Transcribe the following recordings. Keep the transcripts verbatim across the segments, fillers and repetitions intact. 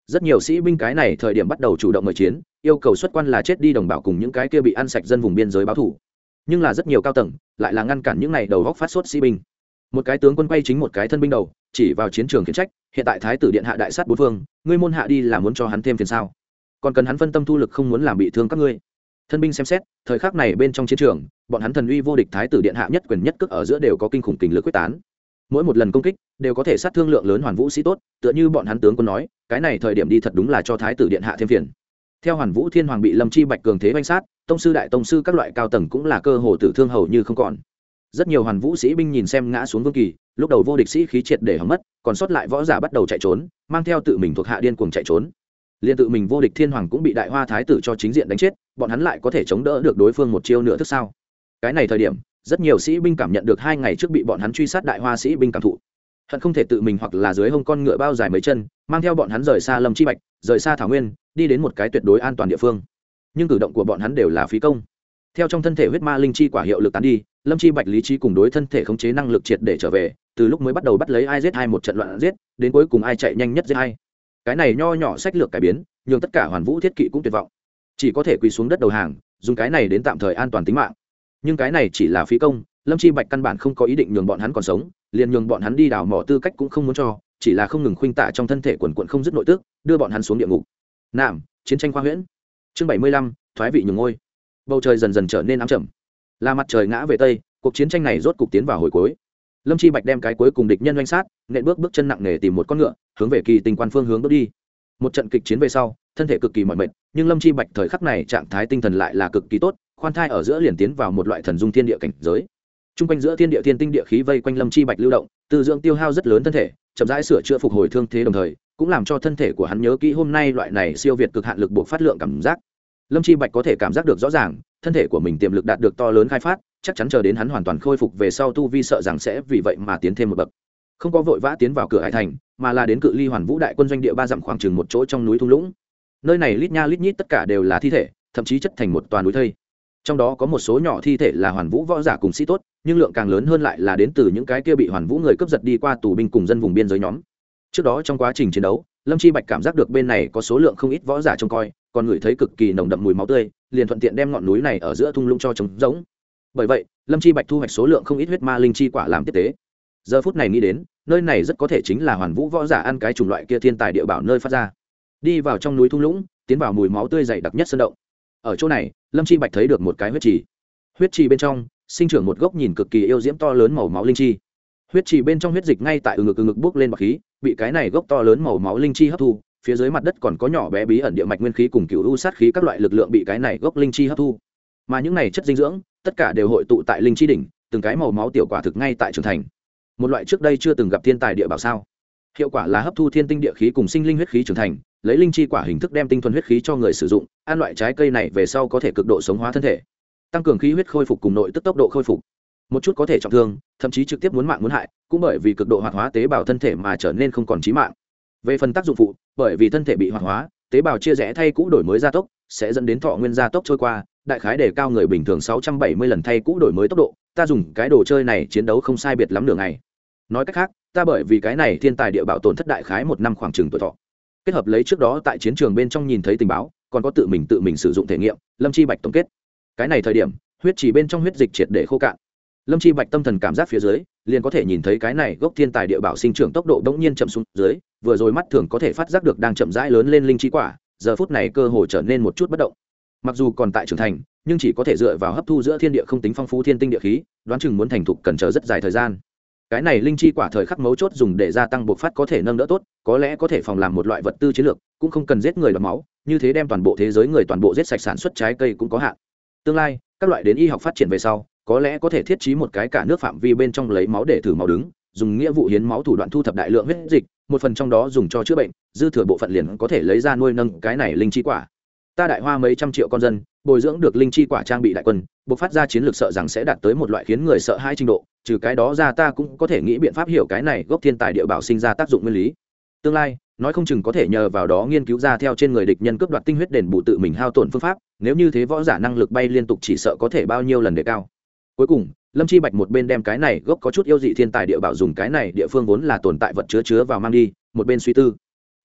rất nhiều sĩ binh cái này thời điểm bắt đầu chủ động mời chiến, yêu cầu xuất quan là chết đi đồng bào cùng những cái kia bị ăn sạch dân vùng biên giới báo thủ. Nhưng là rất nhiều cao tầng lại là ngăn cản những này đầu góc phát sốt sĩ binh. Một cái tướng quân quay chính một cái thân binh đầu, chỉ vào chiến trường khiển trách, hiện tại thái tử điện hạ đại sát bốn phương, ngươi môn hạ đi là muốn cho hắn thêm phiền sao? Còn cần hắn phân tâm thu lực không muốn làm bị thương các ngươi. Thân binh xem xét, thời khắc này bên trong chiến trường, bọn hắn thần uy vô địch thái tử điện hạ nhất quyền nhất cước ở giữa đều có kinh khủng kình lực quyết tán. Mỗi một lần công kích đều có thể sát thương lượng lớn hoàn vũ sĩ tốt, tựa như bọn hắn tướng quân nói, cái này thời điểm đi thật đúng là cho thái tử điện hạ thêm phiền. Theo hoàn vũ thiên hoàng bị Lâm Chi Bạch cường thế oanh sát, tông sư đại tông sư các loại cao tầng cũng là cơ hồ tử thương hầu như không còn. Rất nhiều hoàn vũ sĩ binh nhìn xem ngã xuống vương kỳ, lúc đầu vô địch sĩ khí triệt để hỏng mất, còn sót lại võ giả bắt đầu chạy trốn, mang theo tự mình thuộc hạ điên cuồng chạy trốn. Liên tự mình vô địch thiên hoàng cũng bị đại hoa thái tử cho chính diện đánh chết, bọn hắn lại có thể chống đỡ được đối phương một chiêu nửa thức sao? Cái này thời điểm, rất nhiều sĩ binh cảm nhận được hai ngày trước bị bọn hắn truy sát đại hoa sĩ binh cảm thụ, hận không thể tự mình hoặc là dưới hông con ngựa bao dài mấy chân, mang theo bọn hắn rời xa Lâm Chi Bạch, rời xa thảo nguyên, đi đến một cái tuyệt đối an toàn địa phương. Nhưng cử động của bọn hắn đều là phí công. Theo trong thân thể huyết ma linh chi quả hiệu lực tán đi, Lâm Chi Bạch lý trí cùng đối thân thể khống chế năng lực triệt để trở về, từ lúc mới bắt đầu bắt lấy ai giết ai một trận loạn giết, đến cuối cùng ai chạy nhanh nhất giết ai. Cái này nho nhỏ sách lược cải biến, nhường tất cả hoàn vũ thiết kỵ cũng tuyệt vọng, chỉ có thể quỳ xuống đất đầu hàng, dùng cái này đến tạm thời an toàn tính mạng. Nhưng cái này chỉ là phí công, Lâm Chi Bạch căn bản không có ý định nhường bọn hắn còn sống, liền nhường bọn hắn đi đào mỏ tư cách cũng không muốn cho, chỉ là không ngừng khuynh tạ trong thân thể quần quần không dứt nội tức, đưa bọn hắn xuống địa ngục. Nạm, chiến tranh khoa huyễn. Chương bảy mươi lăm, thoái vị nhường ngôi. Bầu trời dần dần trở nên ám trầm. Là mặt trời ngã về tây, cuộc chiến tranh này rốt cục tiến vào hồi cuối. Lâm Chi Bạch đem cái cuối cùng địch nhân oanh sát, nện bước bước chân nặng nề tìm một con ngựa, hướng về kỳ tinh quan phương hướng bước đi. Một trận kịch chiến về sau, thân thể cực kỳ mỏi mệt, nhưng Lâm Chi Bạch thời khắc này trạng thái tinh thần lại là cực kỳ tốt, khoan thai ở giữa liền tiến vào một loại thần dung thiên địa cảnh giới. Trung quanh giữa thiên địa thiên tinh địa khí vây quanh Lâm Chi Bạch lưu động, từ dưỡng tiêu hao rất lớn thân thể, chậm rãi sửa chữa phục hồi thương thế đồng thời, cũng làm cho thân thể của hắn nhớ kỹ hôm nay loại này siêu việt cực hạn lực buộc phát lượng cảm giác. Lâm Chi Bạch có thể cảm giác được rõ ràng, thân thể của mình tiềm lực đạt được to lớn khai phát, chắc chắn chờ đến hắn hoàn toàn khôi phục về sau tu vi sợ rằng sẽ vì vậy mà tiến thêm một bậc. Không có vội vã tiến vào cửa hải thành, mà là đến cự ly Hoàn Vũ đại quân doanh địa ba dặm khoảng chừng một chỗ trong núi thung lũng. Nơi này lít nha lít nhít tất cả đều là thi thể, thậm chí chất thành một toà núi thây. Trong đó có một số nhỏ thi thể là Hoàn Vũ võ giả cùng sĩ tốt, nhưng lượng càng lớn hơn lại là đến từ những cái kia bị Hoàn Vũ người cướp giật đi qua tù binh cùng dân vùng biên giới nhóm. Trước đó trong quá trình chiến đấu, Lâm Chi Bạch cảm giác được bên này có số lượng không ít võ giả trông coi, còn ngửi thấy cực kỳ nồng đậm mùi máu tươi, liền thuận tiện đem ngọn núi này ở giữa thung lũng cho trống rỗng. Bởi vậy, Lâm Chi Bạch thu hoạch số lượng không ít huyết ma linh chi quả làm tiếp tế. Giờ phút này nghĩ đến, nơi này rất có thể chính là Hoàn Vũ võ giả ăn cái chủng loại kia thiên tài địa bảo nơi phát ra. Đi vào trong núi thung lũng, tiến vào mùi máu tươi dày đặc nhất sơn động. Ở chỗ này, Lâm Chi Bạch thấy được một cái huyết trì. Huyết trì bên trong sinh trưởng một gốc nhìn cực kỳ yêu diễm to lớn màu máu linh chi. Huyết trì bên trong huyết dịch ngay tại ừ ngực ừ ngực bốc lên bọt khí, bị cái này gốc to lớn màu máu linh chi hấp thu. Phía dưới mặt đất còn có nhỏ bé bí ẩn địa mạch nguyên khí cùng cựu u sát khí các loại lực lượng bị cái này gốc linh chi hấp thu. Mà những này chất dinh dưỡng, tất cả đều hội tụ tại linh chi đỉnh, từng cái màu máu tiểu quả thực ngay tại trưởng thành. Một loại trước đây chưa từng gặp thiên tài địa bảo sao? Hiệu quả là hấp thu thiên tinh địa khí cùng sinh linh huyết khí trưởng thành, lấy linh chi quả hình thức đem tinh thuần huyết khí cho người sử dụng, ăn loại trái cây này về sau có thể cực độ sống hóa thân thể, tăng cường khí huyết khôi phục cùng nội tức tốc độ khôi phục. Một chút có thể trọng thương, thậm chí trực tiếp muốn mạng muốn hại, cũng bởi vì cực độ hoạt hóa tế bào thân thể mà trở nên không còn chí mạng. Về phần tác dụng phụ, bởi vì thân thể bị hoạt hóa, tế bào chia rẽ thay cũ đổi mới gia tốc, sẽ dẫn đến thọ nguyên gia tốc trôi qua, đại khái để cao người bình thường sáu trăm bảy mươi lần thay cũ đổi mới tốc độ. Ta dùng cái đồ chơi này chiến đấu không sai biệt lắm nửa ngày. Nói cách khác, ta bởi vì cái này thiên tài địa bảo tổn thất đại khái một năm khoảng chừng tuổi thọ. Kết hợp lấy trước đó tại chiến trường bên trong nhìn thấy tình báo, còn có tự mình tự mình sử dụng thể nghiệm, Lâm Chi Bạch tổng kết. Cái này thời điểm, huyết chỉ bên trong huyết dịch triệt để khô cạn. Lâm Chi Bạch tâm thần cảm giác phía dưới, liền có thể nhìn thấy cái này gốc thiên tài địa bảo sinh trưởng tốc độ đống nhiên chậm xuống dưới, vừa rồi mắt thường có thể phát giác được đang chậm rãi lớn lên linh chi quả, giờ phút này cơ hồ trở nên một chút bất động. Mặc dù còn tại trưởng thành, nhưng chỉ có thể dựa vào hấp thu giữa thiên địa không tính phong phú thiên tinh địa khí, đoán chừng muốn thành thục cần chờ rất dài thời gian. Cái này linh chi quả thời khắc mấu chốt dùng để gia tăng bộc phát có thể nâng đỡ tốt, có lẽ có thể phòng làm một loại vật tư chiến lược, cũng không cần giết người đổ máu, như thế đem toàn bộ thế giới người toàn bộ giết sạch sản xuất trái cây cũng có hạn. Tương lai, các loại đến y học phát triển về sau, có lẽ có thể thiết trí một cái cả nước phạm vi bên trong lấy máu để thử máu đứng, dùng nghĩa vụ hiến máu thủ đoạn thu thập đại lượng huyết dịch, một phần trong đó dùng cho chữa bệnh, dư thừa bộ phận liền có thể lấy ra nuôi nâng cái này linh chi quả. Ta đại hoa mấy trăm triệu con dân, bồi dưỡng được linh chi quả trang bị đại quân, bộc phát ra chiến lược sợ rằng sẽ đạt tới một loại khiến người sợ hãi trình độ, trừ cái đó ra ta cũng có thể nghĩ biện pháp hiểu cái này gốc thiên tài địa bảo sinh ra tác dụng nguyên lý. Tương lai, nói không chừng có thể nhờ vào đó nghiên cứu ra theo trên người địch nhân cướp đoạt tinh huyết đền bù tự mình hao tổn phương pháp, nếu như thế võ giả năng lực bay liên tục chỉ sợ có thể bao nhiêu lần đề cao. Cuối cùng, Lâm Chi Bạch một bên đem cái này gốc có chút yêu dị thiên tài địa bảo dùng cái này địa phương vốn là tồn tại vật chứa chứa vào mang đi, một bên suy tư.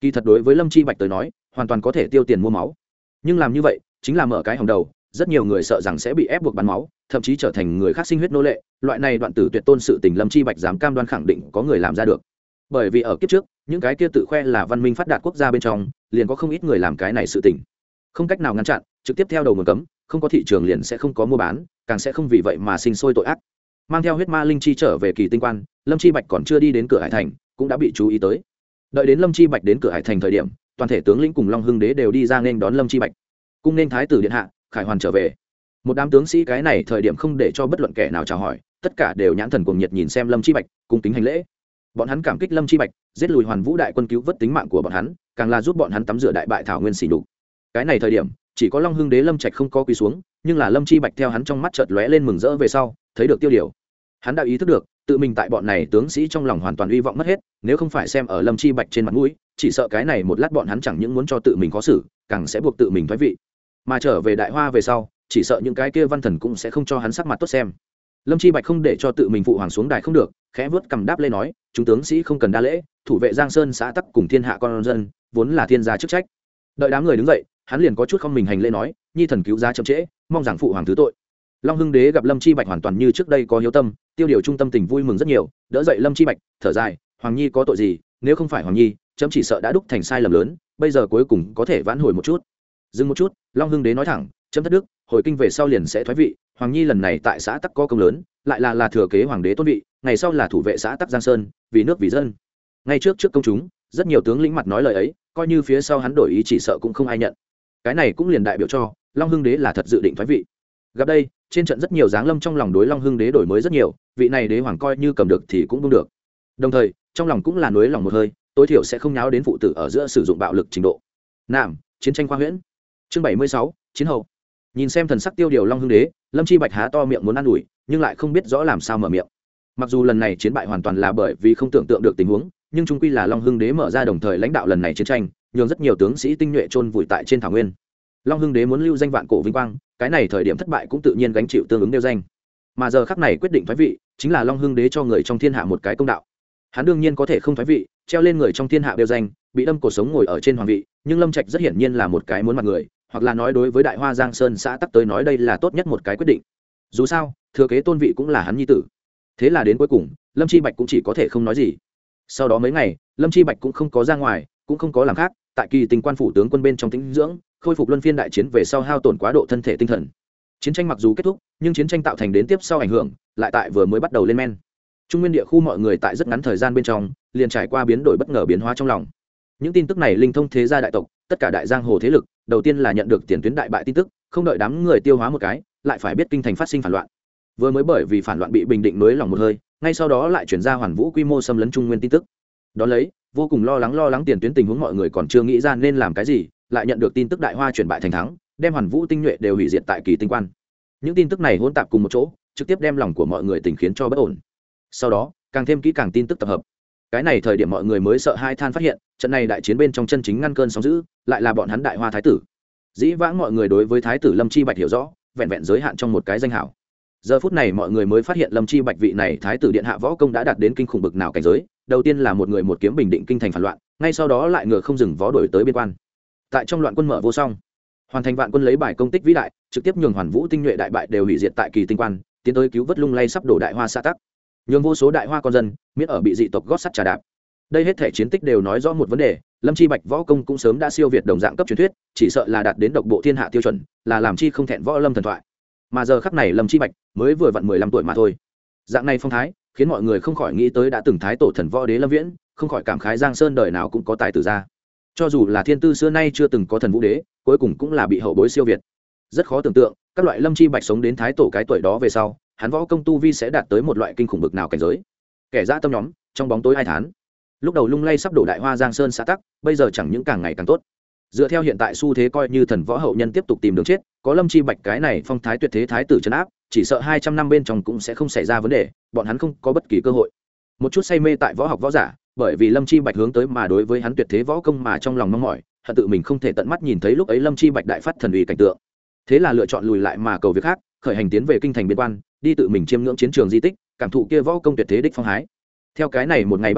kỳ thật đối với lâm chi bạch tới nói hoàn toàn có thể tiêu tiền mua máu, nhưng làm như vậy chính là mở cái hòng đầu. Rất nhiều người sợ rằng sẽ bị ép buộc bán máu, thậm chí trở thành người khác sinh huyết nô lệ. Loại này đoạn tử tuyệt tôn sự tình lâm chi bạch dám cam đoan khẳng định có người làm ra được, bởi vì ở kiếp trước những cái kia tự khoe là văn minh phát đạt quốc gia bên trong liền có không ít người làm cái này sự tình, không cách nào ngăn chặn, trực tiếp theo đầu nguồn cấm, không có thị trường liền sẽ không có mua bán, càng sẽ không vì vậy mà sinh sôi tội ác. Mang theo huyết ma linh chi trở về kỳ tinh quan, lâm chi bạch còn chưa đi đến cửa hải thành cũng đã bị chú ý tới. Đợi đến lâm chi bạch đến cửa hải thành thời điểm, toàn thể tướng lĩnh cùng long hưng đế đều đi ra nên đón lâm chi bạch, cung nên thái tử điện hạ khải hoàn trở về. Một đám tướng sĩ cái này thời điểm không để cho bất luận kẻ nào chào hỏi, tất cả đều nhãn thần cuồng nhiệt nhìn xem lâm chi bạch, cung kính hành lễ. Bọn hắn cảm kích lâm chi bạch giết lùi hoàn vũ đại quân, cứu vớt tính mạng của bọn hắn, càng là giúp bọn hắn tắm rửa đại bại thảo nguyên xỉ nhục. Cái này thời điểm chỉ có long hưng đế lâm trạch không có quỳ xuống, nhưng là lâm chi bạch theo hắn trong mắt chợt lóe lên mừng rỡ về sau thấy được tiêu điều. Hắn đã ý thức được tự mình tại bọn này tướng sĩ trong lòng hoàn toàn uy vọng mất hết, nếu không phải xem ở lâm chi bạch trên mặt mũi, chỉ sợ cái này một lát bọn hắn chẳng những muốn cho tự mình khó xử, càng sẽ buộc tự mình thoái vị. Mà trở về đại hoa về sau, chỉ sợ những cái kia văn thần cũng sẽ không cho hắn sắc mặt tốt xem. Lâm chi bạch không để cho tự mình phụ hoàng xuống đài không được, khẽ vớt cầm đáp lên nói, chúng tướng sĩ không cần đa lễ, thủ vệ giang sơn xã tắc cùng thiên hạ con dân vốn là thiên gia chức trách. Đợi đám người đứng dậy, hắn liền có chút không mình hành lễ nói, nhi thần cứu giá chậm trễ, mong rằng phụ hoàng thứ tội. Long hưng đế gặp lâm chi bạch hoàn toàn như trước đây có hiếu tâm, tiêu điều trung tâm tình vui mừng rất nhiều, đỡ dậy lâm chi bạch, thở dài, hoàng nhi có tội gì, nếu không phải hoàng nhi chấm chỉ sợ đã đúc thành sai lầm lớn, bây giờ cuối cùng có thể vãn hồi một chút. Dừng một chút, long hưng đế nói thẳng, chấm thất đức, hồi kinh về sau liền sẽ thoái vị, hoàng nhi lần này tại xã tắc có công lớn, lại là là thừa kế hoàng đế tôn vị, ngày sau là thủ vệ xã tắc giang sơn, vì nước vì dân. Ngay trước trước công chúng, rất nhiều tướng lĩnh mặt nói lời ấy, coi như phía sau hắn đổi ý chỉ sợ cũng không ai nhận. Cái này cũng liền đại biểu cho long hưng đế là thật dự định thoái vị. Gặp đây, trên trận rất nhiều giáng lâm trong lòng đối long hưng đế đổi mới rất nhiều, vị này đế hoàng coi như cầm được thì cũng không được. Đồng thời trong lòng cũng là nuối lòng một hơi, tối thiểu sẽ không nháo đến phụ tử ở giữa sử dụng bạo lực trình độ. Nam, chiến tranh khoa huyễn. Chương bảy mươi sáu, chiến hậu. Nhìn xem thần sắc tiêu điều long hưng đế, lâm chi bạch há to miệng muốn ăn ủi, nhưng lại không biết rõ làm sao mở miệng. Mặc dù lần này chiến bại hoàn toàn là bởi vì không tưởng tượng được tình huống, nhưng chung quy là long hưng đế mở ra đồng thời lãnh đạo lần này chiến tranh, nhường rất nhiều tướng sĩ tinh nhuệ chôn vùi tại trên thảo nguyên. Long hưng đế muốn lưu danh vạn cổ vinh quang, cái này thời điểm thất bại cũng tự nhiên gánh chịu tương ứng nêu danh. Mà giờ khắc này quyết định thoái vị, chính là long hưng đế cho người trong thiên hạ một cái công đạo. Hắn đương nhiên có thể không thoái vị, treo lên người trong thiên hạ nêu danh, bị đâm cổ sống ngồi ở trên hoàng vị, nhưng lâm trạch rất hiển nhiên là một cái muốn mặt người, hoặc là nói đối với đại hoa giang sơn xã tắc tới nói đây là tốt nhất một cái quyết định. Dù sao thừa kế tôn vị cũng là hắn nhi tử. Thế là đến cuối cùng lâm chi bạch cũng chỉ có thể không nói gì. Sau đó mấy ngày lâm chi bạch cũng không có ra ngoài, cũng không có làm khác, tại kỳ tình quan phủ tướng quân bên trong tĩnh dưỡng, khôi phục luân phiên đại chiến về sau hao tổn quá độ thân thể tinh thần. Chiến tranh mặc dù kết thúc, nhưng chiến tranh tạo thành đến tiếp sau ảnh hưởng lại tại vừa mới bắt đầu lên men. Trung nguyên địa khu mọi người tại rất ngắn thời gian bên trong liền trải qua biến đổi bất ngờ biến hóa trong lòng. Những tin tức này linh thông thế gia đại tộc, tất cả đại giang hồ thế lực, đầu tiên là nhận được tiền tuyến đại bại tin tức, không đợi đám người tiêu hóa một cái, lại phải biết kinh thành phát sinh phản loạn. Vừa mới bởi vì phản loạn bị bình định nới lòng một hơi, ngay sau đó lại chuyển ra hoàn vũ quy mô xâm lấn trung nguyên tin tức. Đó lấy, vô cùng lo lắng lo lắng tiền tuyến tình huống mọi người còn chưa nghĩ ra nên làm cái gì, lại nhận được tin tức đại hoa chuyển bại thành thắng, đem hoàn vũ tinh nhuệ đều hủy diệt tại kỳ tinh quan. Những tin tức này hỗn tạp cùng một chỗ, trực tiếp đem lòng của mọi người tình khiến cho bất ổn. Sau đó càng thêm kỹ càng tin tức tập hợp, cái này thời điểm mọi người mới sợ hai than phát hiện trận này đại chiến bên trong chân chính ngăn cơn sóng dữ lại là bọn hắn đại hoa thái tử. Dĩ vãng mọi người đối với thái tử lâm chi bạch hiểu rõ vẹn vẹn giới hạn trong một cái danh hảo, giờ phút này mọi người mới phát hiện lâm chi bạch vị này thái tử điện hạ võ công đã đạt đến kinh khủng bực nào cảnh giới. Đầu tiên là một người một kiếm bình định kinh thành phản loạn, ngay sau đó lại ngựa không dừng vó đổi tới biên quan, tại trong loạn quân mở vô song, hoàn thành vạn quân lấy bài công tích vĩ đại, trực tiếp nhường hoàn vũ tinh nhuệ đại bại đều hủy diệt tại kỳ tinh quan, tiến tới cứu vớt lung lay sắp đổ đại hoa xã tắc, nhường vô số đại hoa con dân miễn ở bị dị tộc gót sắt trà đạp. Đây hết thể chiến tích đều nói rõ một vấn đề, lâm chi bạch võ công cũng sớm đã siêu việt đồng dạng cấp truyền thuyết, chỉ sợ là đạt đến độc bộ thiên hạ tiêu chuẩn, là làm chi không thẹn võ lâm thần thoại. Mà giờ khắc này lâm chi bạch mới vừa vặn mười lăm tuổi mà thôi, dạng này phong thái khiến mọi người không khỏi nghĩ tới đã từng thái tổ thần võ đế lâm viễn, không khỏi cảm khái giang sơn đời nào cũng có tài tử ra. Cho dù là thiên tư xưa nay chưa từng có thần vũ đế, cuối cùng cũng là bị hậu bối siêu việt. Rất khó tưởng tượng các loại lâm chi bạch sống đến thái tổ cái tuổi đó về sau, hắn võ công tu vi sẽ đạt tới một loại kinh khủng bực nào cảnh giới. Kẻ dã tâm nhóm trong bóng tối ai thán, lúc đầu lung lay sắp đổ đại hoa giang sơn xã tắc, bây giờ chẳng những càng ngày càng tốt. Dựa theo hiện tại xu thế, coi như thần võ hậu nhân tiếp tục tìm đường chết, có lâm chi bạch cái này phong thái tuyệt thế thái tử trấn áp, chỉ sợ hai trăm năm bên trong cũng sẽ không xảy ra vấn đề, bọn hắn không có bất kỳ cơ hội. Một chút say mê tại võ học võ giả, bởi vì lâm chi bạch hướng tới mà đối với hắn tuyệt thế võ công mà trong lòng mong mỏi, hận tự mình không thể tận mắt nhìn thấy lúc ấy lâm chi bạch đại phát thần uy cảnh tượng. Thế là lựa chọn lùi lại mà cầu việc khác, khởi hành tiến về kinh thành biên quan, đi tự mình chiêm ngưỡng chiến trường di tích, cảm thụ kia võ công tuyệt thế đích phong hái. Theo cái này một ngày bắt đầu,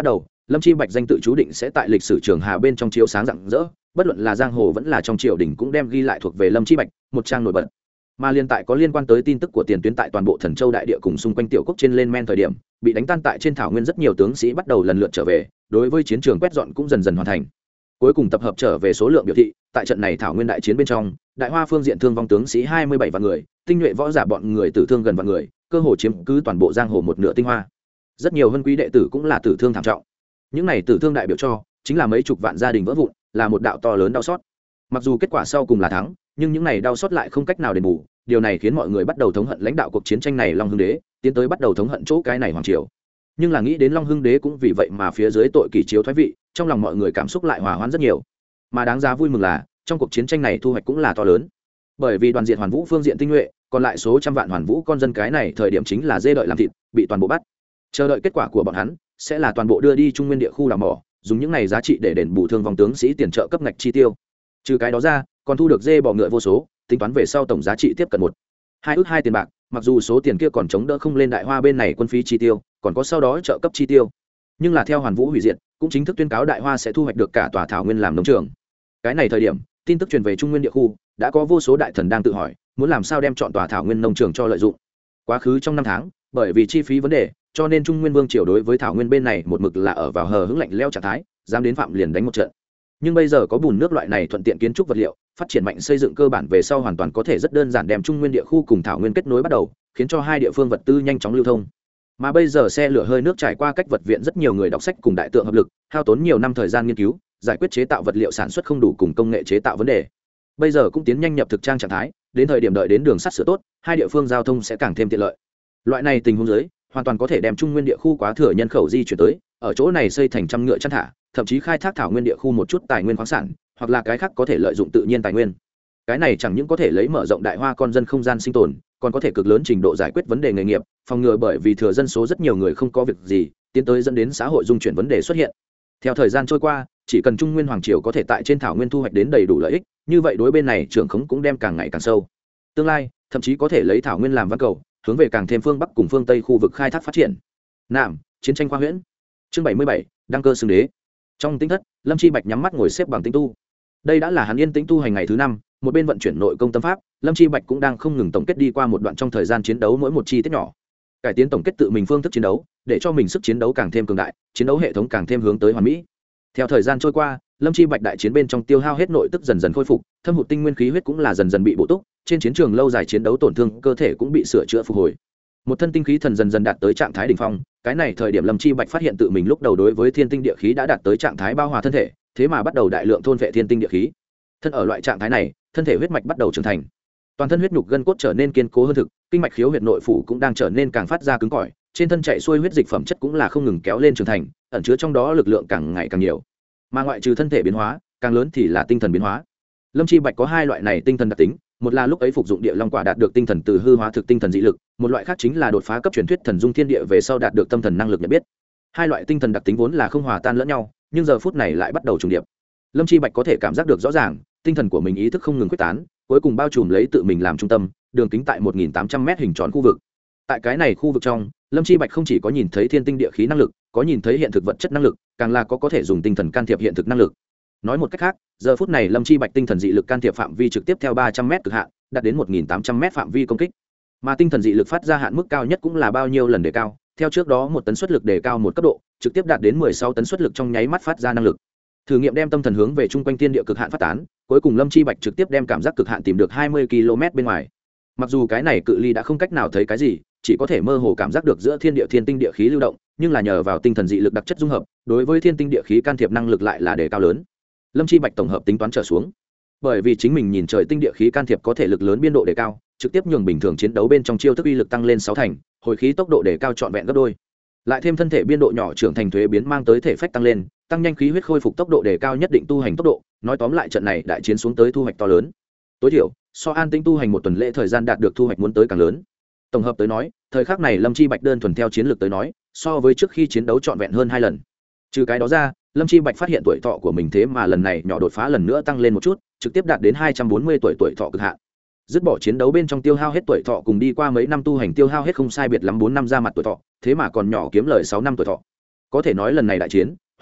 Lâm Chi Bạch danh tự chú định sẽ tại lịch sử trường hà bên trong chiếu sáng rạng rỡ, bất luận là giang hồ vẫn là trong triều đình cũng đem ghi lại thuộc về Lâm Chi Bạch, một trang nổi bật. Mà liên tại có liên quan tới tin tức của tiền tuyến tại toàn bộ Thần Châu đại địa cùng xung quanh tiểu quốc trên lên men thời điểm, bị đánh tan tại trên thảo nguyên rất nhiều tướng sĩ bắt đầu lần lượt trở về, đối với chiến trường quét dọn cũng dần dần hoàn thành. Cuối cùng tập hợp trở về số lượng biểu thị, tại trận này thảo nguyên đại chiến bên trong, đại hoa phương diện thương vong tướng sĩ hai mươi bảy vạn người, tinh nhuệ võ giả bọn người tử thương gần vạn người, cơ hồ chiếm cứ toàn bộ giang hồ một nửa tinh hoa. Rất nhiều vân quý đệ tử cũng là tử thương thảm trọng. Những này tử thương đại biểu cho chính là mấy chục vạn gia đình vỡ vụn, là một đạo to lớn đau xót. Mặc dù kết quả sau cùng là thắng, nhưng những này đau xót lại không cách nào đền bù, điều này khiến mọi người bắt đầu thống hận lãnh đạo cuộc chiến tranh này Long Hưng Đế, tiến tới bắt đầu thống hận chỗ cái này hoàng triều. Nhưng là nghĩ đến Long Hưng Đế cũng vì vậy mà phía dưới tội kỷ chiếu thoái vị, trong lòng mọi người cảm xúc lại hòa hoãn rất nhiều. Mà đáng giá vui mừng là, trong cuộc chiến tranh này thu hoạch cũng là to lớn. Bởi vì đoàn diệt Hoàn Vũ phương diện tinh nhuệ, còn lại số trăm vạn Hoàn Vũ con dân cái này thời điểm chính là dê đợi làm thịt, bị toàn bộ bắt. Chờ đợi kết quả của bọn hắn sẽ là toàn bộ đưa đi Trung Nguyên địa khu đào mỏ, dùng những này giá trị để đền bù thương vong tướng sĩ tiền trợ cấp ngạch chi tiêu. Trừ cái đó ra, còn thu được dê bò ngựa vô số, tính toán về sau tổng giá trị tiếp cận một hai ước hai tiền bạc. Mặc dù số tiền kia còn chống đỡ không lên đại hoa bên này quân phí chi tiêu, còn có sau đó trợ cấp chi tiêu, nhưng là theo Hoàn Vũ hủy diệt, cũng chính thức tuyên cáo đại hoa sẽ thu hoạch được cả tòa thảo nguyên làm nông trường. Cái này thời điểm, tin tức truyền về Trung Nguyên địa khu, đã có vô số đại thần đang tự hỏi, muốn làm sao đem chọn tòa thảo nguyên nông trường cho lợi dụng. Quá khứ trong năm tháng, bởi vì chi phí vấn đề, cho nên Trung Nguyên vương triều đối với thảo nguyên bên này một mực là ở vào hờ hững lạnh lẽo trạng thái, dám đến phạm liền đánh một trận. Nhưng bây giờ có bùn nước loại này thuận tiện kiến trúc vật liệu, phát triển mạnh xây dựng cơ bản về sau hoàn toàn có thể rất đơn giản đem Trung Nguyên địa khu cùng thảo nguyên kết nối bắt đầu, khiến cho hai địa phương vật tư nhanh chóng lưu thông. Mà bây giờ xe lửa hơi nước trải qua cách vật viện rất nhiều người đọc sách cùng đại tượng hợp lực, hao tốn nhiều năm thời gian nghiên cứu, giải quyết chế tạo vật liệu sản xuất không đủ cùng công nghệ chế tạo vấn đề. Bây giờ cũng tiến nhanh nhập thực trang trạng thái, đến thời điểm đợi đến đường sắt sửa tốt, hai địa phương giao thông sẽ càng thêm tiện lợi. Loại này tình huống dưới, hoàn toàn có thể đem Trung Nguyên địa khu quá thừa nhân khẩu di chuyển tới, ở chỗ này xây thành trăm ngựa chăn thả, thậm chí khai thác thảo nguyên địa khu một chút tài nguyên khoáng sản, hoặc là cái khác có thể lợi dụng tự nhiên tài nguyên. Cái này chẳng những có thể lấy mở rộng đại hoa con dân không gian sinh tồn, còn có thể cực lớn trình độ giải quyết vấn đề nghề nghiệp, phòng ngừa bởi vì thừa dân số rất nhiều người không có việc gì, tiến tới dẫn đến xã hội dung chuyển vấn đề xuất hiện. Theo thời gian trôi qua, chỉ cần Trung Nguyên hoàng triều có thể tại trên thảo nguyên thu hoạch đến đầy đủ lợi ích, như vậy đối bên này trưởng khống cũng đem càng ngày càng sâu. Tương lai, thậm chí có thể lấy thảo nguyên làm văn cầu, hướng về càng thêm phương bắc cùng phương tây khu vực khai thác phát triển. Nam, chiến tranh khoa huyễn. Chương bảy mươi bảy, đăng cơ xưng đế. Trong tĩnh thất, Lâm Chi Bạch nhắm mắt ngồi xếp bằng tĩnh tu. Đây đã là hắn yên tĩnh tu hành ngày thứ năm, một bên vận chuyển nội công tâm pháp, Lâm Chi Bạch cũng đang không ngừng tổng kết đi qua một đoạn trong thời gian chiến đấu mỗi một chi tiết nhỏ, cải tiến tổng kết tự mình phương thức chiến đấu, để cho mình sức chiến đấu càng thêm cường đại, chiến đấu hệ thống càng thêm hướng tới hoàn mỹ. Theo thời gian trôi qua, Lâm Chi Bạch đại chiến bên trong tiêu hao hết nội tức dần dần khôi phục, thâm hụt tinh nguyên khí huyết cũng là dần dần bị bổ túc, trên chiến trường lâu dài chiến đấu tổn thương cơ thể cũng bị sửa chữa phục hồi. Một thân tinh khí thần dần dần đạt tới trạng thái đỉnh phong, cái này thời điểm Lâm Chi Bạch phát hiện tự mình lúc đầu đối với thiên tinh địa khí đã đạt tới trạng thái bao hòa thân thể, thế mà bắt đầu đại lượng thôn vệ thiên tinh địa khí. Thân ở loại trạng thái này, thân thể huyết mạch bắt đầu trưởng thành, toàn thân huyết nhục gân cốt trở nên kiên cố hơn thực, kinh mạch khiếu huyệt nội phủ cũng đang trở nên càng phát ra cứng cỏi, trên thân chạy xuôi huyết dịch phẩm chất cũng là không ngừng kéo lên trưởng thành, ẩn chứa trong đó lực lượng càng ngày càng nhiều. Mà ngoại trừ thân thể biến hóa, càng lớn thì là tinh thần biến hóa. Lâm Chi Bạch có hai loại này tinh thần đặc tính, một là lúc ấy phục dụng địa long quả đạt được tinh thần từ hư hóa thực tinh thần dị lực, một loại khác chính là đột phá cấp truyền thuyết thần dung thiên địa về sau đạt được tâm thần năng lực nhận biết. Hai loại tinh thần đặc tính vốn là không hòa tan lẫn nhau, nhưng giờ phút này lại bắt đầu trùng điệp. Lâm Chi Bạch có thể cảm giác được rõ ràng, tinh thần của mình ý thức không ngừng quyết tán, cuối cùng bao trùm lấy tự mình làm trung tâm, đường kính tại một nghìn tám trăm mét hình tròn khu vực. Tại cái này khu vực trong, Lâm Chi Bạch không chỉ có nhìn thấy thiên tinh địa khí năng lực, có nhìn thấy hiện thực vật chất năng lực, càng là có có thể dùng tinh thần can thiệp hiện thực năng lực. Nói một cách khác, giờ phút này Lâm Chi Bạch tinh thần dị lực can thiệp phạm vi trực tiếp theo ba trăm mét cực hạn, đạt đến một nghìn tám trăm mét phạm vi công kích. Mà tinh thần dị lực phát ra hạn mức cao nhất cũng là bao nhiêu lần đề cao, theo trước đó một tấn suất lực đề cao một cấp độ, trực tiếp đạt đến mười sáu tấn suất lực trong nháy mắt phát ra năng lực. Thử nghiệm đem tâm thần hướng về trung quanh thiên địa cực hạn phát tán, cuối cùng Lâm Chi Bạch trực tiếp đem cảm giác cực hạn tìm được hai mươi ki lô mét bên ngoài. Mặc dù cái này cự ly đã không cách nào thấy cái gì, chỉ có thể mơ hồ cảm giác được giữa thiên địa thiên tinh địa khí lưu động, nhưng là nhờ vào tinh thần dị lực đặc chất dung hợp, đối với thiên tinh địa khí can thiệp năng lực lại là đề cao lớn. Lâm Chi Bạch tổng hợp tính toán trở xuống, bởi vì chính mình nhìn trời tinh địa khí can thiệp có thể lực lớn biên độ đề cao, trực tiếp nhường bình thường chiến đấu bên trong chiêu thức uy lực tăng lên sáu thành, hồi khí tốc độ đề cao trọn vẹn gấp đôi. Lại thêm thân thể biên độ nhỏ trưởng thành thuế biến mang tới thể phách tăng lên, tăng nhanh khí huyết khôi phục tốc độ đề cao nhất định tu hành tốc độ, nói tóm lại trận này đại chiến xuống tới thu hoạch to lớn. Tối thiểu, so an tĩnh tu hành một tuần lễ thời gian đạt được thu hoạch muốn tới càng lớn. Tổng hợp tới nói, thời khắc này Lâm Chi Bạch đơn thuần theo chiến lược tới nói, so với trước khi chiến đấu trọn vẹn hơn hai lần. Trừ cái đó ra, Lâm Chi Bạch phát hiện tuổi thọ của mình thế mà lần này nhỏ đột phá lần nữa tăng lên một chút, trực tiếp đạt đến hai trăm bốn mươi tuổi tuổi thọ cực hạn. Dứt bỏ chiến đấu bên trong tiêu hao hết tuổi thọ cùng đi qua mấy năm tu hành tiêu hao hết không sai biệt lắm bốn năm ra mặt tuổi thọ, thế mà còn nhỏ kiếm lời sáu năm tuổi thọ. Có thể nói lần này đại chiến,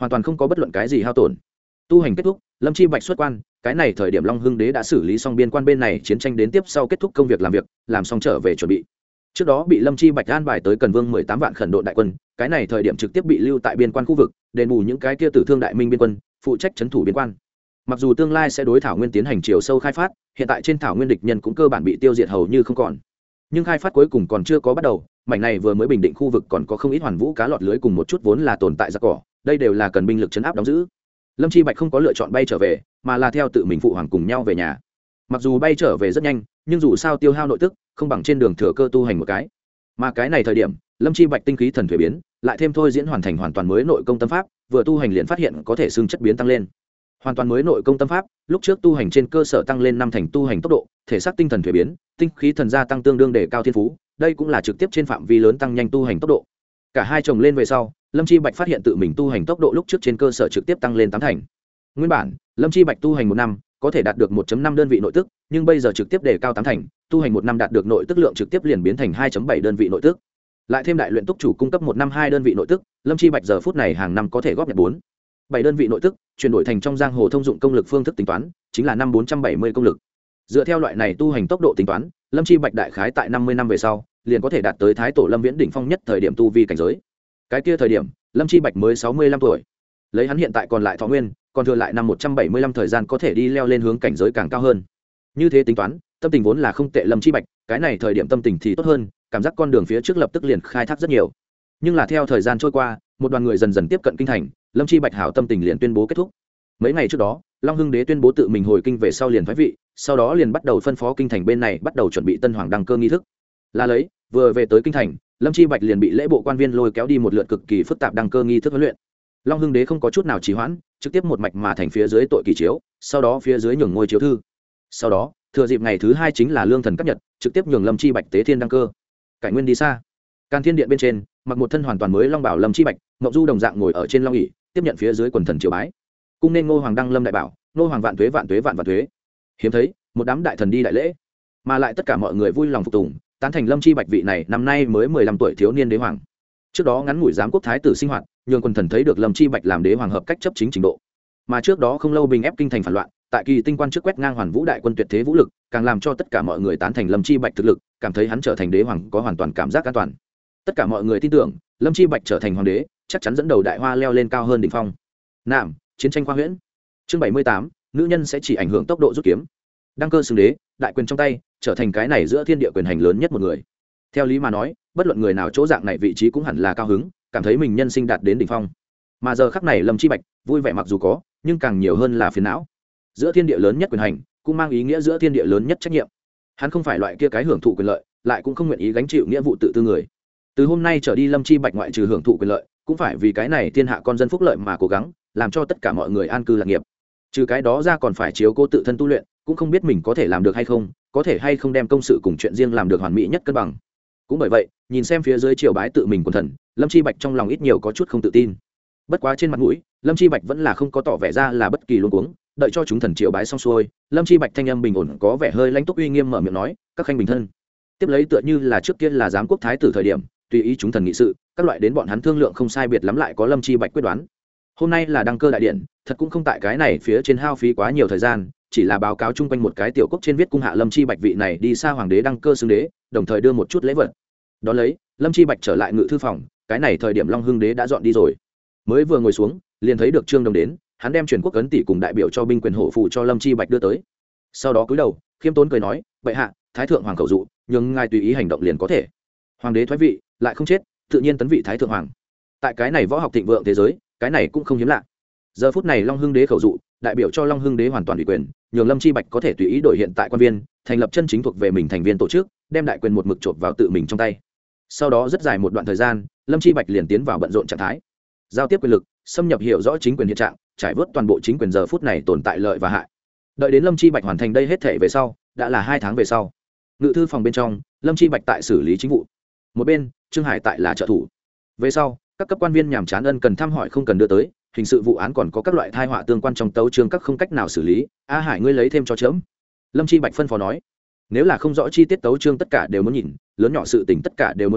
hoàn toàn không có bất luận cái gì hao tổn. Tu hành kết thúc, Lâm Chi Bạch xuất quan, cái này thời điểm Long Hưng Đế đã xử lý xong biên quan bên này chiến tranh, đến tiếp sau kết thúc công việc làm việc, làm xong trở về chuẩn bị. Trước đó bị Lâm Chi Bạch an bài tới Cần Vương mười tám vạn khẩn độn đại quân, cái này thời điểm trực tiếp bị lưu tại biên quan khu vực, đền bù những cái kia tử thương đại minh biên quân, phụ trách trấn thủ biên quan. Mặc dù tương lai sẽ đối thảo nguyên tiến hành chiều sâu khai phát, hiện tại trên thảo nguyên địch nhân cũng cơ bản bị tiêu diệt hầu như không còn. Nhưng khai phát cuối cùng còn chưa có bắt đầu, mảnh này vừa mới bình định khu vực còn có không ít hoàn vũ cá lọt lưới cùng một chút vốn là tồn tại giặc cỏ, đây đều là cần binh lực trấn áp đóng giữ. Lâm Chi Bạch không có lựa chọn bay trở về, mà là theo tự mình phụ hoàng cùng nhau về nhà. Mặc dù bay trở về rất nhanh, nhưng dù sao tiêu hao nội tức không bằng trên đường thừa cơ tu hành một cái. Mà cái này thời điểm, Lâm Chi Bạch tinh khí thần thuế biến, lại thêm thôi diễn hoàn thành hoàn toàn mới nội công tâm pháp, vừa tu hành liền phát hiện có thể xương chất biến tăng lên. Hoàn toàn mới nội công tâm pháp, lúc trước tu hành trên cơ sở tăng lên năm thành tu hành tốc độ, thể xác tinh thần thuế biến, tinh khí thần gia tăng tương đương để cao thiên phú, đây cũng là trực tiếp trên phạm vi lớn tăng nhanh tu hành tốc độ. Cả hai chồng lên về sau, Lâm Chi Bạch phát hiện tự mình tu hành tốc độ lúc trước trên cơ sở trực tiếp tăng lên tám thành. Nguyên bản, Lâm Chi Bạch tu hành một năm có thể đạt được một phẩy năm đơn vị nội tức, nhưng bây giờ trực tiếp đề cao tám thành, tu hành một năm đạt được nội tức lượng trực tiếp liền biến thành hai phẩy bảy đơn vị nội tức. Lại thêm đại luyện túc chủ cung cấp một năm hai đơn vị nội tức, Lâm Chi Bạch giờ phút này hàng năm có thể góp nhặt bốn bảy đơn vị nội tức, chuyển đổi thành trong giang hồ thông dụng công lực phương thức tính toán, chính là năm bốn trăm bảy mươi công lực. Dựa theo loại này tu hành tốc độ tính toán, Lâm Chi Bạch đại khái tại năm mươi năm về sau, liền có thể đạt tới Thái Tổ Lâm Viễn đỉnh phong nhất thời điểm tu vi cảnh giới. Cái kia thời điểm, Lâm Chi Bạch mới sáu mươi lăm tuổi. Lấy hắn hiện tại còn lại thọ nguyên, còn thừa lại năm một trăm bảy mươi lăm thời gian có thể đi leo lên hướng cảnh giới càng cao hơn. Như thế tính toán, tâm tình vốn là không tệ Lâm Chi Bạch, cái này thời điểm tâm tình thì tốt hơn, cảm giác con đường phía trước lập tức liền khai thác rất nhiều. Nhưng là theo thời gian trôi qua, một đoàn người dần dần tiếp cận kinh thành, Lâm Chi Bạch hảo tâm tình liền tuyên bố kết thúc. Mấy ngày trước đó, Long Hưng Đế tuyên bố tự mình hồi kinh về sau liền thoái vị, sau đó liền bắt đầu phân phó kinh thành bên này bắt đầu chuẩn bị tân hoàng đăng cơ nghi thức. Là lấy, vừa về tới kinh thành, Lâm Chi Bạch liền bị lễ bộ quan viên lôi kéo đi một lượt cực kỳ phức tạp đăng cơ nghi thức huấn luyện. Long Hưng Đế không có chút nào trì hoãn, trực tiếp một mạch mà thành phía dưới tội kỳ chiếu, sau đó phía dưới nhường ngôi chiếu thư. Sau đó, thừa dịp ngày thứ hai chính là lương thần cấp nhật, trực tiếp nhường Lâm Chi Bạch tế thiên đăng cơ. Cải nguyên đi xa, Can Thiên điện bên trên, mặc một thân hoàn toàn mới long bảo Lâm Chi Bạch, Ngọc Du đồng dạng ngồi ở trên long ỷ, tiếp nhận phía dưới quần thần triều bái. Cung nên Ngô Hoàng đăng lâm đại bảo, Ngô Hoàng vạn tuế vạn tuế vạn vạn tuế. Hiếm thấy, một đám đại thần đi đại lễ, mà lại tất cả mọi người vui lòng phục tùng, tán thành Lâm Chi Bạch vị này năm nay mới mười lăm tuổi thiếu niên đế hoàng. Trước đó ngắn ngủi giám quốc thái tử sinh hoạt, nhường quần thần thấy được Lâm Chi Bạch làm đế hoàng hợp cách chấp chính trình độ. Mà trước đó không lâu bình ép kinh thành phản loạn, tại kỳ tinh quan trước quét ngang hoàn vũ đại quân tuyệt thế vũ lực, càng làm cho tất cả mọi người tán thành Lâm Chi Bạch thực lực, cảm thấy hắn trở thành đế hoàng có hoàn toàn cảm giác an toàn. Tất cả mọi người tin tưởng, Lâm Chi Bạch trở thành hoàng đế, chắc chắn dẫn đầu đại hoa leo lên cao hơn đỉnh phong. Nam, chiến tranh khoa huyễn. Chương bảy mươi tám, nữ nhân sẽ chỉ ảnh hưởng tốc độ rút kiếm. Đăng cơ xưng đế, đại quyền trong tay, trở thành cái này giữa thiên địa quyền hành lớn nhất một người. Theo lý mà nói, bất luận người nào chỗ dạng này vị trí cũng hẳn là cao hứng, cảm thấy mình nhân sinh đạt đến đỉnh phong. Mà giờ khắc này Lâm Chi Bạch, vui vẻ mặc dù có, nhưng càng nhiều hơn là phiền não. Giữa thiên địa lớn nhất quyền hành, cũng mang ý nghĩa giữa thiên địa lớn nhất trách nhiệm. Hắn không phải loại kia cái hưởng thụ quyền lợi, lại cũng không nguyện ý gánh chịu nghĩa vụ tự tư người. Từ hôm nay trở đi Lâm Chi Bạch ngoại trừ hưởng thụ quyền lợi, cũng phải vì cái này thiên hạ con dân phúc lợi mà cố gắng, làm cho tất cả mọi người an cư lạc nghiệp. Trừ cái đó ra còn phải chiếu cố tự thân tu luyện, cũng không biết mình có thể làm được hay không, có thể hay không đem công sự cùng chuyện riêng làm được hoàn mỹ nhất cân bằng. Cũng bởi vậy, nhìn xem phía dưới triều bái tự mình quần thần, Lâm Chi Bạch trong lòng ít nhiều có chút không tự tin. Bất quá trên mặt mũi, Lâm Chi Bạch vẫn là không có tỏ vẻ ra là bất kỳ luống cuống, đợi cho chúng thần triều bái xong xuôi, Lâm Chi Bạch thanh âm bình ổn có vẻ hơi lãnh túc uy nghiêm mở miệng nói, các khanh bình thân. Tiếp lấy tựa như là trước kia là giám quốc thái tử thời điểm, tùy ý chúng thần nghị sự, các loại đến bọn hắn thương lượng không sai biệt lắm lại có Lâm Chi Bạch quyết đoán. Hôm nay là đăng cơ đại điện, thật cũng không tại cái này phía trên hao phí quá nhiều thời gian, chỉ là báo cáo chung quanh một cái tiểu quốc trên viết cung hạ Lâm Chi Bạch vị này đi xa hoàng đế đăng cơ xưng đế, đồng thời đưa một chút lễ vật. Đó lấy, Lâm Chi Bạch trở lại ngự thư phòng, cái này thời điểm Long Hưng đế đã dọn đi rồi. Mới vừa ngồi xuống, liền thấy được Trương Đồng đến, hắn đem truyền quốc ấn tỷ cùng đại biểu cho binh quyền hộ phụ cho Lâm Chi Bạch đưa tới. Sau đó cúi đầu, khiêm tốn cười nói, "Bệ hạ, thái thượng hoàng khẩu dụ, nhưng ngài tùy ý hành động liền có thể." Hoàng đế thoái vị, lại không chết, tự nhiên tấn vị thái thượng hoàng. Tại cái này võ học thịnh vượng thế giới, cái này cũng không hiếm lạ. Giờ phút này Long Hưng đế khẩu dụ, đại biểu cho Long Hưng đế hoàn toàn ủy quyền, nhường Lâm Chi Bạch có thể tùy ý đổi hiện tại quan viên, thành lập chân chính thuộc về mình thành viên tổ chức, đem đại quyền một mực chộp vào tự mình trong tay. Sau đó rất dài một đoạn thời gian, Lâm Chi Bạch liền tiến vào bận rộn trạng thái, giao tiếp quyền lực, xâm nhập hiểu rõ chính quyền hiện trạng, trải vớt toàn bộ chính quyền giờ phút này tồn tại lợi và hại. Đợi đến Lâm Chi Bạch hoàn thành đây hết thể về sau, đã là hai tháng về sau. Ngự thư phòng bên trong, Lâm Chi Bạch tại xử lý chính vụ, một bên Trương Hải tại là trợ thủ. Về sau, các cấp quan viên nhàm chán ân cần thăm hỏi không cần đưa tới, hình sự vụ án còn có các loại tai họa tương quan trong tấu chương các không cách nào xử lý, a Hải ngươi lấy thêm cho chớm. Lâm Chi Bạch phân phó nói, nếu là không rõ chi tiết tấu chương tất cả đều muốn nhìn, lớn nhỏ sự tình tất cả đều muốn quản,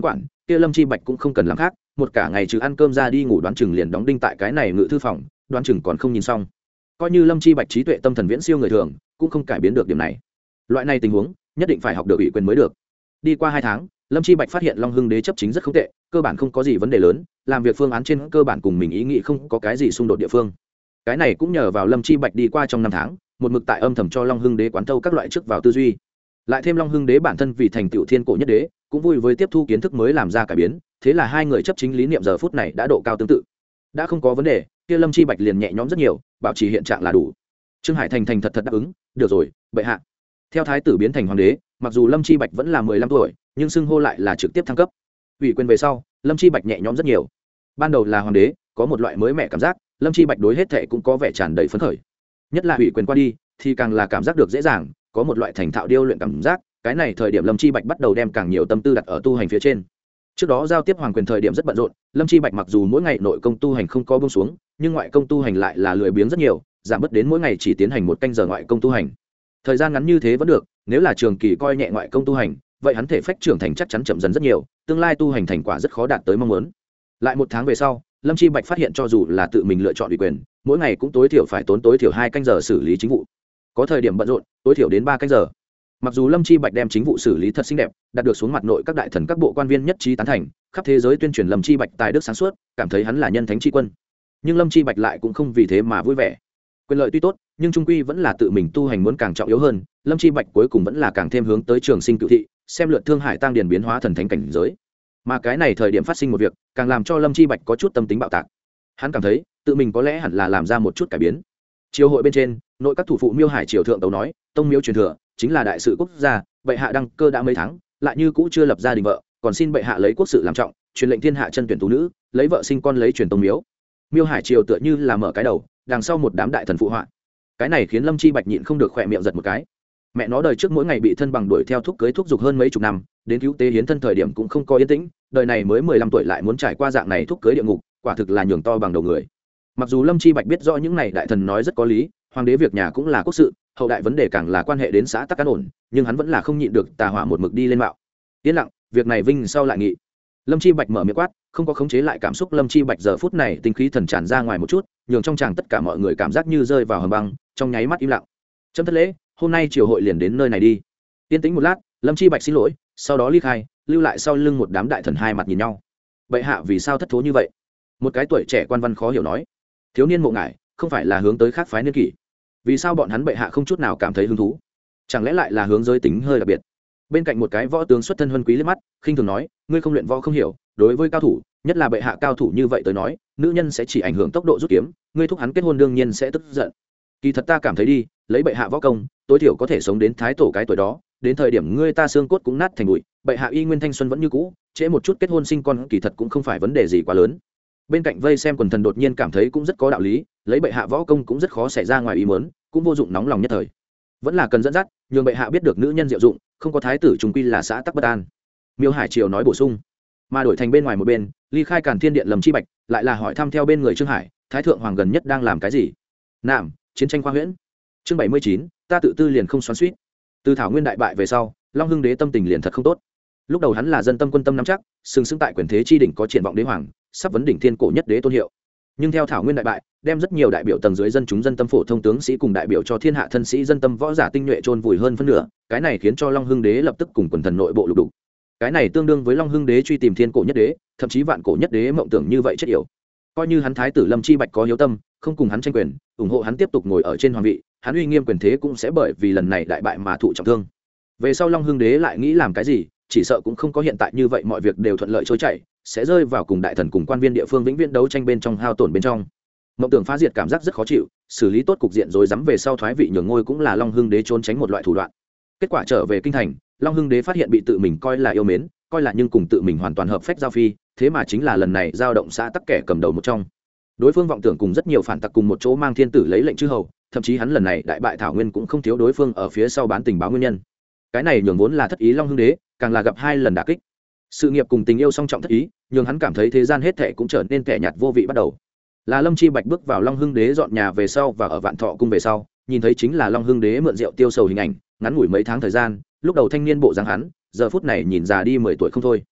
kia Lâm Chi Bạch cũng không cần làm khác, một cả ngày trừ ăn cơm ra đi ngủ đoán chừng liền đóng đinh tại cái này ngự thư phòng, đoán chừng còn không nhìn xong. Coi như Lâm Chi Bạch trí tuệ tâm thần viễn siêu người thường, cũng không cải biến được điểm này. Loại này tình huống, nhất định phải học được ủy quyền mới được. Đi qua hai tháng, Lâm Chi Bạch phát hiện Long Hưng Đế chấp chính rất không tệ, cơ bản không có gì vấn đề lớn, làm việc phương án trên cơ bản cùng mình ý nghĩ không có cái gì xung đột địa phương. Cái này cũng nhờ vào Lâm Chi Bạch đi qua trong năm tháng, một mực tại âm thầm cho Long Hưng Đế quán thâu các loại trước vào tư duy. Lại thêm Long Hưng Đế bản thân vì thành tựu thiên cổ nhất đế, cũng vui với tiếp thu kiến thức mới làm ra cải biến, thế là hai người chấp chính lý niệm giờ phút này đã độ cao tương tự. Đã không có vấn đề, kia Lâm Chi Bạch liền nhẹ nhõm rất nhiều, bảo trì hiện trạng là đủ. Trương Hải thành thành thật thật đáp ứng, được rồi, bệ hạ. Theo thái tử biến thành hoàng đế, mặc dù Lâm Chi Bạch vẫn là mười lăm tuổi, nhưng xưng hô lại là trực tiếp thăng cấp. Ủy quyền về sau, Lâm Chi Bạch nhẹ nhõm rất nhiều. Ban đầu là hoàng đế, có một loại mới mẻ cảm giác, Lâm Chi Bạch đối hết thệ cũng có vẻ tràn đầy phấn khởi. Nhất là ủy quyền qua đi, thì càng là cảm giác được dễ dàng, có một loại thành thạo điêu luyện cảm giác, cái này thời điểm Lâm Chi Bạch bắt đầu đem càng nhiều tâm tư đặt ở tu hành phía trên. Trước đó giao tiếp hoàng quyền thời điểm rất bận rộn, Lâm Chi Bạch mặc dù mỗi ngày nội công tu hành không có buông xuống, nhưng ngoại công tu hành lại là lười biếng rất nhiều, giảm bớt đến mỗi ngày chỉ tiến hành một canh giờ ngoại công tu hành. Thời gian ngắn như thế vẫn được, nếu là trường kỳ coi nhẹ ngoại công tu hành, vậy hắn thể phách trưởng thành chắc chắn chậm dần rất nhiều, tương lai tu hành thành quả rất khó đạt tới mong muốn. Lại một tháng về sau, Lâm Chi Bạch phát hiện cho dù là tự mình lựa chọn ủy quyền, mỗi ngày cũng tối thiểu phải tốn tối thiểu hai canh giờ xử lý chính vụ. Có thời điểm bận rộn, tối thiểu đến ba canh giờ. Mặc dù Lâm Chi Bạch đem chính vụ xử lý thật xinh đẹp, đạt được xuống mặt nội các đại thần các bộ quan viên nhất trí tán thành, khắp thế giới tuyên truyền Lâm Chi Bạch tài đức sáng suốt, cảm thấy hắn là nhân thánh chi quân. Nhưng Lâm Chi Bạch lại cũng không vì thế mà vui vẻ. Quyền lợi tuy tốt, nhưng trung quy vẫn là tự mình tu hành muốn càng trọng yếu hơn, Lâm Chi Bạch cuối cùng vẫn là càng thêm hướng tới trường sinh cựu thị, xem lượt Thương Hải tăng điển biến hóa thần thánh cảnh giới. Mà cái này thời điểm phát sinh một việc, càng làm cho Lâm Chi Bạch có chút tâm tính bạo tạc. Hắn cảm thấy, tự mình có lẽ hẳn là làm ra một chút cải biến. Triều hội bên trên, nội các thủ phụ Miêu Hải triều thượng tấu nói, tông miếu truyền thừa chính là đại sự quốc gia, bệ hạ đăng cơ đã mấy tháng, lại như cũ chưa lập gia đình vợ, còn xin bệ hạ lấy quốc sự làm trọng, truyền lệnh thiên hạ chân tuyển tú nữ, lấy vợ sinh con lấy truyền tông miếu. Miêu Hải triều tựa như là mở cái đầu, đằng sau một đám đại thần phụ họa. Cái này khiến Lâm Chi Bạch nhịn không được khỏe miệng giật một cái. Mẹ nó đời trước mỗi ngày bị thân bằng đuổi theo thúc cưới thúc giục hơn mấy chục năm, đến cứu tế hiến thân thời điểm cũng không có yên tĩnh, đời này mới mười lăm tuổi lại muốn trải qua dạng này thúc cưới địa ngục, quả thực là nhường to bằng đầu người. Mặc dù Lâm Chi Bạch biết rõ những này đại thần nói rất có lý, hoàng đế việc nhà cũng là quốc sự, hậu đại vấn đề càng là quan hệ đến xã tắc an ổn, nhưng hắn vẫn là không nhịn được tà hỏa một mực đi lên mạo. Yên lặng, việc này vinh sau lại nghị. Lâm Chi Bạch mở miệng quát, không có khống chế lại cảm xúc. Lâm Chi Bạch giờ phút này tinh khí thần tràn ra ngoài một chút, nhường trong chàng tất cả mọi người cảm giác như rơi vào hầm băng, trong nháy mắt im lặng. Chấm thất lễ, hôm nay triều hội liền đến nơi này đi. Yên tĩnh một lát, Lâm Chi Bạch xin lỗi, sau đó ly khai, lưu lại sau lưng một đám đại thần hai mặt nhìn nhau. Bệ hạ vì sao thất thố như vậy? Một cái tuổi trẻ quan văn khó hiểu nói. Thiếu niên mộ ngải, không phải là hướng tới khác phái niên kỷ. Vì sao bọn hắn bệ hạ không chút nào cảm thấy hứng thú? Chẳng lẽ lại là hướng giới tính hơi đặc biệt? Bên cạnh một cái võ tướng xuất thân huân quý liếc mắt, khinh thường nói, ngươi không luyện võ không hiểu, đối với cao thủ, nhất là bệ hạ cao thủ như vậy tới nói, nữ nhân sẽ chỉ ảnh hưởng tốc độ rút kiếm, ngươi thúc hắn kết hôn đương nhiên sẽ tức giận. Kỳ thật ta cảm thấy đi, lấy bệ hạ võ công, tối thiểu có thể sống đến thái tổ cái tuổi đó, đến thời điểm ngươi ta xương cốt cũng nát thành bụi, bệ hạ y nguyên thanh xuân vẫn như cũ, trễ một chút kết hôn sinh con kỳ thật cũng không phải vấn đề gì quá lớn. Bên cạnh vây xem quần thần đột nhiên cảm thấy cũng rất có đạo lý, lấy bệ hạ võ công cũng rất khó xảy ra ngoài ý muốn, cũng vô dụng nóng lòng nhất thời. Vẫn là cần dẫn dắt, nhường bệ hạ biết được nữ nhân diệu dụng, không có thái tử trùng quy là xã tắc bất an. Miêu Hải triều nói bổ sung. Mà đổi thành bên ngoài một bên, ly khai Càn Thiên điện Lâm Chi Bạch, lại là hỏi thăm theo bên người Trương Hải, thái thượng hoàng gần nhất đang làm cái gì? Nam, chiến tranh khoa huyễn. Chương bảy mươi chín, ta tự tư liền không xoắn xuýt. Từ Thảo Nguyên đại bại về sau, Long Hưng đế tâm tình liền thật không tốt. Lúc đầu hắn là dân tâm quân tâm nắm chắc, sừng sững tại quyền thế chi đỉnh có triển vọng đế hoàng, sắp vấn đỉnh thiên cổ nhất đế tôn hiệu. Nhưng theo Thảo Nguyên đại bại, đem rất nhiều đại biểu tầng dưới dân chúng dân tâm phổ thông tướng sĩ cùng đại biểu cho thiên hạ thân sĩ dân tâm võ giả tinh nhuệ chôn vùi hơn phân nửa, cái này khiến cho Long Hưng đế lập tức cùng quần thần nội bộ lục đục. Cái này tương đương với Long Hưng đế truy tìm thiên cổ nhất đế, thậm chí vạn cổ nhất đế mộng tưởng như vậy chết yểu. Coi như hắn thái tử Lâm Chi Bạch có hiếu tâm, không cùng hắn tranh quyền, ủng hộ hắn tiếp tục ngồi ở trên hoàng vị, hắn uy nghiêm quyền thế cũng sẽ bởi vì lần này đại bại mà thụ trọng thương. Về sau Long Hưng đế lại nghĩ làm cái gì, chỉ sợ cũng không có hiện tại như vậy mọi việc đều thuận lợi trôi chảy, sẽ rơi vào cùng đại thần cùng quan viên địa phương vĩnh viễn đấu tranh bên trong hao tổn bên trong. Mộng tưởng phá diệt cảm giác rất khó chịu, xử lý tốt cục diện rồi dám về sau thoái vị nhường ngôi cũng là Long Hưng đế trốn tránh một loại thủ đoạn. Kết quả trở về kinh thành, Long Hưng đế phát hiện bị tự mình coi là yêu mến, coi là nhưng cùng tự mình hoàn toàn hợp phách giao phi, thế mà chính là lần này giao động xã tắc kẻ cầm đầu một trong. Đối phương vọng tưởng cùng rất nhiều phản tặc cùng một chỗ mang thiên tử lấy lệnh chư hầu, thậm chí hắn lần này đại bại Thảo Nguyên cũng không thiếu đối phương ở phía sau bán tình báo nguyên nhân. Cái này nhường vốn là thất ý Long Hưng đế, càng là gặp hai lần đả kích. Sự nghiệp cùng tình yêu song trọng thất ý, nhường hắn cảm thấy thế gian hết thảy cũng trở nên kẻ nhạt vô vị bắt đầu. Là Lâm Chi Bạch bước vào Long Hưng đế dọn nhà về sau và ở Vạn Thọ cung về sau, nhìn thấy chính là Long Hưng đế mượn rượu tiêu sầu hình ảnh, ngắn ngủi mấy tháng thời gian, lúc đầu thanh niên bộ dáng hắn, giờ phút này nhìn già đi mười tuổi không thôi.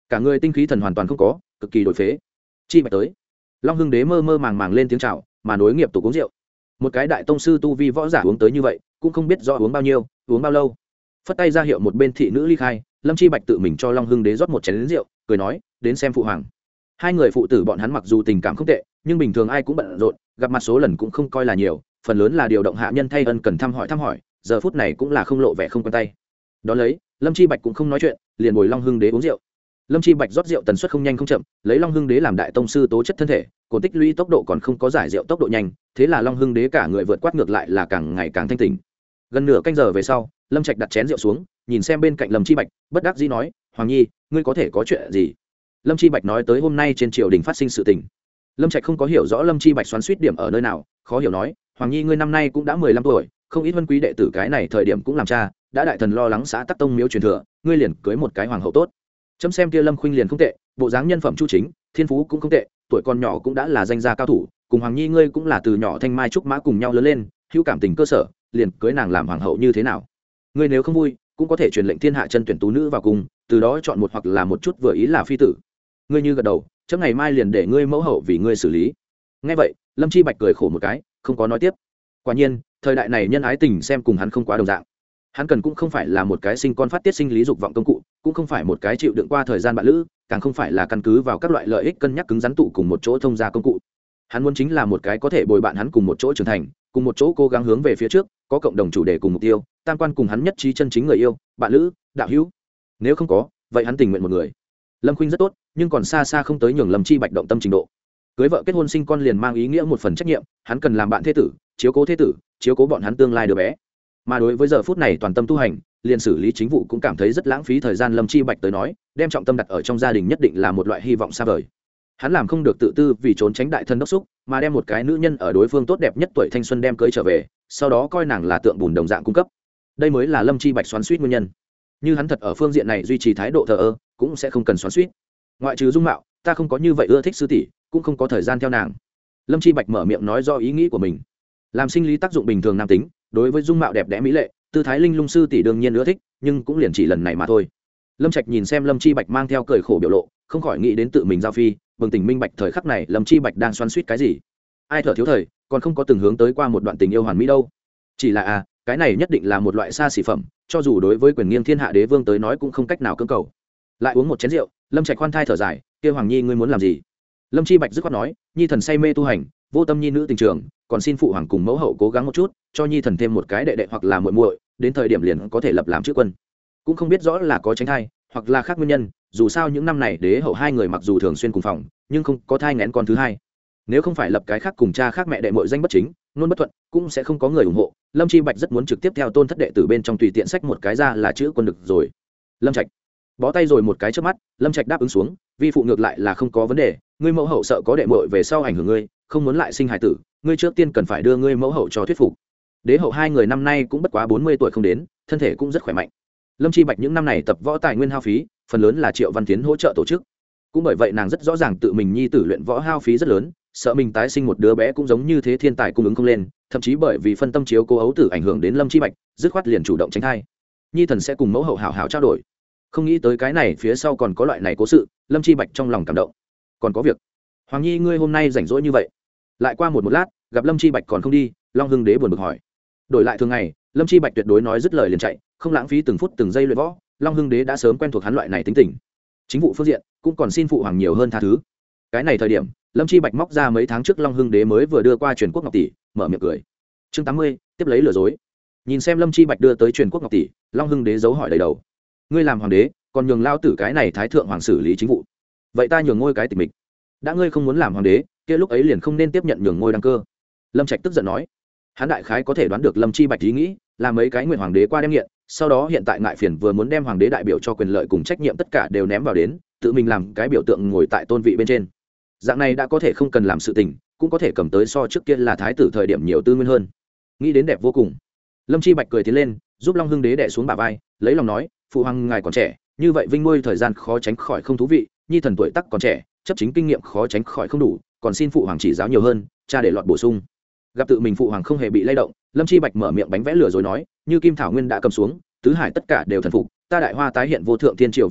cả người tinh khí thần hoàn toàn không có, cực kỳ đổi phế. Chi Bạch tới. Long Hưng Đế mơ mơ màng màng lên tiếng chào, mà nối nghiệp tục uống rượu. Một cái đại tông sư tu vi võ giả uống tới như vậy, cũng không biết rõ uống bao nhiêu, uống bao lâu. Phất tay ra hiệu một bên thị nữ ly khai, Lâm Chi Bạch tự mình cho Long Hưng Đế rót một chén rượu, cười nói, đến xem phụ hoàng. Hai người phụ tử bọn hắn mặc dù tình cảm không tệ, nhưng bình thường ai cũng bận rộn, gặp mặt số lần cũng không coi là nhiều, phần lớn là điều động hạ nhân thay ân cần thăm hỏi thăm hỏi, giờ phút này cũng là không lộ vẻ không quen tay. Đó lấy, Lâm Chi Bạch cũng không nói chuyện, liền ngồi Long Hưng Đế uống rượu. Lâm Chi Bạch rót rượu tần suất không nhanh không chậm, lấy Long Hưng Đế làm đại tông sư tố chất thân thể, cồn tích lũy tốc độ còn không có giải rượu tốc độ nhanh, thế là Long Hưng Đế cả người vượt quát ngược lại là càng ngày càng thanh tỉnh. Gần nửa canh giờ về sau, Lâm Trạch đặt chén rượu xuống, nhìn xem bên cạnh Lâm Chi Bạch, bất đắc dĩ nói, "Hoàng nhi, ngươi có thể có chuyện gì?" Lâm Chi Bạch nói tới hôm nay trên triều đình phát sinh sự tình. Lâm Trạch không có hiểu rõ Lâm Chi Bạch xoắn xuýt điểm ở nơi nào, khó hiểu nói, "Hoàng nhi ngươi năm nay cũng đã mười lăm tuổi, không ít huân quý đệ tử cái này thời điểm cũng làm cha, đã đại thần lo lắng xã Tắc Tông miếu truyền thừa, ngươi liền cưới một cái hoàng hậu tốt." Chấm xem kia Lâm Khuynh liền không tệ, bộ dáng nhân phẩm chu chính, thiên phú cũng không tệ, tuổi còn nhỏ cũng đã là danh gia cao thủ, cùng Hoàng nhi ngươi cũng là từ nhỏ thanh mai trúc mã cùng nhau lớn lên, hữu cảm tình cơ sở, liền cưới nàng làm hoàng hậu như thế nào? Ngươi nếu không vui, cũng có thể truyền lệnh thiên hạ chân tuyển tú nữ vào cùng, từ đó chọn một hoặc là một chút vừa ý là phi tử. Ngươi như gật đầu, chấm ngày mai liền để ngươi mẫu hậu vì ngươi xử lý. Nghe vậy, Lâm Chi Bạch cười khổ một cái, không có nói tiếp. Quả nhiên, thời đại này nhân ái tình xem cùng hắn không quá đồng dạng. Hắn cần cũng không phải là một cái sinh con phát tiết sinh lý dục vọng công cụ, cũng không phải một cái chịu đựng qua thời gian bạn lữ, càng không phải là căn cứ vào các loại lợi ích cân nhắc cứng rắn tụ cùng một chỗ thông gia công cụ. Hắn muốn chính là một cái có thể bồi bạn hắn cùng một chỗ trưởng thành, cùng một chỗ cố gắng hướng về phía trước, có cộng đồng chủ đề cùng mục tiêu, tam quan cùng hắn nhất trí chân chính người yêu, bạn lữ, đạo hữu. Nếu không có, vậy hắn tình nguyện một người. Lâm Khuynh rất tốt, nhưng còn xa xa không tới nhường Lâm Chi Bạch động tâm trình độ. Cưới vợ kết hôn sinh con liền mang ý nghĩa một phần trách nhiệm, hắn cần làm bạn thế tử, chiếu cố thế tử, chiếu cố bọn hắn tương lai đứa bé. Mà đối với giờ phút này toàn tâm tu hành, liền xử lý chính vụ cũng cảm thấy rất lãng phí thời gian. Lâm Chi Bạch tới nói, đem trọng tâm đặt ở trong gia đình nhất định là một loại hy vọng xa vời. Hắn làm không được tự tư vì trốn tránh đại thân đốc xúc, mà đem một cái nữ nhân ở đối phương tốt đẹp nhất tuổi thanh xuân đem cưới trở về, sau đó coi nàng là tượng bùn đồng dạng cung cấp. Đây mới là Lâm Chi Bạch xoắn xuýt nguyên nhân. Như hắn thật ở phương diện này duy trì thái độ thờ ơ, cũng sẽ không cần xoắn xuýt. Ngoại trừ dung mạo, ta không có như vậy ưa thích sư tỷ, cũng không có thời gian theo nàng. Lâm Chi Bạch mở miệng nói do ý nghĩ của mình. Làm sinh lý tác dụng bình thường nam tính, đối với dung mạo đẹp đẽ mỹ lệ, tư thái linh lung sư tỷ đương nhiên ưa thích, nhưng cũng liền chỉ lần này mà thôi. Lâm Trạch nhìn xem Lâm Chi Bạch mang theo cười khổ biểu lộ, không khỏi nghĩ đến tự mình giao phi, bừng tỉnh minh bạch thời khắc này Lâm Chi Bạch đang xoắn xuýt cái gì. Ai thở thiếu thời, còn không có từng hướng tới qua một đoạn tình yêu hoàn mỹ đâu. Chỉ là à, cái này nhất định là một loại xa xỉ phẩm, cho dù đối với quyền nghiêng thiên hạ đế vương tới nói cũng không cách nào cưỡng cầu. Lại uống một chén rượu, Lâm Trạch khoan thai thở dài, kia Hoàng nhi ngươi muốn làm gì? Lâm Chi Bạch dứt khoát nói, nhi thần say mê tu hành, vô tâm nhi nữ tình trường, còn xin phụ hoàng cùng mẫu hậu cố gắng một chút, cho nhi thần thêm một cái đệ đệ hoặc là muội muội, đến thời điểm liền có thể lập làm chữ quân. Cũng không biết rõ là có tránh thai hoặc là khác nguyên nhân, dù sao những năm này đế hậu hai người mặc dù thường xuyên cùng phòng, nhưng không có thai nghén con thứ hai. Nếu không phải lập cái khác cùng cha khác mẹ đệ muội danh bất chính, luôn bất thuận, cũng sẽ không có người ủng hộ. Lâm Chi Bạch rất muốn trực tiếp theo tôn thất đệ tử bên trong tùy tiện sách một cái ra là chữ quân được rồi. Lâm Trạch bó tay rồi một cái trước mắt, Lâm Trạch đáp ứng xuống, vi phụ ngược lại là không có vấn đề, ngươi mẫu hậu sợ có đệ muội về sau ảnh hưởng ngươi, không muốn lại sinh hài tử, ngươi trước tiên cần phải đưa ngươi mẫu hậu cho thuyết phục. Đế hậu hai người năm nay cũng bất quá bốn mươi tuổi không đến, thân thể cũng rất khỏe mạnh. Lâm Chi Bạch những năm này tập võ tài nguyên hao phí, phần lớn là Triệu Văn Tiến hỗ trợ tổ chức. Cũng bởi vậy nàng rất rõ ràng tự mình nhi tử luyện võ hao phí rất lớn, sợ mình tái sinh một đứa bé cũng giống như thế thiên tài cung ứng không lên, thậm chí bởi vì phân tâm chiếu cố ấu tử ảnh hưởng đến Lâm Chi Bạch, dứt khoát liền chủ động tránh thai. Nhi thần sẽ cùng mẫu hậu hảo hảo trao đổi. Không nghĩ tới cái này phía sau còn có loại này cố sự, Lâm Chi Bạch trong lòng cảm động. Còn có việc, Hoàng nhi ngươi hôm nay rảnh rỗi như vậy? Lại qua một một lát, gặp Lâm Chi Bạch còn không đi, Long Hưng Đế buồn bực hỏi. Đổi lại thường ngày, Lâm Chi Bạch tuyệt đối nói dứt lời liền chạy, không lãng phí từng phút từng giây luyện võ. Long Hưng Đế đã sớm quen thuộc hắn loại này tính tình. Chính vụ phương diện cũng còn xin phụ hoàng nhiều hơn tha thứ. Cái này thời điểm, Lâm Chi Bạch móc ra mấy tháng trước Long Hưng Đế mới vừa đưa qua truyền quốc ngọc tỷ, mở miệng cười. Chương tám mươi, tiếp lấy lừa dối. Nhìn xem Lâm Chi Bạch đưa tới truyền quốc ngọc tỷ, Long Hưng Đế giấu hỏi đầy đầu. Ngươi làm hoàng đế, còn nhường lao tử cái này thái thượng hoàng xử lý chính vụ. Vậy ta nhường ngôi cái tịch mịch. Đã ngươi không muốn làm hoàng đế, kia lúc ấy liền không nên tiếp nhận nhường ngôi đăng cơ. Lâm Trạch tức giận nói. Hắn đại khái có thể đoán được Lâm Chi Bạch ý nghĩ, là mấy cái nguyện hoàng đế qua đem nghiện, sau đó hiện tại ngại phiền vừa muốn đem hoàng đế đại biểu cho quyền lợi cùng trách nhiệm tất cả đều ném vào đến, tự mình làm cái biểu tượng ngồi tại tôn vị bên trên. Dạng này đã có thể không cần làm sự tình, cũng có thể cầm tới so trước kia là thái tử thời điểm nhiều tư nguyên hơn. Nghĩ đến đẹp vô cùng. Lâm Chi Bạch cười tiến lên, giúp Long Hưng Đế đè xuống bả vai, lấy lòng nói, phụ hoàng ngài còn trẻ, như vậy vinh nuôi thời gian khó tránh khỏi không thú vị, nhi thần tuổi tác còn trẻ, chấp chính kinh nghiệm khó tránh khỏi không đủ, còn xin phụ hoàng chỉ giáo nhiều hơn, cha để lọt bổ sung. Gặp tự mình phụ hoàng không hề bị lay động, Lâm Chi Bạch mở miệng bánh vẽ lửa rồi nói, như kim thảo nguyên đã cầm xuống, tứ hải tất cả đều thần phục, ta đại hoa tái hiện vô thượng thiên triều vinh quang,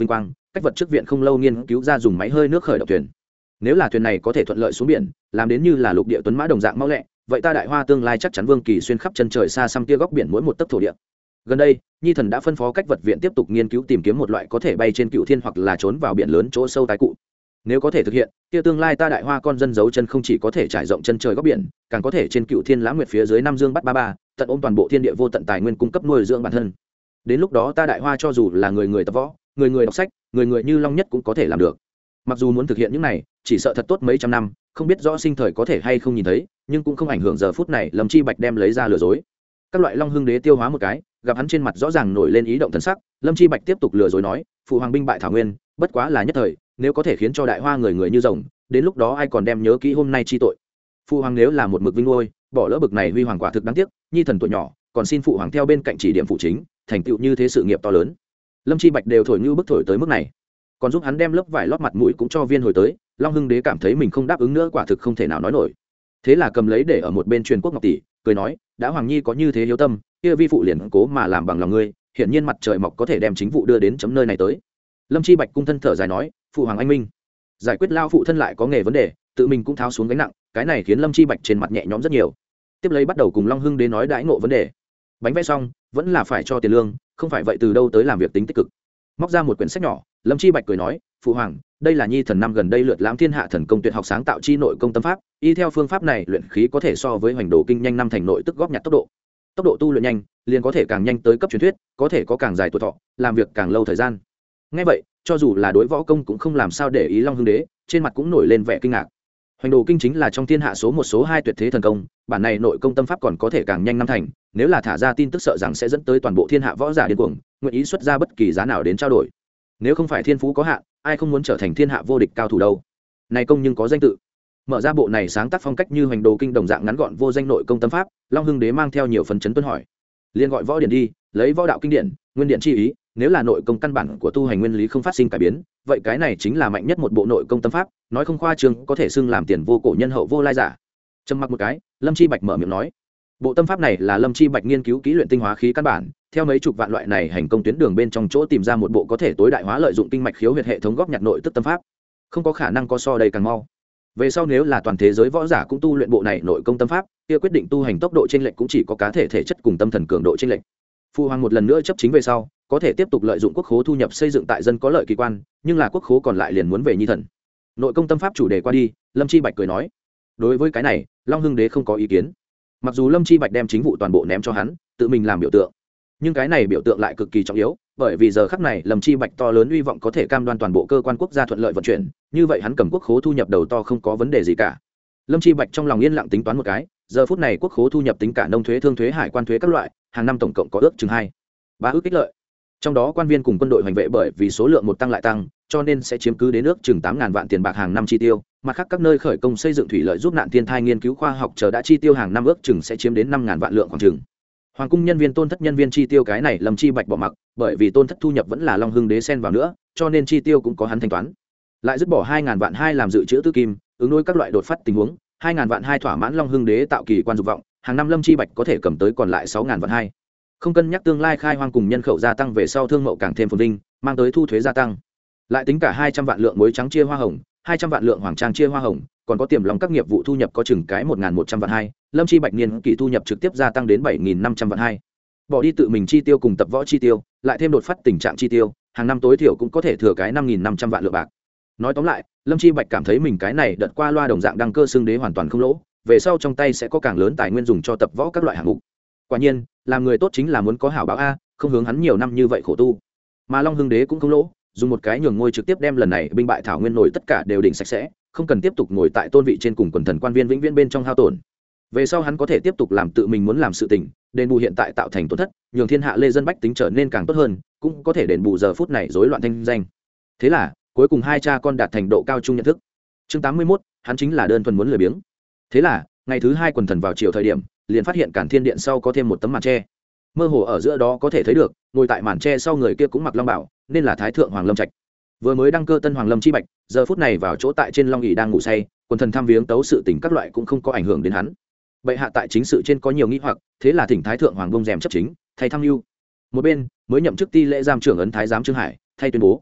cách vật trước viện không lâu nghiên cứu ra dùng máy hơi nước khởi động thuyền. Nếu là thuyền này có thể thuận lợi xuống biển, làm đến như là lục địa tuấn mã đồng dạng mau lẹ, vậy ta Đại Hoa tương lai chắc chắn vương kỳ xuyên khắp chân trời xa xăm kia góc biển mỗi một tấc thổ địa. Gần đây, Nhi Thần đã phân phó cách vật viện tiếp tục nghiên cứu tìm kiếm một loại có thể bay trên cựu thiên hoặc là trốn vào biển lớn chỗ sâu tái cụ. Nếu có thể thực hiện, kia tương lai ta Đại Hoa con dân giấu chân không chỉ có thể trải rộng chân trời góc biển, càng có thể trên cựu thiên lãng nguyệt phía dưới năm dương bắt ba ba, tận ôm toàn bộ thiên địa vô tận tài nguyên cung cấp nuôi dưỡng bản thân. Đến lúc đó ta Đại Hoa cho dù là người người tập võ, người người đọc sách, người người như Long Nhất cũng có thể làm được. Mặc dù muốn thực hiện những này, chỉ sợ thật tốt mấy trăm năm, không biết rõ sinh thời có thể hay không nhìn thấy, nhưng cũng không ảnh hưởng giờ phút này Lâm Chi Bạch đem lấy ra lừa dối. Các loại Long Hưng Đế tiêu hóa một cái, gặp hắn trên mặt rõ ràng nổi lên ý động thần sắc, Lâm Chi Bạch tiếp tục lừa dối nói, phụ hoàng binh bại thảo nguyên, bất quá là nhất thời, nếu có thể khiến cho Đại Hoa người người như rồng, đến lúc đó ai còn đem nhớ kỹ hôm nay chi tội. Phụ hoàng nếu là một mực vinh nuôi, bỏ lỡ bực này huy hoàng quả thực đáng tiếc, Nhi Thần tuổi nhỏ, còn xin phụ hoàng theo bên cạnh chỉ điểm phụ chính, thành tựu như thế sự nghiệp to lớn. Lâm Chi Bạch đều thổi như bức thổi tới mức này, còn giúp hắn đem lớp vải lót mặt mũi cũng cho viên hồi tới. Long Hưng Đế cảm thấy mình không đáp ứng nữa quả thực không thể nào nói nổi, thế là cầm lấy để ở một bên truyền quốc ngọc tỷ, cười nói, đã hoàng nhi có như thế hiếu tâm, kia vi phụ liền cố mà làm bằng lòng ngươi, hiện nhiên mặt trời mọc có thể đem chính vụ đưa đến chấm nơi này tới. Lâm Chi Bạch cung thân thở dài nói, phụ hoàng anh minh, giải quyết lao phụ thân lại có nghề vấn đề, tự mình cũng tháo xuống gánh nặng, cái này khiến Lâm Chi Bạch trên mặt nhẹ nhõm rất nhiều. Tiếp lấy bắt đầu cùng Long Hưng Đế nói đãi ngộ vấn đề. Bánh vẽ xong vẫn là phải cho tiền lương, không phải vậy từ đâu tới làm việc tính tích cực. Móc ra một quyển sách nhỏ, Lâm Chi Bạch cười nói, phụ hoàng, đây là Nhi Thần năm gần đây lượt lãm thiên hạ thần công tuyệt học sáng tạo chi nội công tâm pháp, y theo phương pháp này luyện khí có thể so với hoành đồ kinh nhanh năm thành nội tức góp nhặt tốc độ. Tốc độ tu luyện nhanh, liền có thể càng nhanh tới cấp truyền thuyết, có thể có càng dài tuổi thọ, làm việc càng lâu thời gian. Nghe vậy, cho dù là đối võ công cũng không làm sao để ý Long Hưng Đế, trên mặt cũng nổi lên vẻ kinh ngạc. Hoành đồ kinh chính là trong thiên hạ số một số hai tuyệt thế thần công, bản này nội công tâm pháp còn có thể càng nhanh năm thành, nếu là thả ra tin tức sợ rằng sẽ dẫn tới toàn bộ thiên hạ võ giả điên cuồng, nguyện ý xuất ra bất kỳ giá nào đến trao đổi. Nếu không phải thiên phú có hạn, ai không muốn trở thành thiên hạ vô địch cao thủ đâu. Này công nhưng có danh tự. Mở ra bộ này sáng tác phong cách như hoành đồ kinh đồng dạng ngắn gọn vô danh nội công tâm pháp, Long Hưng Đế mang theo nhiều phần chấn tuân hỏi, liên gọi võ điển đi, lấy võ đạo kinh điển, nguyên điện chi ý, nếu là nội công căn bản của tu hành nguyên lý không phát sinh cải biến, vậy cái này chính là mạnh nhất một bộ nội công tâm pháp, nói không khoa trương có thể xưng làm tiền vô cổ nhân hậu vô lai giả. Trầm mặc một cái, Lâm Chi Bạch mở miệng nói, bộ tâm pháp này là Lâm Chi Bạch nghiên cứu kỹ luyện tinh hóa khí căn bản, theo mấy chục vạn loại này hành công tuyến đường bên trong chỗ tìm ra một bộ có thể tối đại hóa lợi dụng kinh mạch khiếu huyệt hệ thống góp nhặt nội tức tâm pháp, không có khả năng có so đây càng mau. Về sau nếu là toàn thế giới võ giả cũng tu luyện bộ này nội công tâm pháp, kia quyết định tu hành tốc độ chênh lệch cũng chỉ có cá thể thể chất cùng tâm thần cường độ chênh lệch. Phu hoàng một lần nữa chấp chính về sau, có thể tiếp tục lợi dụng quốc khố thu nhập xây dựng tại dân có lợi kỳ quan, nhưng là quốc khố còn lại liền muốn về Nhi Thần. Nội công tâm pháp chủ đề qua đi, Lâm Chi Bạch cười nói, đối với cái này, Long Hưng Đế không có ý kiến. Mặc dù Lâm Chi Bạch đem chính vụ toàn bộ ném cho hắn, tự mình làm biểu tượng, nhưng cái này biểu tượng lại cực kỳ trọng yếu, bởi vì giờ khắc này Lâm Chi Bạch to lớn uy vọng có thể cam đoan toàn bộ cơ quan quốc gia thuận lợi vận chuyển, như vậy hắn cầm quốc khố thu nhập đầu to không có vấn đề gì cả. Lâm Chi Bạch trong lòng yên lặng tính toán một cái, giờ phút này quốc khố thu nhập tính cả nông thuế, thương thuế, hải quan thuế các loại, hàng năm tổng cộng có ước chừng hai ba ước ích lợi. Trong đó quan viên cùng quân đội hành vệ bởi vì số lượng một tăng lại tăng, cho nên sẽ chiếm cứ đến ước chừng tám ngàn vạn tiền bạc hàng năm chi tiêu, mặt khác các nơi khởi công xây dựng thủy lợi giúp nạn thiên thai nghiên cứu khoa học chờ đã chi tiêu hàng năm ước chừng sẽ chiếm đến năm ngàn vạn lượng khoảng chừng. Hoàng cung nhân viên tôn thất nhân viên chi tiêu cái này Lâm Chi Bạch bỏ mặc, bởi vì tôn thất thu nhập vẫn là Long Hưng Đế xen vào nữa, cho nên chi tiêu cũng có hắn thanh toán. Lại dứt bỏ hai ngàn vạn hai làm dự trữ tư kim, ứng đối các loại đột phát tình huống, hai ngàn vạn hai thỏa mãn Long Hưng Đế tạo kỳ quan dục vọng, hàng năm Lâm Chi Bạch có thể cầm tới còn lại sáu ngàn vạn hai. Không cân nhắc tương lai khai hoang cùng nhân khẩu gia tăng về sau thương mậu càng thêm phồn vinh, mang tới thu thuế gia tăng. Lại tính cả hai trăm vạn lượng muối trắng chia hoa hồng, hai trăm vạn lượng hoàng trang chia hoa hồng, còn có tiềm lòng các nghiệp vụ thu nhập có chừng cái một ngàn một trăm vạn hai, Lâm Chi Bạch niên kỳ thu nhập trực tiếp gia tăng đến bảy nghìn năm trăm vạn hai. Bỏ đi tự mình chi tiêu cùng tập võ chi tiêu, lại thêm đột phát tình trạng chi tiêu, hàng năm tối thiểu cũng có thể thừa cái năm nghìn năm trăm vạn lượng bạc. Nói tóm lại, Lâm Chi Bạch cảm thấy mình cái này đợt qua loa đồng dạng đăng cơ xưng đế hoàn toàn không lỗ, về sau trong tay sẽ có càng lớn tài nguyên dùng cho tập võ các loại hạng mục. Quả nhiên, làm người tốt chính là muốn có hảo báo a, không hướng hắn nhiều năm như vậy khổ tu. Mà Long Hưng Đế cũng không lỗ, dùng một cái nhường ngôi trực tiếp đem lần này binh bại thảo nguyên nổi tất cả đều đỉnh sạch sẽ, không cần tiếp tục ngồi tại tôn vị trên cùng quần thần quan viên vĩnh viễn bên trong hao tổn. Về sau hắn có thể tiếp tục làm tự mình muốn làm sự tình, đền bù hiện tại tạo thành tổn thất, nhường thiên hạ lê dân bách tính trở nên càng tốt hơn, cũng có thể đền bù giờ phút này rối loạn thanh danh. Thế là, cuối cùng hai cha con đạt thành độ cao chung nhận thức. Chương tám mươi mốt, hắn chính là đơn thuần muốn lười biếng. Thế là, ngày thứ hai quần thần vào chiều thời điểm, liền phát hiện Càn Thiên Điện sau có thêm một tấm màn tre. Mơ hồ ở giữa đó có thể thấy được, ngồi tại màn tre sau người kia cũng mặc long bảo, nên là Thái thượng Hoàng Lâm Trạch. Vừa mới đăng cơ tân Hoàng Lâm Chi Bạch, giờ phút này vào chỗ tại trên long ỷ đang ngủ say, quần thần thăm viếng tấu sự tình các loại cũng không có ảnh hưởng đến hắn. Bệ hạ tại chính sự trên có nhiều nghi hoặc, thế là thỉnh Thái thượng Hoàng bông rèm chấp chính, thay tham mưu. Một bên, mới nhậm chức ti lễ giám trưởng ấn thái giám Trương Hải, thay tuyên bố.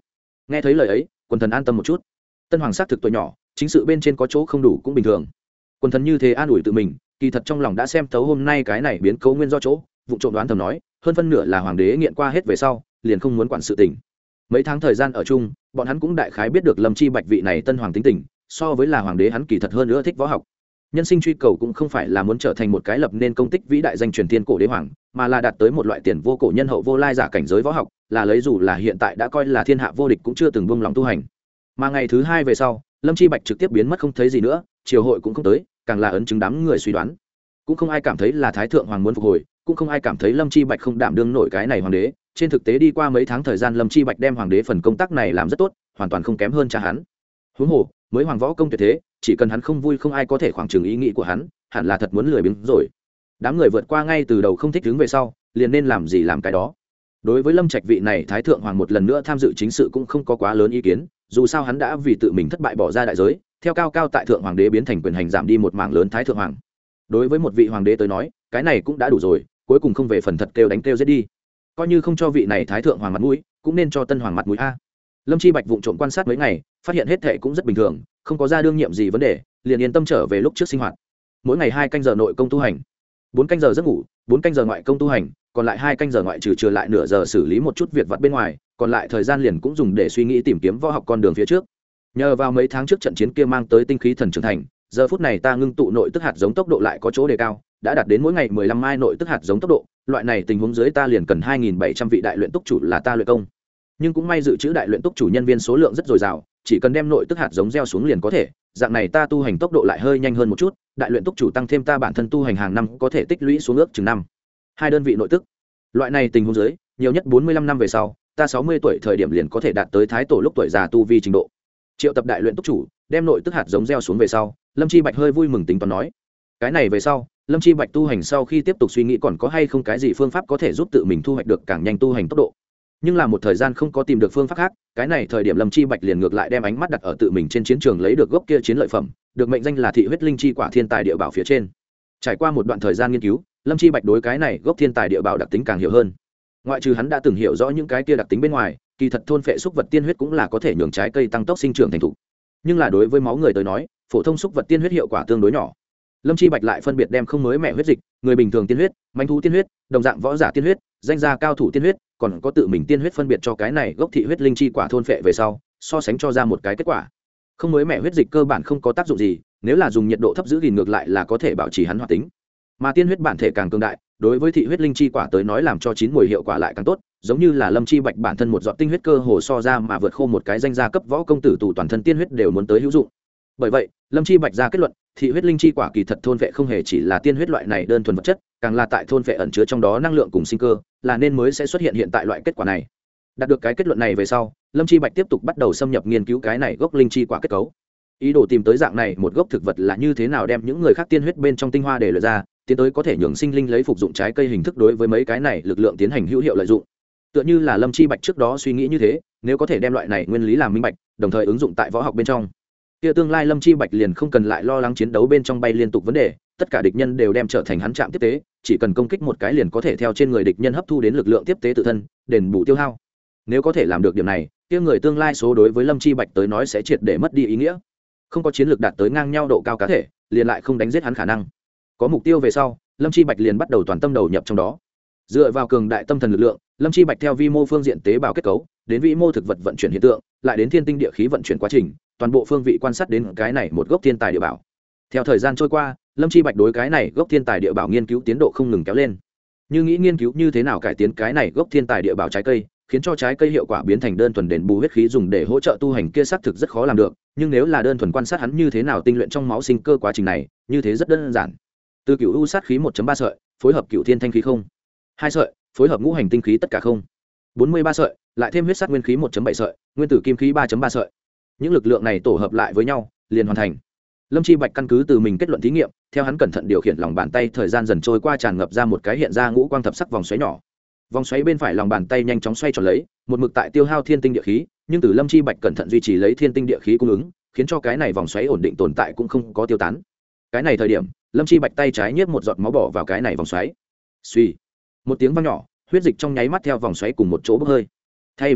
Nghe thấy lời ấy, quần thần an tâm một chút. Tân hoàng xác thực tuổi nhỏ, chính sự bên trên có chỗ không đủ cũng bình thường. Quần thần như thế an ủi tự mình, kỳ thật trong lòng đã xem tấu hôm nay cái này biến cố nguyên do chỗ, vụ trộm đoán thầm nói, hơn phân nửa là hoàng đế nghiện qua hết về sau, liền không muốn quản sự tình. Mấy tháng thời gian ở chung, bọn hắn cũng đại khái biết được Lâm Chi Bạch vị này tân hoàng tính tình, so với là hoàng đế hắn kỳ thật hơn nữa thích võ học. Nhân sinh truy cầu cũng không phải là muốn trở thành một cái lập nên công tích vĩ đại danh truyền thiên cổ đế hoàng, mà là đạt tới một loại tiền vô cổ nhân hậu vô lai giả cảnh giới võ học, là lấy dù là hiện tại đã coi là thiên hạ vô địch cũng chưa từng buông lòng tu hành. Mà ngày thứ hai về sau, Lâm Chi Bạch trực tiếp biến mất không thấy gì nữa, triều hội cũng không tới, càng là ấn chứng đám người suy đoán. Cũng không ai cảm thấy là thái thượng hoàng muốn phục hồi, cũng không ai cảm thấy Lâm Chi Bạch không đảm đương nổi cái này hoàng đế. Trên thực tế đi qua mấy tháng thời gian, Lâm Chi Bạch đem hoàng đế phần công tác này làm rất tốt, hoàn toàn không kém hơn cha hắn. Huống hồ, mới hoàng võ công tuyệt thế, chỉ cần hắn không vui không ai có thể khoảng chừng ý nghĩ của hắn, hẳn là thật muốn lười biếng rồi. Đám người vượt qua ngay từ đầu không thích đứng về sau, liền nên làm gì làm cái đó. Đối với Lâm Trạch vị này thái thượng hoàng một lần nữa tham dự chính sự cũng không có quá lớn ý kiến, dù sao hắn đã vì tự mình thất bại bỏ ra đại giới, theo cao cao tại thượng hoàng đế biến thành quyền hành giảm đi một mảng lớn thái thượng hoàng. Đối với một vị hoàng đế tới nói, cái này cũng đã đủ rồi, cuối cùng không về phần thật kêu đánh kêu giết đi. Coi như không cho vị này thái thượng hoàng mặt mũi, cũng nên cho tân hoàng mặt mũi a. Lâm Chi Bạch vụng trộm quan sát mấy ngày, phát hiện hết thệ cũng rất bình thường, không có ra đương nhiệm gì vấn đề, liền yên tâm trở về lúc trước sinh hoạt. Mỗi ngày hai canh giờ nội công tu hành, bốn canh giờ giấc ngủ, bốn canh giờ ngoại công tu hành, còn lại hai canh giờ ngoại trừ trừ lại nửa giờ xử lý một chút việc vặt bên ngoài, còn lại thời gian liền cũng dùng để suy nghĩ tìm kiếm võ học con đường phía trước. Nhờ vào mấy tháng trước trận chiến kia mang tới tinh khí thần trưởng thành, giờ phút này ta ngưng tụ nội tức hạt giống tốc độ lại có chỗ đề cao, đã đạt đến mỗi ngày mười lăm mai nội tức hạt giống tốc độ, loại này tình huống dưới ta liền cần hai nghìn bảy trăm vị đại luyện túc chủ là ta luyện công. Nhưng cũng may dự trữ đại luyện túc chủ nhân viên số lượng rất dồi dào, chỉ cần đem nội tức hạt giống gieo xuống liền có thể, dạng này ta tu hành tốc độ lại hơi nhanh hơn một chút, đại luyện túc chủ tăng thêm ta bản thân tu hành hàng năm có thể tích lũy xuống ước chừng năm hai đơn vị nội tức. Loại này tình huống dưới, nhiều nhất bốn mươi lăm năm về sau, ta sáu mươi tuổi thời điểm liền có thể đạt tới thái tổ lúc tuổi già tu vi trình độ. Triệu tập đại luyện túc chủ, đem nội tức hạt giống gieo xuống về sau, Lâm Chi Bạch hơi vui mừng tính toán nói, cái này về sau, Lâm Chi Bạch tu hành sau khi tiếp tục suy nghĩ còn có hay không cái gì phương pháp có thể giúp tự mình thu hoạch được càng nhanh tu hành tốc độ. Nhưng là một thời gian không có tìm được phương pháp khác, cái này thời điểm Lâm Chi Bạch liền ngược lại đem ánh mắt đặt ở tự mình trên chiến trường lấy được gốc kia chiến lợi phẩm, được mệnh danh là thị huyết linh chi quả thiên tài địa bảo phía trên. Trải qua một đoạn thời gian nghiên cứu, Lâm Chi Bạch đối cái này gốc thiên tài địa bảo đặc tính càng hiểu hơn. Ngoại trừ hắn đã từng hiểu rõ những cái kia đặc tính bên ngoài, kỳ thật thôn phệ xúc vật tiên huyết cũng là có thể nhường trái cây tăng tốc sinh trưởng thành thụ. Nhưng là đối với máu người tới nói, phổ thông xúc vật tiên huyết hiệu quả tương đối nhỏ. Lâm Chi Bạch lại phân biệt đem không mới mẹ huyết dịch, người bình thường tiên huyết, manh thú tiên huyết, đồng dạng võ giả tiên huyết, danh gia cao thủ tiên huyết, còn có tự mình tiên huyết phân biệt cho cái này gốc thị huyết linh chi quả thôn phệ về sau, so sánh cho ra một cái kết quả. Không mới mẹ huyết dịch cơ bản không có tác dụng gì, nếu là dùng nhiệt độ thấp giữ gìn ngược lại là có thể bảo trì hắn hoạt tính. Mà tiên huyết bản thể càng cường đại, đối với thị huyết linh chi quả tới nói làm cho chín mùi hiệu quả lại càng tốt, giống như là Lâm Chi Bạch bản thân một giọt tinh huyết cơ hồ so ra mà vượt khô một cái danh gia cấp võ công tử tù toàn thân tiên huyết đều muốn tới hữu dụng. Bởi vậy, Lâm Chi Bạch ra kết luận, thị huyết linh chi quả kỳ thật thôn vệ không hề chỉ là tiên huyết loại này đơn thuần vật chất, càng là tại thôn vệ ẩn chứa trong đó năng lượng cùng sinh cơ, là nên mới sẽ xuất hiện hiện tại loại kết quả này. Đạt được cái kết luận này về sau, Lâm Chi Bạch tiếp tục bắt đầu xâm nhập nghiên cứu cái này gốc linh chi quả kết cấu. Ý đồ tìm tới dạng này một gốc thực vật là như thế nào đem những người khác tiên huyết bên trong tinh hoa để luyện ra, tiến tới có thể nhường sinh linh lấy phục dụng trái cây hình thức đối với mấy cái này lực lượng tiến hành hữu hiệu lợi dụng. Tựa như là Lâm Chi Bạch trước đó suy nghĩ như thế, nếu có thể đem loại này nguyên lý làm minh bạch, đồng thời ứng dụng tại võ học bên trong, kia tương lai Lâm Chi Bạch liền không cần lại lo lắng chiến đấu bên trong bay liên tục vấn đề, tất cả địch nhân đều đem trở thành hắn trạm tiếp tế, chỉ cần công kích một cái liền có thể theo trên người địch nhân hấp thu đến lực lượng tiếp tế tự thân, đền bù tiêu hao. Nếu có thể làm được điểm này, kia người tương lai số đối với Lâm Chi Bạch tới nói sẽ triệt để mất đi ý nghĩa. Không có chiến lược đạt tới ngang nhau độ cao cá thể, liền lại không đánh giết hắn khả năng. Có mục tiêu về sau, Lâm Chi Bạch liền bắt đầu toàn tâm đầu nhập trong đó. Dựa vào cường đại tâm thần lực lượng, Lâm Chi Bạch theo vi mô phương diện tế bào kết cấu, đến vĩ mô thực vật vận chuyển hiện tượng, lại đến thiên tinh địa khí vận chuyển quá trình, toàn bộ phương vị quan sát đến cái này một gốc thiên tài địa bảo. Theo thời gian trôi qua, Lâm Chi Bạch đối cái này gốc thiên tài địa bảo nghiên cứu tiến độ không ngừng kéo lên. Như nghĩ nghiên cứu như thế nào cải tiến cái này gốc thiên tài địa bảo trái cây, khiến cho trái cây hiệu quả biến thành đơn thuần đền bù huyết khí dùng để hỗ trợ tu hành kia xác thực rất khó làm được, nhưng nếu là đơn thuần quan sát hắn như thế nào tinh luyện trong máu sinh cơ quá trình này, như thế rất đơn giản. Từ cửu u sát khí một chấm ba sợi, phối hợp cửu thiên thanh khí không hai sợi, phối hợp ngũ hành tinh khí tất cả không bốn mươi ba sợi, lại thêm huyết sát nguyên khí một chấm bảy sợi, nguyên tử kim khí ba chấm ba sợi. Những lực lượng này tổ hợp lại với nhau, liền hoàn thành. Lâm Chi Bạch căn cứ từ mình kết luận thí nghiệm, theo hắn cẩn thận điều khiển lòng bàn tay, thời gian dần trôi qua tràn ngập ra một cái hiện ra ngũ quang thập sắc vòng xoáy nhỏ. Vòng xoáy bên phải lòng bàn tay nhanh chóng xoay tròn lấy, một mực tại tiêu hao thiên tinh địa khí, nhưng từ Lâm Chi Bạch cẩn thận duy trì lấy thiên tinh địa khí cung ứng, khiến cho cái này vòng xoáy ổn định tồn tại cũng không có tiêu tán. Cái này thời điểm, Lâm Chi Bạch tay trái nhếch một giọt máu bỏ vào cái này vòng xoáy. Suy, một tiếng vang nhỏ, huyết dịch trong nháy mắt theo vòng xoáy cùng một chỗ bốc hơi. Thay vào đó,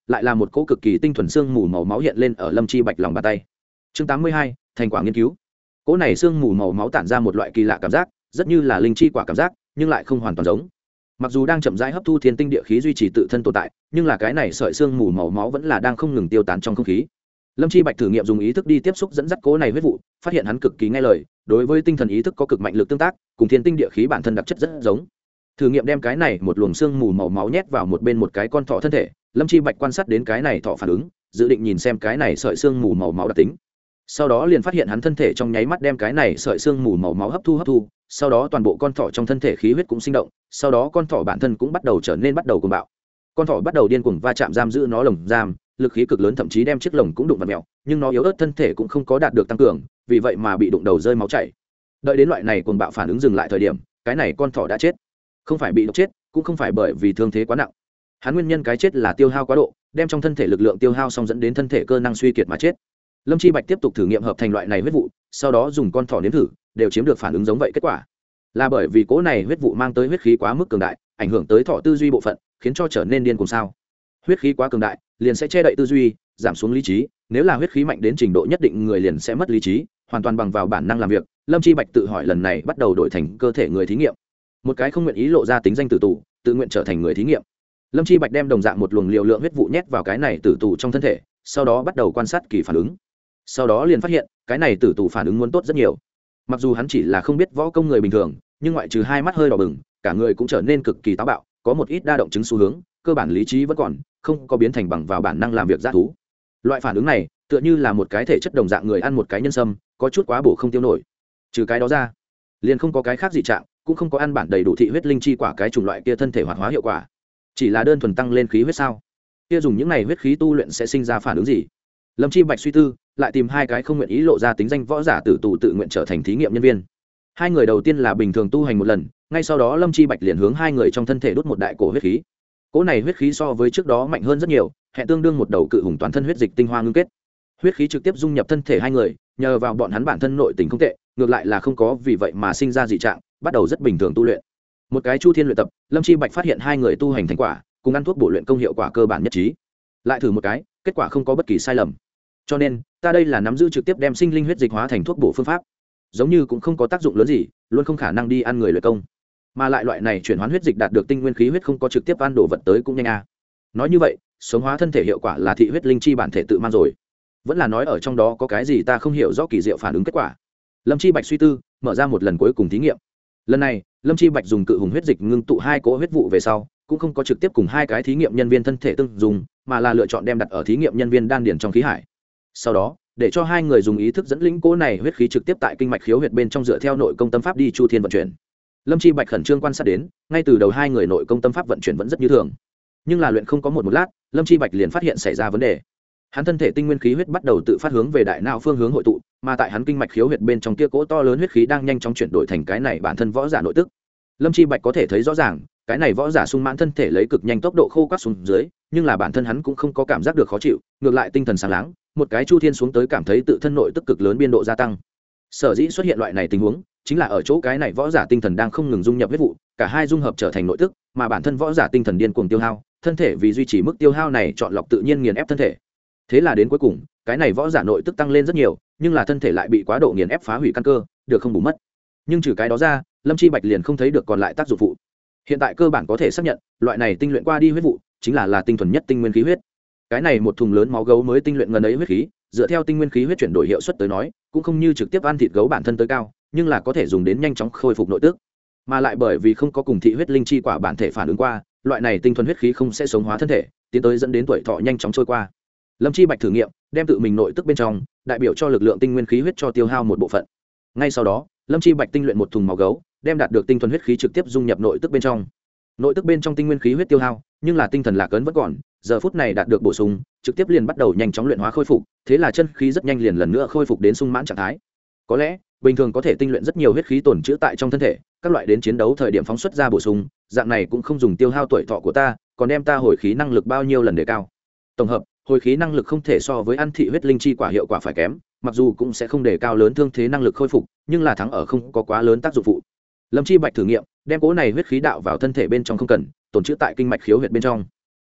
lại là một cỗ cực kỳ tinh thuần xương mù màu máu hiện lên ở Lâm Chi Bạch lòng bàn tay. Chương tám mươi hai, thành quả nghiên cứu. Cỗ này xương mù màu máu tản ra một loại kỳ lạ cảm giác, rất như là linh chi quả cảm giác, nhưng lại không hoàn toàn giống. Mặc dù đang chậm rãi hấp thu thiên tinh địa khí duy trì tự thân tồn tại, nhưng là cái này sợi xương mù màu máu vẫn là đang không ngừng tiêu tán trong không khí. Lâm Chi Bạch thử nghiệm dùng ý thức đi tiếp xúc dẫn dắt cỗ này huyết vụ, phát hiện hắn cực kỳ nghe lời, đối với tinh thần ý thức có cực mạnh lực tương tác, cùng thiên tinh địa khí bản thân đặc chất rất giống. Thử nghiệm đem cái này một luồng xương mù màu máu nhét vào một bên một cái con thỏ thân thể, Lâm Chi Bạch quan sát đến cái này thỏ phản ứng, dự định nhìn xem cái này sợi xương mù màu máu đặc tính. Sau đó liền phát hiện hắn thân thể trong nháy mắt đem cái này sợi xương mù màu máu hấp thu hấp thu, sau đó toàn bộ con thỏ trong thân thể khí huyết cũng sinh động, sau đó con thỏ bản thân cũng bắt đầu trở nên bắt đầu cuồng bạo. Con thỏ bắt đầu điên cuồng va chạm giam giữ nó lồng giam, lực khí cực lớn thậm chí đem chiếc lồng cũng đụng vào mèo, nhưng nó yếu ớt thân thể cũng không có đạt được tăng cường, vì vậy mà bị đụng đầu rơi máu chảy. Đợi đến loại này cuồng bạo phản ứng dừng lại thời điểm, cái này con thỏ đã chết. Không phải bị độc chết, cũng không phải bởi vì thương thế quá nặng. Hắn nguyên nhân cái chết là tiêu hao quá độ, đem trong thân thể lực lượng tiêu hao xong dẫn đến thân thể cơ năng suy kiệt mà chết. Lâm Chi Bạch tiếp tục thử nghiệm hợp thành loại này huyết vụ, sau đó dùng con thỏ nếm thử, đều chiếm được phản ứng giống vậy kết quả. Là bởi vì cỗ này huyết vụ mang tới huyết khí quá mức cường đại, ảnh hưởng tới thỏ tư duy bộ phận, khiến cho trở nên điên cuồng sao? Huyết khí quá cường đại, liền sẽ che đậy tư duy, giảm xuống lý trí, nếu là huyết khí mạnh đến trình độ nhất định người liền sẽ mất lý trí, hoàn toàn bằng vào bản năng làm việc. Lâm Chi Bạch tự hỏi lần này bắt đầu đổi thành cơ thể người thí nghiệm. Một cái không nguyện ý lộ ra tính danh tử tù, tự nguyện trở thành người thí nghiệm. Lâm Chi Bạch đem đồng dạng một luồng liều lượng huyết vụ nhét vào cái này tử tù trong thân thể, sau đó bắt đầu quan sát kỳ phản ứng. Sau đó liền phát hiện, cái này tử tù phản ứng muốn tốt rất nhiều. Mặc dù hắn chỉ là không biết võ công người bình thường, nhưng ngoại trừ hai mắt hơi đỏ bừng, cả người cũng trở nên cực kỳ táo bạo, có một ít đa động chứng xu hướng, cơ bản lý trí vẫn còn, không có biến thành bằng vào bản năng làm việc dã thú. Loại phản ứng này, tựa như là một cái thể chất đồng dạng người ăn một cái nhân sâm, có chút quá bổ không tiêu nổi. Trừ cái đó ra, liền không có cái khác gì trạng, cũng không có ăn bản đầy đủ thị huyết linh chi quả cái chủng loại kia thân thể hoạt hóa hiệu quả, chỉ là đơn thuần tăng lên khí huyết sao? Kia dùng những này huyết khí tu luyện sẽ sinh ra phản ứng gì? Lâm Chi Bạch suy tư, lại tìm hai cái không nguyện ý lộ ra tính danh võ giả tử tù tự nguyện trở thành thí nghiệm nhân viên. Hai người đầu tiên là bình thường tu hành một lần, ngay sau đó Lâm Chi Bạch liền hướng hai người trong thân thể đốt một đại cổ huyết khí. Cỗ này huyết khí so với trước đó mạnh hơn rất nhiều, hệ tương đương một đầu cự hùng toàn thân huyết dịch tinh hoa ngưng kết. Huyết khí trực tiếp dung nhập thân thể hai người, nhờ vào bọn hắn bản thân nội tình không tệ, ngược lại là không có vì vậy mà sinh ra dị trạng, bắt đầu rất bình thường tu luyện. Một cái chu thiên luyện tập, Lâm Chi Bạch phát hiện hai người tu hành thành quả, cùng ăn thuốc bổ luyện công hiệu quả cơ bản nhất trí. Lại thử một cái, kết quả không có bất kỳ sai lầm. Cho nên, ta đây là nắm giữ trực tiếp đem sinh linh huyết dịch hóa thành thuốc bổ phương pháp. Giống như cũng không có tác dụng lớn gì, luôn không khả năng đi ăn người luyện công. Mà lại loại này chuyển hóa huyết dịch đạt được tinh nguyên khí huyết không có trực tiếp ăn đồ vật tới cũng nhanh a. Nói như vậy, sống hóa thân thể hiệu quả là thị huyết linh chi bản thể tự mang rồi. Vẫn là nói ở trong đó có cái gì ta không hiểu rõ kỳ diệu phản ứng kết quả. Lâm Chi Bạch suy tư, mở ra một lần cuối cùng thí nghiệm. Lần này, Lâm Chi Bạch dùng cự hùng huyết dịch ngưng tụ hai cỗ huyết vụ về sau, cũng không có trực tiếp cùng hai cái thí nghiệm nhân viên thân thể tương dùng, mà là lựa chọn đem đặt ở thí nghiệm nhân viên đan điền trong khí hải. Sau đó, để cho hai người dùng ý thức dẫn lĩnh cỗ này huyết khí trực tiếp tại kinh mạch khiếu huyệt bên trong dựa theo nội công tâm pháp đi chu thiên vận chuyển. Lâm Chi Bạch khẩn trương quan sát đến, ngay từ đầu hai người nội công tâm pháp vận chuyển vẫn rất như thường, nhưng là luyện không có một một lát, Lâm Chi Bạch liền phát hiện xảy ra vấn đề. Hắn thân thể tinh nguyên khí huyết bắt đầu tự phát hướng về đại não phương hướng hội tụ, mà tại hắn kinh mạch khiếu huyệt bên trong kia cỗ to lớn huyết khí đang nhanh chóng chuyển đổi thành cái này bản thân võ giả nội tức. Lâm Chi Bạch có thể thấy rõ ràng, cái này võ giả sung mãn thân thể lấy cực nhanh tốc độ khô quắt xuống dưới, nhưng là bản thân hắn cũng không có cảm giác được khó chịu, ngược lại tinh thần sáng láng, một cái chu thiên xuống tới cảm thấy tự thân nội tức cực lớn biên độ gia tăng. Sở dĩ xuất hiện loại này tình huống, chính là ở chỗ cái này võ giả tinh thần đang không ngừng dung nhập huyết vụ, cả hai dung hợp trở thành nội tức, mà bản thân võ giả tinh thần điên cuồng tiêu hao, thân thể vì duy trì mức tiêu hao này chọn lọc tự nhiên nghiền ép thân thể. Thế là đến cuối cùng, cái này võ giả nội tức tăng lên rất nhiều, nhưng là thân thể lại bị quá độ nghiền ép phá hủy căn cơ, được không bù mất. Nhưng trừ cái đó ra, Lâm Chi Bạch liền không thấy được còn lại tác dụng phụ. Hiện tại cơ bản có thể xác nhận, loại này tinh luyện qua đi huyết vụ, chính là là tinh thuần nhất tinh nguyên khí huyết. Cái này một thùng lớn máu gấu mới tinh luyện ngần ấy huyết khí, dựa theo tinh nguyên khí huyết chuyển đổi hiệu suất tới nói, cũng không như trực tiếp ăn thịt gấu bản thân tới cao, nhưng là có thể dùng đến nhanh chóng khôi phục nội tức. Mà lại bởi vì không có cùng thị huyết linh chi quả bản thể phản ứng qua, loại này tinh thuần huyết khí không sẽ sống hóa thân thể, tiến tới dẫn đến tuổi thọ nhanh chóng trôi qua. Lâm Chi Bạch thử nghiệm, đem tự mình nội tức bên trong, đại biểu cho lực lượng tinh nguyên khí huyết cho tiêu hao một bộ phận. Ngay sau đó, Lâm Chi Bạch tinh luyện một thùng máu gấu, đem đạt được tinh thuần huyết khí trực tiếp dung nhập nội tức bên trong. Nội tức bên trong tinh nguyên khí huyết tiêu hao, nhưng là tinh thần lạc ấn vẫn còn, giờ phút này đạt được bổ sung, trực tiếp liền bắt đầu nhanh chóng luyện hóa khôi phục, thế là chân khí rất nhanh liền lần nữa khôi phục đến sung mãn trạng thái. Có lẽ, bình thường có thể tinh luyện rất nhiều huyết khí tồn trữ tại trong thân thể, các loại đến chiến đấu thời điểm phóng xuất ra bổ sung, dạng này cũng không dùng tiêu hao tuổi thọ của ta, còn đem ta hồi khí năng lực bao nhiêu lần đề cao. Tổng hợp, hồi khí năng lực không thể so với ăn thị huyết linh chi quả hiệu quả phải kém, mặc dù cũng sẽ không đề cao lớn thương thế năng lực khôi phục, nhưng là thắng ở không có quá lớn tác dụng phụ. Lâm Chi Bạch thử nghiệm, đem cỗ này huyết khí đạo vào thân thể bên trong không cần, tồn trữ tại kinh mạch khiếu huyệt bên trong.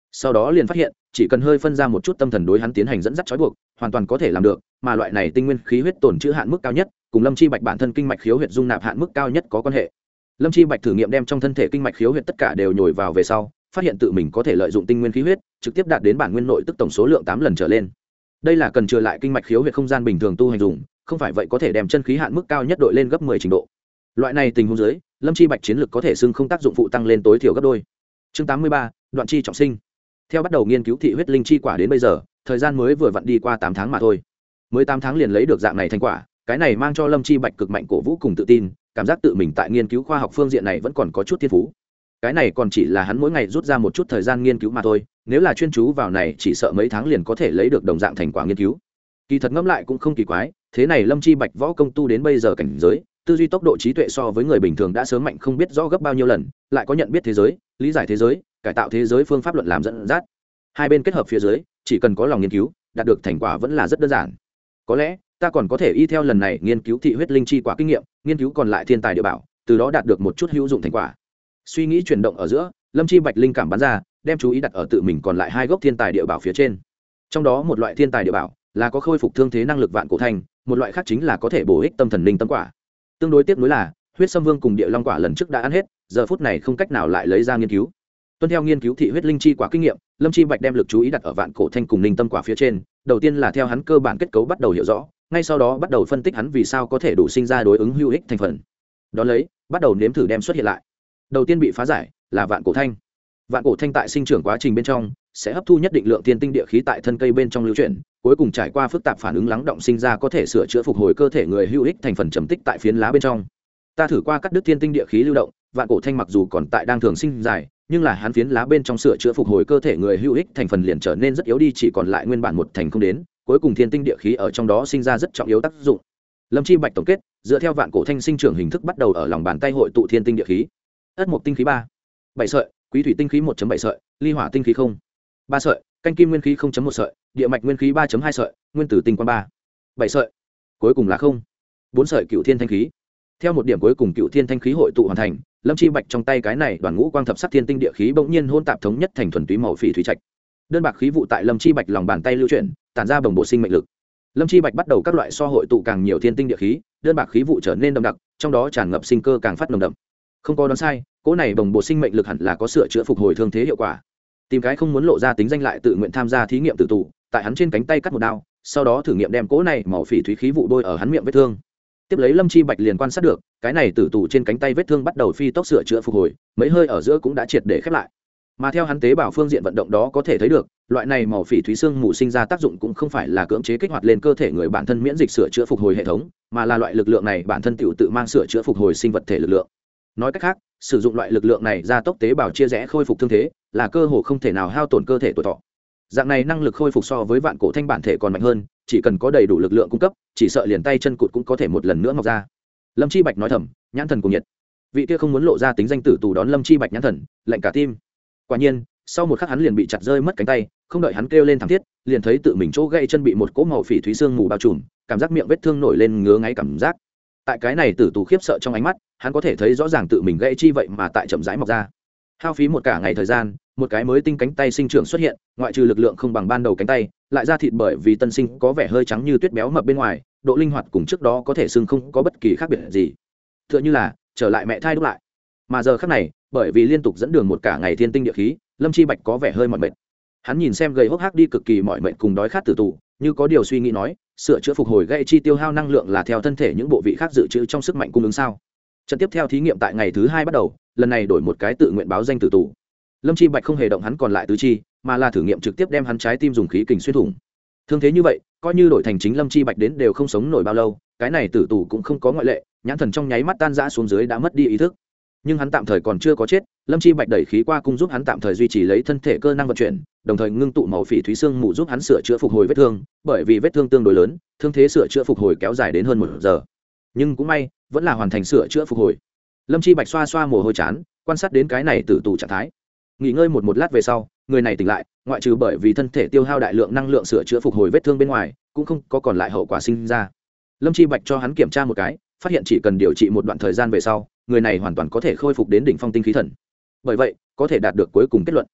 sau đó liền phát hiện chỉ cần hơi phân ra một chút tâm thần đối hắn tiến hành dẫn dắt trói buộc hoàn toàn có thể làm được, mà loại này tinh nguyên khí huyết tổn trữ hạn mức cao nhất cùng lâm chi bạch bản thân kinh mạch khiếu huyệt dung nạp hạn mức cao nhất có quan hệ. Lâm chi bạch thử nghiệm đem trong thân thể kinh mạch khiếu huyệt tất cả đều nhồi vào về sau, phát hiện tự mình có thể lợi dụng tinh nguyên khí huyết trực tiếp đạt đến bản nguyên nội tức tổng số lượng tám lần trở lên. Đây là cần chừa lại kinh mạch khiếu huyệt không gian bình thường tu hành dùng, không phải vậy có thể đem chân khí hạn mức cao nhất đội lên gấp mười trình độ. Loại này tình huống dưới, lâm chi bạch chiến lực có thể xưng không tác dụng phụ tăng lên tối thiểu gấp đôi. Chương tám mươi ba, đoạn chi trọng sinh. Theo bắt đầu nghiên cứu thị huyết linh chi quả đến bây giờ, thời gian mới vừa vặn đi qua tám tháng mà thôi. Mới tám tháng liền lấy được dạng này thành quả, cái này mang cho lâm chi bạch cực mạnh cổ vũ cùng tự tin, cảm giác tự mình tại nghiên cứu khoa học phương diện này vẫn còn có chút thiên phú. Cái này còn chỉ là hắn mỗi ngày rút ra một chút thời gian nghiên cứu mà thôi, nếu là chuyên chú vào này chỉ sợ mấy tháng liền có thể lấy được đồng dạng thành quả nghiên cứu. Kỳ thật ngẫm lại cũng không kỳ quái, thế này lâm chi bạch võ công tu đến bây giờ cảnh giới, tư duy tốc độ trí tuệ so với người bình thường đã sớm mạnh không biết rõ gấp bao nhiêu lần, lại có nhận biết thế giới, lý giải thế giới, cải tạo thế giới phương pháp luận làm dẫn dắt. Hai bên kết hợp phía dưới, chỉ cần có lòng nghiên cứu, đạt được thành quả vẫn là rất đơn giản. Có lẽ ta còn có thể y theo lần này nghiên cứu thị huyết linh chi quả kinh nghiệm, nghiên cứu còn lại thiên tài địa bảo, từ đó đạt được một chút hữu dụng thành quả. Suy nghĩ chuyển động ở giữa, lâm chi bạch linh cảm bắn ra, đem chú ý đặt ở tự mình còn lại hai gốc thiên tài địa bảo phía trên. Trong đó một loại thiên tài địa bảo là có khôi phục thương thế năng lực vạn cổ thanh, một loại khác chính là có thể bổ ích tâm thần linh tâm quả. Tương đối tiếc nuối là huyết sâm vương cùng địa long quả lần trước đã ăn hết, giờ phút này không cách nào lại lấy ra nghiên cứu. Tuân theo nghiên cứu thị huyết linh chi quả kinh nghiệm, lâm chi bạch đem lực chú ý đặt ở vạn cổ thanh cùng linh tâm quả phía trên. Đầu tiên là theo hắn cơ bản kết cấu bắt đầu hiểu rõ, ngay sau đó bắt đầu phân tích hắn vì sao có thể đủ sinh ra đối ứng hữu ích thành phần. Đó lấy bắt đầu nếm thử đem xuất hiện lại. Đầu tiên bị phá giải là vạn cổ thanh. Vạn cổ thanh tại sinh trưởng quá trình bên trong sẽ hấp thu nhất định lượng thiên tinh địa khí tại thân cây bên trong lưu chuyển, cuối cùng trải qua phức tạp phản ứng lắng động sinh ra có thể sửa chữa phục hồi cơ thể người hữu ích thành phần trầm tích tại phiến lá bên trong. Ta thử qua cắt đứt thiên tinh địa khí lưu động, vạn cổ thanh mặc dù còn tại đang thường sinh dài, nhưng là hắn phiến lá bên trong sửa chữa phục hồi cơ thể người hữu ích thành phần liền trở nên rất yếu đi, chỉ còn lại nguyên bản một thành không đến, cuối cùng thiên tinh địa khí ở trong đó sinh ra rất trọng yếu tác dụng. Lâm chi bạch tổng kết, dựa theo vạn cổ thanh sinh trưởng hình thức bắt đầu ở lòng bàn tay hội tụ thiên tinh địa khí. Ất mộc tinh khí ba, bảy sợi, quý thủy tinh khí một bảy sợi, ly hỏa tinh khí không, ba sợi, canh kim nguyên khí không một sợi, địa mạch nguyên khí ba hai sợi, nguyên tử tinh quang ba, bảy sợi. Cuối cùng là không, bốn sợi cựu thiên thanh khí. Theo một điểm cuối cùng cựu thiên thanh khí hội tụ hoàn thành, lâm chi bạch trong tay cái này đoàn ngũ quang thập sắc thiên tinh địa khí bỗng nhiên hôn tạp thống nhất thành thuần túy màu phỉ thủy trạch. Đơn bạc khí vụ tại lâm chi bạch lòng bàn tay lưu chuyển, tản ra bồng bổ sinh mệnh lực. Lâm chi bạch bắt đầu các loại so hội tụ càng nhiều thiên tinh địa khí, đơn bạc khí vụ trở nên đậm đặc, trong đó tràn ngập sinh cơ càng phát nồng đậm. Không có đoán sai, cỗ này bồng bổ sinh mệnh lực hẳn là có sửa chữa phục hồi thương thế hiệu quả. Tìm cái không muốn lộ ra tính danh lại tự nguyện tham gia thí nghiệm tử tù, tại hắn trên cánh tay cắt một đao, sau đó thử nghiệm đem cỗ này màu phỉ thúy khí vụ bôi ở hắn miệng vết thương. Tiếp lấy lâm chi bạch liền quan sát được, cái này tử tù trên cánh tay vết thương bắt đầu phi tốc sửa chữa phục hồi, mấy hơi ở giữa cũng đã triệt để khép lại. Mà theo hắn tế bào phương diện vận động đó có thể thấy được, loại này màu phỉ thúy xương mù sinh ra tác dụng cũng không phải là cưỡng chế kích hoạt lên cơ thể người bản thân miễn dịch sửa chữa phục hồi hệ thống, mà là loại lực lượng này bản thân tự tự mang sửa chữa phục hồi sinh vật thể lực lượng. Nói cách khác, sử dụng loại lực lượng này gia tốc tế bào chia rẽ khôi phục thương thế, là cơ hồ không thể nào hao tổn cơ thể tuổi thọ. Dạng này năng lực khôi phục so với vạn cổ thanh bản thể còn mạnh hơn, chỉ cần có đầy đủ lực lượng cung cấp, chỉ sợ liền tay chân cụt cũng có thể một lần nữa mọc ra. Lâm Chi Bạch nói thầm, nhãn thần cùng nhiệt. Vị kia không muốn lộ ra tính danh tử tù đón Lâm Chi Bạch nhãn thần, lạnh cả tim. Quả nhiên, sau một khắc hắn liền bị chặt rơi mất cánh tay, không đợi hắn kêu lên thảm thiết, liền thấy tự mình chỗ gãy chân bị một cỗ màu phỉ thúy xương mù bao trùm, cảm giác miệng vết thương nổi lên ngứa ngáy cảm giác. Tại cái này tử tù khiếp sợ trong ánh mắt, hắn có thể thấy rõ ràng tự mình gãy chi vậy mà tại chậm rãi mọc ra. Hao phí một cả ngày thời gian, một cái mới tinh cánh tay sinh trưởng xuất hiện, ngoại trừ lực lượng không bằng ban đầu cánh tay, lại da thịt bởi vì tân sinh có vẻ hơi trắng như tuyết béo mập bên ngoài, độ linh hoạt cùng trước đó có thể xưng không có bất kỳ khác biệt gì. Tựa như là trở lại mẹ thai đúc lại. Mà giờ khắc này, bởi vì liên tục dẫn đường một cả ngày thiên tinh địa khí, Lâm Chi Bạch có vẻ hơi mỏi mệt. Hắn nhìn xem gầy hốc hác đi cực kỳ mỏi mệt cùng đói khát tử tù, như có điều suy nghĩ nói, sửa chữa phục hồi gãy chi tiêu hao năng lượng là theo thân thể những bộ vị khác dự trữ trong sức mạnh cung ứng sao? Trận tiếp theo thí nghiệm tại ngày thứ hai bắt đầu, lần này đổi một cái tự nguyện báo danh tử tù. Lâm Chi Bạch không hề động hắn còn lại tứ chi, mà là thử nghiệm trực tiếp đem hắn trái tim dùng khí kình xuyên thủng. Thương thế như vậy, coi như đổi thành chính Lâm Chi Bạch đến đều không sống nổi bao lâu, cái này tử tù cũng không có ngoại lệ, nhãn thần trong nháy mắt tan rã xuống dưới đã mất đi ý thức. Nhưng hắn tạm thời còn chưa có chết, Lâm Chi Bạch đẩy khí qua cung giúp hắn tạm thời duy trì lấy thân thể cơ năng vận chuyển, đồng thời ngưng tụ màu phỉ thúy xương mù giúp hắn sửa chữa phục hồi vết thương, bởi vì vết thương tương đối lớn, thương thế sửa chữa phục hồi kéo dài đến hơn một giờ. Nhưng cũng may, vẫn là hoàn thành sửa chữa phục hồi. Lâm Chi Bạch xoa xoa mồ hôi chán, quan sát đến cái này tử tù trạng thái. Nghỉ ngơi một một lát về sau, người này tỉnh lại, ngoại trừ bởi vì thân thể tiêu hao đại lượng năng lượng sửa chữa phục hồi vết thương bên ngoài, cũng không có còn lại hậu quả sinh ra. Lâm Chi Bạch cho hắn kiểm tra một cái, phát hiện chỉ cần điều trị một đoạn thời gian về sau, người này hoàn toàn có thể khôi phục đến đỉnh phong tinh khí thần. Bởi vậy, có thể đạt được cuối cùng kết luận.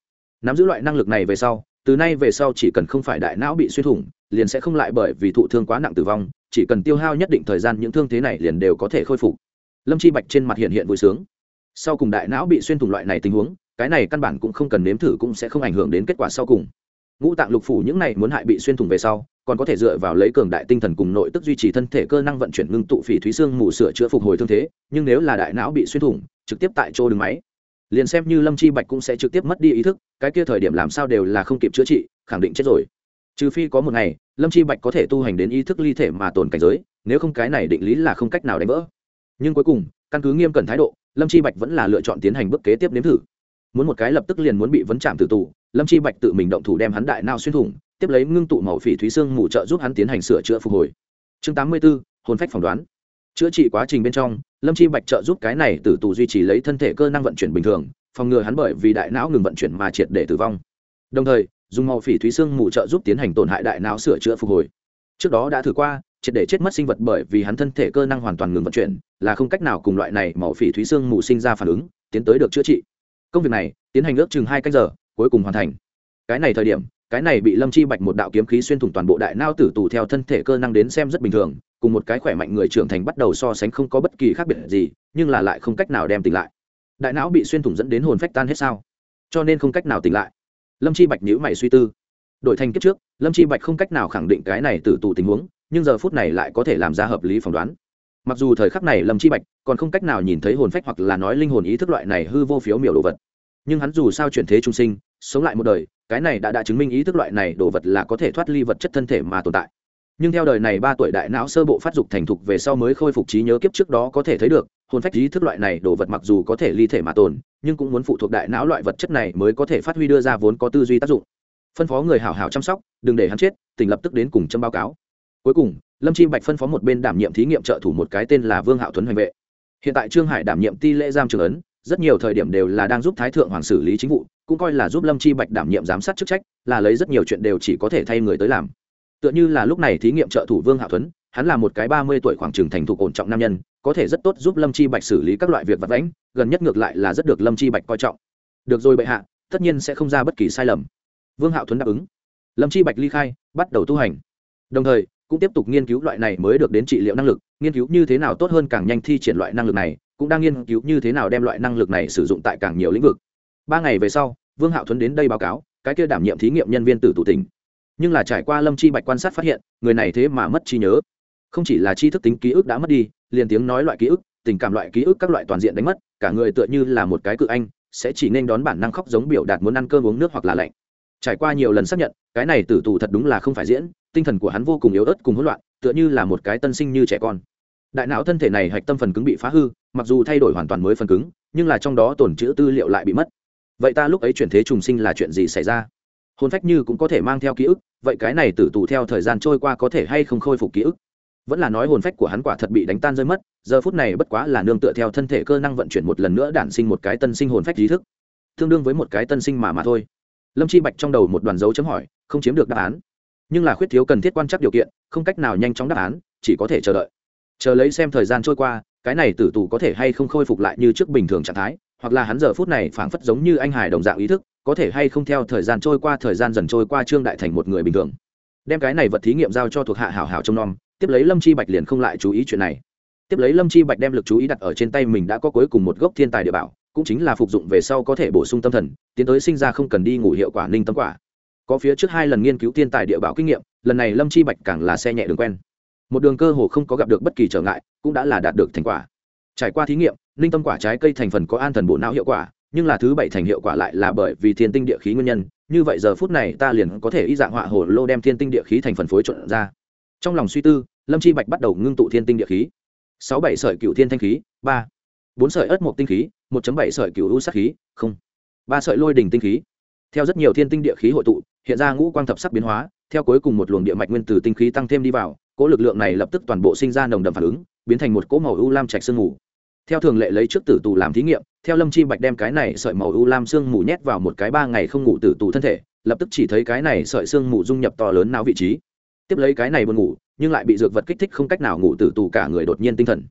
nắm giữ loại năng lực này về sau, từ nay về sau chỉ cần không phải đại não bị xuyên thủng, liền sẽ không lại bởi vì thụ thương quá nặng tử vong, chỉ cần tiêu hao nhất định thời gian những thương thế này liền đều có thể khôi phục. Lâm Chi Bạch trên mặt hiện hiện vui sướng. Sau cùng đại não bị xuyên thủng loại này tình huống, cái này căn bản cũng không cần nếm thử cũng sẽ không ảnh hưởng đến kết quả sau cùng. Ngũ tạng lục phủ những này muốn hại bị xuyên thủng về sau, còn có thể dựa vào lấy cường đại tinh thần cùng nội tức duy trì thân thể cơ năng vận chuyển ngưng tụ phỉ thúy xương mù sửa chữa phục hồi thương thế, nhưng nếu là đại não bị xuyên thủng, trực tiếp tại chỗ đứng máy, liền xem như Lâm Chi Bạch cũng sẽ trực tiếp mất đi ý thức, cái kia thời điểm làm sao đều là không kịp chữa trị, khẳng định chết rồi. Trừ phi có một ngày, Lâm Chi Bạch có thể tu hành đến ý thức ly thể mà tồn cảnh giới, nếu không cái này định lý là không cách nào đánh vỡ. Nhưng cuối cùng, căn cứ nghiêm cẩn thái độ, Lâm Chi Bạch vẫn là lựa chọn tiến hành bước kế tiếp nếm thử. Muốn một cái lập tức liền muốn bị vấn trảm tử tù, Lâm Chi Bạch tự mình động thủ đem hắn đại não xuyên thủng, tiếp lấy ngưng tụ màu phỉ thúy xương mù trợ giúp hắn tiến hành sửa chữa phục hồi. Chương tám mươi 84, hồn phách phỏng đoán. Chữa trị quá trình bên trong, Lâm Chi Bạch trợ giúp cái này tử tù duy trì lấy thân thể cơ năng vận chuyển bình thường, phòng ngừa hắn bởi vì đại não ngừng vận chuyển mà triệt để tử vong. Đồng thời, dùng màu phỉ thúy xương mù trợ giúp tiến hành tổn hại đại não sửa chữa phục hồi. Trước đó đã thử qua, triệt để chết mất sinh vật bởi vì hắn thân thể cơ năng hoàn toàn ngừng vận chuyển, là không cách nào cùng loại này màu phỉ thúy xương mù sinh ra phản ứng, tiến tới được chữa trị. Công việc này tiến hành ước chừng hai canh giờ, cuối cùng hoàn thành. Cái này thời điểm, cái này bị Lâm Chi Bạch một đạo kiếm khí xuyên thủng toàn bộ đại não tử tù theo thân thể cơ năng đến xem rất bình thường, cùng một cái khỏe mạnh người trưởng thành bắt đầu so sánh không có bất kỳ khác biệt gì, nhưng là lại không cách nào đem tỉnh lại. Đại não bị xuyên thủng dẫn đến hồn phách tan hết sao? Cho nên không cách nào tỉnh lại. Lâm Chi Bạch nhíu mày suy tư. Đổi thành kiếp trước, Lâm Chi Bạch không cách nào khẳng định cái này tử tù tình huống, nhưng giờ phút này lại có thể làm ra hợp lý phỏng đoán. Mặc dù thời khắc này Lâm Chi Bạch còn không cách nào nhìn thấy hồn phách hoặc là nói linh hồn ý thức loại này hư vô phiếu miểu đồ vật, nhưng hắn dù sao chuyển thế trung sinh, sống lại một đời, cái này đã đã chứng minh ý thức loại này đồ vật là có thể thoát ly vật chất thân thể mà tồn tại. Nhưng theo đời này ba tuổi đại não sơ bộ phát dục thành thục về sau mới khôi phục trí nhớ kiếp trước đó có thể thấy được, hồn phách ý thức loại này đồ vật mặc dù có thể ly thể mà tồn, nhưng cũng muốn phụ thuộc đại não loại vật chất này mới có thể phát huy đưa ra vốn có tư duy tác dụng. Phân phó người hảo hảo chăm sóc, đừng để hắn chết, tỉnh lập tức đến cùng châm báo cáo. Cuối cùng, Lâm Chi Bạch phân phó một bên đảm nhiệm thí nghiệm trợ thủ một cái tên là Vương Hạo Tuấn hoành vệ. Hiện tại Trương Hải đảm nhiệm ti lễ giam trường ấn, rất nhiều thời điểm đều là đang giúp Thái thượng hoàng xử lý chính vụ, cũng coi là giúp Lâm Chi Bạch đảm nhiệm giám sát chức trách, là lấy rất nhiều chuyện đều chỉ có thể thay người tới làm. Tựa như là lúc này thí nghiệm trợ thủ Vương Hạo Tuấn, hắn là một cái ba mươi tuổi khoảng chừng thành thục ổn trọng nam nhân, có thể rất tốt giúp Lâm Chi Bạch xử lý các loại việc vặt vãnh, gần nhất ngược lại là rất được Lâm Chi Bạch coi trọng. Được rồi bệ hạ, tất nhiên sẽ không ra bất kỳ sai lầm. Vương Hạo Tuấn đáp ứng. Lâm Chi Bạch ly khai, bắt đầu tu hành. Đồng thời, cũng tiếp tục nghiên cứu loại này mới được đến trị liệu năng lực, nghiên cứu như thế nào tốt hơn càng nhanh thi triển loại năng lực này, cũng đang nghiên cứu như thế nào đem loại năng lực này sử dụng tại càng nhiều lĩnh vực. Ba ngày về sau, Vương Hạo Thuấn đến đây báo cáo, cái kia đảm nhiệm thí nghiệm nhân viên tử tù tỉnh. Nhưng là trải qua Lâm Chi Bạch quan sát phát hiện, người này thế mà mất trí nhớ. Không chỉ là tri thức tính ký ức đã mất đi, liền tiếng nói loại ký ức, tình cảm loại ký ức các loại toàn diện đánh mất, cả người tựa như là một cái cự anh, sẽ chỉ nên đón bản năng khóc giống biểu đạt muốn ăn cơm uống nước hoặc là lạnh. Trải qua nhiều lần xác nhận, cái này tử tù thật đúng là không phải diễn, tinh thần của hắn vô cùng yếu ớt cùng hỗn loạn, tựa như là một cái tân sinh như trẻ con. Đại não thân thể này hạch tâm phần cứng bị phá hư, mặc dù thay đổi hoàn toàn mới phần cứng, nhưng là trong đó tồn trữ tư liệu lại bị mất. Vậy ta lúc ấy chuyển thế trùng sinh là chuyện gì xảy ra? Hồn phách như cũng có thể mang theo ký ức, vậy cái này tử tù theo thời gian trôi qua có thể hay không khôi phục ký ức? Vẫn là nói hồn phách của hắn quả thật bị đánh tan rơi mất, giờ phút này bất quá là nương tựa theo thân thể cơ năng vận chuyển một lần nữa đản sinh một cái tân sinh hồn phách trí thức, tương đương với một cái tân sinh mà mà thôi. Lâm Chi Bạch trong đầu một đoàn dấu chấm hỏi, không chiếm được đáp án, nhưng là khuyết thiếu cần thiết quan trắc điều kiện, không cách nào nhanh chóng đáp án, chỉ có thể chờ đợi, chờ lấy xem thời gian trôi qua, cái này tử tù có thể hay không khôi phục lại như trước bình thường trạng thái, hoặc là hắn giờ phút này phảng phất giống như anh hải đồng dạng ý thức, có thể hay không theo thời gian trôi qua, thời gian dần trôi qua trương đại thành một người bình thường. Đem cái này vật thí nghiệm giao cho thuộc hạ hảo hảo trông nom, tiếp lấy Lâm Chi Bạch liền không lại chú ý chuyện này. Tiếp lấy Lâm Chi Bạch đem lực chú ý đặt ở trên tay mình đã có cuối cùng một gốc thiên tài địa bảo, cũng chính là phục dụng về sau có thể bổ sung tâm thần, tiến tới sinh ra không cần đi ngủ hiệu quả ninh tâm quả. Có phía trước hai lần nghiên cứu thiên tài địa bảo kinh nghiệm, lần này Lâm Chi Bạch càng là xe nhẹ đường quen, một đường cơ hồ không có gặp được bất kỳ trở ngại, cũng đã là đạt được thành quả. Trải qua thí nghiệm, ninh tâm quả trái cây thành phần có an thần bổ não hiệu quả, nhưng là thứ bảy thành hiệu quả lại là bởi vì thiên tinh địa khí nguyên nhân. Như vậy giờ phút này ta liền có thể y dạng họa hồ lô đem thiên tinh địa khí thành phần phối trộn ra. Trong lòng suy tư, Lâm Chi Bạch bắt đầu ngưng tụ thiên tinh địa khí. sáu bảy sợi cửu thiên thanh khí, ba bốn sợi ất mộc tinh khí, một bảy sợi cửu u sát khí, không ba sợi lôi đỉnh tinh khí. Theo rất nhiều thiên tinh địa khí hội tụ, hiện ra ngũ quang thập sắc biến hóa, theo cuối cùng một luồng địa mạch nguyên tử tinh khí tăng thêm đi vào, cỗ lực lượng này lập tức toàn bộ sinh ra nồng đậm phản ứng, biến thành một cỗ màu u lam trạch sương mù. Theo thường lệ lấy trước tử tù làm thí nghiệm, theo Lâm Chi Bạch đem cái này sợi màu u lam sương mù nhét vào một cái ba ngày không ngủ tử tù thân thể, lập tức chỉ thấy cái này sợi sương mù dung nhập to lớn não vị trí. Tiếp lấy cái này buồn ngủ, nhưng lại bị dược vật kích thích không cách nào ngủ tử tù cả người đột nhiên tinh thần.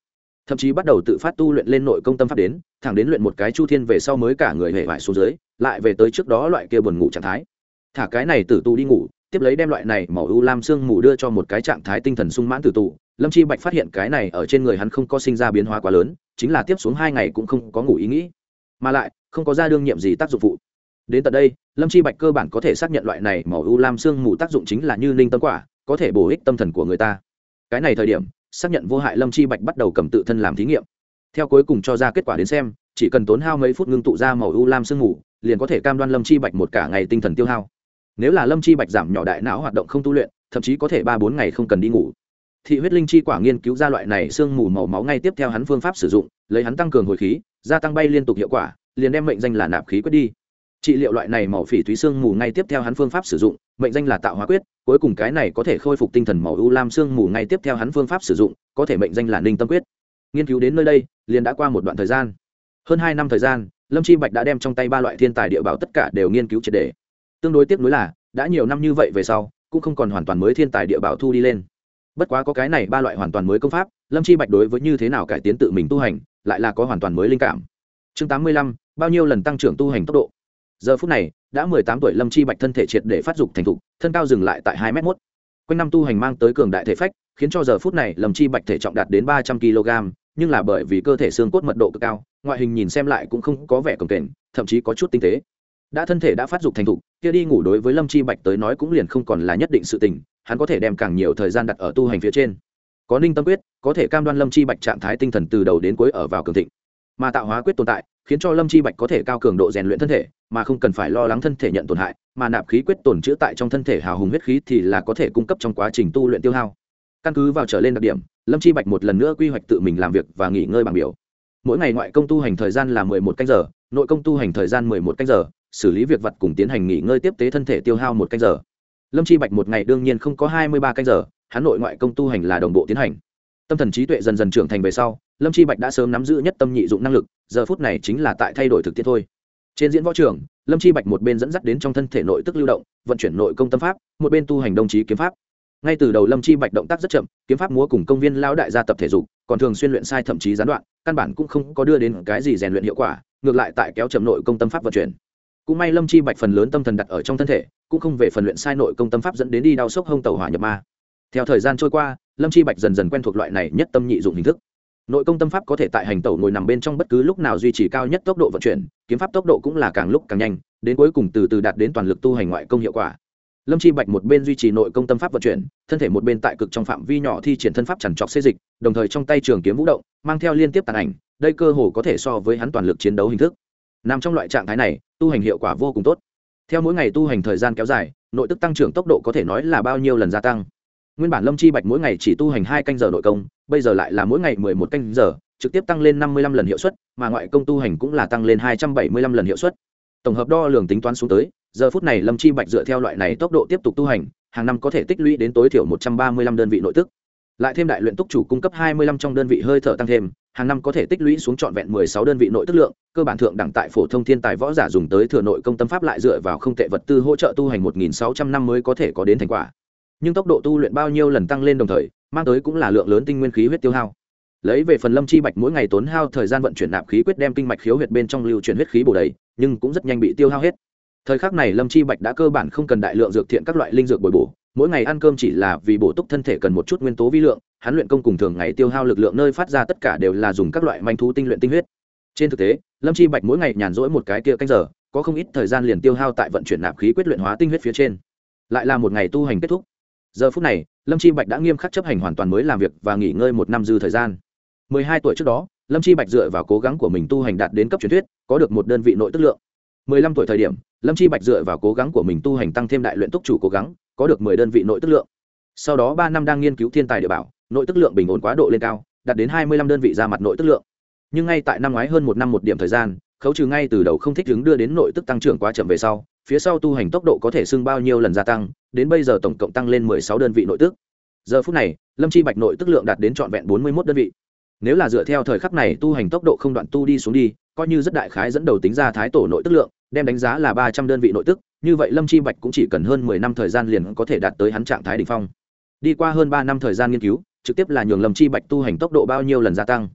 thậm chí bắt đầu tự phát tu luyện lên nội công tâm pháp đến, thẳng đến luyện một cái chu thiên về sau mới cả người hề vải xuống dưới, lại về tới trước đó loại kia buồn ngủ trạng thái. Thả cái này tử tù đi ngủ, tiếp lấy đem loại này màu u lam xương mù đưa cho một cái trạng thái tinh thần sung mãn tử tù. Lâm Chi Bạch phát hiện cái này ở trên người hắn không có sinh ra biến hóa quá lớn, chính là tiếp xuống hai ngày cũng không có ngủ ý nghĩ, mà lại không có ra đương nhiệm gì tác dụng phụ. Đến tận đây, Lâm Chi Bạch cơ bản có thể xác nhận loại này màu u lam xương mù tác dụng chính là như linh tâm quả, có thể bổ ích tâm thần của người ta. Cái này thời điểm, xác nhận vô hại Lâm Chi Bạch bắt đầu cầm tự thân làm thí nghiệm. Theo cuối cùng cho ra kết quả đến xem, chỉ cần tốn hao mấy phút ngưng tụ ra màu u lam sương mù, liền có thể cam đoan Lâm Chi Bạch một cả ngày tinh thần tiêu hao. Nếu là Lâm Chi Bạch giảm nhỏ đại não hoạt động không tu luyện, thậm chí có thể ba bốn ngày không cần đi ngủ. Thị huyết linh chi quả nghiên cứu ra loại này sương mù màu máu ngay tiếp theo hắn phương pháp sử dụng, lấy hắn tăng cường hồi khí, gia tăng bay liên tục hiệu quả, liền đem mệnh danh là nạp khí quyết đi. Trị liệu loại này màu phỉ thúy sương mù ngay tiếp theo hắn phương pháp sử dụng, mệnh danh là tạo hóa quyết, cuối cùng cái này có thể khôi phục tinh thần màu u lam sương mù ngay tiếp theo hắn phương pháp sử dụng, có thể mệnh danh là ninh tâm quyết. Nghiên cứu đến nơi đây, liền đã qua một đoạn thời gian. Hơn hai năm thời gian, Lâm Chi Bạch đã đem trong tay ba loại thiên tài địa bảo tất cả đều nghiên cứu triệt để. Tương đối tiếc nuối là, đã nhiều năm như vậy về sau, cũng không còn hoàn toàn mới thiên tài địa bảo thu đi lên. Bất quá có cái này ba loại hoàn toàn mới công pháp, Lâm Chi Bạch đối với như thế nào cải tiến tự mình tu hành, lại là có hoàn toàn mới linh cảm. Chương tám mươi lăm, bao nhiêu lần tăng trưởng tu hành tốc độ. Giờ phút này, đã mười tám tuổi Lâm Chi Bạch thân thể triệt để phát dục thành thục, thân cao dừng lại tại hai mét một. Quanh năm tu hành mang tới cường đại thể phách, khiến cho giờ phút này Lâm Chi Bạch thể trọng đạt đến ba trăm ki lô gam, nhưng là bởi vì cơ thể xương cốt mật độ cực cao, ngoại hình nhìn xem lại cũng không có vẻ cồng kềnh, thậm chí có chút tinh tế. Đã thân thể đã phát dục thành thục, kia đi ngủ đối với Lâm Chi Bạch tới nói cũng liền không còn là nhất định sự tình, hắn có thể đem càng nhiều thời gian đặt ở tu hành phía trên. Có Ninh Tâm Quyết, có thể cam đoan Lâm Chi Bạch trạng thái tinh thần từ đầu đến cuối ở vào cường thịnh. Mà Tạo Hóa Quyết tồn tại, khiến cho Lâm Chi Bạch có thể cao cường độ rèn luyện thân thể, mà không cần phải lo lắng thân thể nhận tổn hại, mà nạp khí quyết tồn trữ tại trong thân thể hào hùng huyết khí thì là có thể cung cấp trong quá trình tu luyện tiêu hao. Căn cứ vào trở lên đặc điểm, Lâm Chi Bạch một lần nữa quy hoạch tự mình làm việc và nghỉ ngơi bằng biểu. Mỗi ngày ngoại công tu hành thời gian là mười một canh giờ, nội công tu hành thời gian mười một canh giờ, xử lý việc vặt cùng tiến hành nghỉ ngơi tiếp tế thân thể tiêu hao một canh giờ. Lâm Chi Bạch một ngày đương nhiên không có hai mươi ba canh giờ, hắn nội ngoại công tu hành là đồng bộ tiến hành. Tâm thần trí tuệ dần dần trưởng thành về sau, Lâm Chi Bạch đã sớm nắm giữ nhất tâm nhị dụng năng lực, giờ phút này chính là tại thay đổi thực tiễn thôi. Trên diễn võ trường, Lâm Chi Bạch một bên dẫn dắt đến trong thân thể nội tức lưu động, vận chuyển nội công tâm pháp, một bên tu hành đồng chí kiếm pháp. Ngay từ đầu Lâm Chi Bạch động tác rất chậm, kiếm pháp múa cùng công viên lão đại gia tập thể dục, còn thường xuyên luyện sai thậm chí gián đoạn, căn bản cũng không có đưa đến cái gì rèn luyện hiệu quả, ngược lại tại kéo chậm nội công tâm pháp vận chuyển. Cũng may Lâm Chi Bạch phần lớn tâm thần đặt ở trong thân thể, cũng không về phần luyện sai nội công tâm pháp dẫn đến đi đau sốc hông tẩu hỏa nhập ma. Theo thời gian trôi qua, Lâm Chi Bạch dần dần quen thuộc loại này nhất tâm nhị dụng hình thức. Nội công tâm pháp có thể tại hành tẩu ngồi nằm bên trong bất cứ lúc nào duy trì cao nhất tốc độ vận chuyển, kiếm pháp tốc độ cũng là càng lúc càng nhanh, đến cuối cùng từ từ đạt đến toàn lực tu hành ngoại công hiệu quả. Lâm Chi Bạch một bên duy trì nội công tâm pháp vận chuyển, thân thể một bên tại cực trong phạm vi nhỏ thi triển thân pháp chằn trọc xê dịch, đồng thời trong tay trường kiếm vũ động, mang theo liên tiếp tàn ảnh, đây cơ hồ có thể so với hắn toàn lực chiến đấu hình thức. Nằm trong loại trạng thái này, tu hành hiệu quả vô cùng tốt. Theo mỗi ngày tu hành thời gian kéo dài, nội tức tăng trưởng tốc độ có thể nói là bao nhiêu lần gia tăng. Nguyên bản Lâm Chi Bạch mỗi ngày chỉ tu hành hai canh giờ nội công, bây giờ lại là mỗi ngày mười một canh giờ, trực tiếp tăng lên năm mươi lăm lần hiệu suất, mà ngoại công tu hành cũng là tăng lên hai trăm bảy mươi lăm lần hiệu suất. Tổng hợp đo lường tính toán xuống tới, giờ phút này Lâm Chi Bạch dựa theo loại này tốc độ tiếp tục tu hành, hàng năm có thể tích lũy đến tối thiểu một trăm ba mươi lăm đơn vị nội tức. Lại thêm đại luyện túc chủ cung cấp hai mươi lăm trong đơn vị hơi thở tăng thêm, hàng năm có thể tích lũy xuống trọn vẹn mười sáu đơn vị nội tức lượng, cơ bản thượng đẳng tại phổ thông thiên tài võ giả dùng tới thừa nội công tâm pháp lại dựa vào không tệ vật tư hỗ trợ tu hành một nghìn sáu trăm năm mới có thể có đến thành quả. Nhưng tốc độ tu luyện bao nhiêu lần tăng lên đồng thời, mang tới cũng là lượng lớn tinh nguyên khí huyết tiêu hao. Lấy về phần Lâm Chi Bạch mỗi ngày tốn hao thời gian vận chuyển nạp khí quyết đem kinh mạch khiếu huyệt bên trong lưu chuyển huyết khí bổ đầy, nhưng cũng rất nhanh bị tiêu hao hết. Thời khắc này Lâm Chi Bạch đã cơ bản không cần đại lượng dược thiện các loại linh dược bồi bổ, mỗi ngày ăn cơm chỉ là vì bổ túc thân thể cần một chút nguyên tố vi lượng, hắn luyện công cùng thường ngày tiêu hao lực lượng nơi phát ra tất cả đều là dùng các loại manh thú tinh luyện tinh huyết. Trên thực tế, Lâm Chi Bạch mỗi ngày nhàn rỗi một cái kia canh giờ, có không ít thời gian liền tiêu hao tại vận chuyển nạp khí quyết luyện hóa tinh huyết phía trên. Lại là một ngày tu hành kết thúc. Giờ phút này, Lâm Chi Bạch đã nghiêm khắc chấp hành hoàn toàn mới làm việc và nghỉ ngơi một năm dư thời gian. mười hai tuổi trước đó, Lâm Chi Bạch dựa vào cố gắng của mình tu hành đạt đến cấp truyền thuyết, có được một đơn vị nội tức lượng. mười lăm tuổi thời điểm, Lâm Chi Bạch dựa vào cố gắng của mình tu hành tăng thêm đại luyện túc chủ cố gắng, có được mười đơn vị nội tức lượng. Sau đó ba năm đang nghiên cứu thiên tài địa bảo, nội tức lượng bình ổn quá độ lên cao, đạt đến hai mươi lăm đơn vị ra mặt nội tức lượng. Nhưng ngay tại năm ngoái hơn một năm một điểm thời gian, khấu trừ ngay từ đầu không thích ứng đưa đến nội tức tăng trưởng quá chậm về sau, phía sau tu hành tốc độ có thể xưng bao nhiêu lần gia tăng, đến bây giờ tổng cộng tăng lên mười sáu đơn vị nội tức. Giờ phút này, Lâm Chi Bạch nội tức lượng đạt đến trọn vẹn bốn mươi mốt đơn vị. Nếu là dựa theo thời khắc này tu hành tốc độ không đoạn tu đi xuống đi, coi như rất đại khái dẫn đầu tính ra thái tổ nội tức lượng, đem đánh giá là ba trăm đơn vị nội tức, như vậy Lâm Chi Bạch cũng chỉ cần hơn mười năm thời gian liền có thể đạt tới hắn trạng thái đỉnh phong. Đi qua hơn ba năm thời gian nghiên cứu, trực tiếp là nhường Lâm Chi Bạch tu hành tốc độ bao nhiêu lần gia tăng.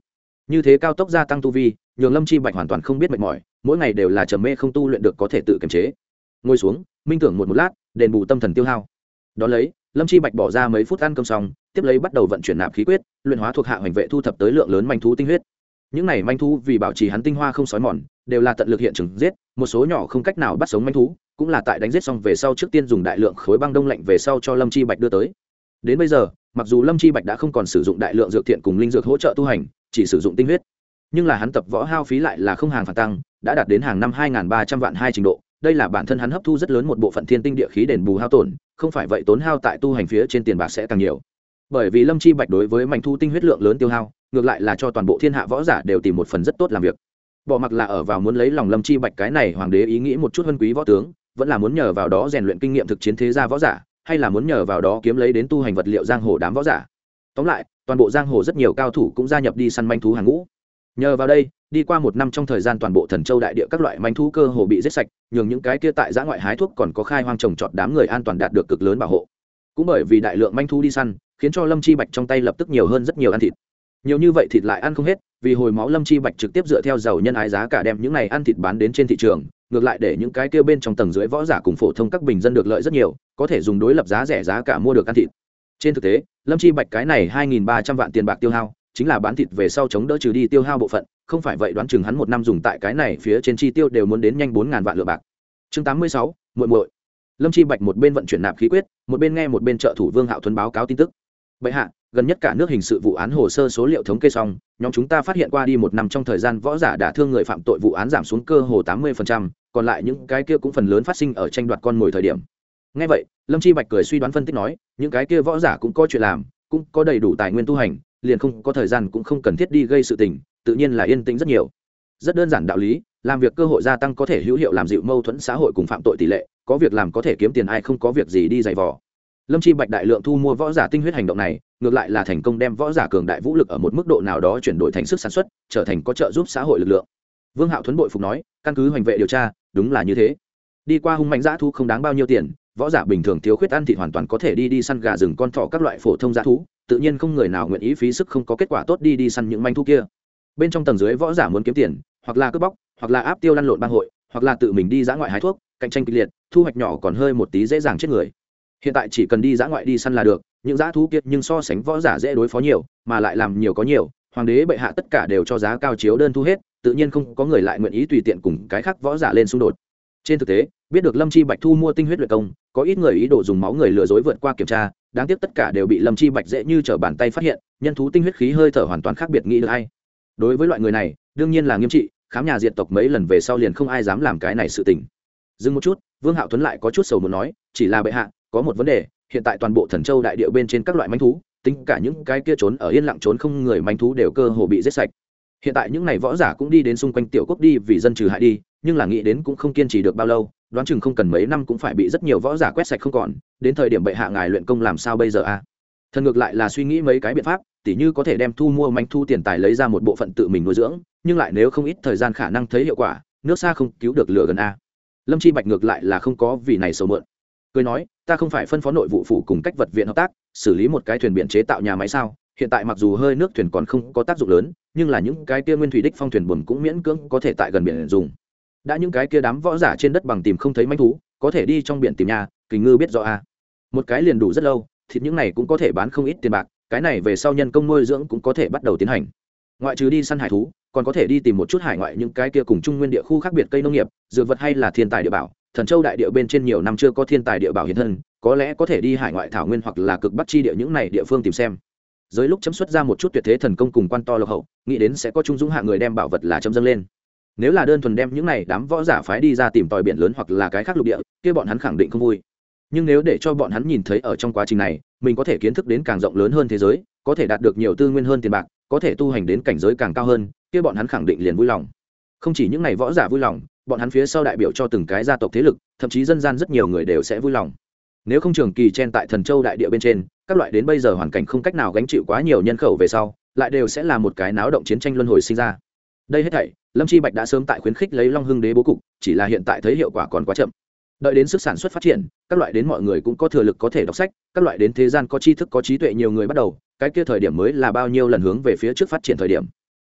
như thế cao tốc gia tăng tu vi nhường lâm chi bạch hoàn toàn không biết mệt mỏi, mỗi ngày đều là trầm mê không tu luyện được có thể tự kiềm chế. Ngồi xuống minh tưởng một một lát, đền bù tâm thần tiêu hao. Đó lấy lâm chi bạch bỏ ra mấy phút ăn cơm xong, tiếp lấy bắt đầu vận chuyển nạp khí quyết, luyện hóa thuộc hạ hoành vệ thu thập tới lượng lớn manh thú tinh huyết. Những này manh thú vì bảo trì hắn tinh hoa không sói mòn, đều là tận lực hiện trường giết, một số nhỏ không cách nào bắt sống manh thú, cũng là tại đánh giết xong về sau trước tiên dùng đại lượng khối băng đông lạnh về sau cho lâm chi bạch đưa tới. Đến bây giờ mặc dù lâm chi bạch đã không còn sử dụng đại lượng dược thiện cùng linh dược hỗ trợ tu hành, chỉ sử dụng tinh huyết, nhưng là hắn tập võ hao phí lại là không hàng phản tăng, đã đạt đến hàng năm hai nghìn ba trăm vạn hai trình độ. Đây là bản thân hắn hấp thu rất lớn một bộ phận thiên tinh địa khí đền bù hao tổn, không phải vậy tốn hao tại tu hành phía trên tiền bạc sẽ càng nhiều. Bởi vì lâm chi bạch đối với mảnh thu tinh huyết lượng lớn tiêu hao, ngược lại là cho toàn bộ thiên hạ võ giả đều tìm một phần rất tốt làm việc. Bỏ mặc là ở vào muốn lấy lòng lâm chi bạch cái này hoàng đế ý nghĩ một chút huân quý võ tướng, vẫn là muốn nhờ vào đó rèn luyện kinh nghiệm thực chiến thế gia võ giả, hay là muốn nhờ vào đó kiếm lấy đến tu hành vật liệu giang hồ đám võ giả. Tóm lại toàn bộ giang hồ rất nhiều cao thủ cũng gia nhập đi săn manh thú hàng ngũ. Nhờ vào đây đi qua một năm trong thời gian toàn bộ thần châu đại địa các loại manh thú cơ hồ bị giết sạch, nhường những cái kia tại giã ngoại hái thuốc còn có khai hoang trồng trọt đám người an toàn đạt được cực lớn bảo hộ. Cũng bởi vì đại lượng manh thú đi săn, khiến cho lâm chi bạch trong tay lập tức nhiều hơn rất nhiều ăn thịt. Nhiều như vậy thịt lại ăn không hết, vì hồi máu lâm chi bạch trực tiếp dựa theo giàu nhân ái giá cả đem những này ăn thịt bán đến trên thị trường, ngược lại để những cái kia bên trong tầng dưới võ giả cùng phổ thông các bình dân được lợi rất nhiều, có thể dùng đối lập giá rẻ giá cả mua được ăn thịt. Trên thực tế lâm chi bạch cái này hai nghìn ba trăm vạn tiền bạc tiêu hao chính là bán thịt về sau chống đỡ trừ đi tiêu hao bộ phận, không phải vậy đoán chừng hắn một năm dùng tại cái này phía trên chi tiêu đều muốn đến nhanh bốn ngàn vạn lượng bạc. Chương tám mươi sáu, muội muội. Lâm chi bạch một bên vận chuyển nạp khí quyết, một bên nghe một bên trợ thủ Vương Hạo Thuấn báo cáo tin tức. Bệ hạ, gần nhất cả nước hình sự vụ án hồ sơ số liệu thống kê xong, nhóm chúng ta phát hiện qua đi một năm trong thời gian võ giả đả thương người phạm tội vụ án giảm xuống cơ hồ tám mươi phần trăm, còn lại những cái kia cũng phần lớn phát sinh ở tranh đoạt con mồi thời điểm. Nghe vậy lâm chi bạch cười suy đoán phân tích nói, những cái kia võ giả cũng có chuyện làm, cũng có đầy đủ tài nguyên tu hành, liền không có thời gian cũng không cần thiết đi gây sự tình, tự nhiên là yên tĩnh rất nhiều. Rất đơn giản đạo lý, làm việc cơ hội gia tăng có thể hữu hiệu làm dịu mâu thuẫn xã hội cùng phạm tội tỷ lệ, có việc làm có thể kiếm tiền, ai không có việc gì đi giày vò. Lâm chi bạch đại lượng thu mua võ giả tinh huyết hành động này, ngược lại là thành công đem võ giả cường đại vũ lực ở một mức độ nào đó chuyển đổi thành sức sản xuất, trở thành có trợ giúp xã hội lực lượng. Vương Hạo Thuấn bội phục nói, căn cứ hoành vệ điều tra, đúng là như thế. Đi qua hung mạnh dã thú không đáng bao nhiêu tiền, võ giả bình thường thiếu khuyết ăn thịt hoàn toàn có thể đi đi săn gà rừng con thỏ các loại phổ thông dã thú, tự nhiên không người nào nguyện ý phí sức không có kết quả tốt đi đi săn những manh thú kia. Bên trong tầng dưới võ giả muốn kiếm tiền, hoặc là cướp bóc, hoặc là áp tiêu lăn lộn bang hội, hoặc là tự mình đi dã ngoại hái thuốc, cạnh tranh kịch liệt, thu hoạch nhỏ còn hơi một tí dễ dàng chết người. Hiện tại chỉ cần đi dã ngoại đi săn là được, những dã thú kia nhưng so sánh võ giả dễ đối phó nhiều, mà lại làm nhiều có nhiều, hoàng đế bệ hạ tất cả đều cho giá cao chiếu đơn thu hết, tự nhiên không có người lại nguyện ý tùy tiện cùng cái khác võ giả lên xung đột. Trên thực tế biết được lâm chi bạch thu mua tinh huyết luyện công, có ít người ý đồ dùng máu người lừa dối vượt qua kiểm tra, đáng tiếc tất cả đều bị lâm chi bạch dễ như trở bàn tay phát hiện, nhân thú tinh huyết khí hơi thở hoàn toàn khác biệt, nghĩ được hay. Đối với loại người này đương nhiên là nghiêm trị, khám nhà diệt tộc mấy lần về sau liền không ai dám làm cái này sự tình. Dừng một chút, Vương Hạo Tuấn lại có chút sầu muốn nói, chỉ là bệ hạ có một vấn đề, hiện tại toàn bộ thần châu đại địa bên trên các loại manh thú, tính cả những cái kia trốn ở yên lặng trốn không người manh thú đều cơ hồ bị giết sạch. Hiện tại những này võ giả cũng đi đến xung quanh tiểu quốc đi vì dân trừ hại đi, nhưng là nghĩ đến cũng không kiên trì được bao lâu, đoán chừng không cần mấy năm cũng phải bị rất nhiều võ giả quét sạch không còn, đến thời điểm bệ hạ ngài luyện công làm sao bây giờ a? À? Thần ngược lại là suy nghĩ mấy cái biện pháp, tỉ như có thể đem thu mua manh thu tiền tài lấy ra một bộ phận tự mình nuôi dưỡng, nhưng lại nếu không ít thời gian khả năng thấy hiệu quả, nước xa không cứu được lửa gần a. Lâm Chi Bạch ngược lại là không có vì này sầu mượn, cười nói, ta không phải phân phó nội vụ phủ cùng cách vật viện hợp tác xử lý một cái thuyền biển chế tạo nhà máy sao? Hiện tại mặc dù hơi nước thuyền còn không có tác dụng lớn, nhưng là những cái kia nguyên thủy đích phong thuyền buồm cũng miễn cưỡng có thể tại gần biển dùng. Đã những cái kia đám võ giả trên đất bằng tìm không thấy manh thú, có thể đi trong biển tìm nhà, Kình Ngư biết rõ a. Một cái liền đủ rất lâu, thịt những này cũng có thể bán không ít tiền bạc, cái này về sau nhân công nuôi dưỡng cũng có thể bắt đầu tiến hành. Ngoại trừ đi săn hải thú, còn có thể đi tìm một chút hải ngoại những cái kia cùng trung nguyên địa khu khác biệt cây nông nghiệp, dược vật hay là thiên tài địa bảo. Thần Châu đại địa bên trên nhiều năm chưa có thiên tài địa bảo hiện thân, có lẽ có thể đi hải ngoại thảo nguyên hoặc là cực bắc chi địa những này địa phương tìm xem. Dưới lúc chấm xuất ra một chút tuyệt thế thần công cùng quan to lộc hậu, nghĩ đến sẽ có trung dũng hạ người đem bảo vật là chấm dâng lên. Nếu là đơn thuần đem những này đám võ giả phái đi ra tìm tòi biển lớn hoặc là cái khác lục địa, kia bọn hắn khẳng định không vui. Nhưng nếu để cho bọn hắn nhìn thấy ở trong quá trình này, mình có thể kiến thức đến càng rộng lớn hơn thế giới, có thể đạt được nhiều tư nguyên hơn tiền bạc, có thể tu hành đến cảnh giới càng cao hơn, kia bọn hắn khẳng định liền vui lòng. Không chỉ những này võ giả vui lòng, bọn hắn phía sau đại biểu cho từng cái gia tộc thế lực, thậm chí dân gian rất nhiều người đều sẽ vui lòng. Nếu không trường kỳ chen tại Thần Châu đại địa bên trên, các loại đến bây giờ hoàn cảnh không cách nào gánh chịu quá nhiều nhân khẩu về sau, lại đều sẽ là một cái náo động chiến tranh luân hồi sinh ra. Đây hết thảy, Lâm Chi Bạch đã sớm tại khuyến khích lấy Long Hưng Đế bố cục, chỉ là hiện tại thấy hiệu quả còn quá chậm. Đợi đến sức sản xuất phát triển, các loại đến mọi người cũng có thừa lực có thể đọc sách, các loại đến thế gian có tri thức có trí tuệ nhiều người bắt đầu, cái kia thời điểm mới là bao nhiêu lần hướng về phía trước phát triển thời điểm.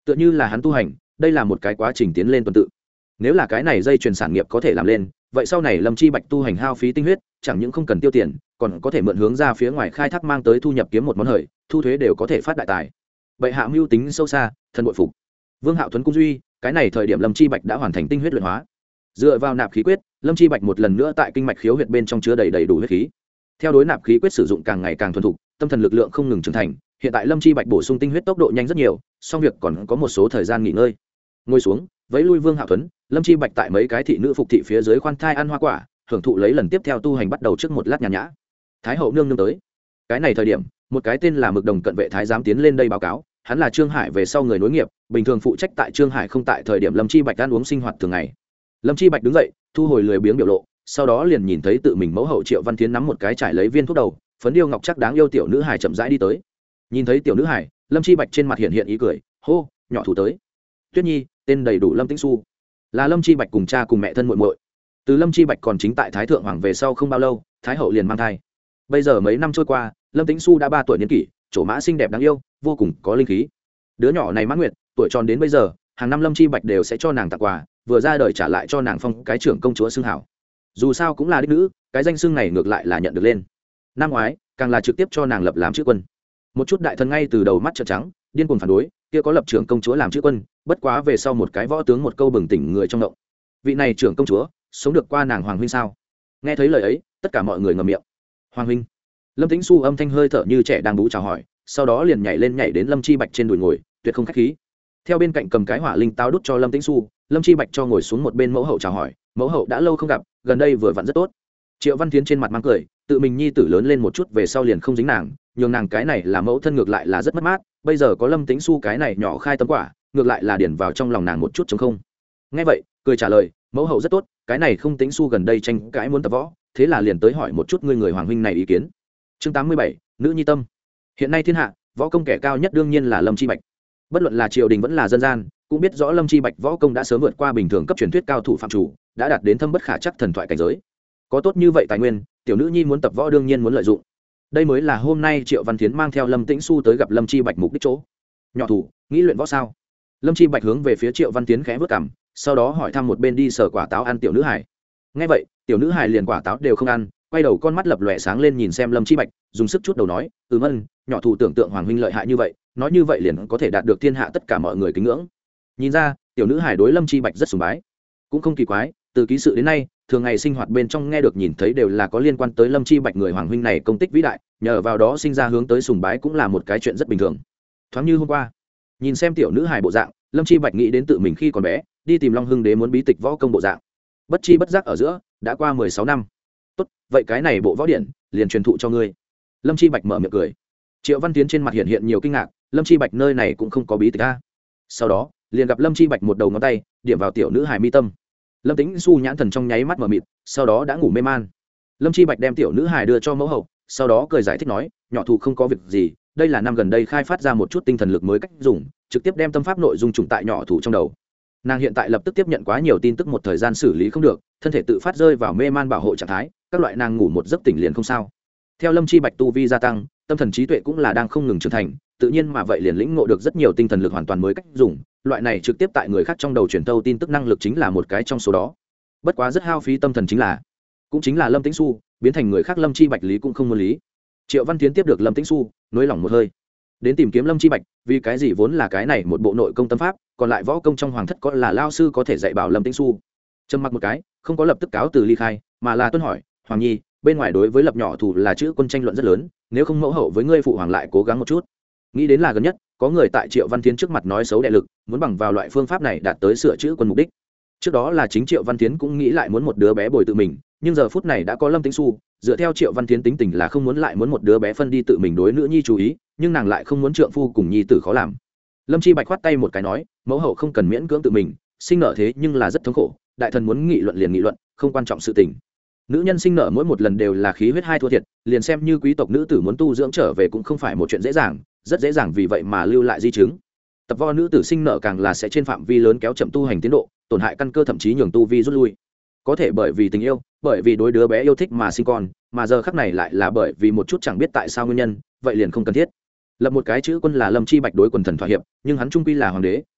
tựa như là hắn tu hành đây là một cái quá trình tiến lên tuần tự. Nếu là cái này dây chuyền sản nghiệp có thể làm lên, vậy sau này Lâm Chi Bạch tu hành hao phí tinh huyết, chẳng những không cần tiêu tiền, còn có thể mượn hướng ra phía ngoài khai thác mang tới thu nhập kiếm một món hời, thu thuế đều có thể phát đại tài. Vậy hạ mưu tính sâu xa, thân bội phục. Vương Hạo Thuấn cung duy, cái này thời điểm Lâm Chi Bạch đã hoàn thành tinh huyết luyện hóa. Dựa vào nạp khí quyết, Lâm Chi Bạch một lần nữa tại kinh mạch khiếu huyệt bên trong chứa đầy đầy đủ huyết khí. Theo đối nạp khí quyết sử dụng càng ngày càng thuần thục, tâm thần lực lượng không ngừng trưởng thành, hiện tại Lâm Chi Bạch bổ sung tinh huyết tốc độ nhanh rất nhiều, song việc còn có một số thời gian nghỉ ngơi. Ngồi xuống, vẫy lui Vương Hạo Thuấn, Lâm Chi Bạch tại mấy cái thị nữ phục thị phía dưới khoan thai ăn hoa quả, hưởng thụ lấy lần tiếp theo tu hành bắt đầu trước một lát nhàn nhã. Thái hậu nương nương tới. Cái này thời điểm, một cái tên là Mực Đồng cận vệ thái giám tiến lên đây báo cáo, hắn là Trương Hải về sau người nối nghiệp, bình thường phụ trách tại Trương Hải không tại thời điểm Lâm Chi Bạch ăn uống sinh hoạt thường ngày. Lâm Chi Bạch đứng dậy, thu hồi lười biếng biểu lộ, sau đó liền nhìn thấy tự mình mẫu hậu Triệu Văn Thiến nắm một cái trải lấy viên thuốc đầu, phấn điêu ngọc chắc đáng yêu tiểu nữ hài chậm rãi đi tới. Nhìn thấy tiểu nữ hài, Lâm Chi Bạch trên mặt hiện hiện ý cười, hô, nhỏ thủ tới. Tuyết Nhi, tên đầy đủ Lâm Tĩnh Xu, là Lâm Chi Bạch cùng cha cùng mẹ thân muội muội. Từ Lâm Chi Bạch còn chính tại Thái thượng hoàng về sau không bao lâu, Thái hậu liền mang thai. Bây giờ mấy năm trôi qua, Lâm Tĩnh Xu đã ba tuổi niên kỷ, trổ mã xinh đẹp đáng yêu, vô cùng có linh khí. Đứa nhỏ này mãn nguyệt, tuổi tròn đến bây giờ, hàng năm Lâm Chi Bạch đều sẽ cho nàng tặng quà, vừa ra đời trả lại cho nàng phong cái trưởng công chúa xưng hảo. Dù sao cũng là đích nữ, cái danh xưng này ngược lại là nhận được lên. Năm ngoái, càng là trực tiếp cho nàng lập làm chữ quân. Một chút đại thần ngay từ đầu mắt trợn trắng, điên cuồng phản đối, kia có lập trưởng công chúa làm chữ quân, bất quá về sau một cái võ tướng một câu bừng tỉnh người trong động. Vị này trưởng công chúa, sống được qua nàng hoàng huynh sao? Nghe thấy lời ấy, tất cả mọi người ngậm miệng. Hoàng huynh. Lâm Tĩnh Xu âm thanh hơi thở như trẻ đang bú chào hỏi, sau đó liền nhảy lên nhảy đến Lâm Chi Bạch trên đùi ngồi, tuyệt không khách khí. Theo bên cạnh cầm cái hỏa linh táo đút cho Lâm Tĩnh Xu, Lâm Chi Bạch cho ngồi xuống một bên mẫu hậu chào hỏi, mẫu hậu đã lâu không gặp, gần đây vừa vặn rất tốt. Triệu Văn Thiến trên mặt mang cười, tự mình nhi tử lớn lên một chút về sau liền không dính nàng, nhường nàng cái này là mẫu thân ngược lại là rất mất mát, bây giờ có Lâm Tĩnh Xu cái này nhỏ khai tâm quả, ngược lại là điển vào trong lòng nàng một chút trống không. Nghe vậy, cười trả lời, mẫu hậu rất tốt, cái này không Tĩnh Xu gần đây tranh cãi muốn tập võ, thế là liền tới hỏi một chút ngươi người hoàng huynh này ý kiến. Chương tám mươi bảy, nữ nhi tâm. Hiện nay thiên hạ, võ công kẻ cao nhất đương nhiên là Lâm Chi Bạch. Bất luận là triều đình vẫn là dân gian, cũng biết rõ Lâm Chi Bạch võ công đã sớm vượt qua bình thường cấp truyền thuyết cao thủ phạm chủ, đã đạt đến thâm bất khả chắc thần thoại cảnh giới. Có tốt như vậy tài nguyên, tiểu nữ nhi muốn tập võ đương nhiên muốn lợi dụng. Đây mới là hôm nay Triệu Văn Thiến mang theo Lâm Tĩnh Xu tới gặp Lâm Chi Bạch mục đích chỗ. Nhỏ thủ, nghĩ luyện võ sao? Lâm Chi Bạch hướng về phía Triệu Văn Thiến khẽ vớt cằm, sau đó hỏi thăm một bên đi sở quả táo ăn tiểu nữ hải. Nghe vậy, tiểu nữ hải liền quả táo đều không ăn, quay đầu con mắt lập lòe sáng lên nhìn xem Lâm Chi Bạch, dùng sức chút đầu nói, "Ừm ân, nhỏ thủ tưởng tượng hoàng huynh lợi hại như vậy, nói như vậy liền có thể đạt được thiên hạ tất cả mọi người kính ngưỡng." Nhìn ra, tiểu nữ hải đối Lâm Chi Bạch rất sùng bái. Cũng không kỳ quái, từ ký sự đến nay, thường ngày sinh hoạt bên trong nghe được nhìn thấy đều là có liên quan tới Lâm Chi Bạch người hoàng huynh này công tích vĩ đại, nhờ vào đó sinh ra hướng tới sùng bái cũng là một cái chuyện rất bình thường. Thoáng như hôm qua, nhìn xem tiểu nữ hài bộ dạng, Lâm Chi Bạch nghĩ đến tự mình khi còn bé, đi tìm Long Hưng Đế muốn bí tịch võ công bộ dạng. Bất chi bất giác ở giữa, đã qua mười sáu năm. Tốt, vậy cái này bộ võ điển, liền truyền thụ cho ngươi. Lâm Chi Bạch mở miệng cười. Triệu Văn Tiến trên mặt hiện hiện nhiều kinh ngạc, Lâm Chi Bạch nơi này cũng không có bí tịch a. Sau đó, liền gặp Lâm Chi Bạch một đầu ngón tay, điểm vào tiểu nữ hài mi tâm. Lâm Tĩnh Xu nhãn thần trong nháy mắt mở mịt, sau đó đã ngủ mê man. Lâm Chi Bạch đem tiểu nữ hài đưa cho mẫu hậu, sau đó cười giải thích nói, nhỏ thủ không có việc gì, đây là năm gần đây khai phát ra một chút tinh thần lực mới cách dùng, trực tiếp đem tâm pháp nội dung trùng tại nhỏ thủ trong đầu. Nàng hiện tại lập tức tiếp nhận quá nhiều tin tức một thời gian xử lý không được, thân thể tự phát rơi vào mê man bảo hộ trạng thái, các loại nàng ngủ một giấc tỉnh liền không sao. Theo Lâm Chi Bạch tu vi gia tăng, tâm thần trí tuệ cũng là đang không ngừng trưởng thành, tự nhiên mà vậy liền lĩnh ngộ được rất nhiều tinh thần lực hoàn toàn mới cách dùng, loại này trực tiếp tại người khác trong đầu truyền thâu tin tức năng lực chính là một cái trong số đó. Bất quá rất hao phí tâm thần chính là, cũng chính là Lâm Tĩnh Xu biến thành người khác Lâm Chi Bạch lý cũng không muốn lý. Triệu Văn Tiến tiếp được Lâm Tĩnh Xu, nới lỏng một hơi, đến tìm kiếm Lâm Chi Bạch, vì cái gì vốn là cái này một bộ nội công tâm pháp, còn lại võ công trong hoàng thất có là lao sư có thể dạy bảo Lâm Tĩnh Xu. Trầm mặc một cái, không có lập tức cáo từ ly khai, mà là tuân hỏi, Hoàng Nhi, bên ngoài đối với lập nhỏ thủ là chữ quân tranh luận rất lớn, nếu không mẫu hậu với ngươi phụ hoàng lại cố gắng một chút. Nghĩ đến là gần nhất, có người tại Triệu Văn Tiến trước mặt nói xấu đệ lực, muốn bằng vào loại phương pháp này đạt tới sửa chữ quân mục đích. Trước đó là chính Triệu Văn Tiến cũng nghĩ lại muốn một đứa bé bồi tự mình, nhưng giờ phút này đã có Lâm Tĩnh Xu, dựa theo Triệu Văn Tiến tính tình là không muốn lại muốn một đứa bé phân đi tự mình đối nữ nhi chú ý, nhưng nàng lại không muốn trượng phu cùng nhi tử khó làm. Lâm Chi Bạch khoát tay một cái nói, mẫu hậu không cần miễn cưỡng tự mình, sinh nở thế nhưng là rất thống khổ, đại thần muốn nghị luận liền nghị luận, không quan trọng sự tình. Nữ nhân sinh nở mỗi một lần đều là khí huyết hai thua thiệt, liền xem như quý tộc nữ tử muốn tu dưỡng trở về cũng không phải một chuyện dễ dàng, rất dễ dàng vì vậy mà lưu lại di chứng. Tập võ nữ tử sinh nở càng là sẽ trên phạm vi lớn kéo chậm tu hành tiến độ, tổn hại căn cơ thậm chí nhường tu vi rút lui. Có thể bởi vì tình yêu, bởi vì đối đứa bé yêu thích mà sinh con, mà giờ khắc này lại là bởi vì một chút chẳng biết tại sao nguyên nhân, vậy liền không cần thiết. Lập một cái chữ quân là Lâm Chi Bạch đối quần thần thỏa hiệp, nhưng hắn trung quy là hoàng đế,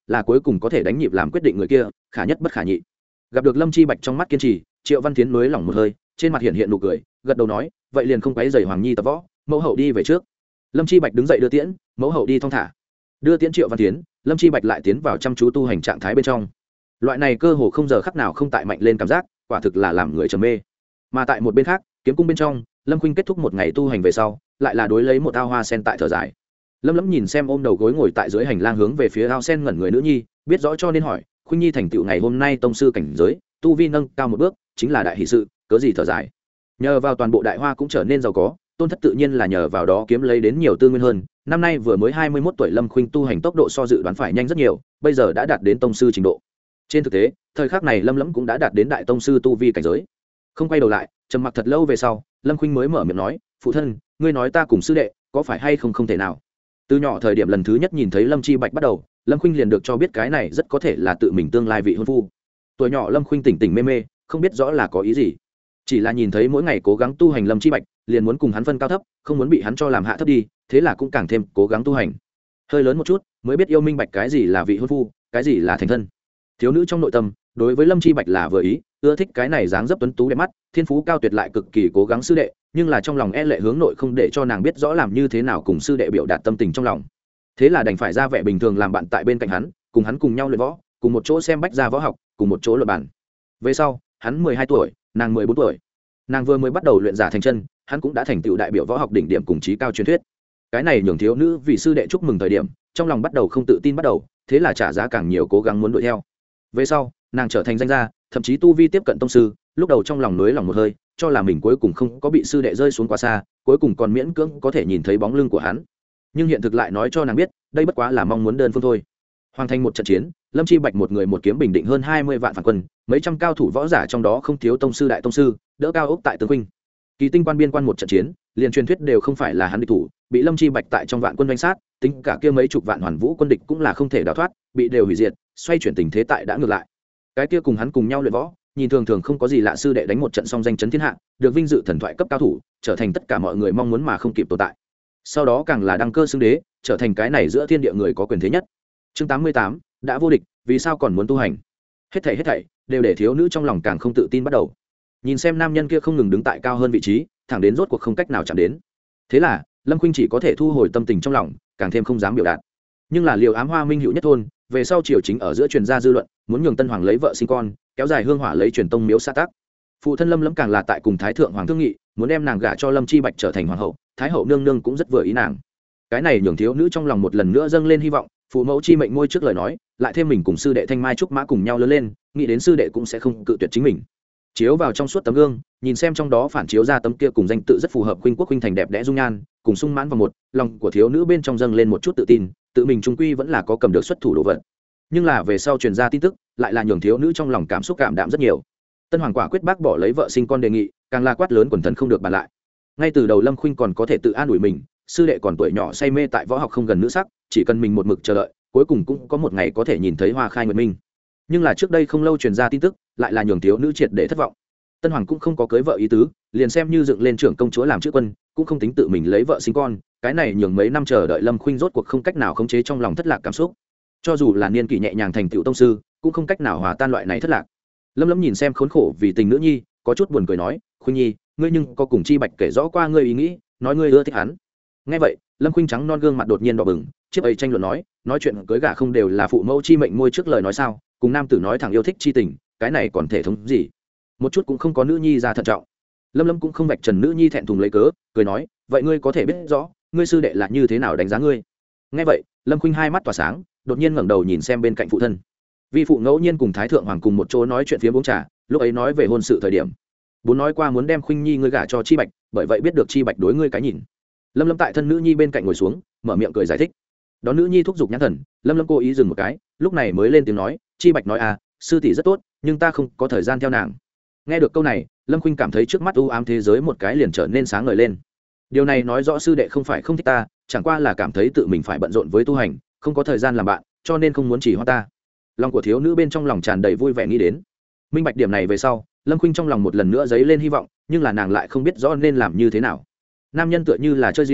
là cuối cùng có thể đánh nhịp làm quyết định người kia khả nhất bất khả nhị. Gặp được Lâm Chi Bạch trong mắt kiên trì, Triệu Văn Thiến nới lỏng một hơi, trên mặt hiện hiện nụ cười, gật đầu nói vậy liền không quấy rầy Hoàng Nhi tập võ, mẫu hậu đi về trước. Lâm Chi Bạch đứng dậy đưa tiễn, mẫu hậu đi thong thả. Đưa tiễn Triệu Văn Thiến, Lâm Chi Bạch lại tiến vào chăm chú tu hành trạng thái bên trong. Loại này cơ hồ không giờ khắc nào không tại mạnh lên cảm giác, quả thực là làm người trầm mê. Mà tại một bên khác, kiếm cung bên trong, Lâm Khuynh kết thúc một ngày tu hành về sau, lại là đối lấy một ao hoa sen tại thở dài. Lâm Lẫm nhìn xem ôm đầu gối ngồi tại dưới hành lang hướng về phía ao sen ngẩn người nữ nhi, biết rõ cho nên hỏi, Khuynh Nhi thành tựu ngày hôm nay tông sư cảnh giới, tu vi nâng cao một bước, chính là đại hỷ sự, cớ gì thở dài. Nhờ vào toàn bộ đại hoa cũng trở nên giàu có, Tôn thất tự nhiên là nhờ vào đó kiếm lấy đến nhiều tư nguyên hơn. Năm nay vừa mới hai mươi mốt tuổi, Lâm Khuynh tu hành tốc độ so dự đoán phải nhanh rất nhiều, bây giờ đã đạt đến tông sư trình độ. Trên thực tế, thời khắc này Lâm Lẫm cũng đã đạt đến đại tông sư tu vi cảnh giới. Không quay đầu lại, trầm mặc thật lâu về sau, Lâm Khuynh mới mở miệng nói, phụ thân, ngươi nói ta cùng sư đệ có phải hay không không thể nào. Từ nhỏ thời điểm lần thứ nhất nhìn thấy Lâm Chi Bạch bắt đầu, Lâm Khuynh liền được cho biết cái này rất có thể là tự mình tương lai vị hôn phu. Tuổi nhỏ Lâm Khuynh tỉnh tỉnh mê mê, không biết rõ là có ý gì, chỉ là nhìn thấy mỗi ngày cố gắng tu hành Lâm Chi Bạch, liền muốn cùng hắn phân cao thấp, không muốn bị hắn cho làm hạ thấp đi, thế là cũng càng thêm cố gắng tu hành. Hơi lớn một chút, mới biết yêu minh bạch cái gì là vị hôn phu, cái gì là thành thân. Thiếu nữ trong nội tâm, đối với Lâm Chi Bạch là vừa ý, ưa thích cái này dáng dấp tuấn tú đẹp mắt, thiên phú cao tuyệt lại cực kỳ cố gắng sư đệ, nhưng là trong lòng e lệ hướng nội không để cho nàng biết rõ làm như thế nào cùng sư đệ biểu đạt tâm tình trong lòng. Thế là đành phải ra vẻ bình thường làm bạn tại bên cạnh hắn, cùng hắn cùng nhau luyện võ, cùng một chỗ xem bách gia võ học, cùng một chỗ luận bản. Về sau, hắn mười hai tuổi, nàng mười bốn tuổi. Nàng vừa mới bắt đầu luyện giả thành chân, hắn cũng đã thành tựu đại biểu võ học đỉnh điểm cùng chí cao truyền thuyết. Cái này nhường thiếu nữ vì sư đệ chúc mừng thời điểm, trong lòng bắt đầu không tự tin bắt đầu, thế là trả giá càng nhiều cố gắng muốn đuổi theo. Về sau, nàng trở thành danh gia, thậm chí tu vi tiếp cận tông sư, lúc đầu trong lòng nới lòng một hơi, cho là mình cuối cùng không có bị sư đệ rơi xuống quá xa, cuối cùng còn miễn cưỡng có thể nhìn thấy bóng lưng của hắn. Nhưng hiện thực lại nói cho nàng biết, đây bất quá là mong muốn đơn phương thôi. Hoàn thành một trận chiến, Lâm Chi Bạch một người một kiếm bình định hơn hai mươi vạn phản quân, mấy trăm cao thủ võ giả trong đó không thiếu tông sư đại tông sư, đỡ cao ốc tại tướng huynh. Kỳ tinh quan biên quan một trận chiến, liền truyền thuyết đều không phải là hắn địch thủ, bị Lâm Chi Bạch tại trong vạn quân đánh sát, tính cả kia mấy chục vạn hoàn vũ quân địch cũng là không thể đào thoát, bị đều hủy diệt, xoay chuyển tình thế tại đã ngược lại. Cái kia cùng hắn cùng nhau luyện võ, nhìn thường thường không có gì lạ sư đệ đánh một trận song danh chấn thiên hạ, được vinh dự thần thoại cấp cao thủ, trở thành tất cả mọi người mong muốn mà không kịp tồn tại. Sau đó càng là đăng cơ xưng đế, trở thành cái này giữa thiên địa người có quyền thế nhất. Chương tám mươi tám, đã vô địch, vì sao còn muốn tu hành? Hết thảy hết thảy đều để thiếu nữ trong lòng càng không tự tin bắt đầu. Nhìn xem nam nhân kia không ngừng đứng tại cao hơn vị trí, thẳng đến rốt cuộc không cách nào chạm đến. Thế là, Lâm Khuynh chỉ có thể thu hồi tâm tình trong lòng, càng thêm không dám biểu đạt. Nhưng là Liều Ám Hoa Minh hữu nhất thôn, về sau triều chính ở giữa truyền gia dư luận, muốn nhường Tân Hoàng lấy vợ sinh con, kéo dài hương hỏa lấy truyền tông miếu xã tắc. Phụ thân Lâm Lẫm càng là tại cùng Thái thượng hoàng thương nghị, muốn đem nàng gả cho Lâm Chi Bạch trở thành hoàng hậu, Thái hậu nương nương cũng rất vừa ý nàng. Cái này nhường thiếu nữ trong lòng một lần nữa dâng lên hy vọng, phụ mẫu chi mệnh ngôi trước lời nói, lại thêm mình cùng sư đệ Thanh Mai trúc mã cùng nhau lớn lên, nghĩ đến sư đệ cũng sẽ không cự tuyệt chính mình. Chiếu vào trong suốt tấm gương, nhìn xem trong đó phản chiếu ra tấm kia cùng danh tự rất phù hợp Khuynh Quốc Khuynh thành đẹp đẽ dung nhan, cùng sung mãn vào một, lòng của thiếu nữ bên trong dâng lên một chút tự tin, tự mình trung quy vẫn là có cầm được xuất thủ đồ vật. Nhưng là về sau truyền ra tin tức, lại là nhường thiếu nữ trong lòng cảm xúc cảm đạm rất nhiều. Tân Hoàng quả quyết bác bỏ lấy vợ sinh con đề nghị, càng là quát lớn quần thần không được bàn lại. Ngay từ đầu Lâm Khuynh còn có thể tự an ủi mình, sư đệ còn tuổi nhỏ say mê tại võ học không gần nữ sắc, chỉ cần mình một mực chờ đợi, cuối cùng cũng có một ngày có thể nhìn thấy hoa khai nguyệt minh. Nhưng là trước đây không lâu truyền ra tin tức, lại là nhường thiếu nữ triệt để thất vọng. Tân Hoàng cũng không có cưới vợ ý tứ, liền xem như dựng lên trưởng công chúa làm chữ quân, cũng không tính tự mình lấy vợ sinh con, cái này nhường mấy năm chờ đợi Lâm Khuynh rốt cuộc không cách nào khống chế trong lòng thất lạc cảm xúc. Cho dù là niên kỷ nhẹ nhàng thành tựu tông sư, cũng không cách nào hòa tan loại này thất lạc. Lâm Lâm nhìn xem khốn khổ vì tình nữ nhi, có chút buồn cười nói, Khuynh Nhi, ngươi nhưng có cùng Chi Bạch kể rõ qua ngươi ý nghĩ, nói ngươi ưa thích hắn. Nghe vậy, Lâm Khuynh trắng non gương mặt đột nhiên đỏ bừng, chiếc ấy tranh luận nói, nói chuyện cưới gả không đều là phụ mẫu chi mệnh ngôi trước lời nói sao, cùng nam tử nói thẳng yêu thích chi tình, cái này còn thể thống gì? Một chút cũng không có nữ nhi ra thận trọng. Lâm Lâm cũng không vạch trần nữ nhi thẹn thùng lấy cớ, cười nói, vậy ngươi có thể biết rõ, ngươi sư đệ là như thế nào đánh giá ngươi? Nghe vậy, Lâm Khuynh hai mắt tỏa sáng, đột nhiên ngẩng đầu nhìn xem bên cạnh phụ thân. Vi phụ ngẫu nhiên cùng Thái thượng hoàng cùng một chỗ nói chuyện phía uống trà, lúc ấy nói về hôn sự thời điểm, bốn nói qua muốn đem Khuynh Nhi ngươi gả cho Chi Bạch, bởi vậy biết được Chi Bạch đối ngươi cái nhìn. Lâm Lâm tại thân nữ nhi bên cạnh ngồi xuống, mở miệng cười giải thích. Đón nữ nhi thúc giục nhãn thần, Lâm Lâm cố ý dừng một cái, lúc này mới lên tiếng nói, Chi Bạch nói à, sư tỷ rất tốt, nhưng ta không có thời gian theo nàng. Nghe được câu này, Lâm Khuynh cảm thấy trước mắt u ám thế giới một cái liền trở nên sáng ngời lên. Điều này nói rõ sư đệ không phải không thích ta, chẳng qua là cảm thấy tự mình phải bận rộn với tu hành, không có thời gian làm bạn, cho nên không muốn chỉ hoa ta. Lòng của thiếu nữ bên trong lòng tràn đầy vui vẻ nghĩ đến. Minh bạch điểm này về sau, Lâm Khuynh trong lòng một lần nữa dấy lên hy vọng, nhưng là nàng lại không biết rõ nên làm như thế nào. Nam nhân tựa như là chơi diều,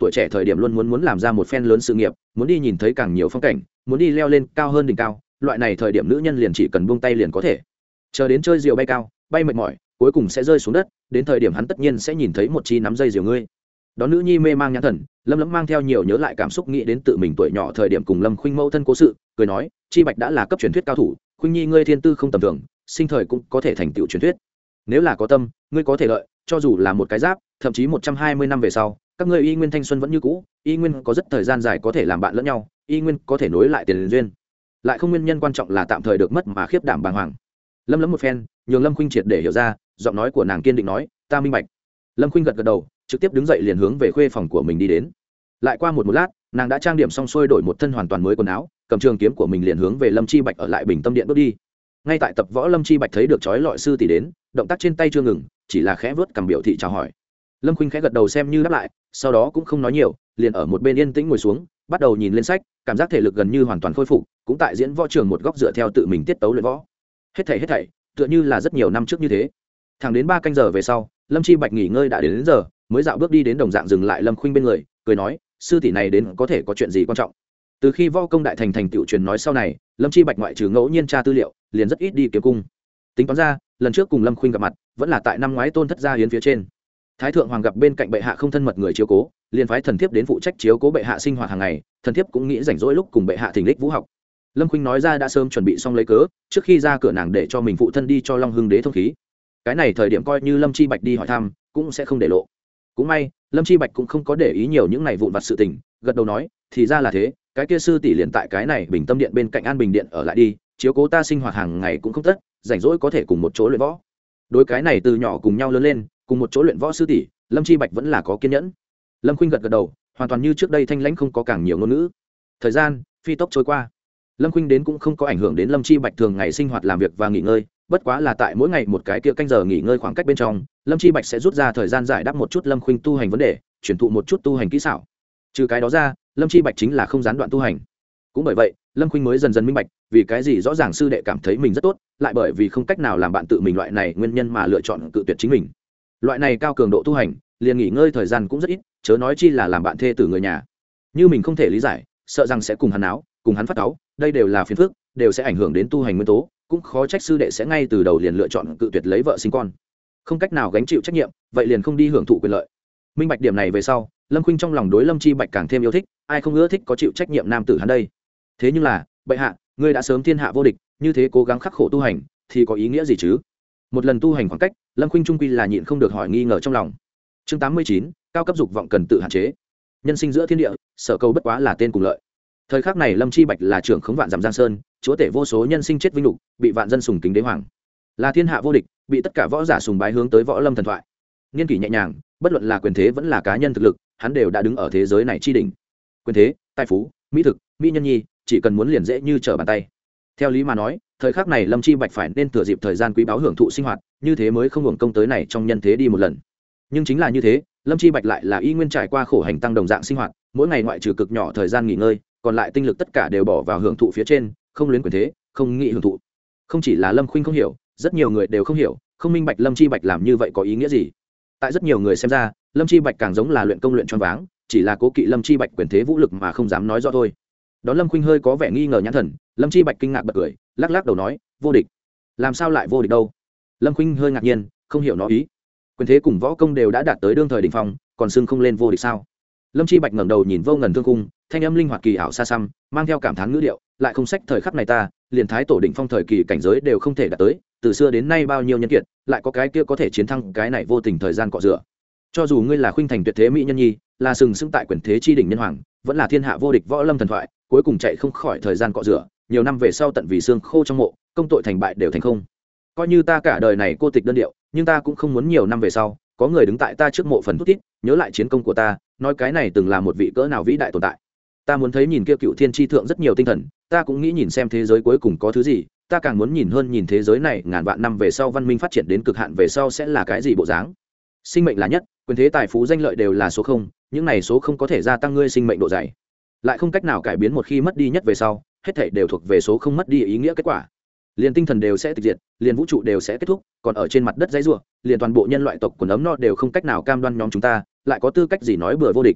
tuổi trẻ thời điểm luôn muốn muốn làm ra một phen lớn sự nghiệp, muốn đi nhìn thấy càng nhiều phong cảnh, muốn đi leo lên cao hơn đỉnh cao, loại này thời điểm nữ nhân liền chỉ cần buông tay liền có thể. Chờ đến chơi diều bay cao, bay mệt mỏi, cuối cùng sẽ rơi xuống đất, đến thời điểm hắn tất nhiên sẽ nhìn thấy một chi nắm dây diều ngươi. Đó nữ nhi mê mang nhãn thần, Lâm Lâm mang theo nhiều nhớ lại cảm xúc nghĩ đến tự mình tuổi nhỏ thời điểm cùng Lâm Khuynh mẫu thân cố sự, cười nói, Chi Bạch đã là cấp truyền thuyết cao thủ, Khuynh nhi ngươi thiên tư không tầm thường, sinh thời cũng có thể thành tựu truyền thuyết. Nếu là có tâm, ngươi có thể lợi, cho dù là một cái giáp, thậm chí một trăm hai mươi năm về sau, các ngươi y nguyên thanh xuân vẫn như cũ, y nguyên có rất thời gian dài có thể làm bạn lẫn nhau, y nguyên có thể nối lại tiền duyên. Lại không nguyên nhân quan trọng là tạm thời được mất mà khiếp đảm bàng hoàng. Lâm Lâm một phen, nhường Lâm Khuynh triệt để hiểu ra, giọng nói của nàng kiên định nói, ta minh bạch. Lâm Khuynh gật gật đầu, trực tiếp đứng dậy liền hướng về khuê phòng của mình đi đến. Lại qua một một lát, nàng đã trang điểm xong xuôi đổi một thân hoàn toàn mới quần áo, cầm trường kiếm của mình liền hướng về Lâm Chi Bạch ở lại Bình Tâm điện bước đi. Ngay tại tập võ, Lâm Chi Bạch thấy được chói lọi sư tỷ đến, động tác trên tay chưa ngừng, chỉ là khẽ vớt cầm biểu thị chào hỏi. Lâm Khuynh khẽ gật đầu xem như đáp lại, sau đó cũng không nói nhiều, liền ở một bên yên tĩnh ngồi xuống, bắt đầu nhìn lên sách, cảm giác thể lực gần như hoàn toàn khôi phục, cũng tại diễn võ trường một góc dựa theo tự mình tiết tấu luyện võ. Hết thảy hết thảy, tựa như là rất nhiều năm trước như thế. Thẳng đến ba canh giờ về sau, Lâm Chi Bạch nghỉ ngơi đã đến, đến giờ, mới dạo bước đi đến đồng dạng dừng lại Lâm Khuynh bên người, cười nói, sư tỷ này đến có thể có chuyện gì quan trọng. Từ khi võ công đại thành thành tựu truyền nói sau này, Lâm Chi Bạch ngoại trừ ngẫu nhiên tra tư liệu, liền rất ít đi kiếm cung. Tính toán ra, lần trước cùng Lâm Khuynh gặp mặt, vẫn là tại năm ngoái Tôn Thất gia hiến phía trên. Thái thượng hoàng gặp bên cạnh bệ hạ không thân mật người chiếu cố, liền phái thần thiếp đến phụ trách chiếu cố bệ hạ sinh hoạt hàng ngày, thần thiếp cũng nghĩ rảnh rỗi lúc cùng bệ hạ thỉnh lịch vũ học. Lâm Khuynh nói ra đã sớm chuẩn bị xong lấy cớ, trước khi ra cửa nàng để cho mình phụ thân đi cho Long Hưng đế thông khí. Cái này thời điểm coi như Lâm Chi Bạch đi hỏi thăm, cũng sẽ không để lộ. Cũng may, Lâm Chi Bạch cũng không có để ý nhiều những này vụn vặt sự tình, gật đầu nói, thì ra là thế, cái kia sư tỷ liền tại cái này Bình Tâm điện bên cạnh An Bình điện ở lại đi, chiếu cố ta sinh hoạt hàng ngày cũng không tất, rảnh rỗi có thể cùng một chỗ luyện võ. Đối cái này từ nhỏ cùng nhau lớn lên, cùng một chỗ luyện võ sư tỷ, Lâm Chi Bạch vẫn là có kiên nhẫn. Lâm Khuynh gật gật đầu, hoàn toàn như trước đây thanh lãnh không có càng nhiều ngôn ngữ. Thời gian phi tốc trôi qua, Lâm Khuynh đến cũng không có ảnh hưởng đến Lâm Chi Bạch thường ngày sinh hoạt làm việc và nghỉ ngơi, bất quá là tại mỗi ngày một cái kia canh giờ nghỉ ngơi khoảng cách bên trong, Lâm Chi Bạch sẽ rút ra thời gian giải đáp một chút Lâm Khuynh tu hành vấn đề, truyền thụ một chút tu hành kỹ xảo. Trừ cái đó ra, Lâm Chi Bạch chính là không gián đoạn tu hành. Cũng bởi vậy, Lâm Khuynh mới dần dần minh bạch, vì cái gì rõ ràng sư đệ cảm thấy mình rất tốt, lại bởi vì không cách nào làm bạn tự mình loại này nguyên nhân mà lựa chọn cự tuyệt chính mình. Loại này cao cường độ tu hành, liền nghỉ ngơi thời gian cũng rất ít, chớ nói chi là làm bạn thê tử người nhà. Như mình không thể lý giải, sợ rằng sẽ cùng hắn áo, cùng hắn phát áo, đây đều là phiền phức, đều sẽ ảnh hưởng đến tu hành nguyên tố, cũng khó trách sư đệ sẽ ngay từ đầu liền lựa chọn cự tuyệt lấy vợ sinh con. Không cách nào gánh chịu trách nhiệm, vậy liền không đi hưởng thụ quyền lợi. Minh bạch điểm này về sau, Lâm Khuynh trong lòng đối Lâm Chi Bạch càng thêm yêu thích, ai không ưa thích có chịu trách nhiệm nam tử hắn đây. Thế nhưng là, bệ hạ, ngươi đã sớm thiên hạ vô địch, như thế cố gắng khắc khổ tu hành, thì có ý nghĩa gì chứ? Một lần tu hành khoảng cách, Lâm Khuynh trung quy là nhịn không được hỏi nghi ngờ trong lòng. Chương tám mươi chín, cao cấp dục vọng cần tự hạn chế. Nhân sinh giữa thiên địa, sở cầu bất quá là tên cùng lợi. Thời khắc này Lâm Chi Bạch là trưởng khống vạn dặm giang sơn, chúa tể vô số nhân sinh chết vinh lục, bị vạn dân sùng kính đế hoàng, là thiên hạ vô địch, bị tất cả võ giả sùng bái hướng tới võ lâm thần thoại. Niên kỷ nhẹ nhàng, bất luận là quyền thế vẫn là cá nhân thực lực, hắn đều đã đứng ở thế giới này chi đỉnh. Quyền thế, tài phú, mỹ thực, mỹ nhân nhi, chỉ cần muốn liền dễ như trở bàn tay. Theo lý mà nói, thời khắc này Lâm Chi Bạch phải nên thừa dịp thời gian quý báu hưởng thụ sinh hoạt, như thế mới không hưởng công tới này trong nhân thế đi một lần. Nhưng chính là như thế, Lâm Chi Bạch lại là y nguyên trải qua khổ hành tăng đồng dạng sinh hoạt, mỗi ngày ngoại trừ cực nhỏ thời gian nghỉ ngơi, còn lại tinh lực tất cả đều bỏ vào hưởng thụ phía trên, không luyến quyền thế, không nghĩ hưởng thụ. Không chỉ là Lâm Khuynh không hiểu, rất nhiều người đều không hiểu, không minh bạch Lâm Chi Bạch làm như vậy có ý nghĩa gì. Tại rất nhiều người xem ra, Lâm Chi Bạch càng giống là luyện công luyện choáng váng, chỉ là cố kỵ Lâm Chi Bạch quyền thế vũ lực mà không dám nói rõ thôi. Đó Lâm Khuynh hơi có vẻ nghi ngờ nhãn thần, Lâm Chi Bạch kinh ngạc bật cười, lắc lắc đầu nói, vô địch? Làm sao lại vô địch đâu? Lâm Khuynh hơi ngạc nhiên, không hiểu nó ý. Quyền thế cùng võ công đều đã đạt tới đương thời đỉnh phong, còn xưng không lên vô địch sao? Lâm Chi Bạch ngẩng đầu nhìn vô ngần thương cung, thanh âm linh hoạt kỳ ảo xa xăm, mang theo cảm thán ngữ điệu, lại không sách thời khắc này ta, liền thái tổ đỉnh phong thời kỳ cảnh giới đều không thể đạt tới, từ xưa đến nay bao nhiêu nhân kiệt, lại có cái kia có thể chiến thắng cái này vô tình thời gian cọ rửa. Cho dù ngươi là khuynh thành tuyệt thế mỹ nhân nhi, là sừng sững tại quyền thế chi đỉnh nhân hoàng, vẫn là thiên hạ vô địch võ lâm thần thoại, cuối cùng chạy không khỏi thời gian cọ rửa, nhiều năm về sau tận vì xương khô trong mộ, công tội thành bại đều thành không. Coi như ta cả đời này cô tịch đơn điệu, nhưng ta cũng không muốn nhiều năm về sau có người đứng tại ta trước mộ phần thút thít, nhớ lại chiến công của ta, nói cái này từng là một vị cỡ nào vĩ đại tồn tại. Ta muốn thấy nhìn kia cựu thiên tri thượng rất nhiều tinh thần, ta cũng nghĩ nhìn xem thế giới cuối cùng có thứ gì, ta càng muốn nhìn hơn nhìn thế giới này ngàn vạn năm về sau văn minh phát triển đến cực hạn về sau sẽ là cái gì bộ dáng. Sinh mệnh là nhất, quyền thế tài phú danh lợi đều là số không, những này số không có thể gia tăng ngươi sinh mệnh độ dày, lại không cách nào cải biến một khi mất đi nhất về sau, hết thảy đều thuộc về số không mất đi ý nghĩa kết quả. Liền tinh thần đều sẽ tịch diệt, liền vũ trụ đều sẽ kết thúc, còn ở trên mặt đất dãy rủa, liền toàn bộ nhân loại tộc quần ấm no đều không cách nào cam đoan nhóm chúng ta, lại có tư cách gì nói bừa vô địch.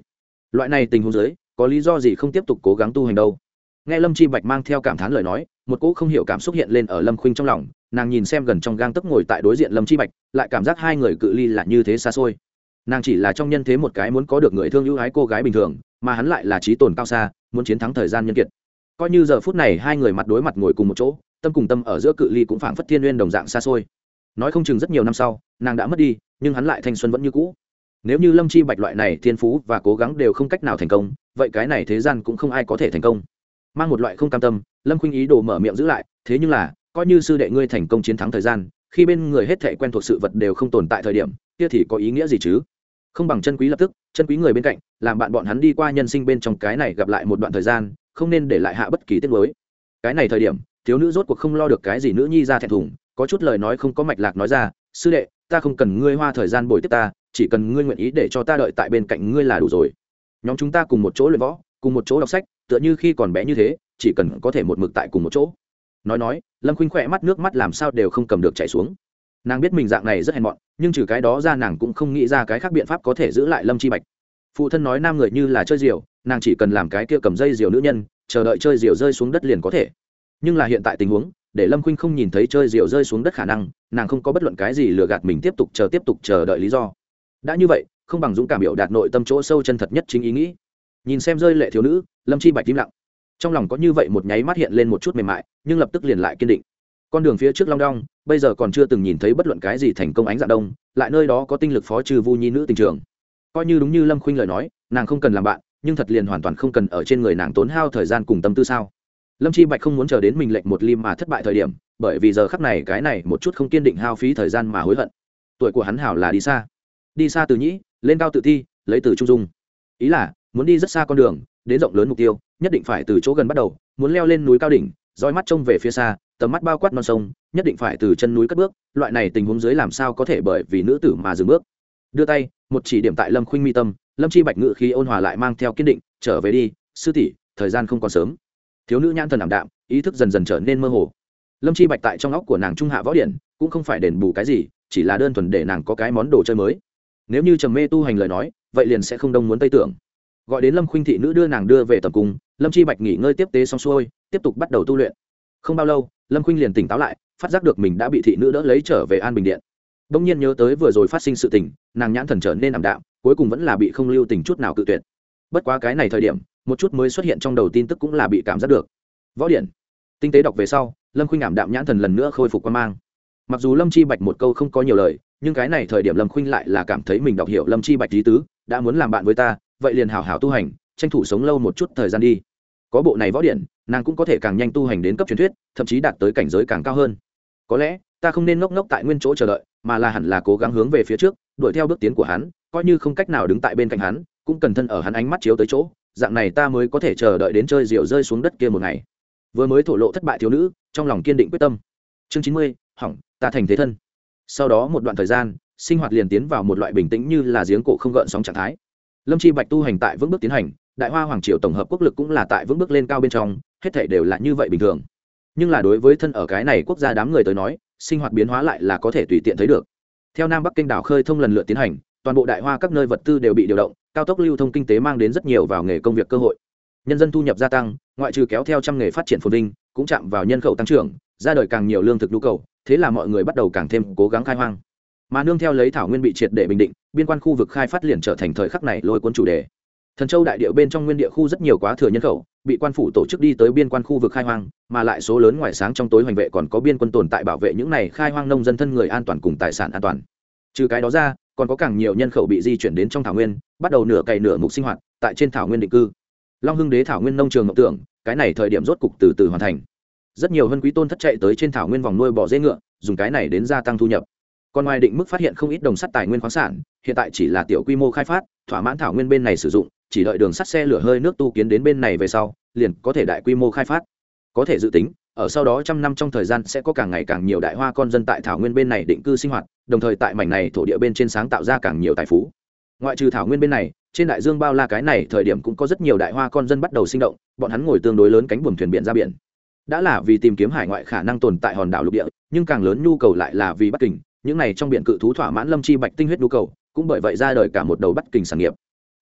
loại này tình huống dưới có lý do gì không tiếp tục cố gắng tu hành đâu. Nghe Lâm Chi Bạch mang theo cảm thán lời nói, một cỗ không hiểu cảm xúc hiện lên ở Lâm Khuynh trong lòng, nàng nhìn xem gần trong gang tấc ngồi tại đối diện Lâm Chi Bạch, lại cảm giác hai người cự ly là như thế xa xôi. Nàng chỉ là trong nhân thế một cái muốn có được người thương ưu ái cô gái bình thường, mà hắn lại là trí tồn cao xa, muốn chiến thắng thời gian nhân kiệt. Coi như giờ phút này hai người mặt đối mặt ngồi cùng một chỗ, tâm cùng tâm ở giữa cự ly cũng phảng phất thiên nguyên đồng dạng xa xôi. Nói không chừng rất nhiều năm sau, nàng đã mất đi, nhưng hắn lại thanh xuân vẫn như cũ. Nếu như Lâm Chi Bạch loại này thiên phú và cố gắng đều không cách nào thành công, vậy cái này thế gian cũng không ai có thể thành công. Mang một loại không cam tâm, Lâm Khuynh ý đồ mở miệng giữ lại, thế nhưng là, coi như sư đệ ngươi thành công chiến thắng thời gian, khi bên người hết thảy quen thuộc sự vật đều không tồn tại thời điểm, kia thì có ý nghĩa gì chứ? Không bằng chân quý lập tức, chân quý người bên cạnh, làm bạn bọn hắn đi qua nhân sinh bên trong cái này gặp lại một đoạn thời gian, không nên để lại hạ bất kỳ tiếc nuối. Cái này thời điểm, thiếu nữ rốt cuộc không lo được cái gì nữ nhi ra thẹn thùng, có chút lời nói không có mạch lạc nói ra, sư đệ, ta không cần ngươi hoa thời gian bồi tiếp ta, chỉ cần ngươi nguyện ý để cho ta đợi tại bên cạnh ngươi là đủ rồi. Nhóm chúng ta cùng một chỗ luyện võ, cùng một chỗ đọc sách, tựa như khi còn bé như thế, chỉ cần có thể một mực tại cùng một chỗ. Nói nói, Lâm Khuynh khỏe mắt nước mắt làm sao đều không cầm được chảy xuống. Nàng biết mình dạng này rất hèn mọn, nhưng trừ cái đó ra nàng cũng không nghĩ ra cái khác biện pháp có thể giữ lại Lâm Chi Bạch. Phụ thân nói nam người như là chơi diều, nàng chỉ cần làm cái kia cầm dây diều nữ nhân, chờ đợi chơi diều rơi xuống đất liền có thể. Nhưng là hiện tại tình huống, để Lâm Khuynh không nhìn thấy chơi diều rơi xuống đất khả năng, nàng không có bất luận cái gì lừa gạt mình tiếp tục chờ tiếp tục chờ đợi lý do. Đã như vậy, không bằng dũng cảm biểu đạt nội tâm chỗ sâu chân thật nhất chính ý nghĩ. Nhìn xem rơi lệ thiếu nữ, Lâm Chi Bạch im lặng. Trong lòng có như vậy một nháy mắt hiện lên một chút mềm mại, nhưng lập tức liền lại kiên định. Con đường phía trước long đong, bây giờ còn chưa từng nhìn thấy bất luận cái gì thành công ánh dạng đông, lại nơi đó có tinh lực phó trừ Vu Nhi nữ tình trường. Coi như đúng như Lâm Khuynh lời nói, nàng không cần làm bạn, nhưng thật liền hoàn toàn không cần ở trên người nàng tốn hao thời gian cùng tâm tư sao? Lâm Chi Bạch không muốn chờ đến mình lệnh một lim mà thất bại thời điểm, bởi vì giờ khắc này cái này một chút không kiên định hao phí thời gian mà hối hận. Tuổi của hắn hảo là đi xa, đi xa từ nhĩ, lên cao tự thi, lấy từ trung dung. Ý là muốn đi rất xa con đường, đến rộng lớn mục tiêu, nhất định phải từ chỗ gần bắt đầu, muốn leo lên núi cao đỉnh, dõi mắt trông về phía xa, tầm mắt bao quát non sông, nhất định phải từ chân núi cất bước, loại này tình huống dưới làm sao có thể bởi vì nữ tử mà dừng bước. Đưa tay, một chỉ điểm tại Lâm Khuynh mi tâm, Lâm Chi Bạch ngự khí ôn hòa lại mang theo kiên định, trở về đi, sư tỷ, thời gian không còn sớm. Thiếu nữ nhãn thần ảm đạm, ý thức dần dần trở nên mơ hồ. Lâm Chi Bạch tại trong óc của nàng trung hạ võ điển, cũng không phải đền bù cái gì, chỉ là đơn thuần để nàng có cái món đồ chơi mới. Nếu như trầm mê tu hành lời nói, vậy liền sẽ không đông muốn tây tưởng. Gọi đến Lâm Khuynh thị nữ đưa nàng đưa về tầm cung, Lâm Chi Bạch nghỉ ngơi tiếp tế xong xuôi, tiếp tục bắt đầu tu luyện. Không bao lâu, Lâm Khuynh liền tỉnh táo lại, phát giác được mình đã bị thị nữ đỡ lấy trở về An Bình điện. Đông nhiên nhớ tới vừa rồi phát sinh sự tình, nàng nhãn thần trở nên ảm đạm, cuối cùng vẫn là bị không lưu tình chút nào cự tuyệt. Bất quá cái này thời điểm, một chút mới xuất hiện trong đầu tin tức cũng là bị cảm giác được. Võ điện. Tinh tế đọc về sau, Lâm Khuynh ảm đạm nhãn thần lần nữa khôi phục quan mang. Mặc dù Lâm Chi Bạch một câu không có nhiều lời, nhưng cái này thời điểm Lâm Khuynh lại là cảm thấy mình đọc hiểu Lâm Chi Bạch ý tứ, đã muốn làm bạn với ta, vậy liền hảo hảo tu hành, tranh thủ sống lâu một chút thời gian đi. Có bộ này võ điện, nàng cũng có thể càng nhanh tu hành đến cấp truyền thuyết, thậm chí đạt tới cảnh giới càng cao hơn. Có lẽ ta không nên ngốc ngốc tại nguyên chỗ chờ đợi, mà là hẳn là cố gắng hướng về phía trước, đuổi theo bước tiến của hắn, coi như không cách nào đứng tại bên cạnh hắn, cũng cần thân ở hắn ánh mắt chiếu tới chỗ, dạng này ta mới có thể chờ đợi đến chơi diều rơi xuống đất kia một ngày. Vừa mới thổ lộ thất bại thiếu nữ, trong lòng kiên định quyết tâm. Chương chín mươi, hỏng, ta thành thế thân. Sau đó một đoạn thời gian, sinh hoạt liền tiến vào một loại bình tĩnh như là giếng cổ không gợn sóng trạng thái. Lâm Chi Bạch tu hành tại vững bước tiến hành, Đại Hoa hoàng triều tổng hợp quốc lực cũng là tại vững bước lên cao bên trong, hết thảy đều là như vậy bình thường. Nhưng là đối với thân ở cái này quốc gia đám người tới nói, sinh hoạt biến hóa lại là có thể tùy tiện thấy được. Theo Nam Bắc kênh đảo khơi thông lần lượt tiến hành, toàn bộ Đại Hoa các nơi vật tư đều bị điều động, cao tốc lưu thông kinh tế mang đến rất nhiều vào nghề công việc cơ hội. Nhân dân thu nhập gia tăng, ngoại trừ kéo theo trăm nghề phát triển phồn vinh, cũng chạm vào nhân khẩu tăng trưởng, ra đời càng nhiều lương thực nhu cầu, thế là mọi người bắt đầu càng thêm cố gắng khai hoang. Mà nương theo lấy thảo nguyên bị triệt để bình định, biên quan khu vực khai phát liền trở thành thời khắc này lôi cuốn chủ đề. Thần Châu đại địa bên trong nguyên địa khu rất nhiều quá thừa nhân khẩu, bị quan phủ tổ chức đi tới biên quan khu vực khai hoang, mà lại số lớn ngoài sáng trong tối hoành vệ còn có biên quân tồn tại bảo vệ những này khai hoang nông dân thân người an toàn cùng tài sản an toàn. Trừ cái đó ra, còn có càng nhiều nhân khẩu bị di chuyển đến trong thảo nguyên, bắt đầu nửa cày nửa mục sinh hoạt tại trên thảo nguyên định cư. Long Hưng đế thảo nguyên nông trường ngọc tưởng, cái này thời điểm rốt cục từ từ hoàn thành. Rất nhiều vân quý tôn thất chạy tới trên thảo nguyên vòng nuôi bò dê ngựa, dùng cái này đến gia tăng thu nhập. Còn ngoài định mức phát hiện không ít đồng sắt tài nguyên khoáng sản, hiện tại chỉ là tiểu quy mô khai phát, thỏa mãn thảo nguyên bên này sử dụng, chỉ đợi đường sắt xe lửa hơi nước tu kiến đến bên này về sau, liền có thể đại quy mô khai phát. Có thể dự tính, ở sau đó trăm năm trong thời gian sẽ có càng ngày càng nhiều đại hoa con dân tại thảo nguyên bên này định cư sinh hoạt, đồng thời tại mảnh này thổ địa bên trên sáng tạo ra càng nhiều tài phú. Ngoại trừ thảo nguyên bên này, trên đại dương bao la cái này thời điểm cũng có rất nhiều đại hoa con dân bắt đầu sinh động, bọn hắn ngồi tương đối lớn cánh buồm thuyền biển ra biển. Đã là vì tìm kiếm hải ngoại khả năng tồn tại hòn đảo lục địa, nhưng càng lớn nhu cầu lại là vì bắt kình, những này trong biển cự thú thỏa mãn Lâm Chi Bạch tinh huyết nhu cầu, cũng bởi vậy ra đời cả một đầu bắt kình sản nghiệp.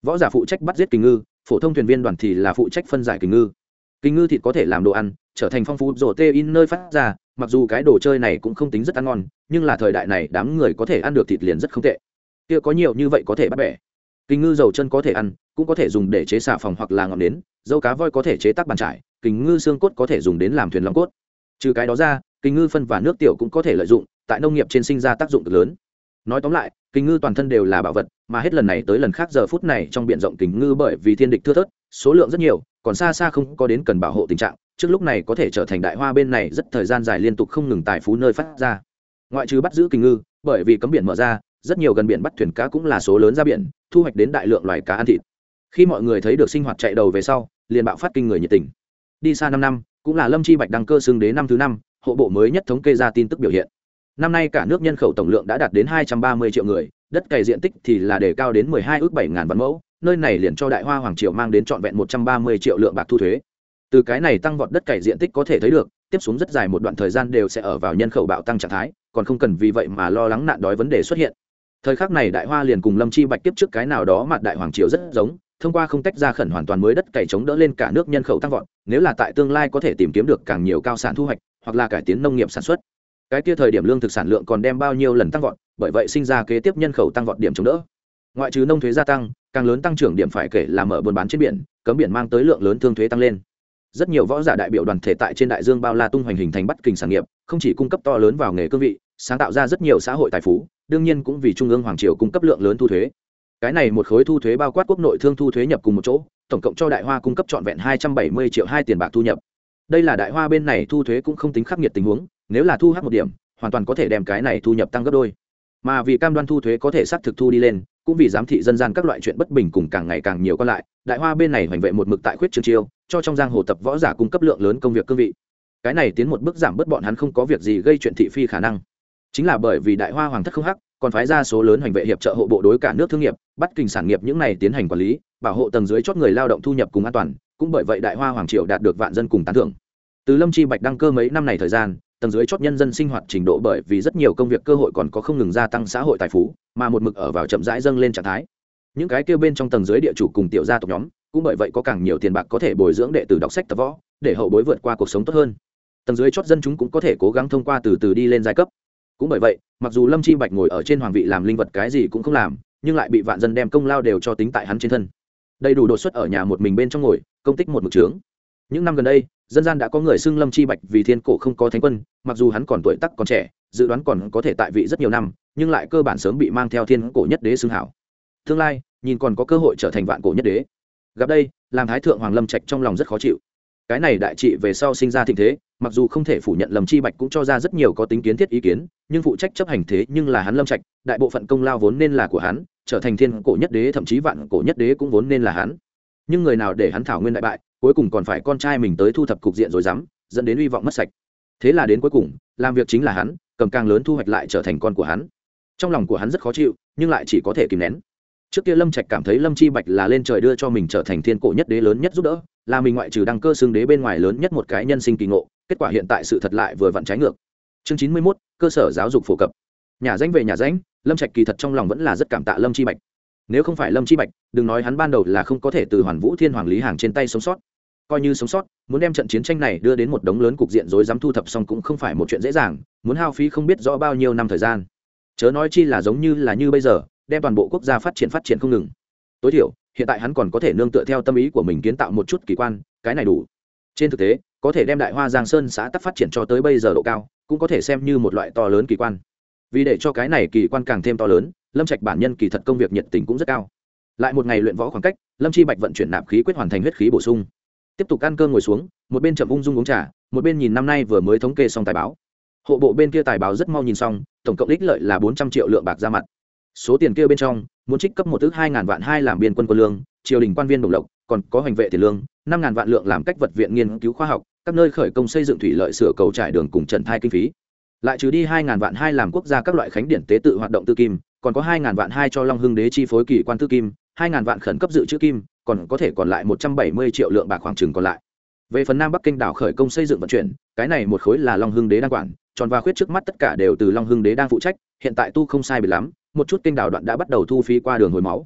võ giả phụ trách bắt giết kình ngư, phổ thông thuyền viên đoàn thì là phụ trách phân giải kình ngư. Kình ngư thịt có thể làm đồ ăn, trở thành phong phú protein nơi phát ra, mặc dù cái đồ chơi này cũng không tính rất ăn ngon, nhưng là thời đại này đám người có thể ăn được thịt liền rất không tệ. Kia có nhiều như vậy có thể bắt bẻ. Kình ngư dầu chân có thể ăn, cũng có thể dùng để chế xà phòng hoặc là ngọn nến, dâu cá voi có thể chế tác bàn trải, kình ngư xương cốt có thể dùng đến làm thuyền long cốt. Trừ cái đó ra, kình ngư phân và nước tiểu cũng có thể lợi dụng, tại nông nghiệp trên sinh ra tác dụng cực lớn. Nói tóm lại, kình ngư toàn thân đều là bảo vật, mà hết lần này tới lần khác giờ phút này trong biển rộng kình ngư bởi vì thiên địch thưa thớt, số lượng rất nhiều, còn xa xa không có đến cần bảo hộ tình trạng, trước lúc này có thể trở thành đại hoa bên này rất thời gian dài liên tục không ngừng tài phú nơi phát ra. Ngoại trừ bắt giữ kình ngư, bởi vì cấm biển mở ra, rất nhiều gần biển bắt thuyền cá cũng là số lớn ra biển, thu hoạch đến đại lượng loài cá ăn thịt. Khi mọi người thấy được sinh hoạt chạy đầu về sau, liền bạo phát kinh người nhiệt tình. Đi xa năm năm, cũng là Lâm Chi Bạch đăng cơ xưng đế năm thứ năm, hộ bộ mới nhất thống kê ra tin tức biểu hiện. Năm nay cả nước nhân khẩu tổng lượng đã đạt đến hai trăm ba mươi triệu người, đất cày diện tích thì là đề cao đến mười hai ước bảy ngàn vạn mẫu, nơi này liền cho Đại Hoa hoàng triều mang đến trọn vẹn một trăm ba mươi triệu lượng bạc thu thuế. Từ cái này tăng vọt đất cày diện tích có thể thấy được, tiếp xuống rất dài một đoạn thời gian đều sẽ ở vào nhân khẩu bạo tăng trạng thái, còn không cần vì vậy mà lo lắng nạn đói vấn đề xuất hiện. Thời khắc này Đại Hoa liền cùng Lâm Chi Bạch tiếp trước cái nào đó mặt đại hoàng triều rất giống, thông qua không tách ra khẩn hoàn toàn mới đất cày chống đỡ lên cả nước nhân khẩu tăng vọt, nếu là tại tương lai có thể tìm kiếm được càng nhiều cao sản thu hoạch, hoặc là cải tiến nông nghiệp sản xuất. Cái kia thời điểm lương thực sản lượng còn đem bao nhiêu lần tăng vọt, bởi vậy sinh ra kế tiếp nhân khẩu tăng vọt điểm chống đỡ. Ngoại trừ nông thuế gia tăng, càng lớn tăng trưởng điểm phải kể là mở buôn bán trên biển, cấm biển mang tới lượng lớn thương thuế tăng lên. Rất nhiều võ giả đại biểu đoàn thể tại trên đại dương bao la tung hoành hình thành bắt kình sản nghiệp, không chỉ cung cấp to lớn vào nghề cương vị, sáng tạo ra rất nhiều xã hội tài phú, đương nhiên cũng vì trung ương hoàng triều cung cấp lượng lớn thu thuế. Cái này một khối thu thuế bao quát quốc nội thương thu thuế nhập cùng một chỗ, tổng cộng cho Đại Hoa cung cấp trọn vẹn hai trăm bảy mươi triệu hai tiền bạc thu nhập. Đây là Đại Hoa bên này thu thuế cũng không tính khắc nghiệt tình huống, nếu là thu hắc một điểm, hoàn toàn có thể đem cái này thu nhập tăng gấp đôi. Mà vì cam đoan thu thuế có thể xác thực thu đi lên, cũng vì giám thị dân gian các loại chuyện bất bình cùng càng ngày càng nhiều còn lại, Đại Hoa bên này hoành vệ một mực tại khuyết trường chiêu, cho trong giang hồ tập võ giả cung cấp lượng lớn công việc cương vị. Cái này tiến một bước giảm bớt bọn hắn không có việc gì gây chuyện thị phi khả năng. Chính là bởi vì Đại Hoa hoàng thất không hắc, còn phái ra số lớn hoành vệ hiệp trợ hộ bộ đối cả nước thương nghiệp, bắt kình sản nghiệp những này tiến hành quản lý, bảo hộ tầng dưới chót người lao động thu nhập cùng an toàn, cũng bởi vậy Đại Hoa hoàng triều đạt được vạn dân cùng tán thưởng. Từ Lâm Chi Bạch đăng cơ mấy năm này thời gian, tầng dưới chót nhân dân sinh hoạt trình độ bởi vì rất nhiều công việc cơ hội còn có không ngừng gia tăng xã hội tài phú, mà một mực ở vào chậm rãi dâng lên trạng thái. Những cái kia bên trong tầng dưới địa chủ cùng tiểu gia tộc nhóm, cũng bởi vậy có càng nhiều tiền bạc có thể bồi dưỡng đệ tử đọc sách tập võ, để hậu bối vượt qua cuộc sống tốt hơn. Tầng dưới chót dân chúng cũng có thể cố gắng thông qua từ từ đi lên giai cấp. Cũng bởi vậy, mặc dù Lâm Chi Bạch ngồi ở trên hoàng vị làm linh vật cái gì cũng không làm, nhưng lại bị vạn dân đem công lao đều cho tính tại hắn trên thân. Đầy đủ đột xuất ở nhà một mình bên trong ngồi, công tích một mực trướng. Những năm gần đây, dân gian đã có người xưng Lâm Chi Bạch vì thiên cổ không có thánh quân, mặc dù hắn còn tuổi tác còn trẻ, dự đoán còn có thể tại vị rất nhiều năm, nhưng lại cơ bản sớm bị mang theo thiên cổ nhất đế xưng hảo. Tương lai, nhìn còn có cơ hội trở thành vạn cổ nhất đế. Gặp đây, làm thái thượng hoàng Lâm Trạch trong lòng rất khó chịu. Cái này đại trị về sau sinh ra thịnh thế, mặc dù không thể phủ nhận Lâm Chi Bạch cũng cho ra rất nhiều có tính kiến thiết ý kiến, nhưng phụ trách chấp hành thế nhưng là hắn Lâm Trạch, đại bộ phận công lao vốn nên là của hắn, trở thành thiên cổ nhất đế thậm chí vạn cổ nhất đế cũng vốn nên là hắn. Nhưng người nào để hắn thảo nguyên đại bại, cuối cùng còn phải con trai mình tới thu thập cục diện rồi dám, dẫn đến hy vọng mất sạch. Thế là đến cuối cùng, làm việc chính là hắn, cầm càng lớn thu hoạch lại trở thành con của hắn. Trong lòng của hắn rất khó chịu, nhưng lại chỉ có thể kìm nén. Trước kia Lâm Trạch cảm thấy Lâm Chi Bạch là lên trời đưa cho mình trở thành thiên cổ nhất đế lớn nhất giúp đỡ, là mình ngoại trừ đăng cơ xưng đế bên ngoài lớn nhất một cái nhân sinh kỳ ngộ, kết quả hiện tại sự thật lại vừa vặn trái ngược. Chương chín mươi mốt, cơ sở giáo dục phổ cập. Nhà danh về nhà danh, Lâm Trạch kỳ thật trong lòng vẫn là rất cảm tạ Lâm Chi Bạch. Nếu không phải Lâm Chi Bạch, đừng nói hắn ban đầu là không có thể từ Hoàn Vũ Thiên Hoàng Lý Hàng trên tay sống sót. Coi như sống sót, muốn đem trận chiến tranh này đưa đến một đống lớn cục diện rối rắm thu thập xong cũng không phải một chuyện dễ dàng, muốn hao phí không biết rõ bao nhiêu năm thời gian. Chớ nói chi là giống như là như bây giờ, đem toàn bộ quốc gia phát triển phát triển không ngừng. Tối thiểu, hiện tại hắn còn có thể nương tựa theo tâm ý của mình kiến tạo một chút kỳ quan, cái này đủ. Trên thực tế, có thể đem Đại Hoa Giang Sơn xã tắc phát triển cho tới bây giờ độ cao, cũng có thể xem như một loại to lớn kỳ quan. Vì để cho cái này kỳ quan càng thêm to lớn, Lâm Trạch bản nhân kỳ thật công việc nhiệt tình cũng rất cao. Lại một ngày luyện võ khoảng cách, Lâm Chi Bạch vận chuyển nạp khí quyết hoàn thành huyết khí bổ sung. Tiếp tục ăn cơm ngồi xuống, một bên chậm ung dung uống trà, một bên nhìn năm nay vừa mới thống kê xong tài báo. Hộ bộ bên kia tài báo rất mau nhìn xong, tổng cộng ích lợi là bốn trăm triệu lượng bạc ra mặt. Số tiền kia bên trong, muốn trích cấp một ước hai ngàn vạn hai làm biên quân quân lương, triều đình quan viên đồng lộc, còn có hành vệ tiền lương, năm ngàn vạn lượng làm cách vật viện nghiên cứu khoa học, các nơi khởi công xây dựng thủy lợi sửa cầu trải đường cùng trần thai kinh phí. Lại trừ đi hai ngàn vạn hai làm quốc gia các loại khánh điển tế tự hoạt động tư kim, còn có hai ngàn vạn hai cho Long Hưng đế chi phối kỳ quan tư kim, hai ngàn vạn khẩn cấp dự trữ kim, còn có thể còn lại một trăm bảy mươi triệu lượng bạc khoảng chừng còn lại. Về phần Nam Bắc Kinh đảo khởi công xây dựng vận chuyển, cái này một khối là Long Hưng đế đang quản, tròn và khuyết trước mắt tất cả đều từ Long Hưng đế đang phụ trách, hiện tại tu không sai biệt lắm, một chút kinh đảo đoạn đã bắt đầu thu phí qua đường hồi máu.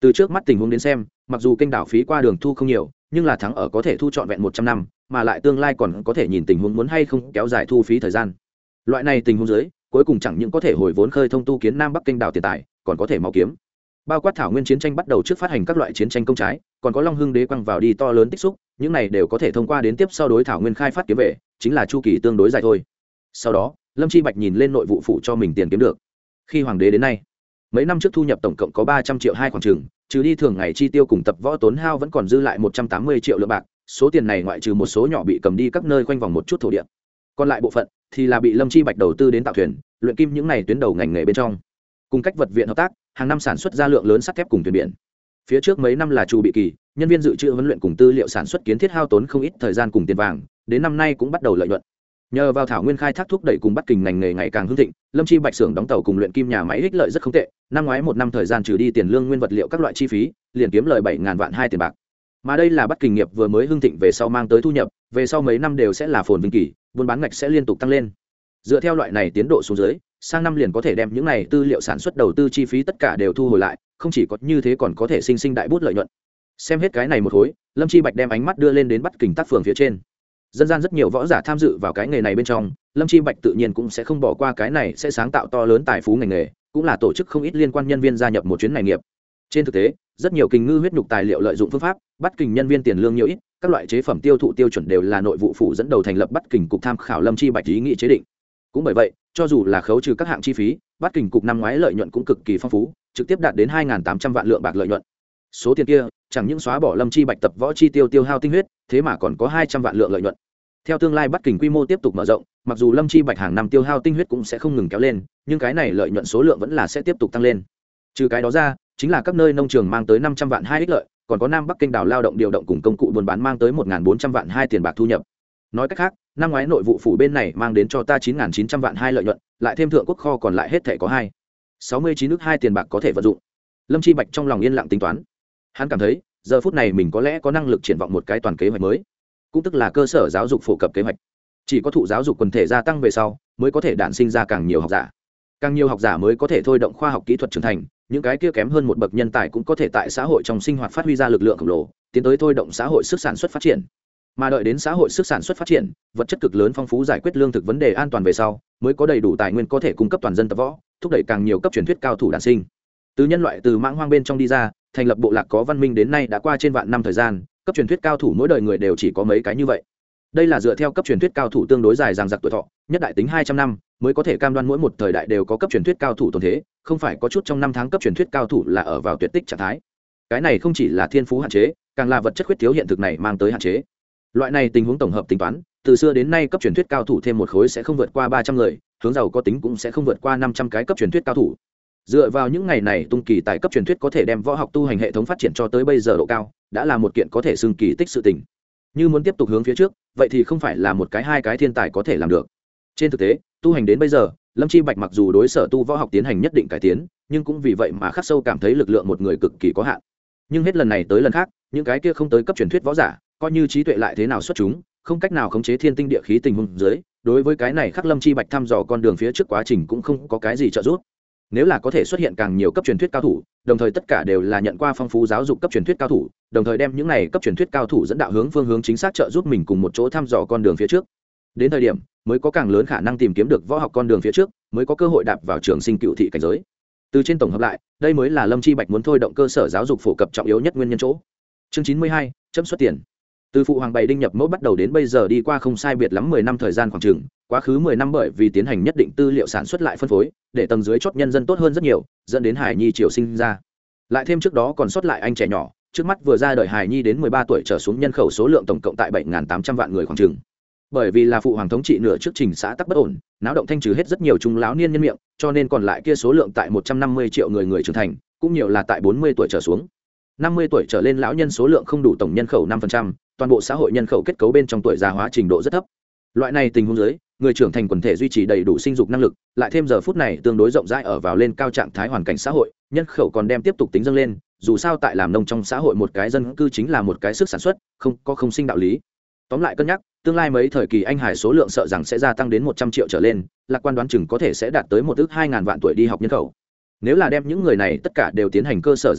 Từ trước mắt tình huống đến xem, mặc dù kênh đảo phí qua đường thu không nhiều, nhưng là thắng ở có thể thu trọn vẹn một trăm năm, mà lại tương lai còn có thể nhìn tình huống muốn hay không kéo dài thu phí thời gian. Loại này tình huống dưới, cuối cùng chẳng những có thể hồi vốn khơi thông tu kiến Nam Bắc kênh đảo tiền tài, còn có thể máu kiếm. Bao quát thảo nguyên chiến tranh bắt đầu trước phát hành các loại chiến tranh công trái, còn có Long Hưng đế quăng vào đi to lớn tích xúc, những này đều có thể thông qua đến tiếp sau đối thảo nguyên khai phát kiếm về, chính là chu kỳ tương đối dài thôi. Sau đó, Lâm Chi Bạch nhìn lên nội vụ phủ cho mình tiền kiếm được. Khi hoàng đế đến nay, mấy năm trước thu nhập tổng cộng có ba trăm triệu hai khoảng chừng, trừ đi thường ngày chi tiêu cùng tập võ tốn hao vẫn còn dư lại một trăm tám mươi triệu lượng bạc, số tiền này ngoại trừ một số nhỏ bị cầm đi các nơi quanh vòng một chút thổ địa, còn lại bộ phận thì là bị Lâm Chi Bạch đầu tư đến tạo thuyền, luyện kim những này tuyến đầu ngành nghề bên trong. Cùng cách vật viện hợp tác, hàng năm sản xuất ra lượng lớn sắt thép cùng thuyền biển. Phía trước mấy năm là chu bị kỳ, nhân viên dự trữ huấn luyện cùng tư liệu sản xuất kiến thiết hao tốn không ít thời gian cùng tiền vàng, đến năm nay cũng bắt đầu lợi nhuận. Nhờ vào thảo nguyên khai thác thúc đẩy cùng Bắc Kình ngành nghề ngày càng hưng thịnh, Lâm Chi Bạch xưởng đóng tàu cùng luyện kim nhà máy ích lợi rất không tệ, năm ngoái một năm thời gian trừ đi tiền lương nguyên vật liệu các loại chi phí, liền kiếm lời bảy ngàn vạn hai tiền bạc. Mà đây là Bắc Kình nghiệp vừa mới hưng thịnh về sau mang tới thu nhập, về sau mấy năm đều sẽ là phồn vinh kỳ, buôn bán ngạch sẽ liên tục tăng lên. Dựa theo loại này tiến độ xuống dưới, sang năm liền có thể đem những này tư liệu sản xuất đầu tư chi phí tất cả đều thu hồi lại, không chỉ có như thế còn có thể sinh sinh đại bút lợi nhuận. Xem hết cái này một khối, Lâm Chi Bạch đem ánh mắt đưa lên đến Bắc Kình tác phường phía trên. Dân gian rất nhiều võ giả tham dự vào cái nghề này bên trong, Lâm Chi Bạch tự nhiên cũng sẽ không bỏ qua cái này sẽ sáng tạo to lớn tài phú ngành nghề, cũng là tổ chức không ít liên quan nhân viên gia nhập một chuyến này nghiệp. Trên thực tế, rất nhiều kình ngư huyết nhục tài liệu lợi dụng phương pháp, Bắc Kình nhân viên tiền lương nhiều ít, các loại chế phẩm tiêu thụ tiêu chuẩn đều là nội vụ phủ dẫn đầu thành lập Bắc Kình cục tham khảo Lâm Chi Bạch ý nghĩ chế định. Cũng bởi vậy, cho dù là khấu trừ các hạng chi phí, Bắc Kình cục năm ngoái lợi nhuận cũng cực kỳ phong phú, trực tiếp đạt đến hai nghìn tám trăm vạn lượng bạc lợi nhuận. Số tiền kia, chẳng những xóa bỏ Lâm Chi Bạch tập võ chi tiêu tiêu hao tinh huyết, thế mà còn có hai trăm vạn lượng lợi nhuận. Theo tương lai Bắc Kình quy mô tiếp tục mở rộng, mặc dù Lâm Chi Bạch hàng năm tiêu hao tinh huyết cũng sẽ không ngừng kéo lên, nhưng cái này lợi nhuận số lượng vẫn là sẽ tiếp tục tăng lên. Trừ cái đó ra, chính là các nơi nông trường mang tới năm trăm vạn hai ích lợi, còn có Nam Bắc kênh đào lao động điều động cùng công cụ buôn bán mang tới một nghìn bốn trăm vạn hai tiền bạc thu nhập. Nói cách khác, năm ngoái nội vụ phủ bên này mang đến cho ta chín nghìn chín trăm vạn hai lợi nhuận, lại thêm thượng quốc kho còn lại hết thảy có hai sáu mươi chín ức hai tiền bạc có thể vận dụng. Lâm Chi Bạch trong lòng yên lặng tính toán. Hắn cảm thấy, giờ phút này mình có lẽ có năng lực triển vọng một cái toàn kế hoạch mới, cũng tức là cơ sở giáo dục phổ cập kế hoạch. Chỉ có thụ giáo dục quần thể gia tăng về sau, mới có thể đản sinh ra càng nhiều học giả. Càng nhiều học giả mới có thể thôi động khoa học kỹ thuật trưởng thành, những cái kia kém hơn một bậc nhân tài cũng có thể tại xã hội trong sinh hoạt phát huy ra lực lượng khổng lồ, tiến tới thôi động xã hội sức sản xuất phát triển. Mà đợi đến xã hội sức sản xuất phát triển, vật chất cực lớn phong phú giải quyết lương thực vấn đề an toàn về sau, mới có đầy đủ tài nguyên có thể cung cấp toàn dân tập võ, thúc đẩy càng nhiều cấp truyền thuyết cao thủ đản sinh. Từ nhân loại từ mãng hoang bên trong đi ra, thành lập bộ lạc có văn minh đến nay đã qua trên vạn năm thời gian, cấp truyền thuyết cao thủ mỗi đời người đều chỉ có mấy cái như vậy. Đây là dựa theo cấp truyền thuyết cao thủ tương đối dài dằng dặc tuổi thọ, nhất đại tính hai trăm năm, mới có thể cam đoan mỗi một thời đại đều có cấp truyền thuyết cao thủ tồn thế, không phải có chút trong năm tháng cấp truyền thuyết cao thủ là ở vào tuyệt tích trạng thái. Cái này không chỉ là thiên phú hạn chế, càng là vật chất khuyết thiếu hiện thực này mang tới hạn chế. Loại này tình huống tổng hợp tính toán, từ xưa đến nay cấp truyền thuyết cao thủ thêm một khối sẽ không vượt qua ba trăm người, hướng giàu có tính cũng sẽ không vượt qua năm trăm cái cấp truyền thuyết cao thủ. Dựa vào những ngày này tung kỳ tại cấp truyền thuyết có thể đem võ học tu hành hệ thống phát triển cho tới bây giờ độ cao, đã là một kiện có thể xưng kỳ tích sự tình. Như muốn tiếp tục hướng phía trước, vậy thì không phải là một cái hai cái thiên tài có thể làm được. Trên thực tế, tu hành đến bây giờ, Lâm Chi Bạch mặc dù đối sở tu võ học tiến hành nhất định cải tiến, nhưng cũng vì vậy mà khắc sâu cảm thấy lực lượng một người cực kỳ có hạn. Nhưng hết lần này tới lần khác, những cái kia không tới cấp truyền thuyết võ giả, coi như trí tuệ lại thế nào xuất chúng, không cách nào khống chế thiên tinh địa khí tình huống dưới, đối với cái này khắc Lâm Chi Bạch thăm dò con đường phía trước quá trình cũng không có cái gì trợ giúp. Nếu là có thể xuất hiện càng nhiều cấp truyền thuyết cao thủ, đồng thời tất cả đều là nhận qua phong phú giáo dục cấp truyền thuyết cao thủ, đồng thời đem những này cấp truyền thuyết cao thủ dẫn đạo hướng phương hướng chính xác trợ giúp mình cùng một chỗ thăm dò con đường phía trước. Đến thời điểm, mới có càng lớn khả năng tìm kiếm được võ học con đường phía trước, mới có cơ hội đạp vào trường sinh cựu thị cảnh giới. Từ trên tổng hợp lại, đây mới là Lâm Chi Bạch muốn thôi động cơ sở giáo dục phổ cập trọng yếu nhất nguyên nhân chỗ. Chương chín mươi hai, chấm xuất tiền. Từ phụ hoàng bày đinh nhập mẫu bắt đầu đến bây giờ đi qua không sai biệt lắm mười năm thời gian khoảng chừng, quá khứ mười năm bởi vì tiến hành nhất định tư liệu sản xuất lại phân phối, để tầng dưới chót nhân dân tốt hơn rất nhiều, dẫn đến Hải Nhi triều sinh ra. Lại thêm trước đó còn sót lại anh trẻ nhỏ, trước mắt vừa ra đời Hải Nhi đến mười ba tuổi trở xuống nhân khẩu số lượng tổng cộng tại bảy nghìn tám trăm vạn người khoảng chừng. Bởi vì là phụ hoàng thống trị nửa trước trình xã tắc bất ổn, náo động thanh trừ hết rất nhiều trung lão niên nhân miệng, cho nên còn lại kia số lượng tại một trăm năm mươi triệu người người trưởng thành, cũng nhiều là tại bốn mươi tuổi trở xuống. năm mươi tuổi trở lên lão nhân số lượng không đủ tổng nhân khẩu năm phần trăm, toàn bộ xã hội nhân khẩu kết cấu bên trong tuổi già hóa trình độ rất thấp. Loại này tình huống dưới, người trưởng thành quần thể duy trì đầy đủ sinh dục năng lực, lại thêm giờ phút này tương đối rộng rãi ở vào lên cao trạng thái hoàn cảnh xã hội, nhân khẩu còn đem tiếp tục tính dâng lên, dù sao tại làm nông trong xã hội một cái dân cư chính là một cái sức sản xuất, không có không sinh đạo lý. Tóm lại cân nhắc, tương lai mấy thời kỳ anh hải số lượng sợ rằng sẽ gia tăng đến một trăm triệu trở lên, lạc quan đoán chừng có thể sẽ đạt tới một ước hai ngàn vạn tuổi đi học nhân khẩu. Nếu là đem những người này tất cả đều tiến hành cơ sở giáo dục,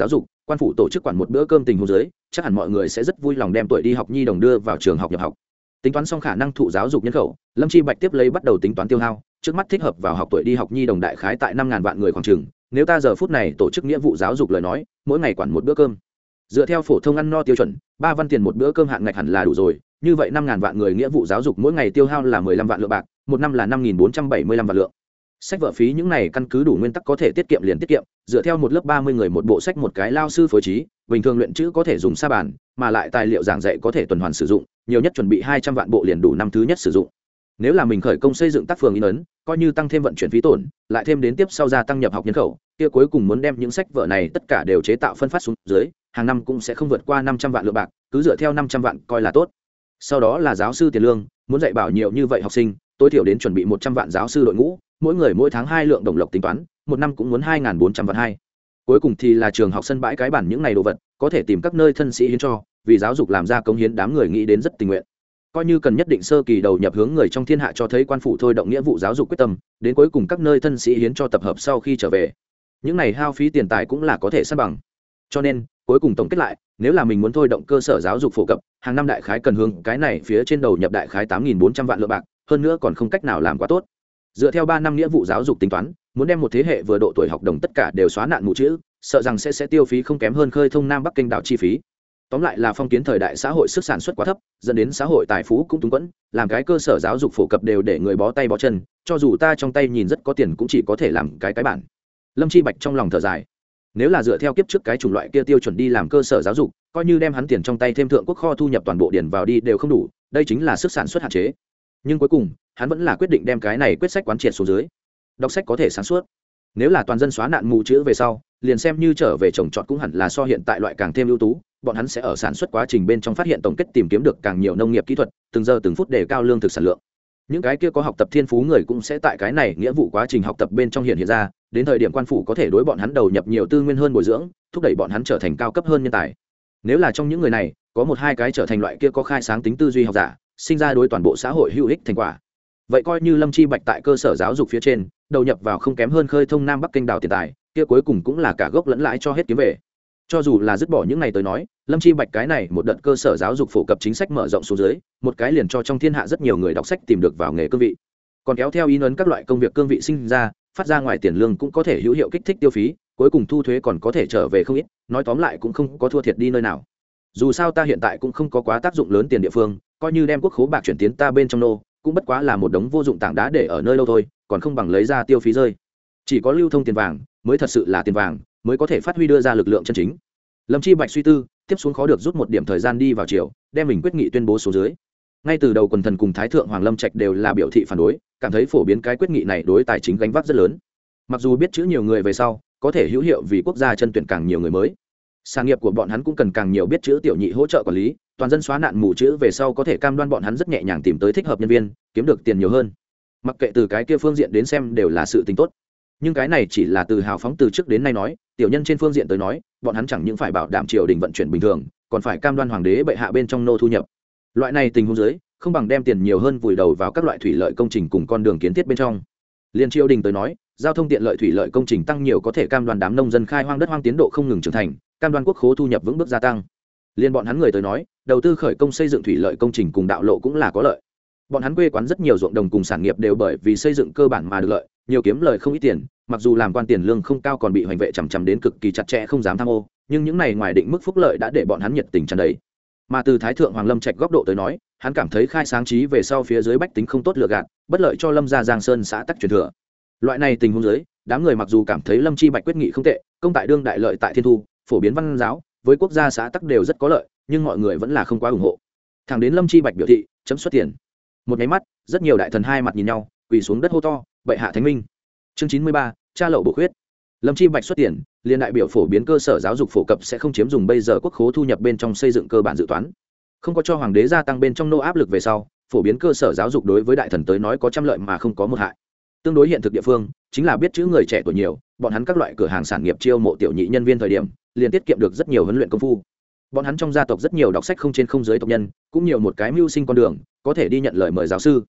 quan phủ tổ chức quản một bữa cơm tình huống dưới, chắc hẳn mọi người sẽ rất vui lòng đem tuổi đi học nhi đồng đưa vào trường học nhập học. Tính toán xong khả năng thụ giáo dục nhân khẩu, Lâm Chi Bạch tiếp lấy bắt đầu tính toán tiêu hao, trước mắt thích hợp vào học tuổi đi học nhi đồng đại khái tại năm ngàn vạn người khoảng chừng, nếu ta giờ phút này tổ chức nghĩa vụ giáo dục lời nói, mỗi ngày quản một bữa cơm. Dựa theo phổ thông ăn no tiêu chuẩn, ba văn tiền một bữa cơm hạn ngạch hẳn là đủ rồi, như vậy năm ngàn vạn người nghĩa vụ giáo dục mỗi ngày tiêu hao là mười lăm vạn lượng bạc, một năm là năm nghìn bốn trăm bảy mươi lăm vạn lượng. Sách vở phí những này căn cứ đủ nguyên tắc có thể tiết kiệm liền tiết kiệm, dựa theo một lớp ba mươi người một bộ sách một cái lao sư phối trí, bình thường luyện chữ có thể dùng sa bàn, mà lại tài liệu giảng dạy có thể tuần hoàn sử dụng, nhiều nhất chuẩn bị hai trăm vạn bộ liền đủ năm thứ nhất sử dụng. Nếu là mình khởi công xây dựng tác phường in ấn, coi như tăng thêm vận chuyển phí tổn, lại thêm đến tiếp sau gia tăng nhập học nhân khẩu, kia cuối cùng muốn đem những sách vở này tất cả đều chế tạo phân phát xuống dưới, hàng năm cũng sẽ không vượt qua năm trăm vạn lượng bạc, cứ dựa theo năm trăm vạn coi là tốt. Sau đó là giáo sư tiền lương, muốn dạy bảo nhiều như vậy học sinh, tối thiểu đến chuẩn bị một trăm vạn giáo sư đội ngũ, mỗi người mỗi tháng hai lượng đồng lộc tính toán, một năm cũng muốn hai nghìn bốn trăm vạn hai. Cuối cùng thì là trường học sân bãi cái bản những này đồ vật, có thể tìm các nơi thân sĩ hiến cho, vì giáo dục làm ra công hiến đám người nghĩ đến rất tình nguyện. Coi như cần nhất định sơ kỳ đầu nhập hướng người trong thiên hạ cho thấy quan phủ thôi động nghĩa vụ giáo dục quyết tâm, đến cuối cùng các nơi thân sĩ hiến cho tập hợp sau khi trở về. Những này hao phí tiền tài cũng là có thể san bằng. Cho nên, cuối cùng tổng kết lại, nếu là mình muốn thôi động cơ sở giáo dục phổ cập, hàng năm đại khái cần hướng cái này phía trên đầu nhập đại khái tám nghìn bốn trăm vạn lượng bạc, hơn nữa còn không cách nào làm quá tốt. Dựa theo ba năm nghĩa vụ giáo dục tính toán, muốn đem một thế hệ vừa độ tuổi học đồng tất cả đều xóa nạn mù chữ, sợ rằng sẽ sẽ tiêu phí không kém hơn khơi thông nam bắc kinh đảo chi phí. Tóm lại là phong kiến thời đại xã hội sức sản xuất quá thấp, dẫn đến xã hội tài phú cũng túng quẫn, làm cái cơ sở giáo dục phổ cập đều để người bó tay bó chân, cho dù ta trong tay nhìn rất có tiền cũng chỉ có thể làm cái cái bản. Lâm Chi Bạch trong lòng thở dài, nếu là dựa theo kiếp trước cái chủng loại kia tiêu chuẩn đi làm cơ sở giáo dục, coi như đem hắn tiền trong tay thêm thượng quốc kho thu nhập toàn bộ điền vào đi đều không đủ, đây chính là sức sản xuất hạn chế. Nhưng cuối cùng, hắn vẫn là quyết định đem cái này quyết sách quán triệt xuống dưới. Đọc sách có thể sáng suốt. Nếu là toàn dân xóa nạn mù chữ về sau, liền xem như trở về trồng trọt cũng hẳn là so hiện tại loại càng thêm ưu tú, bọn hắn sẽ ở sản xuất quá trình bên trong phát hiện tổng kết tìm kiếm được càng nhiều nông nghiệp kỹ thuật, từng giờ từng phút để cao lương thực sản lượng. Những cái kia có học tập thiên phú người cũng sẽ tại cái này nghĩa vụ quá trình học tập bên trong hiện hiện ra, đến thời điểm quan phủ có thể đối bọn hắn đầu nhập nhiều tư nguyên hơn bồi dưỡng, thúc đẩy bọn hắn trở thành cao cấp hơn nhân tài. Nếu là trong những người này, có một hai cái trở thành loại kia có khai sáng tính tư duy học giả, sinh ra đối toàn bộ xã hội hữu ích thành quả, vậy coi như Lâm Chi Bạch tại cơ sở giáo dục phía trên đầu nhập vào không kém hơn khơi thông nam bắc kinh đảo tiền tài, kia cuối cùng cũng là cả gốc lẫn lãi cho hết kiếm về. Cho dù là dứt bỏ những này tới nói, Lâm Chi Bạch cái này một đợt cơ sở giáo dục phổ cập chính sách mở rộng xuống dưới, một cái liền cho trong thiên hạ rất nhiều người đọc sách tìm được vào nghề cương vị, còn kéo theo in ấn các loại công việc cương vị sinh ra, phát ra ngoài tiền lương cũng có thể hữu hiệu kích thích tiêu phí, cuối cùng thu thuế còn có thể trở về không ít, nói tóm lại cũng không có thua thiệt đi nơi nào. Dù sao ta hiện tại cũng không có quá tác dụng lớn tiền địa phương, coi như đem quốc khố bạc chuyển tiến ta bên trong nô, cũng bất quá là một đống vô dụng tảng đá để ở nơi lâu thôi, còn không bằng lấy ra tiêu phí rơi. Chỉ có lưu thông tiền vàng mới thật sự là tiền vàng, mới có thể phát huy đưa ra lực lượng chân chính. Lâm Chi Bạch suy tư, tiếp xuống khó được rút một điểm thời gian đi vào chiều, đem mình quyết nghị tuyên bố xuống dưới. Ngay từ đầu quần thần cùng thái thượng hoàng Lâm Trạch đều là biểu thị phản đối, cảm thấy phổ biến cái quyết nghị này đối tài chính gánh vác rất lớn. Mặc dù biết chữ nhiều người về sau có thể hữu hiệu vì quốc gia chân tuyển càng nhiều người mới, sản nghiệp của bọn hắn cũng cần càng nhiều biết chữ tiểu nhị hỗ trợ quản lý, toàn dân xóa nạn mù chữ về sau có thể cam đoan bọn hắn rất nhẹ nhàng tìm tới thích hợp nhân viên, kiếm được tiền nhiều hơn. Mặc kệ từ cái kia phương diện đến xem đều là sự tình tốt, nhưng cái này chỉ là từ hào phóng từ trước đến nay nói, tiểu nhân trên phương diện tới nói, bọn hắn chẳng những phải bảo đảm triều đình vận chuyển bình thường, còn phải cam đoan hoàng đế bệ hạ bên trong nô thu nhập. Loại này tình huống dưới, không bằng đem tiền nhiều hơn vùi đầu vào các loại thủy lợi công trình cùng con đường kiến thiết bên trong. Liên triều đình tới nói, giao thông tiện lợi thủy lợi công trình tăng nhiều có thể cam đoan đám nông dân khai hoang đất hoang tiến độ không ngừng trưởng thành, cam đoan quốc khố thu nhập vững bước gia tăng. Liên bọn hắn người tới nói, đầu tư khởi công xây dựng thủy lợi công trình cùng đạo lộ cũng là có lợi. Bọn hắn quê quán rất nhiều ruộng đồng cùng sản nghiệp đều bởi vì xây dựng cơ bản mà được lợi, nhiều kiếm lời không ít tiền, mặc dù làm quan tiền lương không cao còn bị hoành vệ chằm chằm đến cực kỳ chặt chẽ không dám tham ô, nhưng những này ngoài định mức phúc lợi đã để bọn hắn nhiệt tình tràn đầy. Mà từ thái thượng hoàng Lâm Trạch góc độ tới nói, hắn cảm thấy khai sáng trí về sau phía dưới bách tính không tốt lựa gạt, bất lợi cho Lâm gia Giang Sơn xã tắc truyền thừa. Loại này tình huống dưới, đám người mặc dù cảm thấy Lâm Chi Bạch quyết nghị không tệ, công tại đương đại lợi tại thiên thu, phổ biến văn giáo, với quốc gia xã tắc đều rất có lợi, nhưng mọi người vẫn là không quá ủng hộ. Thẳng đến Lâm Chi Bạch biểu thị chấm xuất tiền, một cái mắt, rất nhiều đại thần hai mặt nhìn nhau, quỳ xuống đất hô to, bệ hạ thánh minh. Chương chín mươi ba, tra lậu bổ khuyết. Lâm Chi Bạch xuất tiền, liên đại biểu phổ biến cơ sở giáo dục phổ cập sẽ không chiếm dùng bây giờ quốc khố thu nhập bên trong xây dựng cơ bản dự toán, không có cho hoàng đế gia tăng bên trong nô áp lực về sau, phổ biến cơ sở giáo dục đối với đại thần tới nói có trăm lợi mà không có một hại. Tương đối hiện thực địa phương, chính là biết chữ người trẻ tuổi nhiều, bọn hắn các loại cửa hàng sản nghiệp chiêu mộ tiểu nhị nhân viên thời điểm, liền tiết kiệm được rất nhiều huấn luyện công phu. Bọn hắn trong gia tộc rất nhiều đọc sách không trên không dưới tộc nhân, cũng nhiều một cái mưu sinh con đường, có thể đi nhận lời mời giáo sư.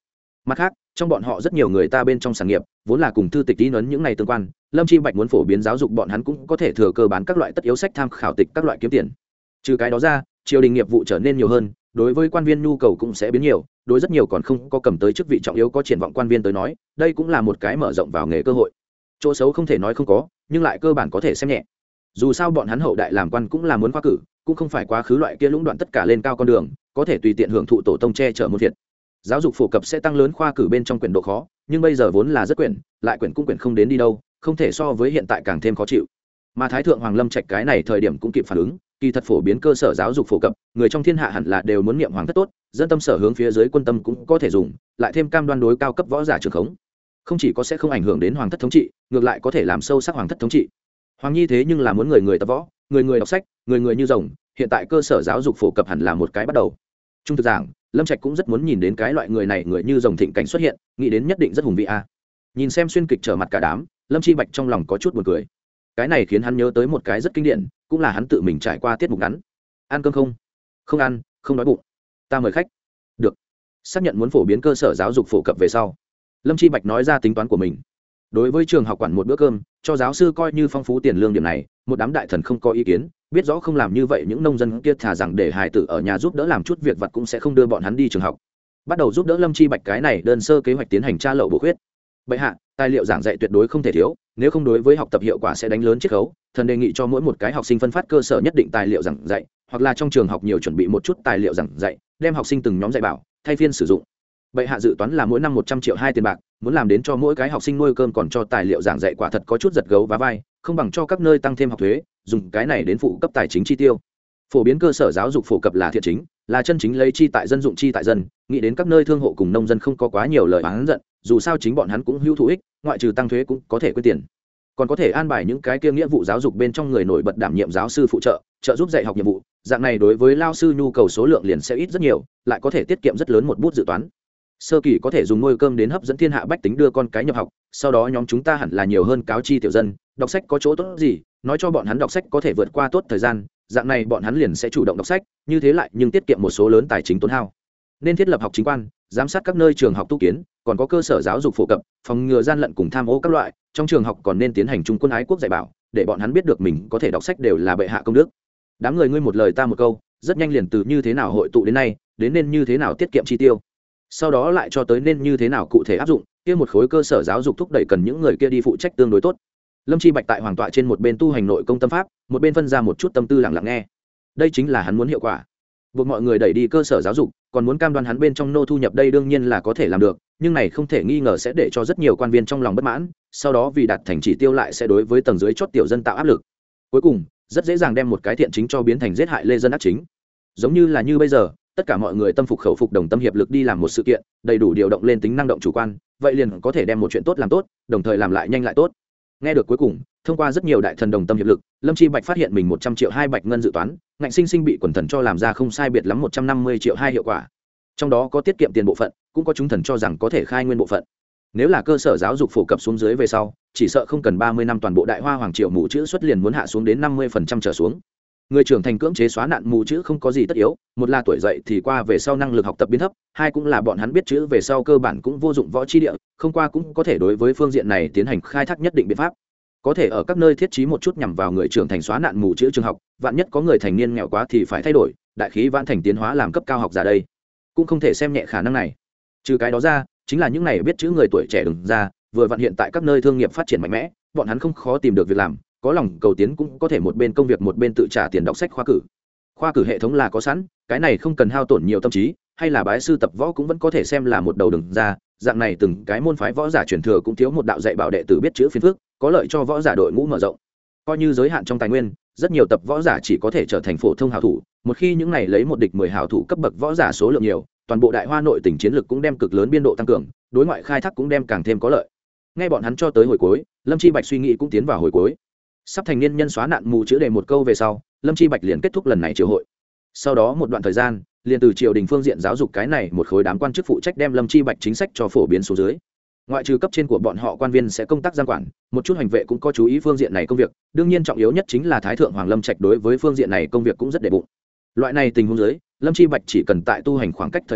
Mặt khác, trong bọn họ rất nhiều người ta bên trong sản nghiệp vốn là cùng thư tịch tín ấn những này tương quan, Lâm Chi Bạch muốn phổ biến giáo dục bọn hắn cũng có thể thừa cơ bán các loại tất yếu sách tham khảo tịch các loại kiếm tiền. Trừ cái đó ra, triều đình nghiệp vụ trở nên nhiều hơn, đối với quan viên nhu cầu cũng sẽ biến nhiều, đối rất nhiều còn không có cầm tới chức vị trọng yếu có triển vọng quan viên tới nói, đây cũng là một cái mở rộng vào nghề cơ hội. Chỗ xấu không thể nói không có, nhưng lại cơ bản có thể xem nhẹ. Dù sao bọn hắn hậu đại làm quan cũng là muốn khoa cử, cũng không phải quá khứ loại kia lũng đoạn tất cả lên cao con đường, có thể tùy tiện hưởng thụ tổ tông che chở muôn thiệt. Giáo dục phổ cập sẽ tăng lớn khoa cử bên trong quyển độ khó, nhưng bây giờ vốn là rất quyển, lại quyển cũng quyển không đến đi đâu, không thể so với hiện tại càng thêm khó chịu. Mà Thái thượng Hoàng Lâm Trạch cái này thời điểm cũng kịp phản ứng, kỳ thật phổ biến cơ sở giáo dục phổ cập, người trong thiên hạ hẳn là đều muốn niệm hoàng thất tốt, dân tâm sở hướng phía dưới quân tâm cũng có thể dùng, lại thêm cam đoan đối cao cấp võ giả trường khống, không chỉ có sẽ không ảnh hưởng đến hoàng thất thống trị, ngược lại có thể làm sâu sắc hoàng thất thống trị. Hoàng nhi thế nhưng là muốn người người tập võ, người người đọc sách, người người như rồng, hiện tại cơ sở giáo dục phổ cập hẳn là một cái bắt đầu. Trung thực giảng, Lâm Trạch cũng rất muốn nhìn đến cái loại người này người như rồng thịnh cảnh xuất hiện, nghĩ đến nhất định rất hùng vị a. Nhìn xem xuyên kịch trở mặt cả đám, Lâm Chi Bạch trong lòng có chút buồn cười. Cái này khiến hắn nhớ tới một cái rất kinh điển, cũng là hắn tự mình trải qua tiết mục ngắn. Ăn cơm không? Không ăn, không đói bụng. Ta mời khách. Được. Xác nhận muốn phổ biến cơ sở giáo dục phổ cập về sau, Lâm Chi Bạch nói ra tính toán của mình. Đối với trường học quản một bữa cơm, cho giáo sư coi như phong phú tiền lương điểm này, một đám đại thần không có ý kiến, biết rõ không làm như vậy những nông dân kia thà rằng để hài tử ở nhà giúp đỡ làm chút việc vặt cũng sẽ không đưa bọn hắn đi trường học. Bắt đầu giúp đỡ Lâm Chi Bạch cái này đơn sơ kế hoạch tiến hành tra lậu bổ khuyết. Bệ hạ, tài liệu giảng dạy tuyệt đối không thể thiếu, nếu không đối với học tập hiệu quả sẽ đánh lớn chiết khấu, thần đề nghị cho mỗi một cái học sinh phân phát cơ sở nhất định tài liệu giảng dạy, hoặc là trong trường học nhiều chuẩn bị một chút tài liệu giảng dạy, đem học sinh từng nhóm dạy bảo, thay phiên sử dụng. Bệ hạ dự toán là mỗi năm một trăm triệu hai tiền bạc, muốn làm đến cho mỗi cái học sinh nuôi cơm còn cho tài liệu giảng dạy quả thật có chút giật gấu vá vai, không bằng cho các nơi tăng thêm học thuế, dùng cái này đến phụ cấp tài chính chi tiêu. Phổ biến cơ sở giáo dục phổ cập là thiện chính, là chân chính lấy chi tại dân dụng chi tại dân, nghĩ đến các nơi thương hộ cùng nông dân không có quá nhiều lời oán giận, dù sao chính bọn hắn cũng hữu thụ ích, ngoại trừ tăng thuế cũng có thể quyên tiền. Còn có thể an bài những cái kia nghĩa vụ giáo dục bên trong người nổi bật đảm nhiệm giáo sư phụ trợ, trợ giúp dạy học nhiệm vụ, dạng này đối với lao sư nhu cầu số lượng liền sẽ ít rất nhiều, lại có thể tiết kiệm rất lớn một bút dự toán. Sơ kỳ có thể dùng nuôi cơm đến hấp dẫn thiên hạ bách tính đưa con cái nhập học, sau đó nhóm chúng ta hẳn là nhiều hơn cáo chi tiểu dân, đọc sách có chỗ tốt gì, nói cho bọn hắn đọc sách có thể vượt qua tốt thời gian, dạng này bọn hắn liền sẽ chủ động đọc sách, như thế lại nhưng tiết kiệm một số lớn tài chính tốn hao. Nên thiết lập học chính quan, giám sát các nơi trường học tu kiến, còn có cơ sở giáo dục phổ cập, phòng ngừa gian lận cùng tham ô các loại, trong trường học còn nên tiến hành trung quân ái quốc dạy bảo, để bọn hắn biết được mình có thể đọc sách đều là bệ hạ công đức. Đám người ngươi một lời ta một câu, rất nhanh liền từ như thế nào hội tụ đến nay, đến nên như thế nào tiết kiệm chi tiêu. Sau đó lại cho tới nên như thế nào cụ thể áp dụng, kia một khối cơ sở giáo dục thúc đẩy cần những người kia đi phụ trách tương đối tốt. Lâm Chi Bạch tại hoàng tọa trên một bên tu hành nội công tâm pháp, một bên phân ra một chút tâm tư lặng lặng nghe. Đây chính là hắn muốn hiệu quả. Buộc mọi người đẩy đi cơ sở giáo dục, còn muốn cam đoan hắn bên trong nô thu nhập đây đương nhiên là có thể làm được, nhưng này không thể nghi ngờ sẽ để cho rất nhiều quan viên trong lòng bất mãn, sau đó vì đạt thành chỉ tiêu lại sẽ đối với tầng dưới chót tiểu dân tạo áp lực. Cuối cùng, rất dễ dàng đem một cái thiện chính cho biến thành giết hại lê dân ác chính. Giống như là như bây giờ, tất cả mọi người tâm phục khẩu phục đồng tâm hiệp lực đi làm một sự kiện, đầy đủ điều động lên tính năng động chủ quan, vậy liền có thể đem một chuyện tốt làm tốt, đồng thời làm lại nhanh lại tốt. Nghe được cuối cùng, thông qua rất nhiều đại thần đồng tâm hiệp lực, Lâm Chi Bạch phát hiện mình một trăm triệu hai bạch ngân dự toán, ngạnh sinh sinh bị quần thần cho làm ra không sai biệt lắm một trăm năm mươi triệu hai hiệu quả. Trong đó có tiết kiệm tiền bộ phận, cũng có chúng thần cho rằng có thể khai nguyên bộ phận. Nếu là cơ sở giáo dục phổ cập xuống dưới về sau, chỉ sợ không cần ba mươi năm toàn bộ đại hoa hoàng triều mù chữ xuất liền muốn hạ xuống đến năm mươi phần trăm trở xuống. Người trưởng thành cưỡng chế xóa nạn mù chữ không có gì tất yếu, một là tuổi dậy thì qua về sau năng lực học tập biến thấp, hai cũng là bọn hắn biết chữ về sau cơ bản cũng vô dụng võ chi địa, không qua cũng có thể đối với phương diện này tiến hành khai thác nhất định biện pháp. Có thể ở các nơi thiết trí một chút nhằm vào người trưởng thành xóa nạn mù chữ trường học, vạn nhất có người thành niên nghèo quá thì phải thay đổi, đại khí vãn thành tiến hóa làm cấp cao học giả đây, cũng không thể xem nhẹ khả năng này. Trừ cái đó ra, chính là những này biết chữ người tuổi trẻ đừng ra, vừa vặn hiện tại các nơi thương nghiệp phát triển mạnh mẽ, bọn hắn không khó tìm được việc làm, có lòng cầu tiến cũng có thể một bên công việc một bên tự trả tiền đọc sách khoa cử. Khoa cử hệ thống là có sẵn, cái này không cần hao tổn nhiều tâm trí, hay là bái sư tập võ cũng vẫn có thể xem là một đầu đường ra, dạng này từng cái môn phái võ giả truyền thừa cũng thiếu một đạo dạy bảo đệ tử biết chữ phiền phức, có lợi cho võ giả đội ngũ mở rộng. Coi như giới hạn trong tài nguyên, rất nhiều tập võ giả chỉ có thể trở thành phổ thông hảo thủ, một khi những này lấy một địch mười hảo thủ cấp bậc võ giả số lượng nhiều, toàn bộ đại hoa nội tỉnh chiến lực cũng đem cực lớn biên độ tăng cường, đối ngoại khai thác cũng đem càng thêm có lợi. Nghe bọn hắn cho tới hồi cuối, Lâm Chi Bạch suy nghĩ cũng tiến vào hồi cuối. Sắp thành niên nhân xóa nạn mù chữ đề một câu về sau, Lâm Chi Bạch liền kết thúc lần này triều hội. Sau đó một đoạn thời gian, liền từ triều đình phương diện giáo dục cái này một khối đám quan chức phụ trách đem Lâm Chi Bạch chính sách cho phổ biến xuống dưới. Ngoại trừ cấp trên của bọn họ quan viên sẽ công tác giang quản, một chút hành vệ cũng có chú ý phương diện này công việc, đương nhiên trọng yếu nhất chính là thái thượng hoàng Lâm Trạch đối với phương diện này công việc cũng rất đệ bụng. Loại này tình huống dưới, Lâm Chi Bạch chỉ cần tại tu hành khoảng cách thời điểm,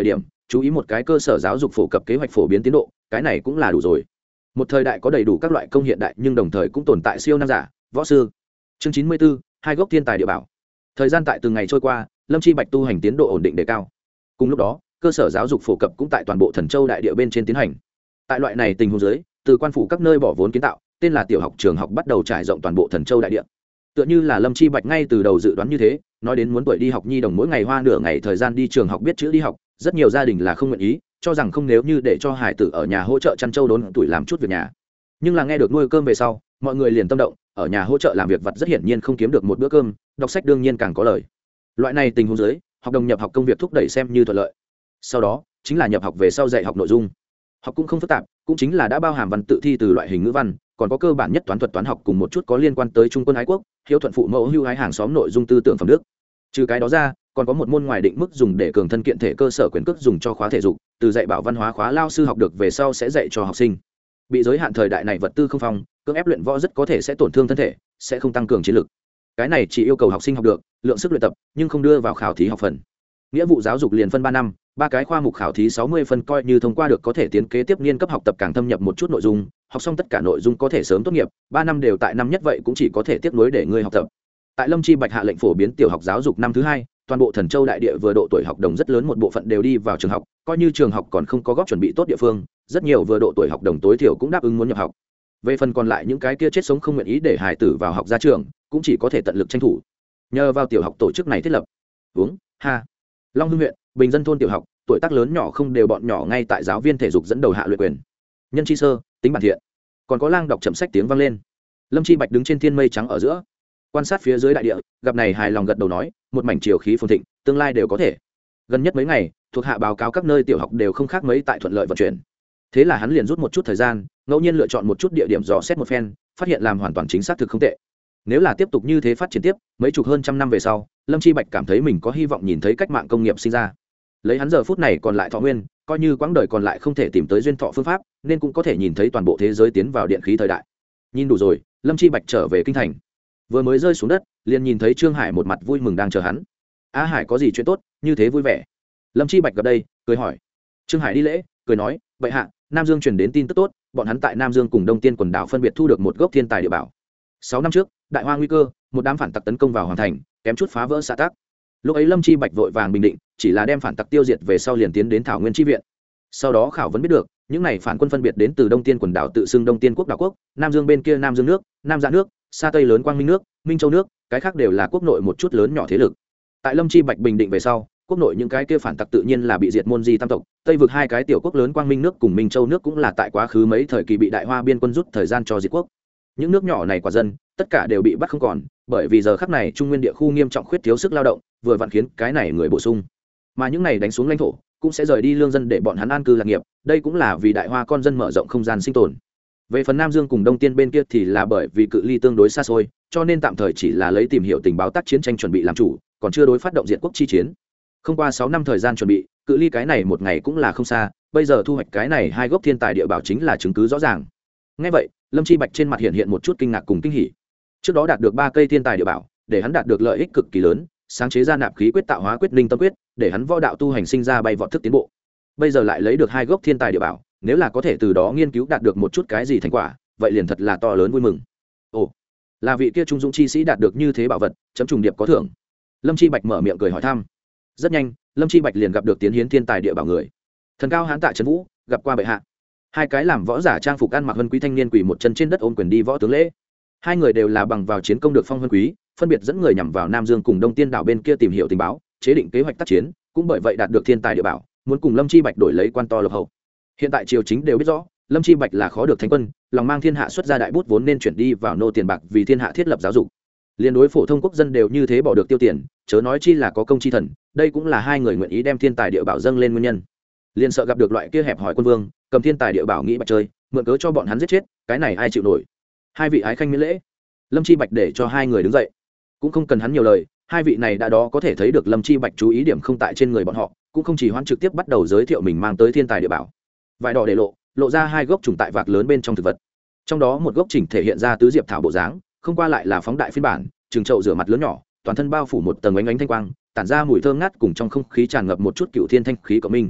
chú ý một cái cơ sở giáo dục phổ cập kế hoạch phổ biến tiến độ, cái này cũng là đủ rồi. Một thời đại có đầy đủ các loại công hiện đại nhưng đồng thời cũng tồn tại siêu năng giả, võ sư. Chương chín mươi bốn, hai gốc thiên tài địa bảo. Thời gian tại từng ngày trôi qua, Lâm Chi Bạch tu hành tiến độ ổn định đề cao. Cùng lúc đó, cơ sở giáo dục phổ cập cũng tại toàn bộ Thần Châu đại địa bên trên tiến hành. Tại loại này tình huống dưới, từ quan phủ các nơi bỏ vốn kiến tạo, tên là tiểu học trường học bắt đầu trải rộng toàn bộ Thần Châu đại địa. Tựa như là Lâm Chi Bạch ngay từ đầu dự đoán như thế, nói đến muốn tuổi đi học nhi đồng mỗi ngày hoa nửa ngày thời gian đi trường học biết chữ đi học, rất nhiều gia đình là không nguyện ý, cho rằng không nếu như để cho hải tử ở nhà hỗ trợ chăn trâu đốn tuổi làm chút việc nhà. Nhưng là nghe được nuôi cơm về sau, mọi người liền tâm động, ở nhà hỗ trợ làm việc vặt rất hiển nhiên không kiếm được một bữa cơm, đọc sách đương nhiên càng có lời. Loại này tình huống dưới, học đồng nhập học công việc thúc đẩy xem như thuận lợi. Sau đó chính là nhập học về sau dạy học nội dung. Học cũng không phức tạp, cũng chính là đã bao hàm văn tự thi từ loại hình ngữ văn, còn có cơ bản nhất toán thuật toán học cùng một chút có liên quan tới trung quân ái quốc, hiếu thuận phụ mẫu hưu hái hàng xóm nội dung tư tưởng phẩm đức. Trừ cái đó ra, còn có một môn ngoài định mức dùng để cường thân kiện thể cơ sở quyền cước dùng cho khóa thể dục, từ dạy bảo văn hóa khóa lao sư học được về sau sẽ dạy cho học sinh. Bị giới hạn thời đại này vật tư không phong, cưỡng ép luyện võ rất có thể sẽ tổn thương thân thể, sẽ không tăng cường chiến lực. Cái này chỉ yêu cầu học sinh học được, lượng sức luyện tập, nhưng không đưa vào khảo thí học phần. Nghĩa vụ giáo dục liền phân ba năm, ba cái khoa mục khảo thí sáu mươi phân coi như thông qua được có thể tiến kế tiếp niên cấp học tập càng thâm nhập một chút nội dung, học xong tất cả nội dung có thể sớm tốt nghiệp, ba năm đều tại năm nhất vậy cũng chỉ có thể tiếp nối để ngươi học tập. Tại Lâm Chi Bạch hạ lệnh phổ biến tiểu học giáo dục năm thứ hai, toàn bộ Thần Châu đại địa vừa độ tuổi học đồng rất lớn một bộ phận đều đi vào trường học, coi như trường học còn không có góp chuẩn bị tốt địa phương, rất nhiều vừa độ tuổi học đồng tối thiểu cũng đáp ứng muốn nhập học. Về phần còn lại những cái kia chết sống không nguyện ý để hài tử vào học ra trường, cũng chỉ có thể tận lực tranh thủ. Nhờ vào tiểu học tổ chức này thiết lập. Uống, ha. Long Hưng huyện, Bình Dân thôn tiểu học, tuổi tác lớn nhỏ không đều bọn nhỏ ngay tại giáo viên thể dục dẫn đầu hạ luyện quyền. Nhân chi sơ, tính bản thiện. Còn có lang đọc chậm sách tiếng vang lên. Lâm Chi Bạch đứng trên thiên mây trắng ở giữa, quan sát phía dưới đại địa, gặp này hài lòng gật đầu nói, một mảnh chiều khí phồn thịnh, tương lai đều có thể. Gần nhất mấy ngày, thuộc hạ báo cáo các nơi tiểu học đều không khác mấy tại thuận lợi vận chuyển. Thế là hắn liền rút một chút thời gian, ngẫu nhiên lựa chọn một chút địa điểm dò xét một phen, phát hiện làm hoàn toàn chính xác thực không tệ. Nếu là tiếp tục như thế phát triển tiếp, mấy chục hơn trăm năm về sau, Lâm Chi Bạch cảm thấy mình có hy vọng nhìn thấy cách mạng công nghiệp sinh ra. Lấy hắn giờ phút này còn lại thọ nguyên, coi như quãng đời còn lại không thể tìm tới duyên thọ phương pháp, nên cũng có thể nhìn thấy toàn bộ thế giới tiến vào điện khí thời đại. Nhìn đủ rồi, Lâm Chi Bạch trở về kinh thành. Vừa mới rơi xuống đất, liền nhìn thấy Trương Hải một mặt vui mừng đang chờ hắn. "A Hải có gì chuyện tốt, như thế vui vẻ?" Lâm Chi Bạch gặp đây, cười hỏi. Trương Hải đi lễ, cười nói, "Bệ hạ, Nam Dương truyền đến tin tức tốt, bọn hắn tại Nam Dương cùng Đông Tiên quần đảo phân biệt thu được một gốc thiên tài địa bảo. Sáu năm trước, đại hoa nguy cơ, một đám phản tặc tấn công vào hoàng thành, kém chút phá vỡ xã tắc. Lúc ấy Lâm Chi Bạch vội vàng bình định, chỉ là đem phản tặc tiêu diệt về sau liền tiến đến Thảo Nguyên chi viện. Sau đó khảo vấn biết được, những này phản quân phân biệt đến từ Đông Tiên quần đảo tự xưng Đông Tiên quốc đảo quốc, Nam Dương bên kia Nam Dương nước, Nam Dạ nước, Sa Tây lớn Quang Minh nước, Minh Châu nước, cái khác đều là quốc nội một chút lớn nhỏ thế lực. Tại Lâm Chi Bạch bình định về sau, quốc nội những cái kia phản tặc tự nhiên là bị diệt môn di tam tộc, Tây vực hai cái tiểu quốc lớn Quang Minh nước cùng Minh Châu nước cũng là tại quá khứ mấy thời kỳ bị Đại Hoa biên quân rút thời gian cho diệt quốc. Những nước nhỏ này quả dân, tất cả đều bị bắt không còn, bởi vì giờ khắc này Trung Nguyên địa khu nghiêm trọng khuyết thiếu sức lao động, vừa vặn khiến cái này người bổ sung. Mà những này đánh xuống lãnh thổ, cũng sẽ rời đi lương dân để bọn hắn an cư lạc nghiệp, đây cũng là vì Đại Hoa con dân mở rộng không gian sinh tồn. Về phần Nam Dương cùng Đông Tiên bên kia thì là bởi vì cự ly tương đối xa xôi, cho nên tạm thời chỉ là lấy tìm hiểu tình báo tác chiến tranh chuẩn bị làm chủ, còn chưa đối phát động diện quốc chi chiến. Không qua sáu năm thời gian chuẩn bị, cự ly cái này một ngày cũng là không xa, bây giờ thu hoạch cái này hai gốc thiên tài địa bảo chính là chứng cứ rõ ràng. Nghe vậy, Lâm Chi Bạch trên mặt hiện hiện một chút kinh ngạc cùng kinh hỉ. Trước đó đạt được ba cây thiên tài địa bảo, để hắn đạt được lợi ích cực kỳ lớn, sáng chế ra nạp khí quyết tạo hóa quyết linh tâm quyết, để hắn võ đạo tu hành sinh ra bay vọt thức tiến bộ. Bây giờ lại lấy được hai gốc thiên tài địa bảo, nếu là có thể từ đó nghiên cứu đạt được một chút cái gì thành quả, vậy liền thật là to lớn vui mừng. Ồ, là vị kia trung dũng chi sĩ đạt được như thế bảo vật, chấm trùng điệp có thưởng. Lâm Chi Bạch mở miệng cười hỏi thăm. Rất nhanh, Lâm Chi Bạch liền gặp được tiến hiến thiên tài địa bảo người. Thần cao hán tạ trấn vũ, gặp qua bệ hạ. Hai cái làm võ giả trang phục ăn mặc vân quý thanh niên quỳ một chân trên đất ôm quyền đi võ tướng lễ. Hai người đều là bằng vào chiến công được phong vân quý, phân biệt dẫn người nhằm vào Nam Dương cùng Đông Tiên đảo bên kia tìm hiểu tình báo, chế định kế hoạch tác chiến, cũng bởi vậy đạt được thiên tài địa bảo, muốn cùng Lâm Chi Bạch đổi lấy quan to lộc hậu. Hiện tại triều chính đều biết rõ, Lâm Chi Bạch là khó được thánh quân, lòng mang thiên hạ xuất ra đại bút vốn nên chuyển đi vào nô tiền bạc vì thiên hạ thiết lập giáo dục. Liên đối phổ thông quốc dân đều như thế bỏ được tiêu tiền, chớ nói chi là có công chi thần, đây cũng là hai người nguyện ý đem thiên tài địa bảo dâng lên nguyên nhân. Liên sợ gặp được loại kia hẹp hỏi quân vương, cầm thiên tài địa bảo nghĩ bạch chơi, mượn cớ cho bọn hắn giết chết, cái này ai chịu nổi. Hai vị ái khanh miễn lễ. Lâm Chi Bạch để cho hai người đứng dậy, cũng không cần hắn nhiều lời, hai vị này đã đó có thể thấy được Lâm Chi Bạch chú ý điểm không tại trên người bọn họ, cũng không chỉ hoãn trực tiếp bắt đầu giới thiệu mình mang tới thiên tài địa bảo. Vải đỏ để lộ, lộ ra hai gốc trùng tại vạc lớn bên trong thực vật, trong đó một gốc chỉnh thể hiện ra tứ diệp thảo bộ dáng, không qua lại là phóng đại phiên bản, trường chậu rửa mặt lớn nhỏ, toàn thân bao phủ một tầng ánh ánh thanh quang, tản ra mùi thơm ngát cùng trong không khí tràn ngập một chút cựu thiên thanh khí của mình.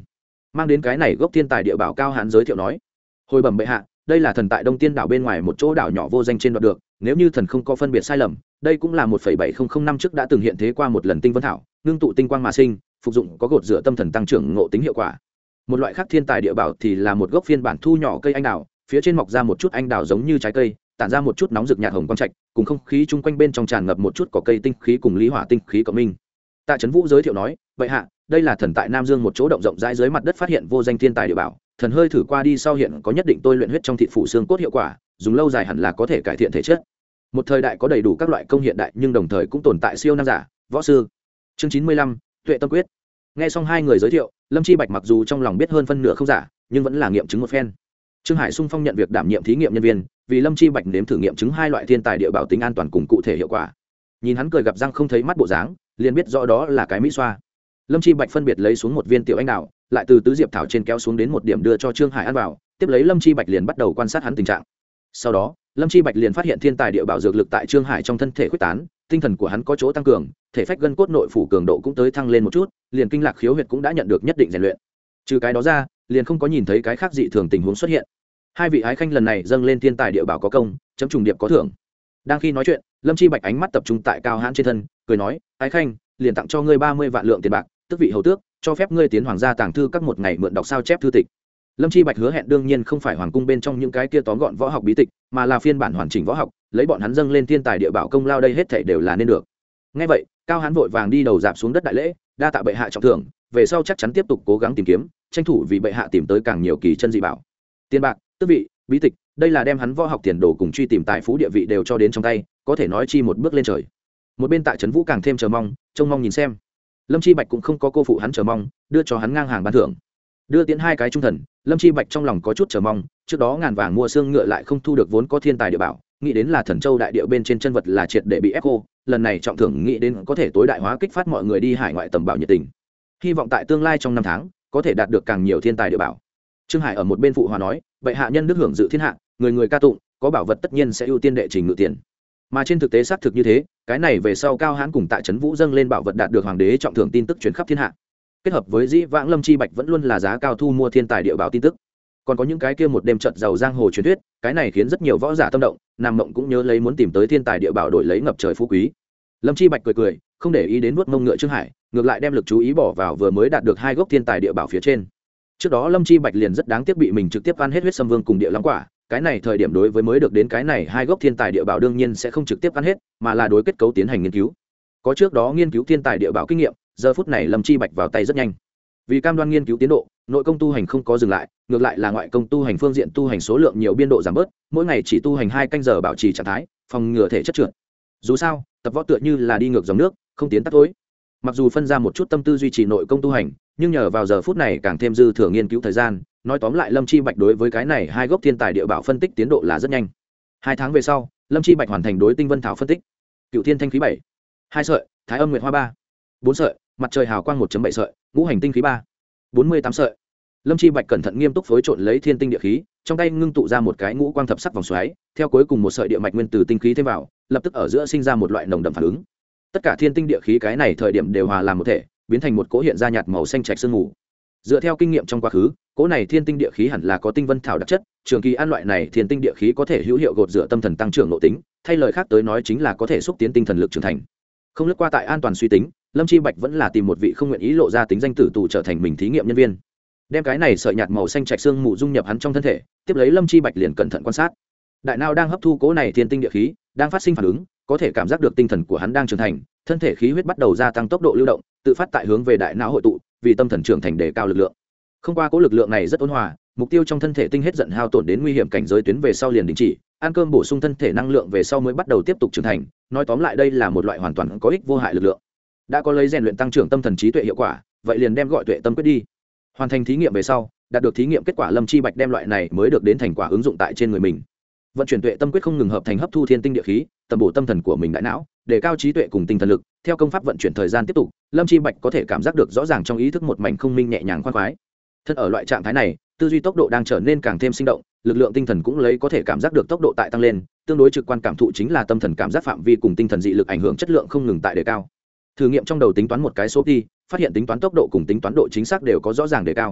mang đến cái này gốc thiên tài địa bảo cao hán giới thiệu nói. Hồi bẩm bệ hạ, đây là thần tại đông tiên đảo bên ngoài một chỗ đảo nhỏ vô danh trên đoạt được, nếu như thần không có phân biệt sai lầm, đây cũng là một phẩy bảy không không năm trước đã từng hiện thế qua một lần tinh vân thảo, ngưng tụ tinh quang mà sinh, phục dụng có gột rửa tâm thần tăng trưởng ngộ tính hiệu quả. Một loại khác thiên tài địa bảo thì là một gốc phiên bản thu nhỏ cây anh đào, phía trên mọc ra một chút anh đào giống như trái cây, tản ra một chút nóng rực nhạt hồng quang trạch, cùng không khí chung quanh bên trong tràn ngập một chút cỏ cây tinh khí cùng lý hỏa tinh khí cộng minh. Tạ Trấn Vũ giới thiệu nói, vậy hạ, đây là thần tại Nam Dương một chỗ động rộng rãi dưới mặt đất phát hiện vô danh thiên tài địa bảo, thần hơi thử qua đi sau hiện có nhất định tôi luyện huyết trong thịt phủ xương cốt hiệu quả, dùng lâu dài hẳn là có thể cải thiện thể chất. Một thời đại có đầy đủ các loại công hiện đại nhưng đồng thời cũng tồn tại siêu năng giả, võ sư. Chương chín mươi lăm, Tuệ Tâm Quyết. Nghe xong hai người giới thiệu, Lâm Chi Bạch mặc dù trong lòng biết hơn phân nửa không giả, nhưng vẫn là nghiệm chứng một phen. Trương Hải Sung Phong nhận việc đảm nhiệm thí nghiệm nhân viên, vì Lâm Chi Bạch nếm thử nghiệm chứng hai loại thiên tài địa bảo tính an toàn cùng cụ thể hiệu quả. Nhìn hắn cười gặp răng không thấy mắt bộ dáng, liền biết rõ đó là cái mỹ xoa. Lâm Chi Bạch phân biệt lấy xuống một viên tiểu anh đào, lại từ tứ diệp thảo trên kéo xuống đến một điểm đưa cho Trương Hải ăn vào, tiếp lấy Lâm Chi Bạch liền bắt đầu quan sát hắn tình trạng. Sau đó, Lâm Chi Bạch liền phát hiện thiên tài địa bảo dược lực tại Trương Hải trong thân thể khuếch tán, tinh thần của hắn có chỗ tăng cường, thể phách gân cốt nội phủ cường độ cũng tới thăng lên một chút, liền kinh lạc khiếu huyệt cũng đã nhận được nhất định rèn luyện. Trừ cái đó ra, liền không có nhìn thấy cái khác dị thường tình huống xuất hiện. Hai vị ái khanh lần này dâng lên thiên tài địa bảo có công, chấm trùng điệp có thưởng. Đang khi nói chuyện, Lâm Chi Bạch ánh mắt tập trung tại Cao Hãn trên thân, cười nói, ái khanh, liền tặng cho ngươi ba mươi vạn lượng tiền bạc, tước vị hầu tước, cho phép ngươi tiến hoàng gia tàng thư các một ngày mượn đọc sao chép thư tịch. Lâm Chi Bạch hứa hẹn đương nhiên không phải hoàng cung bên trong những cái kia tóm gọn võ học bí tịch, mà là phiên bản hoàn chỉnh võ học, lấy bọn hắn dâng lên thiên tài địa bảo công lao đây hết thảy đều là nên được. Nghe vậy, Cao Hãn vội vàng đi đầu dạp xuống đất đại lễ, đa tạ bệ hạ trọng thưởng, về sau chắc chắn tiếp tục cố gắng tìm kiếm, tranh thủ vì bệ hạ tìm tới càng nhiều kỳ chân dị bảo. Tiền bạc, tước vị, bí tịch, đây là đem hắn võ học tiền đồ cùng truy tìm tài phú địa vị đều cho đến trong tay, có thể nói chi một bước lên trời. Một bên Tạ Trấn Vũ càng thêm chờ mong, trông mong nhìn xem. Lâm Chi Bạch cũng không có cô phụ hắn chờ mong, đưa cho hắn ngang hàng ban thưởng. Đưa tiến hai cái trung thần, Lâm Chi Bạch trong lòng có chút chờ mong, trước đó ngàn vàng mua xương ngựa lại không thu được vốn có thiên tài địa bảo, nghĩ đến là Thần Châu đại địa bên trên chân vật là triệt để bị ép cô, lần này trọng thưởng nghĩ đến có thể tối đại hóa kích phát mọi người đi hải ngoại tầm bảo nhiệt tình. Hy vọng tại tương lai trong năm tháng có thể đạt được càng nhiều thiên tài địa bảo. Trương Hải ở một bên phụ hòa nói, bệ hạ nhân đức hưởng dự thiên hạ, người người ca tụng, có bảo vật tất nhiên sẽ ưu tiên đệ trình ngự tiền. Mà trên thực tế xác thực như thế, cái này về sau Cao Hãn cùng Tạ Trấn Vũ dâng lên bảo vật đạt được hoàng đế trọng thưởng tin tức truyền khắp thiên hạ. Kết hợp với dĩ vãng Lâm Chi Bạch vẫn luôn là giá cao thu mua thiên tài địa bảo tin tức, còn có những cái kia một đêm trận giàu giang hồ truyền thuyết, cái này khiến rất nhiều võ giả tâm động, nam mộng cũng nhớ lấy muốn tìm tới thiên tài địa bảo đổi lấy ngập trời phú quý. Lâm Chi Bạch cười cười, không để ý đến nuốt mông ngựa Trương Hải, ngược lại đem lực chú ý bỏ vào vừa mới đạt được hai gốc thiên tài địa bảo phía trên. Trước đó Lâm Chi Bạch liền rất đáng tiếc bị mình trực tiếp ăn hết huyết sâm vương cùng địa long quả, cái này thời điểm đối với mới được đến cái này hai gốc thiên tài địa bảo đương nhiên sẽ không trực tiếp ăn hết, mà là đối kết cấu tiến hành nghiên cứu. Có trước đó nghiên cứu thiên tài địa bảo kinh nghiệm, giờ phút này Lâm Chi Bạch vào tay rất nhanh. Vì cam đoan nghiên cứu tiến độ, nội công tu hành không có dừng lại, ngược lại là ngoại công tu hành phương diện tu hành số lượng nhiều biên độ giảm bớt, mỗi ngày chỉ tu hành hai canh giờ bảo trì trạng thái, phòng ngừa thể chất trượt. Dù sao, tập võ tựa như là đi ngược dòng nước, không tiến tắt tối. Mặc dù phân ra một chút tâm tư duy trì nội công tu hành, nhưng nhờ vào giờ phút này càng thêm dư thừa nghiên cứu thời gian, nói tóm lại Lâm Chi Bạch đối với cái này hai gốc thiên tài địa bảo phân tích tiến độ là rất nhanh. Hai tháng về sau, Lâm Chi Bạch hoàn thành đối tinh vân thảo phân tích. Cựu thiên thanh khí bảy, hai sợi, thái âm nguyệt hoa ba, bốn sợi, mặt trời hào quang một bảy sợi, ngũ hành tinh khí ba, bốn mươi tám sợi. Lâm Chi Bạch cẩn thận nghiêm túc phối trộn lấy thiên tinh địa khí, trong tay ngưng tụ ra một cái ngũ quang thập sắc vòng xoáy, theo cuối cùng một sợi địa mạch nguyên tử tinh khí thêm vào, lập tức ở giữa sinh ra một loại nồng đậm phản ứng. Tất cả thiên tinh địa khí cái này thời điểm đều hòa làm một thể, biến thành một cỗ hiện ra nhạt màu xanh trạch sương mù. Dựa theo kinh nghiệm trong quá khứ, cỗ này thiên tinh địa khí hẳn là có tinh vân thảo đặc chất, trường kỳ ăn loại này thiên tinh địa khí có thể hữu hiệu gột rửa tâm thần tăng trưởng nội tính, thay lời khác tới nói chính là có thể xúc tiến tinh thần lực trưởng thành. Không lướt qua tại an toàn suy tính, Lâm Chi Bạch vẫn là tìm một vị không nguyện ý lộ ra tính danh tử tù trở thành mình thí nghiệm nhân viên. Đem cái này sợi nhạt màu xanh trạch xương mù dung nhập hắn trong thân thể, tiếp lấy Lâm Chi Bạch liền cẩn thận quan sát. Đại não đang hấp thu cỗ này thiên tinh địa khí, đang phát sinh phản ứng, có thể cảm giác được tinh thần của hắn đang trưởng thành, thân thể khí huyết bắt đầu gia tăng tốc độ lưu động, tự phát tại hướng về đại não hội tụ, vì tâm thần trưởng thành đề cao lực lượng. Không qua cỗ lực lượng này rất ôn hòa, mục tiêu trong thân thể tinh hết giận hao tổn đến nguy hiểm cảnh giới tuyến về sau liền đình chỉ, ăn cơm bổ sung thân thể năng lượng về sau mới bắt đầu tiếp tục trưởng thành, nói tóm lại đây là một loại hoàn toàn có ích vô hại lực lượng. Đã có lấy rèn luyện tăng trưởng tâm thần trí tuệ hiệu quả, vậy liền đem gọi tuệ tâm quyết đi. Hoàn thành thí nghiệm về sau, đạt được thí nghiệm kết quả Lâm Chi Bạch đem loại này mới được đến thành quả ứng dụng tại trên người mình. Vận chuyển tuệ tâm quyết không ngừng hợp thành hấp thu thiên tinh địa khí, tầm bổ tâm thần của mình đại não, để cao trí tuệ cùng tinh thần lực. Theo công pháp vận chuyển thời gian tiếp tục, Lâm Chi Bạch có thể cảm giác được rõ ràng trong ý thức một mảnh không minh nhẹ nhàng khoan khoái. Thân ở loại trạng thái này, tư duy tốc độ đang trở nên càng thêm sinh động, lực lượng tinh thần cũng lấy có thể cảm giác được tốc độ tại tăng lên, tương đối trực quan cảm thụ chính là tâm thần cảm giác phạm vi cùng tinh thần dị lực ảnh hưởng chất lượng không ngừng tại đề cao. Thử nghiệm trong đầu tính toán một cái số đi, phát hiện tính toán tốc độ cùng tính toán độ chính xác đều có rõ ràng đề cao.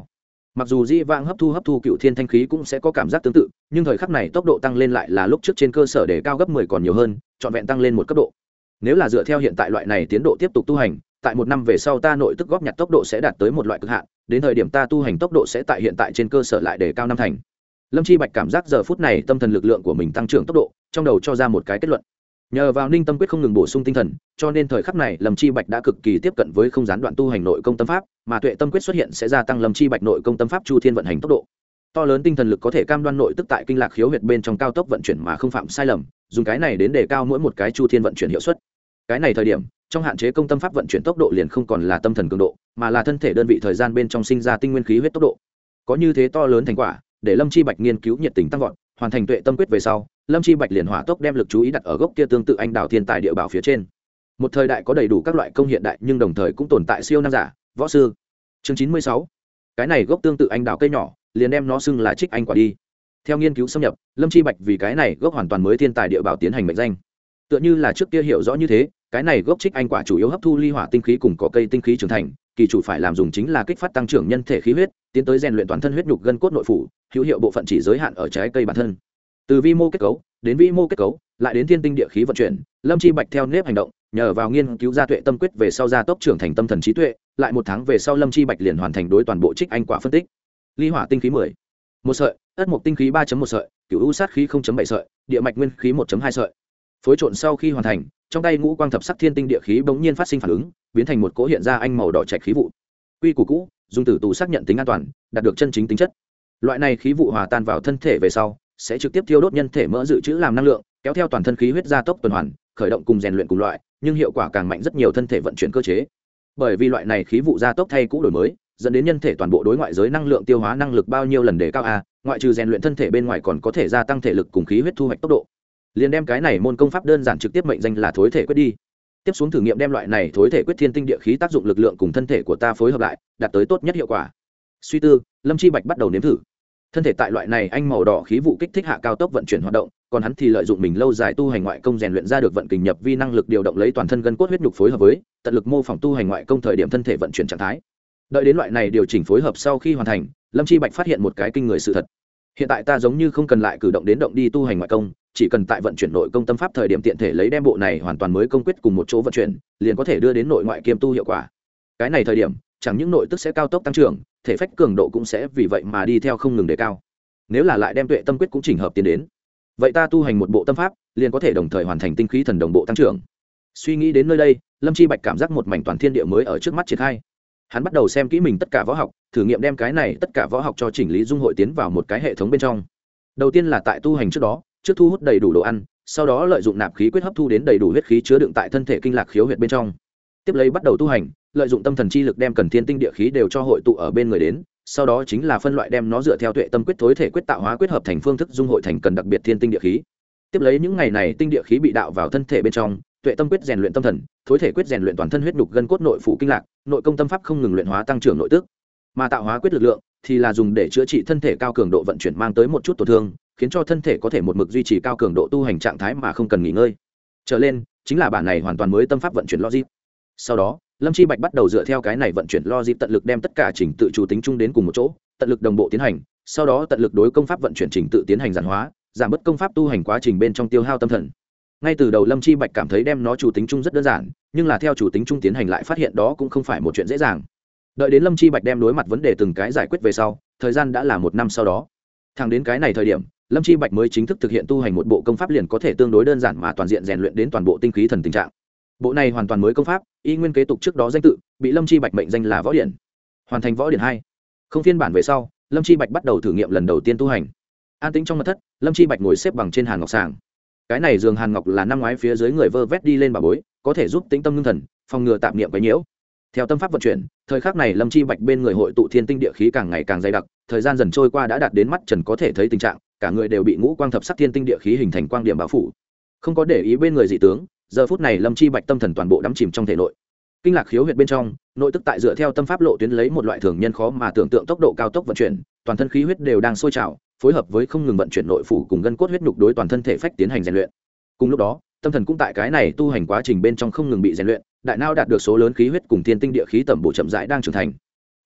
mặc dù di vãng hấp thu hấp thu cựu thiên thanh khí cũng sẽ có cảm giác tương tự, nhưng thời khắc này tốc độ tăng lên lại là lúc trước trên cơ sở để cao gấp mười còn nhiều hơn, trọn vẹn tăng lên một cấp độ. Nếu là dựa theo hiện tại loại này tiến độ tiếp tục tu hành, tại một năm về sau ta nội tức góp nhặt tốc độ sẽ đạt tới một loại cực hạn, đến thời điểm ta tu hành tốc độ sẽ tại hiện tại trên cơ sở lại để cao năm thành. Lâm Chi Bạch cảm giác giờ phút này tâm thần lực lượng của mình tăng trưởng tốc độ, trong đầu cho ra một cái kết luận. Nhờ vào Ninh Tâm Quyết không ngừng bổ sung tinh thần, cho nên thời khắc này Lâm Chi Bạch đã cực kỳ tiếp cận với không gián đoạn tu hành nội công tâm pháp, mà Tuệ Tâm Quyết xuất hiện sẽ gia tăng Lâm Chi Bạch nội công tâm pháp chu thiên vận hành tốc độ. To lớn tinh thần lực có thể cam đoan nội tức tại kinh lạc khiếu huyệt bên trong cao tốc vận chuyển mà không phạm sai lầm, dùng cái này đến đề cao mỗi một cái chu thiên vận chuyển hiệu suất. Cái này thời điểm, trong hạn chế công tâm pháp vận chuyển tốc độ liền không còn là tâm thần cường độ, mà là thân thể đơn vị thời gian bên trong sinh ra tinh nguyên khí huyết tốc độ. Có như thế to lớn thành quả, để Lâm Chi Bạch nghiên cứu nhiệt tình tăng vọt, hoàn thành Tuệ Tâm Quyết về sau, Lâm Chi Bạch liền hỏa tốc đem lực chú ý đặt ở gốc kia tương tự anh đào thiên tài địa bảo phía trên. Một thời đại có đầy đủ các loại công hiện đại, nhưng đồng thời cũng tồn tại siêu năng giả, võ sư. Chương chín mươi sáu. Cái này gốc tương tự anh đào cây nhỏ, liền đem nó xưng là Trích Anh quả đi. Theo nghiên cứu xâm nhập, Lâm Chi Bạch vì cái này gốc hoàn toàn mới thiên tài địa bảo tiến hành mệnh danh. Tựa như là trước kia hiểu rõ như thế, cái này gốc Trích Anh quả chủ yếu hấp thu ly hỏa tinh khí cùng cỏ cây tinh khí trưởng thành, kỳ chủ phải làm dùng chính là kích phát tăng trưởng nhân thể khí huyết, tiến tới rèn luyện toàn thân huyết nhục gân cốt nội phủ, hữu hiệu bộ phận chỉ giới hạn ở trái cây bản thân. Từ vi mô kết cấu đến vĩ mô kết cấu, lại đến thiên tinh địa khí vận chuyển, Lâm Chi Bạch theo nếp hành động, nhờ vào nghiên cứu ra Tuệ Tâm Quyết về sau gia tốc trưởng thành tâm thần trí tuệ, lại một tháng về sau Lâm Chi Bạch liền hoàn thành đối toàn bộ Trích Anh quả phân tích. Ly hỏa tinh khí mười, một sợi, ất mộc tinh khí ba chấm một sợi, cửu u sát khí không chấm bảy sợi, địa mạch nguyên khí một chấm hai sợi. Phối trộn sau khi hoàn thành, trong tay ngũ quang thập sắc thiên tinh địa khí bỗng nhiên phát sinh phản ứng, biến thành một cỗ hiện ra anh màu đỏ trạch khí vụ. Quy củ cũ, dùng tử tù xác nhận tính an toàn, đạt được chân chính tính chất. Loại này khí vụ hòa tan vào thân thể về sau, sẽ trực tiếp thiêu đốt nhân thể mỡ dự trữ làm năng lượng, kéo theo toàn thân khí huyết gia tốc tuần hoàn, khởi động cùng rèn luyện cùng loại, nhưng hiệu quả càng mạnh rất nhiều thân thể vận chuyển cơ chế. Bởi vì loại này khí vụ gia tốc thay cũ đổi mới, dẫn đến nhân thể toàn bộ đối ngoại giới năng lượng tiêu hóa năng lực bao nhiêu lần đề cao a, ngoại trừ rèn luyện thân thể bên ngoài còn có thể gia tăng thể lực cùng khí huyết thu hoạch tốc độ. Liền đem cái này môn công pháp đơn giản trực tiếp mệnh danh là thối thể quyết đi. Tiếp xuống thử nghiệm đem loại này thối thể quyết thiên tinh địa khí tác dụng lực lượng cùng thân thể của ta phối hợp lại, đạt tới tốt nhất hiệu quả. Suy tư, Lâm Chi Bạch bắt đầu nếm thử. Thân thể tại loại này anh màu đỏ khí vụ kích thích hạ cao tốc vận chuyển hoạt động, còn hắn thì lợi dụng mình lâu dài tu hành ngoại công rèn luyện ra được vận kình nhập vi năng lực điều động lấy toàn thân gân cốt huyết nhục phối hợp với, tận lực mô phỏng tu hành ngoại công thời điểm thân thể vận chuyển trạng thái. Đợi đến loại này điều chỉnh phối hợp sau khi hoàn thành, Lâm Chi Bạch phát hiện một cái kinh người sự thật. Hiện tại ta giống như không cần lại cử động đến động đi tu hành ngoại công, chỉ cần tại vận chuyển nội công tâm pháp thời điểm tiện thể lấy đem bộ này hoàn toàn mới công quyết cùng một chỗ vận chuyển, liền có thể đưa đến nội ngoại kiêm tu hiệu quả. Cái này thời điểm, chẳng những nội tức sẽ cao tốc tăng trưởng, thể phách cường độ cũng sẽ vì vậy mà đi theo không ngừng đề cao. Nếu là lại đem Tuệ Tâm Quyết cũng chỉnh hợp tiến đến, vậy ta tu hành một bộ tâm pháp, liền có thể đồng thời hoàn thành tinh khí thần đồng bộ tăng trưởng. Suy nghĩ đến nơi đây, Lâm Chi Bạch cảm giác một mảnh toàn thiên địa mới ở trước mắt triển khai. Hắn bắt đầu xem kỹ mình tất cả võ học, thử nghiệm đem cái này tất cả võ học cho chỉnh lý dung hội tiến vào một cái hệ thống bên trong. Đầu tiên là tại tu hành trước đó, trước thu hút đầy đủ đồ ăn, sau đó lợi dụng nạp khí quyết hấp thu đến đầy đủ huyết khí chứa đựng tại thân thể kinh lạc khiếu huyệt bên trong. Tiếp lấy bắt đầu tu hành, lợi dụng tâm thần chi lực đem cần thiên tinh địa khí đều cho hội tụ ở bên người đến, sau đó chính là phân loại đem nó dựa theo Tuệ Tâm Quyết thối thể quyết tạo hóa quyết hợp thành phương thức dung hội thành cần đặc biệt thiên tinh địa khí. Tiếp lấy những ngày này tinh địa khí bị đạo vào thân thể bên trong, Tuệ Tâm Quyết rèn luyện tâm thần, thối thể quyết rèn luyện toàn thân huyết nhục gân cốt nội phủ kinh lạc, nội công tâm pháp không ngừng luyện hóa tăng trưởng nội tức, mà tạo hóa quyết lực lượng thì là dùng để chữa trị thân thể cao cường độ vận chuyển mang tới một chút tổn thương, khiến cho thân thể có thể một mực duy trì cao cường độ tu hành trạng thái mà không cần nghỉ ngơi. Trở lên chính là bản này hoàn toàn mới tâm pháp vận chuyển logic. Sau đó, Lâm Chi Bạch bắt đầu dựa theo cái này vận chuyển logic tận lực đem tất cả chỉnh tự chủ tính chung đến cùng một chỗ, tận lực đồng bộ tiến hành, sau đó tận lực đối công pháp vận chuyển chỉnh tự tiến hành giản hóa, giảm bớt công pháp tu hành quá trình bên trong tiêu hao tâm thần. Ngay từ đầu Lâm Chi Bạch cảm thấy đem nó chủ tính chung rất đơn giản, nhưng là theo chủ tính chung tiến hành lại phát hiện đó cũng không phải một chuyện dễ dàng. Đợi đến Lâm Chi Bạch đem đối mặt vấn đề từng cái giải quyết về sau, thời gian đã là một năm sau đó. Thẳng đến cái này thời điểm, Lâm Chi Bạch mới chính thức thực hiện tu hành một bộ công pháp liền có thể tương đối đơn giản mà toàn diện rèn luyện đến toàn bộ tinh khí thần tình trạng. Bộ này hoàn toàn mới công pháp, y nguyên kế tục trước đó danh tự, bị Lâm Chi Bạch mệnh danh là Võ Điển. Hoàn thành Võ Điển hai. Không phiên bản về sau, Lâm Chi Bạch bắt đầu thử nghiệm lần đầu tiên tu hành. An tĩnh trong mật thất, Lâm Chi Bạch ngồi xếp bằng trên hàn ngọc sàng. Cái này giường hàn ngọc là năm ngoái phía dưới người vơ vét đi lên bà bối, có thể giúp tĩnh tâm ngưng thần, phòng ngừa tạp niệm quấy nhiễu. Theo tâm pháp vận chuyển, thời khắc này Lâm Chi Bạch bên người hội tụ thiên tinh địa khí càng ngày càng dày đặc, thời gian dần trôi qua đã đạt đến mắt trần có thể thấy tình trạng, cả người đều bị ngũ quang thập sắc thiên tinh địa khí hình thành quang điểm bao phủ. Không có để ý bên người dị tướng, giờ phút này Lâm Chi Bạch tâm thần toàn bộ đắm chìm trong thể nội. Kinh lạc khiếu huyệt bên trong, nội tức tại dựa theo tâm pháp lộ tuyến lấy một loại thường nhân khó mà tưởng tượng tốc độ cao tốc vận chuyển, toàn thân khí huyết đều đang sôi trào, phối hợp với không ngừng vận chuyển nội phủ cùng gân cốt huyết nhục đối toàn thân thể phách tiến hành rèn luyện. Cùng lúc đó, tâm thần cũng tại cái này tu hành quá trình bên trong không ngừng bị rèn luyện, đại não đạt được số lớn khí huyết cùng thiên tinh địa khí tẩm bổ chậm rãi đang trưởng thành.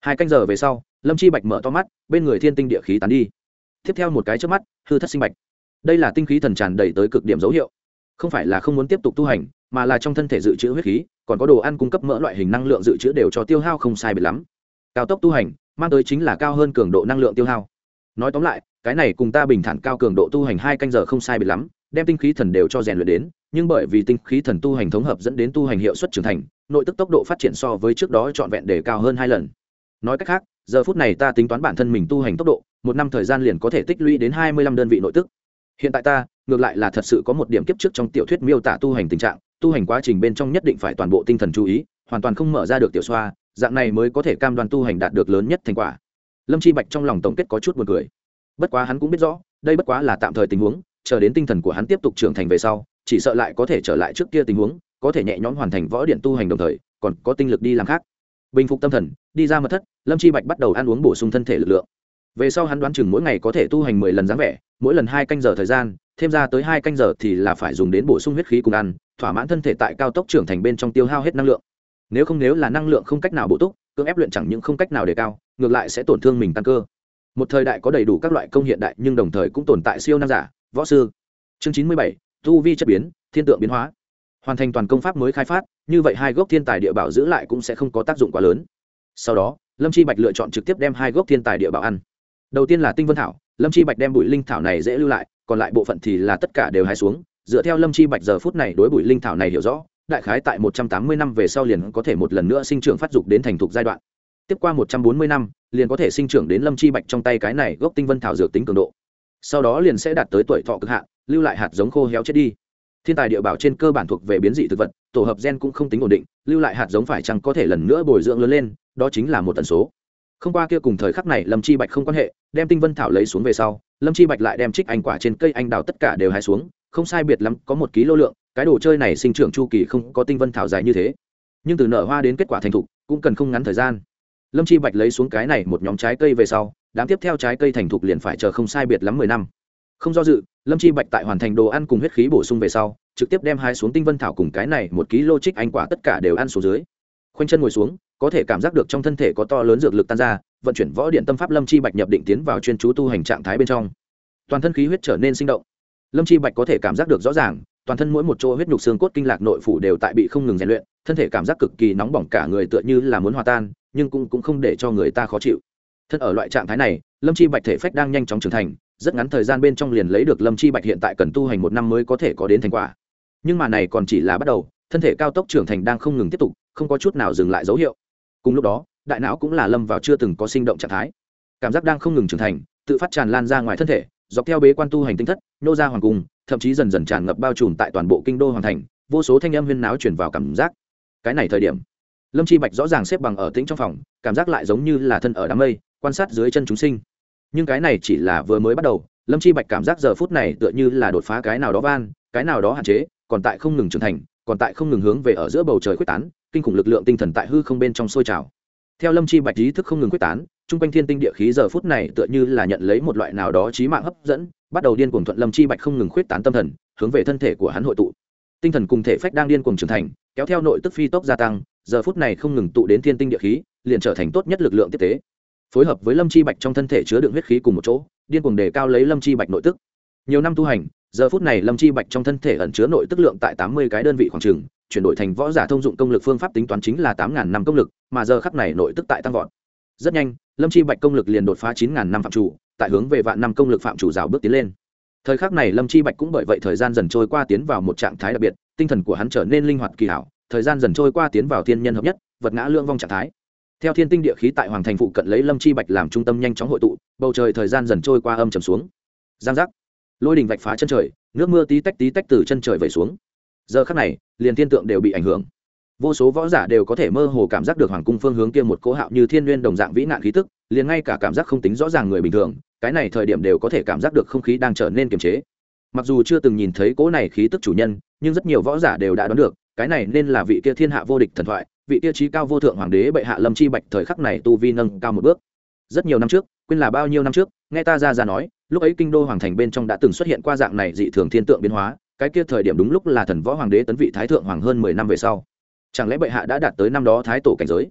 Hai canh giờ về sau, Lâm Chi Bạch mở to mắt, bên người thiên tinh địa khí tán đi. Tiếp theo một cái chớp mắt, hư thất sinh bạch. Đây là tinh khí thần tràn đầy tới cực điểm dấu hiệu, không phải là không muốn tiếp tục tu hành, mà là trong thân thể dự trữ huyết khí, còn có đồ ăn cung cấp mỡ loại hình năng lượng dự trữ đều cho tiêu hao không sai biệt lắm. Cao tốc tu hành mang tới chính là cao hơn cường độ năng lượng tiêu hao. Nói tóm lại, cái này cùng ta bình thản cao cường độ tu hành hai canh giờ không sai biệt lắm, đem tinh khí thần đều cho rèn luyện đến, nhưng bởi vì tinh khí thần tu hành thống hợp dẫn đến tu hành hiệu suất trưởng thành, nội tức tốc độ phát triển so với trước đó trọn vẹn để cao hơn hai lần. Nói cách khác, giờ phút này ta tính toán bản thân mình tu hành tốc độ, một năm thời gian liền có thể tích lũy đến hai mươi lăm đơn vị nội tức. Hiện tại ta, ngược lại là thật sự có một điểm kiếp trước trong tiểu thuyết miêu tả tu hành tình trạng, tu hành quá trình bên trong nhất định phải toàn bộ tinh thần chú ý, hoàn toàn không mở ra được tiểu xoa, dạng này mới có thể cam đoan tu hành đạt được lớn nhất thành quả. Lâm Chi Bạch trong lòng tổng kết có chút buồn cười. Bất quá hắn cũng biết rõ, đây bất quá là tạm thời tình huống, chờ đến tinh thần của hắn tiếp tục trưởng thành về sau, chỉ sợ lại có thể trở lại trước kia tình huống, có thể nhẹ nhõm hoàn thành võ điện tu hành đồng thời, còn có tinh lực đi làm khác. Bình phục tâm thần, đi ra mật thất, Lâm Chi Bạch bắt đầu ăn uống bổ sung thân thể lực lượng. Về sau hắn đoán chừng mỗi ngày có thể tu hành mười lần dáng vẻ, mỗi lần hai canh giờ thời gian, thêm ra tới hai canh giờ thì là phải dùng đến bổ sung huyết khí cùng ăn, thỏa mãn thân thể tại cao tốc trưởng thành bên trong tiêu hao hết năng lượng. Nếu không nếu là năng lượng không cách nào bổ túc, cưỡng ép luyện chẳng những không cách nào đề cao, ngược lại sẽ tổn thương mình tăng cơ. Một thời đại có đầy đủ các loại công hiện đại, nhưng đồng thời cũng tồn tại siêu năng giả, võ sư. Chương chín mươi bảy, tu vi chất biến, thiên tượng biến hóa. Hoàn thành toàn công pháp mới khai phát, như vậy hai gốc thiên tài địa bảo giữ lại cũng sẽ không có tác dụng quá lớn. Sau đó, Lâm Chi Bạch lựa chọn trực tiếp đem hai gốc thiên tài địa bảo ăn. Đầu tiên là tinh vân thảo, Lâm Chi Bạch đem bụi linh thảo này dễ lưu lại, còn lại bộ phận thì là tất cả đều hái xuống. Dựa theo Lâm Chi Bạch giờ phút này đối bụi linh thảo này hiểu rõ, đại khái tại một trăm tám mươi năm về sau liền có thể một lần nữa sinh trưởng phát dục đến thành thục giai đoạn. Tiếp qua một trăm bốn mươi năm, liền có thể sinh trưởng đến Lâm Chi Bạch trong tay cái này gốc tinh vân thảo dược tính cường độ. Sau đó liền sẽ đạt tới tuổi thọ cực hạn, lưu lại hạt giống khô héo chết đi. Thiên tài địa bảo trên cơ bản thuộc về biến dị thực vật, tổ hợp gen cũng không tính ổn định, lưu lại hạt giống phải chăng có thể lần nữa bồi dưỡng lớn lên, đó chính là một tần số. Không qua kia cùng thời khắc này Lâm Chi Bạch không quan hệ, đem tinh vân thảo lấy xuống về sau, Lâm Chi Bạch lại đem trích anh quả trên cây anh đào tất cả đều hái xuống, không sai biệt lắm có một ký lô lượng, cái đồ chơi này sinh trưởng chu kỳ không có tinh vân thảo dài như thế, nhưng từ nở hoa đến kết quả thành thục cũng cần không ngắn thời gian. Lâm Chi Bạch lấy xuống cái này một nhóm trái cây về sau, đám tiếp theo trái cây thành thục liền phải chờ không sai biệt lắm mười năm. Không do dự, Lâm Chi Bạch tại hoàn thành đồ ăn cùng huyết khí bổ sung về sau, trực tiếp đem hái xuống tinh vân thảo cùng cái này một ký lô trích anh quả tất cả đều ăn xuống dưới. Khoanh chân ngồi xuống, có thể cảm giác được trong thân thể có to lớn dược lực tan ra, vận chuyển võ điện tâm pháp Lâm Chi Bạch nhập định tiến vào chuyên chú tu hành trạng thái bên trong. Toàn thân khí huyết trở nên sinh động. Lâm Chi Bạch có thể cảm giác được rõ ràng, toàn thân mỗi một chỗ huyết nhục xương cốt kinh lạc nội phủ đều tại bị không ngừng rèn luyện, thân thể cảm giác cực kỳ nóng bỏng, cả người tựa như là muốn hòa tan, nhưng cũng cũng không để cho người ta khó chịu. Thân ở loại trạng thái này, Lâm Chi Bạch thể phách đang nhanh chóng trưởng thành, rất ngắn thời gian bên trong liền lấy được Lâm Chi Bạch hiện tại cần tu hành một năm mới có thể có đến thành quả. Nhưng mà này còn chỉ là bắt đầu, thân thể cao tốc trưởng thành đang không ngừng tiếp tục, không có chút nào dừng lại dấu hiệu. Cùng lúc đó, đại não cũng là lâm vào chưa từng có sinh động trạng thái, cảm giác đang không ngừng trưởng thành, tự phát tràn lan ra ngoài thân thể, dọc theo bế quan tu hành tinh thất, nô ra hoàng cung, thậm chí dần dần tràn ngập bao trùm tại toàn bộ kinh đô hoàng thành, vô số thanh âm huyên náo truyền vào cảm giác. Cái này thời điểm, Lâm Chi Bạch rõ ràng xếp bằng ở tĩnh trong phòng, cảm giác lại giống như là thân ở đám mây, quan sát dưới chân chúng sinh. Nhưng cái này chỉ là vừa mới bắt đầu, Lâm Chi Bạch cảm giác giờ phút này tựa như là đột phá cái nào đó van, cái nào đó hạn chế, còn tại không ngừng trưởng thành, còn tại không ngừng hướng về ở giữa bầu trời khuếch tán, kinh khủng lực lượng tinh thần tại hư không bên trong sôi trào. Theo Lâm Chi Bạch ý thức không ngừng khuếch tán, trung quanh thiên tinh địa khí giờ phút này tựa như là nhận lấy một loại nào đó chí mạng hấp dẫn, bắt đầu điên cuồng thuận Lâm Chi Bạch không ngừng khuếch tán tâm thần, hướng về thân thể của hắn hội tụ. Tinh thần cùng thể phách đang điên cuồng trưởng thành, kéo theo nội tức phi tốc gia tăng, giờ phút này không ngừng tụ đến thiên tinh địa khí, liền trở thành tốt nhất lực lượng tiếp tế. Phối hợp với Lâm Chi Bạch trong thân thể chứa đựng huyết khí cùng một chỗ, điên cuồng đề cao lấy Lâm Chi Bạch nội tức. Nhiều năm tu hành, giờ phút này Lâm Chi Bạch trong thân thể ẩn chứa nội tức lượng tại tám mươi cái đơn vị khoảng chừng, chuyển đổi thành võ giả thông dụng công lực phương pháp tính toán chính là tám ngàn năm công lực, mà giờ khắc này nội tức tại tăng vọt. Rất nhanh, Lâm Chi Bạch công lực liền đột phá chín ngàn năm phạm chủ, tại hướng về vạn năm công lực phạm chủ rào bước tiến lên. Thời khắc này Lâm Chi Bạch cũng bởi vậy thời gian dần trôi qua tiến vào một trạng thái đặc biệt, tinh thần của hắn trở nên linh hoạt kỳ hảo, thời gian dần trôi qua tiến vào thiên nhân hợp nhất, vật ngã lưỡng vong trạng thái. Theo thiên tinh địa khí tại hoàng thành phụ cận lấy Lâm Chi Bạch làm trung tâm nhanh chóng hội tụ, bầu trời thời gian dần trôi qua âm trầm xuống. Giang giác, lôi đình vạch phá chân trời, nước mưa tí tách tí tách từ chân trời vẩy xuống. Giờ khắc này, liền thiên tượng đều bị ảnh hưởng. Vô số võ giả đều có thể mơ hồ cảm giác được hoàng cung phương hướng kia một cỗ hạo như thiên nguyên đồng dạng vĩ nạn khí tức, liền ngay cả cảm giác không tính rõ ràng người bình thường, cái này thời điểm đều có thể cảm giác được không khí đang trở nên kiềm chế. Mặc dù chưa từng nhìn thấy cỗ này khí tức chủ nhân, nhưng rất nhiều võ giả đều đã đoán được, cái này nên là vị kia thiên hạ vô địch thần thoại, vị kia chí cao vô thượng hoàng đế bệ hạ Lâm Chi Bạch thời khắc này tu vi nâng cao một bước. Rất nhiều năm trước, quên là bao nhiêu năm trước, nghe ta ra ra nói, lúc ấy kinh đô hoàng thành bên trong đã từng xuất hiện qua dạng này dị thường thiên tượng biến hóa, cái kia thời điểm đúng lúc là thần võ hoàng đế tấn vị thái thượng hoàng hơn mười năm về sau. Chẳng lẽ bệ hạ đã đạt tới năm đó thái tổ cảnh giới?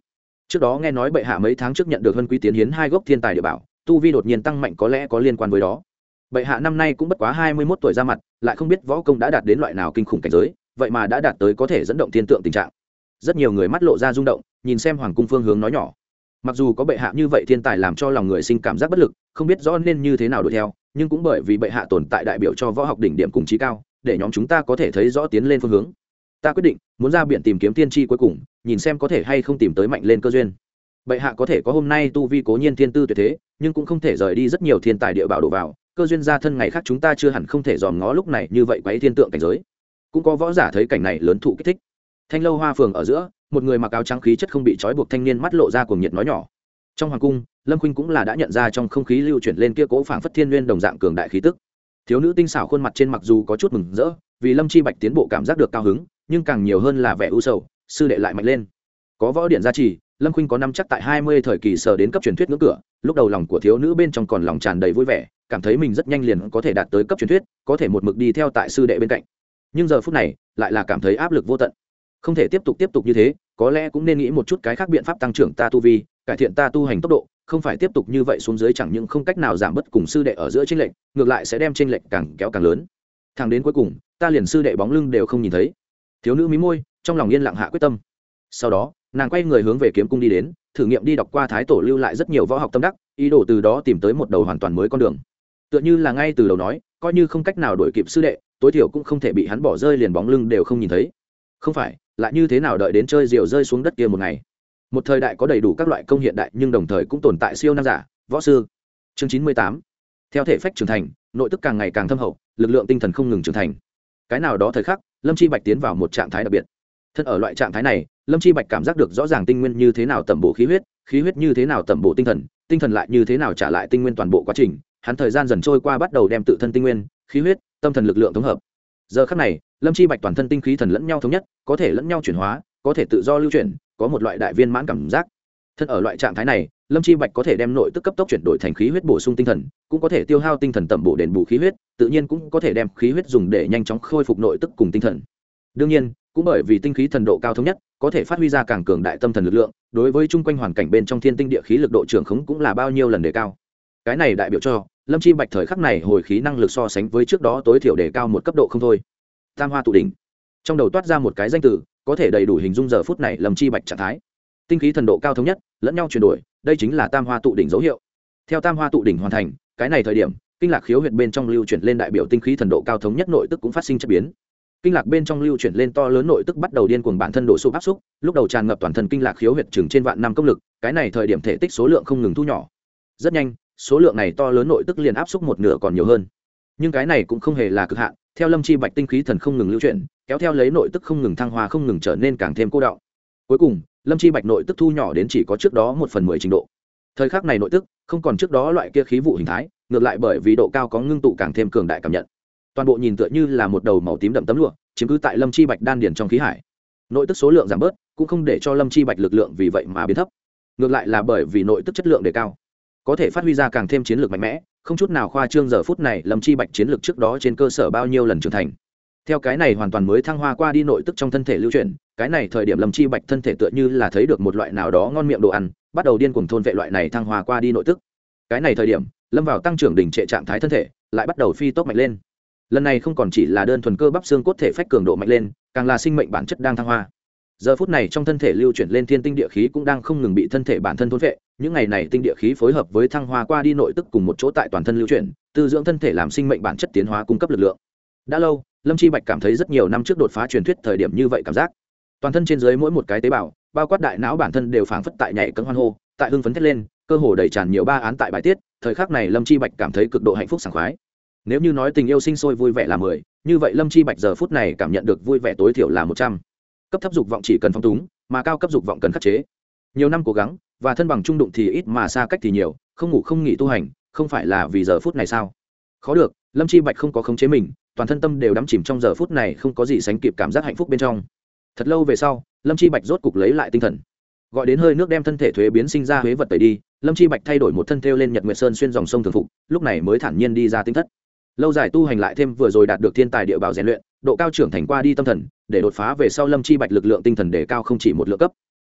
Trước đó nghe nói bệ hạ mấy tháng trước nhận được Vân Quý tiến hiến hai gốc thiên tài địa bảo, tu vi đột nhiên tăng mạnh có lẽ có liên quan với đó. Bệ hạ năm nay cũng bất quá hai mươi mốt tuổi ra mặt, lại không biết võ công đã đạt đến loại nào kinh khủng cảnh giới, vậy mà đã đạt tới có thể dẫn động thiên tượng tình trạng. Rất nhiều người mắt lộ ra rung động, nhìn xem hoàng cung phương hướng nói nhỏ. Mặc dù có bệ hạ như vậy thiên tài làm cho lòng người sinh cảm giác bất lực, không biết rõ nên như thế nào đuổi theo, nhưng cũng bởi vì bệ hạ tồn tại đại biểu cho võ học đỉnh điểm cùng trí cao, để nhóm chúng ta có thể thấy rõ tiến lên phương hướng. Ta quyết định muốn ra biển tìm kiếm tiên tri cuối cùng, nhìn xem có thể hay không tìm tới mạnh lên cơ duyên. Bệ hạ có thể có hôm nay tu vi cố nhiên thiên tư tuyệt thế, nhưng cũng không thể rời đi rất nhiều thiên tài địa bảo đổ vào, cơ duyên gia thân ngày khác chúng ta chưa hẳn không thể dòm ngó lúc này như vậy quấy thiên tượng cảnh giới. Cũng có võ giả thấy cảnh này lớn thụ kích thích. Thanh lâu hoa phường ở giữa, một người mặc áo trắng khí chất không bị trói buộc thanh niên mắt lộ ra cuồng nhiệt nói nhỏ. Trong hoàng cung, Lâm Khuynh cũng là đã nhận ra trong không khí lưu chuyển lên kia cỗ phảng phất thiên nguyên đồng dạng cường đại khí tức. Thiếu nữ tinh xảo khuôn mặt trên mặc dù có chút mừng rỡ, vì Lâm Chi Bạch tiến bộ cảm giác được cao hứng, nhưng càng nhiều hơn là vẻ u sầu, sư đệ lại mạnh lên. Có võ điện gia trì, Lâm Khuynh có năm chắc tại hai mươi thời kỳ sở đến cấp truyền thuyết ngưỡng cửa, lúc đầu lòng của thiếu nữ bên trong còn lòng tràn đầy vui vẻ, cảm thấy mình rất nhanh liền có thể đạt tới cấp truyền thuyết, có thể một mực đi theo tại sư đệ bên cạnh. Nhưng giờ phút này, lại là cảm thấy áp lực vô tận. Không thể tiếp tục tiếp tục như thế, có lẽ cũng nên nghĩ một chút cái khác biện pháp tăng trưởng ta tu vi, cải thiện ta tu hành tốc độ, không phải tiếp tục như vậy xuống dưới chẳng những không cách nào giảm bớt cùng sư đệ ở giữa chênh lệch, ngược lại sẽ đem chênh lệch càng kéo càng lớn. Thẳng đến cuối cùng, ta liền sư đệ bóng lưng đều không nhìn thấy. Thiếu nữ mí môi, trong lòng yên lặng hạ quyết tâm. Sau đó, nàng quay người hướng về kiếm cung đi đến, thử nghiệm đi đọc qua thái tổ lưu lại rất nhiều võ học tâm đắc, ý đồ từ đó tìm tới một đầu hoàn toàn mới con đường. Tựa như là ngay từ đầu nói, coi như không cách nào đuổi kịp sư đệ, tối thiểu cũng không thể bị hắn bỏ rơi liền bóng lưng đều không nhìn thấy. Không phải, lại như thế nào đợi đến chơi diều rơi xuống đất kia một ngày. Một thời đại có đầy đủ các loại công hiện đại nhưng đồng thời cũng tồn tại siêu năng giả, võ sư. Chương chín mươi tám. Theo thể phách trưởng thành, nội tức càng ngày càng thâm hậu, lực lượng tinh thần không ngừng trưởng thành. Cái nào đó thời khắc, Lâm Chi Bạch tiến vào một trạng thái đặc biệt. Thân ở loại trạng thái này, Lâm Chi Bạch cảm giác được rõ ràng tinh nguyên như thế nào tẩm bổ khí huyết, khí huyết như thế nào tẩm bổ tinh thần, tinh thần lại như thế nào trả lại tinh nguyên toàn bộ quá trình. Hắn thời gian dần trôi qua bắt đầu đem tự thân tinh nguyên, khí huyết, tâm thần lực lượng thống hợp. Giờ khắc này, Lâm Chi Bạch toàn thân tinh khí thần lẫn nhau thống nhất, có thể lẫn nhau chuyển hóa, có thể tự do lưu chuyển, có một loại đại viên mãn cảm giác. Thân ở loại trạng thái này, Lâm Chi Bạch có thể đem nội tức cấp tốc chuyển đổi thành khí huyết bổ sung tinh thần, cũng có thể tiêu hao tinh thần tẩm bổ đền bù khí huyết, tự nhiên cũng có thể đem khí huyết dùng để nhanh chóng khôi phục nội tức cùng tinh thần. Đương nhiên, cũng bởi vì tinh khí thần độ cao thống nhất, có thể phát huy ra càng cường đại tâm thần lực lượng, đối với chung quanh hoàn cảnh bên trong thiên tinh địa khí lực độ trưởng khống cũng là bao nhiêu lần đề cao. Cái này đại biểu cho Lâm Chi Bạch thời khắc này hồi khí năng lực so sánh với trước đó tối thiểu đề cao một cấp độ không thôi. Tam hoa tụ đỉnh. Trong đầu toát ra một cái danh từ, có thể đầy đủ hình dung giờ phút này Lâm Chi Bạch trạng thái. Tinh khí thần độ cao thống nhất, lẫn nhau chuyển đổi, đây chính là tam hoa tụ đỉnh dấu hiệu. Theo tam hoa tụ đỉnh hoàn thành, cái này thời điểm, kinh lạc khiếu huyệt bên trong lưu chuyển lên đại biểu tinh khí thần độ cao thống nhất nội tức cũng phát sinh chất biến. Kinh lạc bên trong lưu chuyển lên to lớn nội tức bắt đầu điên cuồng bản thân đổ sụp áp xúc, lúc đầu tràn ngập toàn thân kinh lạc khiếu huyệt chừng trên vạn năm công lực, cái này thời điểm thể tích số lượng không ngừng thu nhỏ. Rất nhanh, số lượng này to lớn nội tức liền áp xúc một nửa còn nhiều hơn. Nhưng cái này cũng không hề là cực hạn, theo Lâm Chi Bạch tinh khí thần không ngừng lưu chuyển, kéo theo lấy nội tức không ngừng thăng hoa không ngừng trở nên càng thêm cô đọng. Cuối cùng, Lâm Chi Bạch nội tức thu nhỏ đến chỉ có trước đó một phần mười trình độ. Thời khắc này nội tức không còn trước đó loại kia khí vụ hình thái, ngược lại bởi vì độ cao có ngưng tụ càng thêm cường đại cảm nhận. Toàn bộ nhìn tựa như là một đầu màu tím đậm tấm lụa, chiếm cứ tại Lâm Chi Bạch đan điền trong khí hải. Nội tức số lượng giảm bớt, cũng không để cho Lâm Chi Bạch lực lượng vì vậy mà biến thấp. Ngược lại là bởi vì nội tức chất lượng đề cao, có thể phát huy ra càng thêm chiến lược mạnh mẽ, không chút nào khoa trương. Giờ phút này Lâm Chi Bạch chiến lược trước đó trên cơ sở bao nhiêu lần trưởng thành. Theo cái này hoàn toàn mới thăng hoa qua đi nội tức trong thân thể lưu chuyển, cái này thời điểm Lâm Chi Bạch thân thể tựa như là thấy được một loại nào đó ngon miệng đồ ăn, bắt đầu điên cuồng thôn vệ loại này thăng hoa qua đi nội tức. Cái này thời điểm, lâm vào tăng trưởng đỉnh trệ trạng thái thân thể, lại bắt đầu phi tốc mạnh lên. Lần này không còn chỉ là đơn thuần cơ bắp xương cốt thể phách cường độ mạnh lên, càng là sinh mệnh bản chất đang thăng hoa. Giờ phút này trong thân thể lưu chuyển lên thiên tinh địa khí cũng đang không ngừng bị thân thể bản thân thôn vệ, những ngày này tinh địa khí phối hợp với thăng hoa qua đi nội tức cùng một chỗ tại toàn thân lưu chuyển, tư dưỡng thân thể làm sinh mệnh bản chất tiến hóa cung cấp lực lượng. Đã lâu, Lâm Chi Bạch cảm thấy rất nhiều năm trước đột phá truyền thuyết thời điểm như vậy cảm giác. Toàn thân trên dưới mỗi một cái tế bào, bao quát đại não bản thân đều phảng phất tại nhảy cẫng hoan hô, tại hưng phấn thét lên, cơ hồ đầy tràn nhiều ba án tại bài tiết, thời khắc này Lâm Chi Bạch cảm thấy cực độ hạnh phúc sảng khoái. Nếu như nói tình yêu sinh sôi vui vẻ là mười, như vậy Lâm Chi Bạch giờ phút này cảm nhận được vui vẻ tối thiểu là một trăm. Cấp thấp dục vọng chỉ cần phóng túng, mà cao cấp dục vọng cần khắc chế. Nhiều năm cố gắng và thân bằng trung đụng thì ít mà xa cách thì nhiều, không ngủ không nghỉ tu hành, không phải là vì giờ phút này sao? Khó được, Lâm Chi Bạch không có khống chế mình, toàn thân tâm đều đắm chìm trong giờ phút này, không có gì sánh kịp cảm giác hạnh phúc bên trong. Thật lâu về sau, Lâm Chi Bạch rốt cục lấy lại tinh thần, gọi đến hơi nước đem thân thể thuế biến sinh ra huế vật tẩy đi. Lâm Chi Bạch thay đổi một thân thêu lên Nhật Nguyệt Sơn xuyên dòng sông thường phục, lúc này mới thản nhiên đi ra tinh thất. Lâu dài tu hành lại thêm vừa rồi đạt được thiên tài địa bảo rèn luyện, độ cao trưởng thành qua đi tâm thần, để đột phá về sau Lâm Chi Bạch lực lượng tinh thần đề cao không chỉ một lượng cấp.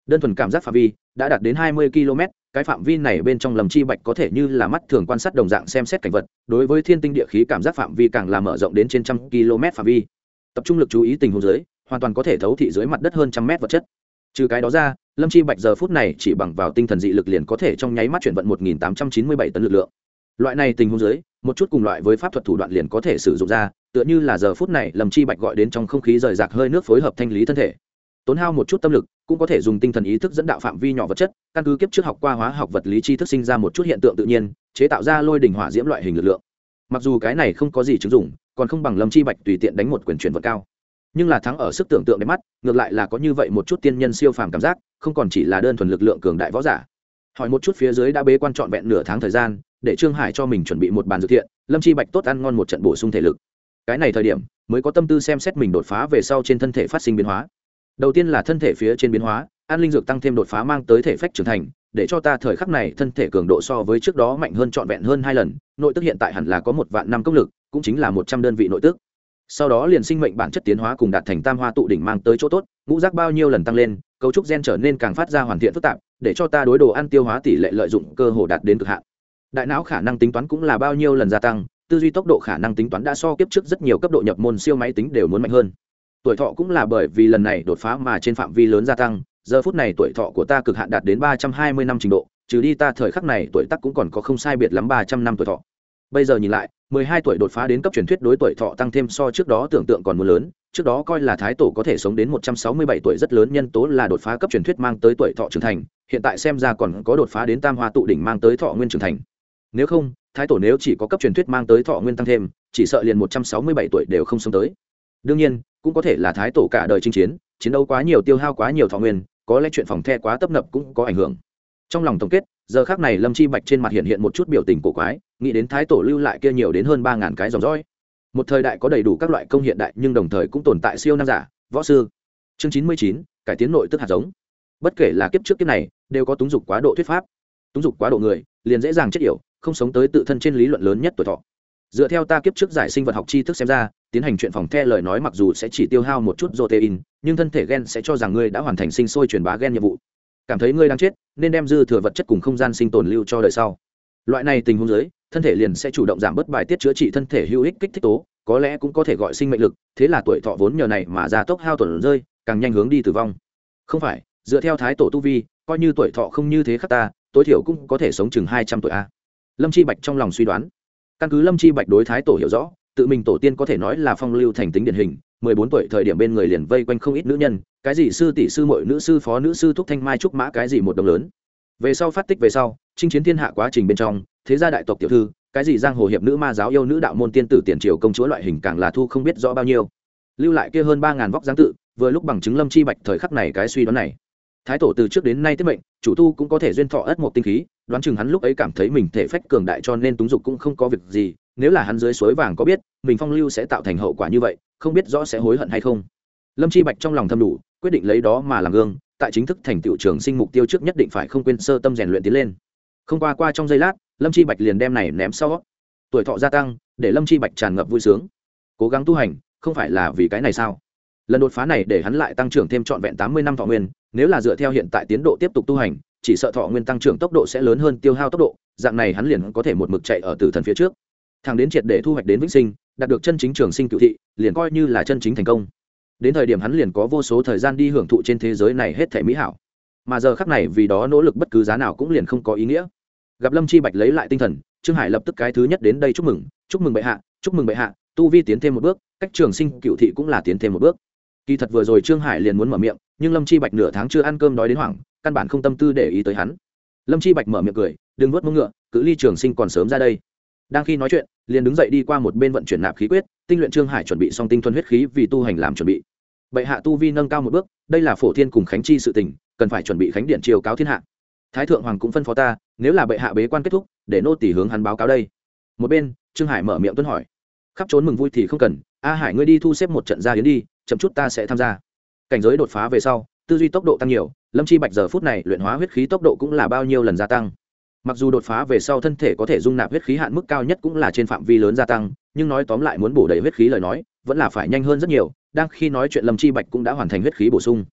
đơn thuần cảm giác phạm vi đã đạt đến hai mươi ki lô mét. Cái phạm vi này bên trong Lâm Chi Bạch có thể như là mắt thường quan sát đồng dạng xem xét cảnh vật, đối với thiên tinh địa khí cảm giác phạm vi càng là mở rộng đến trên trăm ki lô mét phạm vi. Tập trung lực chú ý tình huống dưới, hoàn toàn có thể thấu thị dưới mặt đất hơn trăm mét vật chất. Trừ cái đó ra, Lâm Chi Bạch giờ phút này chỉ bằng vào tinh thần dị lực liền có thể trong nháy mắt chuyển vận một nghìn tám trăm chín mươi bảy tấn lực lượng. Loại này tình huống dưới, một chút cùng loại với pháp thuật thủ đoạn liền có thể sử dụng ra, tựa như là giờ phút này Lâm Chi Bạch gọi đến trong không khí rời rạc hơi nước phối hợp thanh lý thân thể. Tốn hao một chút tâm lực, cũng có thể dùng tinh thần ý thức dẫn đạo phạm vi nhỏ vật chất, căn cứ kiếp trước học qua hóa học vật lý tri thức sinh ra một chút hiện tượng tự nhiên, chế tạo ra lôi đỉnh hỏa diễm loại hình lực lượng. Mặc dù cái này không có gì chứng dụng, còn không bằng Lâm Chi Bạch tùy tiện đánh một quyền chuyển vận cao, nhưng là thắng ở sức tưởng tượng đẹp mắt, ngược lại là có như vậy một chút tiên nhân siêu phàm cảm giác, không còn chỉ là đơn thuần lực lượng cường đại võ giả. Hỏi một chút phía dưới đã bế quan trọn vẹn nửa tháng thời gian, để Trương Hải cho mình chuẩn bị một bàn dược thiện, Lâm Chi Bạch tốt ăn ngon một trận bổ sung thể lực. Cái này thời điểm mới có tâm tư xem xét mình đột phá về sau trên thân thể phát sinh biến hóa. Đầu tiên là thân thể phía trên biến hóa, ăn linh dược tăng thêm đột phá mang tới thể phách trưởng thành, để cho ta thời khắc này thân thể cường độ so với trước đó mạnh hơn trọn vẹn hơn hai lần, nội tức hiện tại hẳn là có một vạn năm công lực, cũng chính là một trăm đơn vị nội tức. Sau đó liền sinh mệnh bản chất tiến hóa cùng đạt thành tam hoa tụ đỉnh mang tới chỗ tốt, ngũ giác bao nhiêu lần tăng lên, cấu trúc gen trở nên càng phát ra hoàn thiện phức tạp, để cho ta đối đồ ăn tiêu hóa tỷ lệ lợi dụng cơ hồ đạt đến cực hạn. Đại não khả năng tính toán cũng là bao nhiêu lần gia tăng, tư duy tốc độ khả năng tính toán đã so kiếp trước rất nhiều cấp độ nhập môn siêu máy tính đều muốn mạnh hơn. Tuổi thọ cũng là bởi vì lần này đột phá mà trên phạm vi lớn gia tăng, giờ phút này tuổi thọ của ta cực hạn đạt đến ba trăm hai mươi năm trình độ, trừ đi ta thời khắc này tuổi tác cũng còn có không sai biệt lắm ba trăm năm tuổi thọ. Bây giờ nhìn lại, mười hai tuổi đột phá đến cấp truyền thuyết đối tuổi thọ tăng thêm so trước đó tưởng tượng còn muốn lớn, trước đó coi là thái tổ có thể sống đến một trăm sáu mươi bảy tuổi rất lớn nhân tố là đột phá cấp truyền thuyết mang tới tuổi thọ trưởng thành, hiện tại xem ra còn có đột phá đến tam hoa tụ đỉnh mang tới thọ nguyên trưởng thành. Nếu không, thái tổ nếu chỉ có cấp truyền thuyết mang tới thọ nguyên tăng thêm, chỉ sợ liền một trăm sáu mươi bảy tuổi đều không sống tới. Đương nhiên, cũng có thể là thái tổ cả đời chinh chiến, chiến đấu quá nhiều tiêu hao quá nhiều thọ nguyên, có lẽ chuyện phòng the quá tấp nập cũng có ảnh hưởng. Trong lòng tổng kết, giờ khắc này Lâm Chi Bạch trên mặt hiện hiện một chút biểu tình cổ quái, nghĩ đến thái tổ lưu lại kia nhiều đến hơn ba ngàn cái dòng dõi. Một thời đại có đầy đủ các loại công hiện đại nhưng đồng thời cũng tồn tại siêu năng giả, võ sư. Chương chín mươi chín, cải tiến nội tức hạt giống. Bất kể là kiếp trước kiếp này, đều có túng dục quá độ thuyết pháp. Túng dục quá độ người, liền dễ dàng chết yểu, không sống tới tự thân trên lý luận lớn nhất tuổi thọ. Dựa theo ta kiếp trước giải sinh vật học tri thức xem ra, tiến hành chuyện phòng the lời nói mặc dù sẽ chỉ tiêu hao một chút protein, nhưng thân thể gen sẽ cho rằng ngươi đã hoàn thành sinh sôi truyền bá gen nhiệm vụ. Cảm thấy ngươi đang chết, nên đem dư thừa vật chất cùng không gian sinh tồn lưu cho đời sau. Loại này tình huống dưới, thân thể liền sẽ chủ động giảm bớt bài tiết chữa trị thân thể hữu ích kích thích tố, có lẽ cũng có thể gọi sinh mệnh lực, thế là tuổi thọ vốn nhờ này mà gia tốc hao tổn rơi, càng nhanh hướng đi tử vong. Không phải, dựa theo thái tổ tu vi, coi như tuổi thọ không như thế khắc ta, tối thiểu cũng có thể sống chừng hai trăm tuổi a. Lâm Chi Bạch trong lòng suy đoán. Căn cứ Lâm Chi Bạch đối thái tổ hiểu rõ, tự mình tổ tiên có thể nói là phong lưu thành tính điển hình, mười bốn tuổi thời điểm bên người liền vây quanh không ít nữ nhân, cái gì sư tỷ sư muội nữ sư phó nữ sư thúc thanh mai trúc mã cái gì một đồng lớn. Về sau phát tích về sau, chinh chiến thiên hạ quá trình bên trong, thế gia đại tộc tiểu thư, cái gì giang hồ hiệp nữ ma giáo yêu nữ đạo môn tiên tử tiền triều công chúa loại hình càng là thu không biết rõ bao nhiêu. Lưu lại kia hơn ba ngàn vóc dáng tự, vừa lúc bằng chứng Lâm Chi Bạch thời khắc này cái suy đoán này. Thái tổ từ trước đến nay tiết mệnh, chủ tu cũng có thể duyên thọ ất một tinh khí, đoán chừng hắn lúc ấy cảm thấy mình thể phách cường đại cho nên túng dục cũng không có việc gì, nếu là hắn dưới suối vàng có biết, mình phong lưu sẽ tạo thành hậu quả như vậy, không biết rõ sẽ hối hận hay không. Lâm Chi Bạch trong lòng thầm đủ, quyết định lấy đó mà làm gương, tại chính thức thành tựu trường sinh mục tiêu trước nhất định phải không quên sơ tâm rèn luyện tiến lên. Không qua qua trong giây lát, Lâm Chi Bạch liền đem này ném sau. Tuổi thọ gia tăng, để Lâm Chi Bạch tràn ngập vui sướng. Cố gắng tu hành, không phải là vì cái này sao? Lần đột phá này để hắn lại tăng trưởng thêm trọn vẹn tám mươi năm thọ nguyên, nếu là dựa theo hiện tại tiến độ tiếp tục tu hành, chỉ sợ thọ nguyên tăng trưởng tốc độ sẽ lớn hơn tiêu hao tốc độ, dạng này hắn liền có thể một mực chạy ở tử thần phía trước. Thẳng đến triệt để thu hoạch đến vĩnh sinh, đạt được chân chính trường sinh cựu thị, liền coi như là chân chính thành công. Đến thời điểm hắn liền có vô số thời gian đi hưởng thụ trên thế giới này hết thảy mỹ hảo. Mà giờ khắc này vì đó nỗ lực bất cứ giá nào cũng liền không có ý nghĩa. Gặp Lâm Chi Bạch lấy lại tinh thần, Trương Hải lập tức cái thứ nhất đến đây chúc mừng, chúc mừng bệ hạ, chúc mừng bệ hạ, tu vi tiến thêm một bước, cách trường sinh cựu thị cũng là tiến thêm một bước. Kỳ thật vừa rồi Trương Hải liền muốn mở miệng, nhưng Lâm Chi Bạch nửa tháng chưa ăn cơm đói đến hoảng, căn bản không tâm tư để ý tới hắn. Lâm Chi Bạch mở miệng cười, đừng nuốt mông ngựa, cự ly trường sinh còn sớm ra đây. Đang khi nói chuyện, liền đứng dậy đi qua một bên vận chuyển nạp khí quyết, tinh luyện Trương Hải chuẩn bị xong tinh thuần huyết khí vì tu hành làm chuẩn bị. Bệ hạ tu vi nâng cao một bước, đây là phổ thiên cùng khánh chi sự tình, cần phải chuẩn bị khánh điện chiều cáo thiên hạ. Thái thượng hoàng cũng phân phó ta, nếu là bệ hạ bế quan kết thúc, để nô tỳ hướng hắn báo cáo đây. Một bên, Trương Hải mở miệng tuân hỏi. Khắp trốn mừng vui thì không cần, a Hải ngươi đi thu xếp một trận gia yến đi, chậm chút ta sẽ tham gia. Cảnh giới đột phá về sau, tư duy tốc độ tăng nhiều, Lâm Chi Bạch giờ phút này luyện hóa huyết khí tốc độ cũng là bao nhiêu lần gia tăng. Mặc dù đột phá về sau thân thể có thể dung nạp huyết khí hạn mức cao nhất cũng là trên phạm vi lớn gia tăng, nhưng nói tóm lại muốn bổ đầy huyết khí lời nói, vẫn là phải nhanh hơn rất nhiều. Đang khi nói chuyện Lâm Chi Bạch cũng đã hoàn thành huyết khí bổ sung.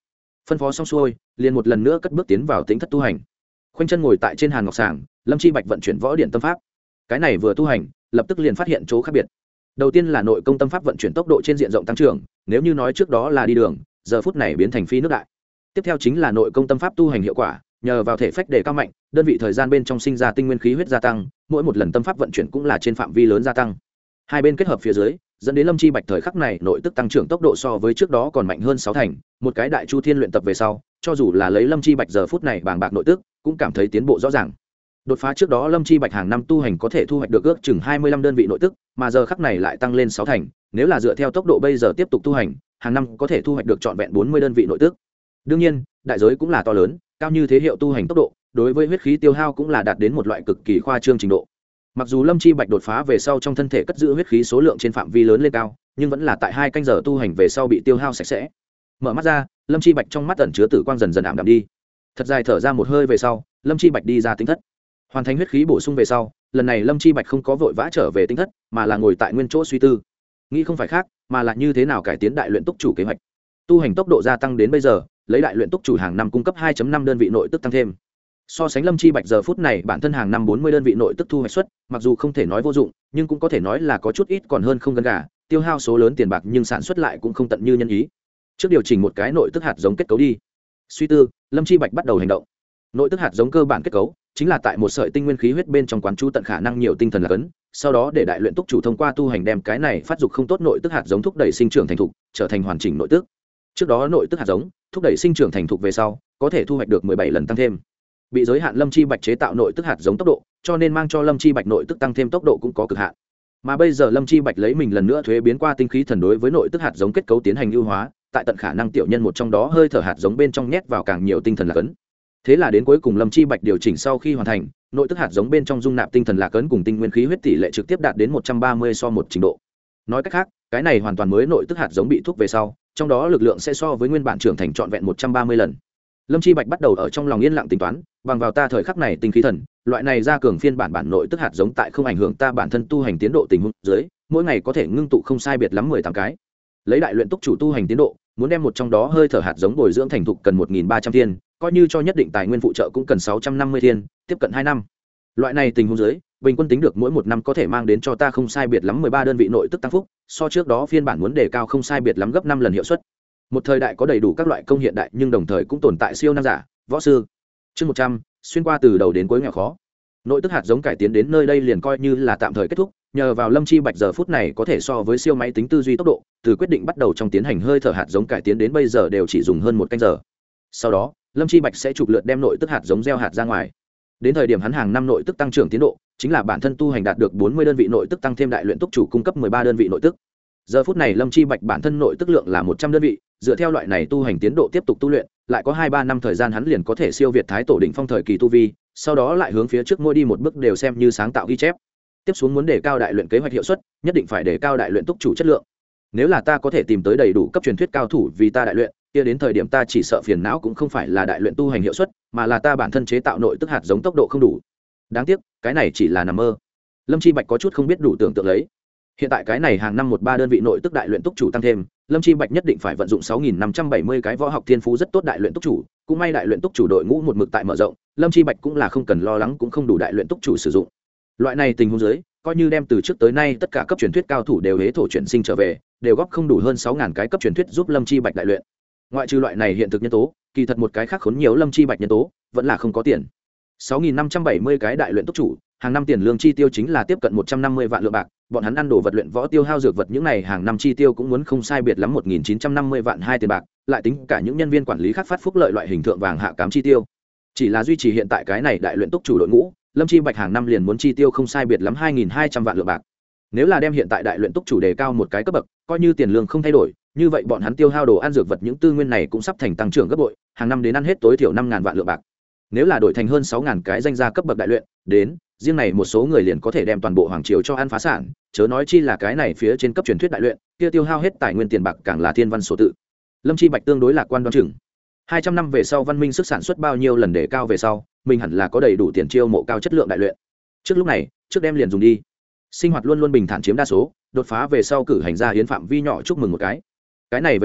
phân phó xong xuôi liền một lần nữa cất bước tiến vào tính thất tu hành. Khoanh chân ngồi tại trên hàn ngọc sàng, Lâm Chi Bạch vận chuyển võ điện tâm pháp. Cái này vừa tu hành lập tức liền phát hiện chỗ khác biệt. Đầu tiên là nội công tâm pháp vận chuyển tốc độ trên diện rộng tăng trưởng, nếu như nói trước đó là đi đường, giờ phút này biến thành phi nước đại. Tiếp theo chính là nội công tâm pháp tu hành hiệu quả, nhờ vào thể phách đề cao mạnh, đơn vị thời gian bên trong sinh ra tinh nguyên khí huyết gia tăng, mỗi một lần tâm pháp vận chuyển cũng là trên phạm vi lớn gia tăng. Hai bên kết hợp phía dưới, dẫn đến Lâm Chi Bạch thời khắc này nội tức tăng trưởng tốc độ so với trước đó còn mạnh hơn sáu thành, một cái đại chu thiên luyện tập về sau, cho dù là lấy Lâm Chi Bạch giờ phút này bàng bạc nội tức, cũng cảm thấy tiến bộ rõ ràng. Đột phá trước đó Lâm Chi Bạch hàng năm tu hành có thể thu hoạch được ước chừng hai mươi lăm đơn vị nội tức, mà giờ khắc này lại tăng lên sáu thành, nếu là dựa theo tốc độ bây giờ tiếp tục tu hành, hàng năm có thể thu hoạch được trọn vẹn bốn mươi đơn vị nội tức. Đương nhiên, đại giới cũng là to lớn, cao như thế hiệu tu hành tốc độ, đối với huyết khí tiêu hao cũng là đạt đến một loại cực kỳ khoa trương trình độ. Mặc dù Lâm Chi Bạch đột phá về sau trong thân thể cất giữ huyết khí số lượng trên phạm vi lớn lên cao, nhưng vẫn là tại hai canh giờ tu hành về sau bị tiêu hao sạch sẽ. Mở mắt ra, Lâm Chi Bạch trong mắt ẩn chứa tử quang dần dần ảm đạm đi. Thật dài thở ra một hơi về sau, Lâm Chi Bạch đi ra tính thất. Hoàn thành huyết khí bổ sung về sau, lần này Lâm Chi Bạch không có vội vã trở về tính thất, mà là ngồi tại nguyên chỗ suy tư. Nghĩ không phải khác, mà là như thế nào cải tiến đại luyện túc chủ kế hoạch. Tu hành tốc độ gia tăng đến bây giờ, lấy đại luyện túc chủ hàng năm cung cấp hai phẩy năm đơn vị nội tức tăng thêm. So sánh Lâm Chi Bạch giờ phút này bản thân hàng năm bốn mươi đơn vị nội tức thu hoạch suất, mặc dù không thể nói vô dụng, nhưng cũng có thể nói là có chút ít còn hơn không gần gà, tiêu hao số lớn tiền bạc nhưng sản xuất lại cũng không tận như nhân ý. Trước điều chỉnh một cái nội tức hạt giống kết cấu đi. Suy tư, Lâm Chi Bạch bắt đầu hành động. Nội tức hạt giống cơ bản kết cấu chính là tại một sợi tinh nguyên khí huyết bên trong quán chú tận khả năng nhiều tinh thần là cấn, sau đó để đại luyện túc chủ thông qua tu hành đem cái này phát dục không tốt nội tức hạt giống thúc đẩy sinh trưởng thành thục, trở thành hoàn chỉnh nội tức. Trước đó nội tức hạt giống thúc đẩy sinh trưởng thành thục về sau, có thể thu hoạch được mười bảy lần tăng thêm. Bị giới hạn Lâm Chi Bạch chế tạo nội tức hạt giống tốc độ, cho nên mang cho Lâm Chi Bạch nội tức tăng thêm tốc độ cũng có cực hạn. Mà bây giờ Lâm Chi Bạch lấy mình lần nữa thuế biến qua tinh khí thần đối với nội tức hạt giống kết cấu tiến hành ưu hóa, tại tận khả năng tiểu nhân một trong đó hơi thở hạt giống bên trong nhét vào càng nhiều tinh thần lạc ấn. Thế là đến cuối cùng Lâm Chi Bạch điều chỉnh sau khi hoàn thành, nội tức hạt giống bên trong dung nạp tinh thần lạc ấn cùng tinh nguyên khí huyết tỷ lệ trực tiếp đạt đến một trăm ba mươi so một trình độ. Nói cách khác, cái này hoàn toàn mới nội tức hạt giống bị thúc về sau, trong đó lực lượng sẽ so với nguyên bản trưởng thành trọn vẹn một trăm ba mươi lần. Lâm Chi Bạch bắt đầu ở trong lòng yên lặng tính toán, bằng vào ta thời khắc này tinh khí thần, loại này ra cường phiên bản bản nội tức hạt giống tại không ảnh hưởng ta bản thân tu hành tiến độ tình huống dưới, mỗi ngày có thể ngưng tụ không sai biệt lắm mười tám cái. Lấy đại luyện túc chủ tu hành tiến độ, muốn đem một trong đó hơi thở hạt giống bồi dưỡng thành thục cần một nghìn ba trăm thiên, coi như cho nhất định tài nguyên phụ trợ cũng cần sáu trăm năm mươi thiên, tiếp cận hai năm. Loại này tình huống dưới, bình quân tính được mỗi một năm có thể mang đến cho ta không sai biệt lắm mười ba đơn vị nội tức tăng phúc, so trước đó phiên bản muốn đề cao không sai biệt lắm gấp năm lần hiệu suất. Một thời đại có đầy đủ các loại công hiện đại nhưng đồng thời cũng tồn tại siêu năng giả, võ sư. Chương một trăm, xuyên qua từ đầu đến cuối nghèo khó. Nội tức hạt giống cải tiến đến nơi đây liền coi như là tạm thời kết thúc, nhờ vào Lâm Chi Bạch giờ phút này có thể so với siêu máy tính tư duy tốc độ, từ quyết định bắt đầu trong tiến hành hơi thở hạt giống cải tiến đến bây giờ đều chỉ dùng hơn một canh giờ. Sau đó, Lâm Chi Bạch sẽ chụp lượt đem nội tức hạt giống gieo hạt ra ngoài. Đến thời điểm hắn hàng năm nội tức tăng trưởng tiến độ, chính là bản thân tu hành đạt được bốn mươi đơn vị nội tức tăng thêm đại luyện túc chủ cung cấp mười ba đơn vị nội tức. Giờ phút này Lâm Chi Bạch bản thân nội tức lượng là một trăm đơn vị, dựa theo loại này tu hành tiến độ tiếp tục tu luyện, lại có hai ba năm thời gian hắn liền có thể siêu việt thái tổ đỉnh phong thời kỳ tu vi, sau đó lại hướng phía trước mỗi đi một bước đều xem như sáng tạo ghi chép. Tiếp xuống muốn đề cao đại luyện kế hoạch hiệu suất, nhất định phải đề cao đại luyện túc chủ chất lượng. Nếu là ta có thể tìm tới đầy đủ cấp truyền thuyết cao thủ vì ta đại luyện, kia đến thời điểm ta chỉ sợ phiền não cũng không phải là đại luyện tu hành hiệu suất, mà là ta bản thân chế tạo nội tức hạt giống tốc độ không đủ. Đáng tiếc, cái này chỉ là nằm mơ. Lâm Chi Bạch có chút không biết đủ tưởng tượng lấy. Hiện tại cái này hàng năm một ba đơn vị nội tức đại luyện túc chủ tăng thêm, Lâm Chi Bạch nhất định phải vận dụng sáu nghìn năm trăm bảy mươi cái võ học thiên phú rất tốt đại luyện túc chủ, cũng may đại luyện túc chủ đội ngũ một mực tại mở rộng, Lâm Chi Bạch cũng là không cần lo lắng cũng không đủ đại luyện túc chủ sử dụng. Loại này tình huống dưới, coi như đem từ trước tới nay tất cả cấp truyền thuyết cao thủ đều hế thổ chuyển sinh trở về, đều góp không đủ hơn sáu nghìn cái cấp truyền thuyết giúp Lâm Chi Bạch đại luyện. Ngoại trừ loại này hiện thực nhân tố, kỳ thật một cái khác khốn nhiều Lâm Chi Bạch nhân tố, vẫn là không có tiền. sáu nghìn năm trăm bảy mươi cái đại luyện túc chủ, hàng năm tiền lương chi tiêu chính là tiếp cận một trăm năm mươi vạn lượng bạc, bọn hắn ăn đồ vật luyện võ tiêu hao dược vật những này hàng năm chi tiêu cũng muốn không sai biệt lắm một nghìn chín trăm năm mươi vạn hai tiền bạc, lại tính cả những nhân viên quản lý khác phát phúc lợi loại hình thượng vàng hạ cám chi tiêu. Chỉ là duy trì hiện tại cái này đại luyện túc chủ đội ngũ, Lâm Chi Bạch hàng năm liền muốn chi tiêu không sai biệt lắm hai nghìn hai trăm vạn lượng bạc. Nếu là đem hiện tại đại luyện túc chủ đề cao một cái cấp bậc, coi như tiền lương không thay đổi, như vậy bọn hắn tiêu hao đồ ăn dược vật những tư nguyên này cũng sắp thành tăng trưởng gấp bội, hàng năm đến ăn hết tối thiểu năm nghìn vạn lượng bạc. Nếu là đổi thành hơn sáu nghìn cái danh gia cấp bậc đại luyện, đến, riêng này một số người liền có thể đem toàn bộ hoàng triều cho ăn phá sản, chớ nói chi là cái này phía trên cấp truyền thuyết đại luyện, kia tiêu hao hết tài nguyên tiền bạc càng là thiên văn số tự. Lâm Chi Bạch tương đối lạc quan đoán chừng. hai trăm năm về sau văn minh sức sản xuất bao nhiêu lần để cao về sau, mình hẳn là có đầy đủ tiền chiêu mộ cao chất lượng đại luyện. Trước lúc này, trước đem liền dùng đi. Sinh hoạt luôn luôn bình thản chiếm đa số, đột phá về sau cử hành ra hiến phạm vi nhỏ chúc mừng một cái. Cái này về sau,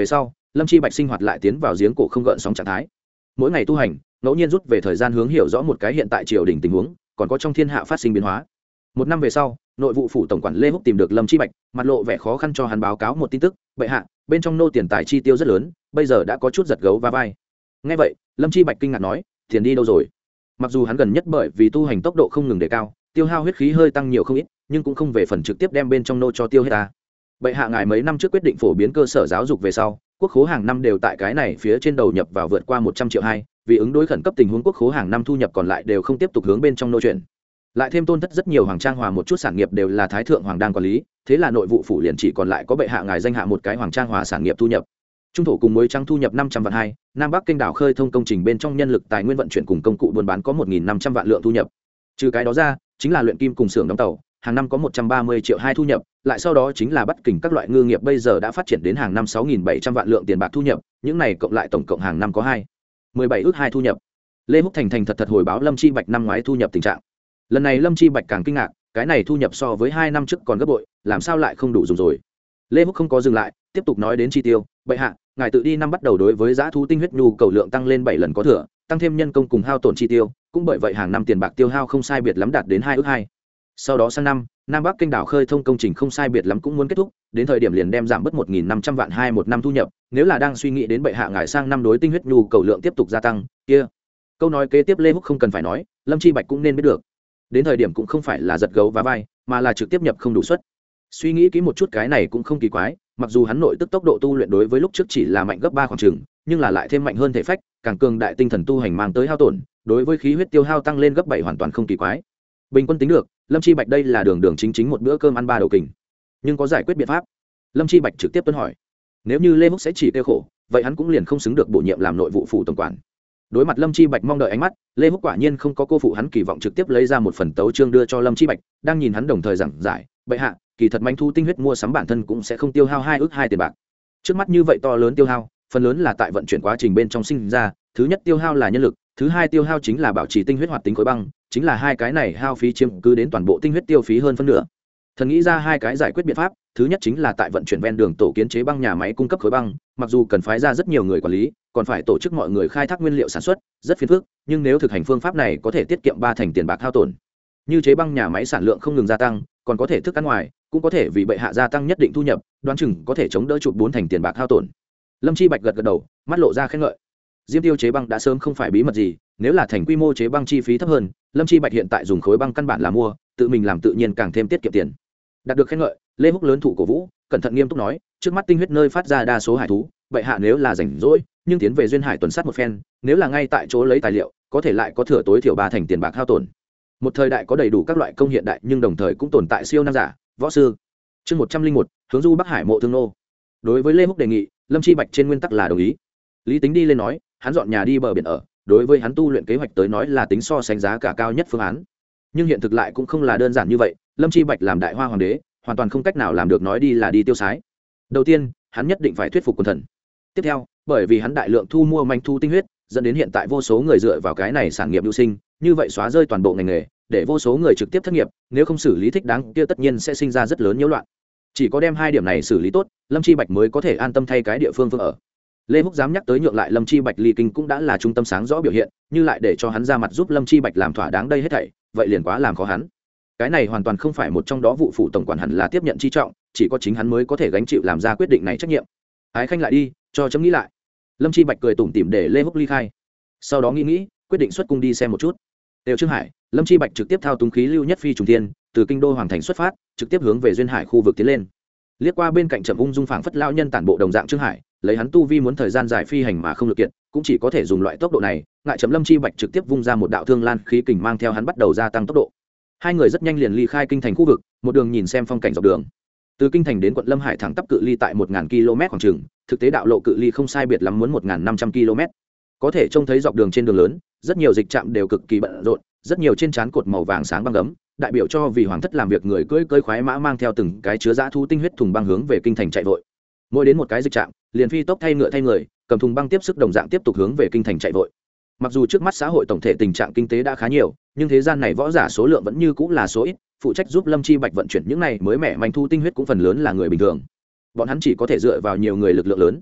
lâm chi bạch sinh hoạt lại tiến vào giếng cổ không gợn sóng trạng thái. Mỗi ngày tu hành, ngẫu nhiên rút về thời gian hướng hiểu rõ một cái hiện tại triều đình tình huống, còn có trong thiên hạ phát sinh biến hóa. Một năm về sau, nội vụ phủ tổng quản Lê Húc tìm được Lâm Chi Bạch, mặt lộ vẻ khó khăn cho hắn báo cáo một tin tức, bệ hạ, bên trong nô tiền tài chi tiêu rất lớn, bây giờ đã có chút giật gấu va vai. Nghe vậy, Lâm Chi Bạch kinh ngạc nói, tiền đi đâu rồi? Mặc dù hắn gần nhất bởi vì tu hành tốc độ không ngừng đề cao, tiêu hao huyết khí hơi tăng nhiều không ít, nhưng cũng không về phần trực tiếp đem bên trong nô cho tiêu hết ta. Bệ hạ ngài mấy năm trước quyết định phổ biến cơ sở giáo dục về sau, quốc khố hàng năm đều tại cái này phía trên đầu nhập vào vượt qua một trăm triệu hai, vì ứng đối khẩn cấp tình huống quốc khố hàng năm thu nhập còn lại đều không tiếp tục hướng bên trong nô chuyển. Lại thêm tôn thất rất nhiều hoàng trang hòa một chút sản nghiệp đều là thái thượng hoàng đang quản lý, thế là nội vụ phủ liền chỉ còn lại có bệ hạ ngài danh hạ một cái hoàng trang hòa sản nghiệp thu nhập. Trung thổ cùng muối trắng thu nhập năm trăm vạn hai, nam bắc kênh đảo khơi thông công trình bên trong nhân lực tài nguyên vận chuyển cùng công cụ buôn bán có một nghìn năm trăm vạn lượng thu nhập. Trừ cái đó ra, chính là luyện kim cùng xưởng đóng tàu, hàng năm có một trăm ba mươi triệu hai thu nhập, lại sau đó chính là bắt kình các loại ngư nghiệp bây giờ đã phát triển đến hàng năm sáu nghìn bảy trăm vạn lượng tiền bạc thu nhập, những này cộng lại tổng cộng hàng năm có hai mười bảy ước hai thu nhập. Lê Húc thành thành thật thật hồi báo Lâm Chi Bạch năm ngoái thu nhập tình trạng. Lần này Lâm Chi Bạch càng kinh ngạc, cái này thu nhập so với hai năm trước còn gấp bội, làm sao lại không đủ dùng rồi. Lê Húc không có dừng lại, tiếp tục nói đến chi tiêu, bệ hạ, ngài tự đi năm bắt đầu đối với giá thú tinh huyết nhu cầu lượng tăng lên bảy lần có thừa, tăng thêm nhân công cùng hao tổn chi tiêu, cũng bởi vậy hàng năm tiền bạc tiêu hao không sai biệt lắm đạt đến hai ước hai. Sau đó sang năm, nam bắc kênh đảo khơi thông công trình không sai biệt lắm cũng muốn kết thúc, đến thời điểm liền đem giảm bớt một nghìn năm trăm vạn hai một năm thu nhập, nếu là đang suy nghĩ đến bệ hạ ngài sang năm đối tinh huyết nhu cầu lượng tiếp tục gia tăng, kia. Câu nói kế tiếp Lê Húc không cần phải nói, Lâm Chi Bạch cũng nên biết được. Đến thời điểm cũng không phải là giật gấu vá vai, mà là trực tiếp nhập không đủ suất. Suy nghĩ kỹ một chút cái này cũng không kỳ quái, mặc dù hắn nội tức tốc độ tu luyện đối với lúc trước chỉ là mạnh gấp ba khoảng chừng, nhưng là lại thêm mạnh hơn thể phách, càng cường đại tinh thần tu hành mang tới hao tổn, đối với khí huyết tiêu hao tăng lên gấp bảy hoàn toàn không kỳ quái. Bình quân tính được, Lâm Chi Bạch đây là đường đường chính chính một bữa cơm ăn ba đầu kình. Nhưng có giải quyết biện pháp. Lâm Chi Bạch trực tiếp tuân hỏi. Nếu như Lê Húc sẽ chỉ tiêu khổ, vậy hắn cũng liền không xứng được bổ nhiệm làm nội vụ phủ tổng quản. Đối mặt Lâm Chi Bạch mong đợi ánh mắt, Lê Húc quả nhiên không có cô phụ hắn kỳ vọng, trực tiếp lấy ra một phần tấu chương đưa cho Lâm Chi Bạch, đang nhìn hắn đồng thời giảng giải, bệ hạ, kỳ thật manh thu tinh huyết mua sắm bản thân cũng sẽ không tiêu hao hai ước hai tiền bạc. Trước mắt như vậy to lớn tiêu hao, phần lớn là tại vận chuyển quá trình bên trong sinh ra, thứ nhất tiêu hao là nhân lực, thứ hai tiêu hao chính là bảo trì tinh huyết hoạt tính khối băng, chính là hai cái này hao phí chiếm cứ đến toàn bộ tinh huyết tiêu phí hơn phân nửa. Thần nghĩ ra hai cái giải quyết biện pháp, thứ nhất chính là tại vận chuyển ven đường tổ kiến chế băng nhà máy cung cấp khối băng, mặc dù cần phái ra rất nhiều người quản lý, còn phải tổ chức mọi người khai thác nguyên liệu sản xuất, rất phiền phức, nhưng nếu thực hành phương pháp này có thể tiết kiệm ba thành tiền bạc hao tổn. Như chế băng nhà máy sản lượng không ngừng gia tăng, còn có thể thức ăn ngoài, cũng có thể vì bệ hạ gia tăng nhất định thu nhập, đoán chừng có thể chống đỡ chụp bốn thành tiền bạc hao tổn. Lâm Chi Bạch gật gật đầu, mắt lộ ra khen ngợi. Diêm Tiêu chế băng đã sớm không phải bí mật gì, nếu là thành quy mô chế băng chi phí thấp hơn, Lâm Chi Bạch hiện tại dùng khối băng căn bản là mua, tự mình làm tự nhiên càng thêm tiết kiệm tiền. Đạt được khen ngợi, Lê Húc lớn thụ cổ vũ, cẩn thận nghiêm túc nói, trước mắt tinh huyết nơi phát ra đa số hải thú, bệ hạ nếu là rảnh rỗi, nhưng tiến về duyên hải tuần sát một phen, nếu là ngay tại chỗ lấy tài liệu, có thể lại có thừa tối thiểu ba thành tiền bạc hao tổn. Một thời đại có đầy đủ các loại công hiện đại, nhưng đồng thời cũng tồn tại siêu năng giả, võ sư. Chương một trăm linh một, hướng du Bắc Hải mộ thương nô. Đối với Lê Húc đề nghị, Lâm Chi Bạch trên nguyên tắc là đồng ý. Lý Tính đi lên nói, hắn dọn nhà đi bờ biển ở, đối với hắn tu luyện kế hoạch tới nói là tính so sánh giá cả cao nhất phương án. Nhưng hiện thực lại cũng không là đơn giản như vậy, Lâm Chi Bạch làm đại hoa hoàng đế, hoàn toàn không cách nào làm được nói đi là đi tiêu sái. Đầu tiên, hắn nhất định phải thuyết phục quần thần. Tiếp theo, bởi vì hắn đại lượng thu mua manh thu tinh huyết, dẫn đến hiện tại vô số người dựa vào cái này sản nghiệp mưu sinh, như vậy xóa rơi toàn bộ ngành nghề, để vô số người trực tiếp thất nghiệp, nếu không xử lý thích đáng, kia tất nhiên sẽ sinh ra rất lớn nhiễu loạn. Chỉ có đem hai điểm này xử lý tốt, Lâm Chi Bạch mới có thể an tâm thay cái địa phương phương ở. Lê Húc dám nhắc tới nhượng lại Lâm Chi Bạch ly kinh cũng đã là trung tâm sáng rõ biểu hiện, như lại để cho hắn ra mặt giúp Lâm Chi Bạch làm thỏa đáng đây hết thảy, vậy liền quá làm khó hắn. Cái này hoàn toàn không phải một trong đó vụ phụ tổng quản hẳn là tiếp nhận chi trọng, chỉ có chính hắn mới có thể gánh chịu làm ra quyết định này trách nhiệm. Ái khanh lại đi, cho chấm nghĩ lại. Lâm Chi Bạch cười tủm tỉm để Lê Húc ly khai. Sau đó nghĩ nghĩ, quyết định xuất cung đi xem một chút. Đều Trương Hải, Lâm Chi Bạch trực tiếp thao túng khí lưu nhất phi trùng thiên, từ kinh đô hoàng thành xuất phát, trực tiếp hướng về duyên hải khu vực tiến lên. Liếc qua bên cạnh Trầm Ung Dung phảng phất lão nhân tản bộ đồng dạng Trương Hải, lấy hắn tu vi muốn thời gian dài phi hành mà không lực kiện, cũng chỉ có thể dùng loại tốc độ này, ngại chấm Lâm Chi Bạch trực tiếp vung ra một đạo thương lan khí kình mang theo hắn bắt đầu gia tăng tốc độ. Hai người rất nhanh liền ly khai kinh thành khu vực, một đường nhìn xem phong cảnh dọc đường. Từ kinh thành đến quận Lâm Hải thẳng tắp cự ly tại một nghìn ki lô mét khoảng chừng, thực tế đạo lộ cự ly không sai biệt lắm muốn một nghìn năm trăm ki lô mét. Có thể trông thấy dọc đường trên đường lớn, rất nhiều dịch trạm đều cực kỳ bận rộn, rất nhiều trên trán cột màu vàng sáng băng gấm, đại biểu cho vì hoàng thất làm việc người cưỡi cưỡi khoái mã mang theo từng cái chứa dã thú tinh huyết thùng băng hướng về kinh thành chạy vội. Mỗi đến một cái dịch trạm, liền phi tốc thay ngựa thay người, cầm thùng băng tiếp sức đồng dạng tiếp tục hướng về kinh thành chạy vội. Mặc dù trước mắt xã hội tổng thể tình trạng kinh tế đã khá nhiều, nhưng thế gian này võ giả số lượng vẫn như cũng là số ít, phụ trách giúp Lâm Chi Bạch vận chuyển những này mới mẻ manh thu tinh huyết cũng phần lớn là người bình thường. Bọn hắn chỉ có thể dựa vào nhiều người lực lượng lớn.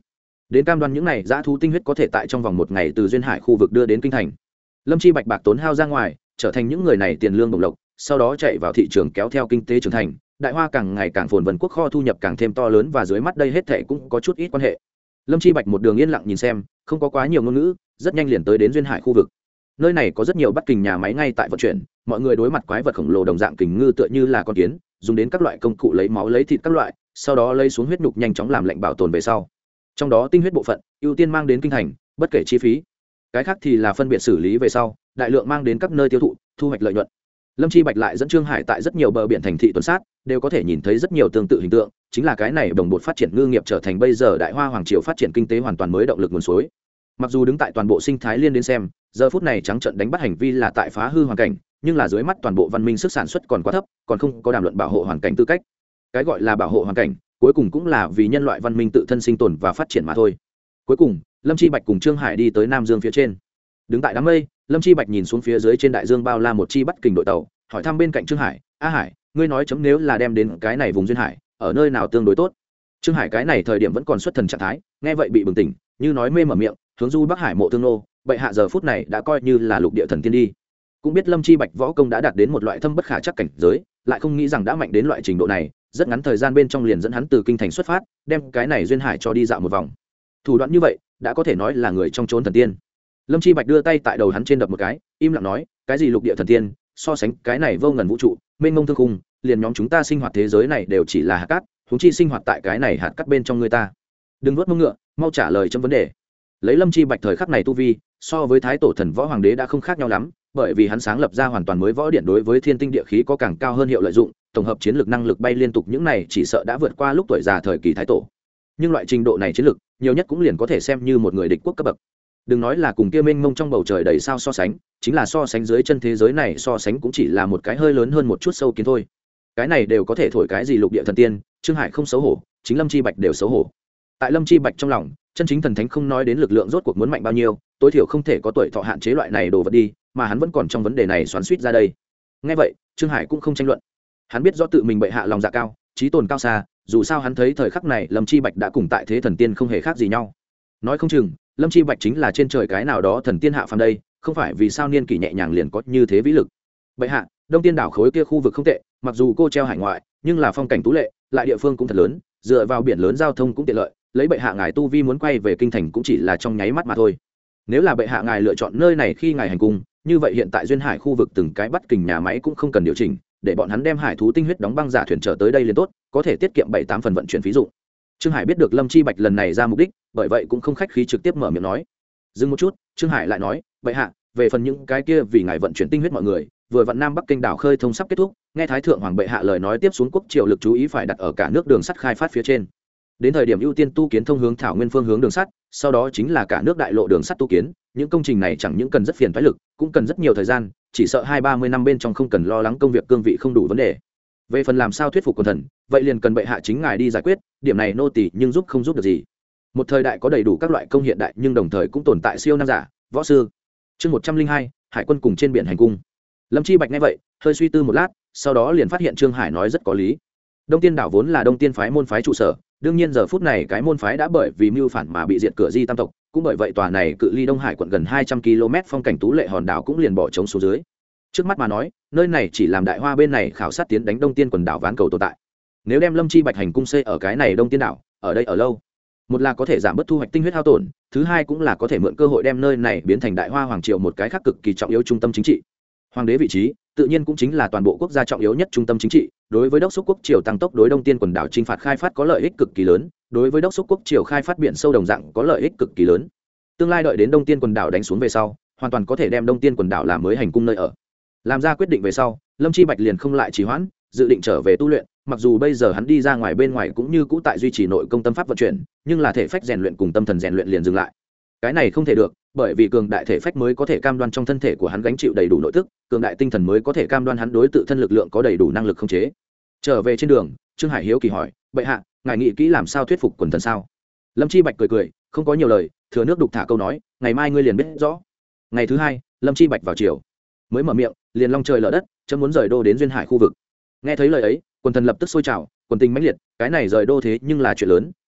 đến cam đoan những này dã thú tinh huyết có thể tại trong vòng một ngày từ duyên hải khu vực đưa đến kinh thành. Lâm Chi Bạch bạc tốn hao ra ngoài, trở thành những người này tiền lương bổng lộc, sau đó chạy vào thị trường kéo theo kinh tế trưởng thành, đại hoa càng ngày càng phồn vân, quốc kho thu nhập càng thêm to lớn, và dưới mắt đây hết thảy cũng có chút ít quan hệ. Lâm Chi Bạch một đường yên lặng nhìn xem, không có quá nhiều ngôn ngữ, rất nhanh liền tới đến duyên hải khu vực. Nơi này có rất nhiều bắt kình nhà máy ngay tại vận chuyển, mọi người đối mặt quái vật khổng lồ đồng dạng kình ngư tựa như là con kiến, dùng đến các loại công cụ lấy máu lấy thịt các loại, sau đó lấy xuống huyết nhục nhanh chóng làm lạnh bảo tồn về sau. Trong đó tinh huyết bộ phận ưu tiên mang đến kinh thành, bất kể chi phí. Cái khác thì là phân biệt xử lý về sau, đại lượng mang đến các nơi tiêu thụ, thu hoạch lợi nhuận. Lâm Chi Bạch lại dẫn Trương Hải tại rất nhiều bờ biển thành thị tuần sát, đều có thể nhìn thấy rất nhiều tương tự hình tượng, chính là cái này đồng bộ phát triển ngư nghiệp trở thành bây giờ đại hoa hoàng triều phát triển kinh tế hoàn toàn mới động lực nguồn suối. Mặc dù đứng tại toàn bộ sinh thái liên đến xem, giờ phút này trắng trận đánh bắt hành vi là tại phá hư hoàn cảnh, nhưng là dưới mắt toàn bộ văn minh sức sản xuất còn quá thấp, còn không có đàm luận bảo hộ hoàn cảnh tư cách. Cái gọi là bảo hộ hoàn cảnh, cuối cùng cũng là vì nhân loại văn minh tự thân sinh tồn và phát triển mà thôi. Cuối cùng, Lâm Chi Bạch cùng Trương Hải đi tới Nam Dương phía trên. Đứng tại đám mây, Lâm Chi Bạch nhìn xuống phía dưới trên đại dương bao la một chi bắt kình đội tàu, hỏi thăm bên cạnh Trương Hải: "A Hải, ngươi nói chấm nếu là đem đến cái này vùng duyên hải, ở nơi nào tương đối tốt?" Trương Hải cái này thời điểm vẫn còn xuất thần trạng thái, nghe vậy bị bừng tỉnh, như nói mê mở miệng, hướng du Bắc Hải mộ tương nô, bệ hạ giờ phút này đã coi như là lục địa thần tiên đi. Cũng biết Lâm Chi Bạch võ công đã đạt đến một loại thâm bất khả chắc cảnh giới, lại không nghĩ rằng đã mạnh đến loại trình độ này, rất ngắn thời gian bên trong liền dẫn hắn từ kinh thành xuất phát, đem cái này duyên hải cho đi dạo một vòng. Thủ đoạn như vậy, đã có thể nói là người trong chốn thần tiên. Lâm Chi Bạch đưa tay tại đầu hắn trên đập một cái, im lặng nói: "Cái gì lục địa thần tiên, so sánh cái này vô ngần vũ trụ, mênh mông thương khung, liền nhóm chúng ta sinh hoạt thế giới này đều chỉ là hạt cát, huống chi sinh hoạt tại cái này hạt cát bên trong người ta. Đừng nuốt mông ngựa, mau trả lời trong vấn đề." Lấy Lâm Chi Bạch thời khắc này tu vi, so với Thái Tổ Thần Võ Hoàng đế đã không khác nhau lắm, bởi vì hắn sáng lập ra hoàn toàn mới võ điện, đối với thiên tinh địa khí có càng cao hơn hiệu lợi dụng, tổng hợp chiến lược năng lực bay liên tục những này chỉ sợ đã vượt qua lúc tuổi già thời kỳ Thái Tổ. Nhưng loại trình độ này chiến lược, nhiều nhất cũng liền có thể xem như một người địch quốc cấp bậc. Đừng nói là cùng kia mênh mông trong bầu trời đầy sao so sánh, chính là so sánh dưới chân thế giới này so sánh cũng chỉ là một cái hơi lớn hơn một chút sâu kiến thôi. Cái này đều có thể thổi cái gì lục địa thần tiên, Trương Hải không xấu hổ, chính Lâm Chi Bạch đều xấu hổ. Tại Lâm Chi Bạch trong lòng, chân chính thần thánh không nói đến lực lượng rốt cuộc muốn mạnh bao nhiêu, tối thiểu không thể có tuổi thọ hạn chế loại này đồ vật đi, mà hắn vẫn còn trong vấn đề này xoắn xuýt ra đây. Nghe vậy, Trương Hải cũng không tranh luận. Hắn biết rõ tự mình bệ hạ lòng dạ cao, trí tồn cao xa, dù sao hắn thấy thời khắc này Lâm Chi Bạch đã cùng tại thế thần tiên không hề khác gì nhau. Nói không chừng, Lâm Chi Bạch chính là trên trời cái nào đó thần tiên hạ phàm đây, không phải vì sao niên kỷ nhẹ nhàng liền có như thế vĩ lực. Bệ hạ, Đông Tiên đảo khối kia khu vực không tệ, mặc dù cô treo hải ngoại, nhưng là phong cảnh tú lệ, lại địa phương cũng thật lớn, dựa vào biển lớn giao thông cũng tiện lợi, lấy bệ hạ ngài tu vi muốn quay về kinh thành cũng chỉ là trong nháy mắt mà thôi. Nếu là bệ hạ ngài lựa chọn nơi này khi ngài hành cung, như vậy hiện tại duyên hải khu vực từng cái bắt kình nhà máy cũng không cần điều chỉnh, để bọn hắn đem hải thú tinh huyết đóng băng giả thuyền trở tới đây liền tốt, có thể tiết kiệm bảy tám phần vận chuyển phí dụng. Trương Hải biết được Lâm Chi Bạch lần này ra mục đích, bởi vậy cũng không khách khí trực tiếp mở miệng nói. Dừng một chút, Trương Hải lại nói: "Bệ hạ, về phần những cái kia vì ngài vận chuyển tinh huyết mọi người, vừa vận Nam Bắc kinh đảo khơi thông sắp kết thúc, nghe Thái thượng hoàng bệ hạ lời nói tiếp xuống quốc triều lực chú ý phải đặt ở cả nước đường sắt khai phát phía trên. Đến thời điểm ưu tiên tu kiến thông hướng thảo nguyên phương hướng đường sắt, sau đó chính là cả nước đại lộ đường sắt tu kiến, những công trình này chẳng những cần rất phiền toái lực, cũng cần rất nhiều thời gian, chỉ sợ hai ba mươi năm bên trong không cần lo lắng công việc cương vị không đủ vấn đề. Về phần làm sao thuyết phục quần thần, vậy liền cần bệ hạ chính ngài đi giải quyết, điểm này nô tỳ nhưng giúp không giúp được gì." Một thời đại có đầy đủ các loại công hiện đại, nhưng đồng thời cũng tồn tại siêu nam giả, võ sư. Chương một trăm linh hai, hải quân cùng trên biển hành cung. Lâm Chi Bạch nghe vậy, hơi suy tư một lát, sau đó liền phát hiện Trương Hải nói rất có lý. Đông Tiên đảo vốn là Đông Tiên phái môn phái trụ sở, đương nhiên giờ phút này cái môn phái đã bởi vì mưu phản mà bị diệt cửa Di Tam tộc, cũng bởi vậy tòa này cự ly Đông Hải quận gần hai trăm ki lô mét phong cảnh tú lệ hòn đảo cũng liền bỏ trống xuống dưới. Trước mắt mà nói, nơi này chỉ làm đại hoa bên này khảo sát tiến đánh Đông Tiên quần đảo ván cầu tồn tại. Nếu đem Lâm Chi Bạch hành cung xây ở cái này Đông Tiên đảo, ở đây ở lâu, một là có thể giảm bớt thu hoạch tinh huyết hao tổn, thứ hai cũng là có thể mượn cơ hội đem nơi này biến thành đại hoa hoàng triều một cái khác cực kỳ trọng yếu trung tâm chính trị. Hoàng đế vị trí tự nhiên cũng chính là toàn bộ quốc gia trọng yếu nhất trung tâm chính trị, đối với đốc xúc quốc triều tăng tốc đối Đông Tiên quần đảo chinh phạt khai phát có lợi ích cực kỳ lớn, đối với đốc xúc quốc triều khai phát biển sâu đồng dạng có lợi ích cực kỳ lớn. Tương lai đợi đến Đông Tiên quần đảo đánh xuống về sau, hoàn toàn có thể đem Đông Tiên quần đảo làm mới hành cung nơi ở. Làm ra quyết định về sau, Lâm Chi Bạch liền không lại trì hoãn, dự định trở về tu luyện, mặc dù bây giờ hắn đi ra ngoài bên ngoài cũng như cũ tại duy trì nội công tâm pháp vận chuyển, nhưng là thể phách rèn luyện cùng tâm thần rèn luyện liền dừng lại. Cái này không thể được, bởi vì cường đại thể phách mới có thể cam đoan trong thân thể của hắn gánh chịu đầy đủ nội tức, cường đại tinh thần mới có thể cam đoan hắn đối tự thân lực lượng có đầy đủ năng lực khống chế. Trở về trên đường, Trương Hải hiếu kỳ hỏi: "Bệ hạ, ngài nghĩ kỹ làm sao thuyết phục quần thần sao?" Lâm Chi Bạch cười cười, không có nhiều lời, thừa nước đục thả câu nói: "Ngày mai ngươi liền biết rõ." Ngày thứ hai, Lâm Chi Bạch vào chiều, mới mở miệng, liền long trời lở đất, chấm muốn rời đô đến duyên hải khu vực. Nghe thấy lời ấy, quần thần lập tức sôi trào, quần tình mãnh liệt, cái này rời đô thế nhưng là chuyện lớn,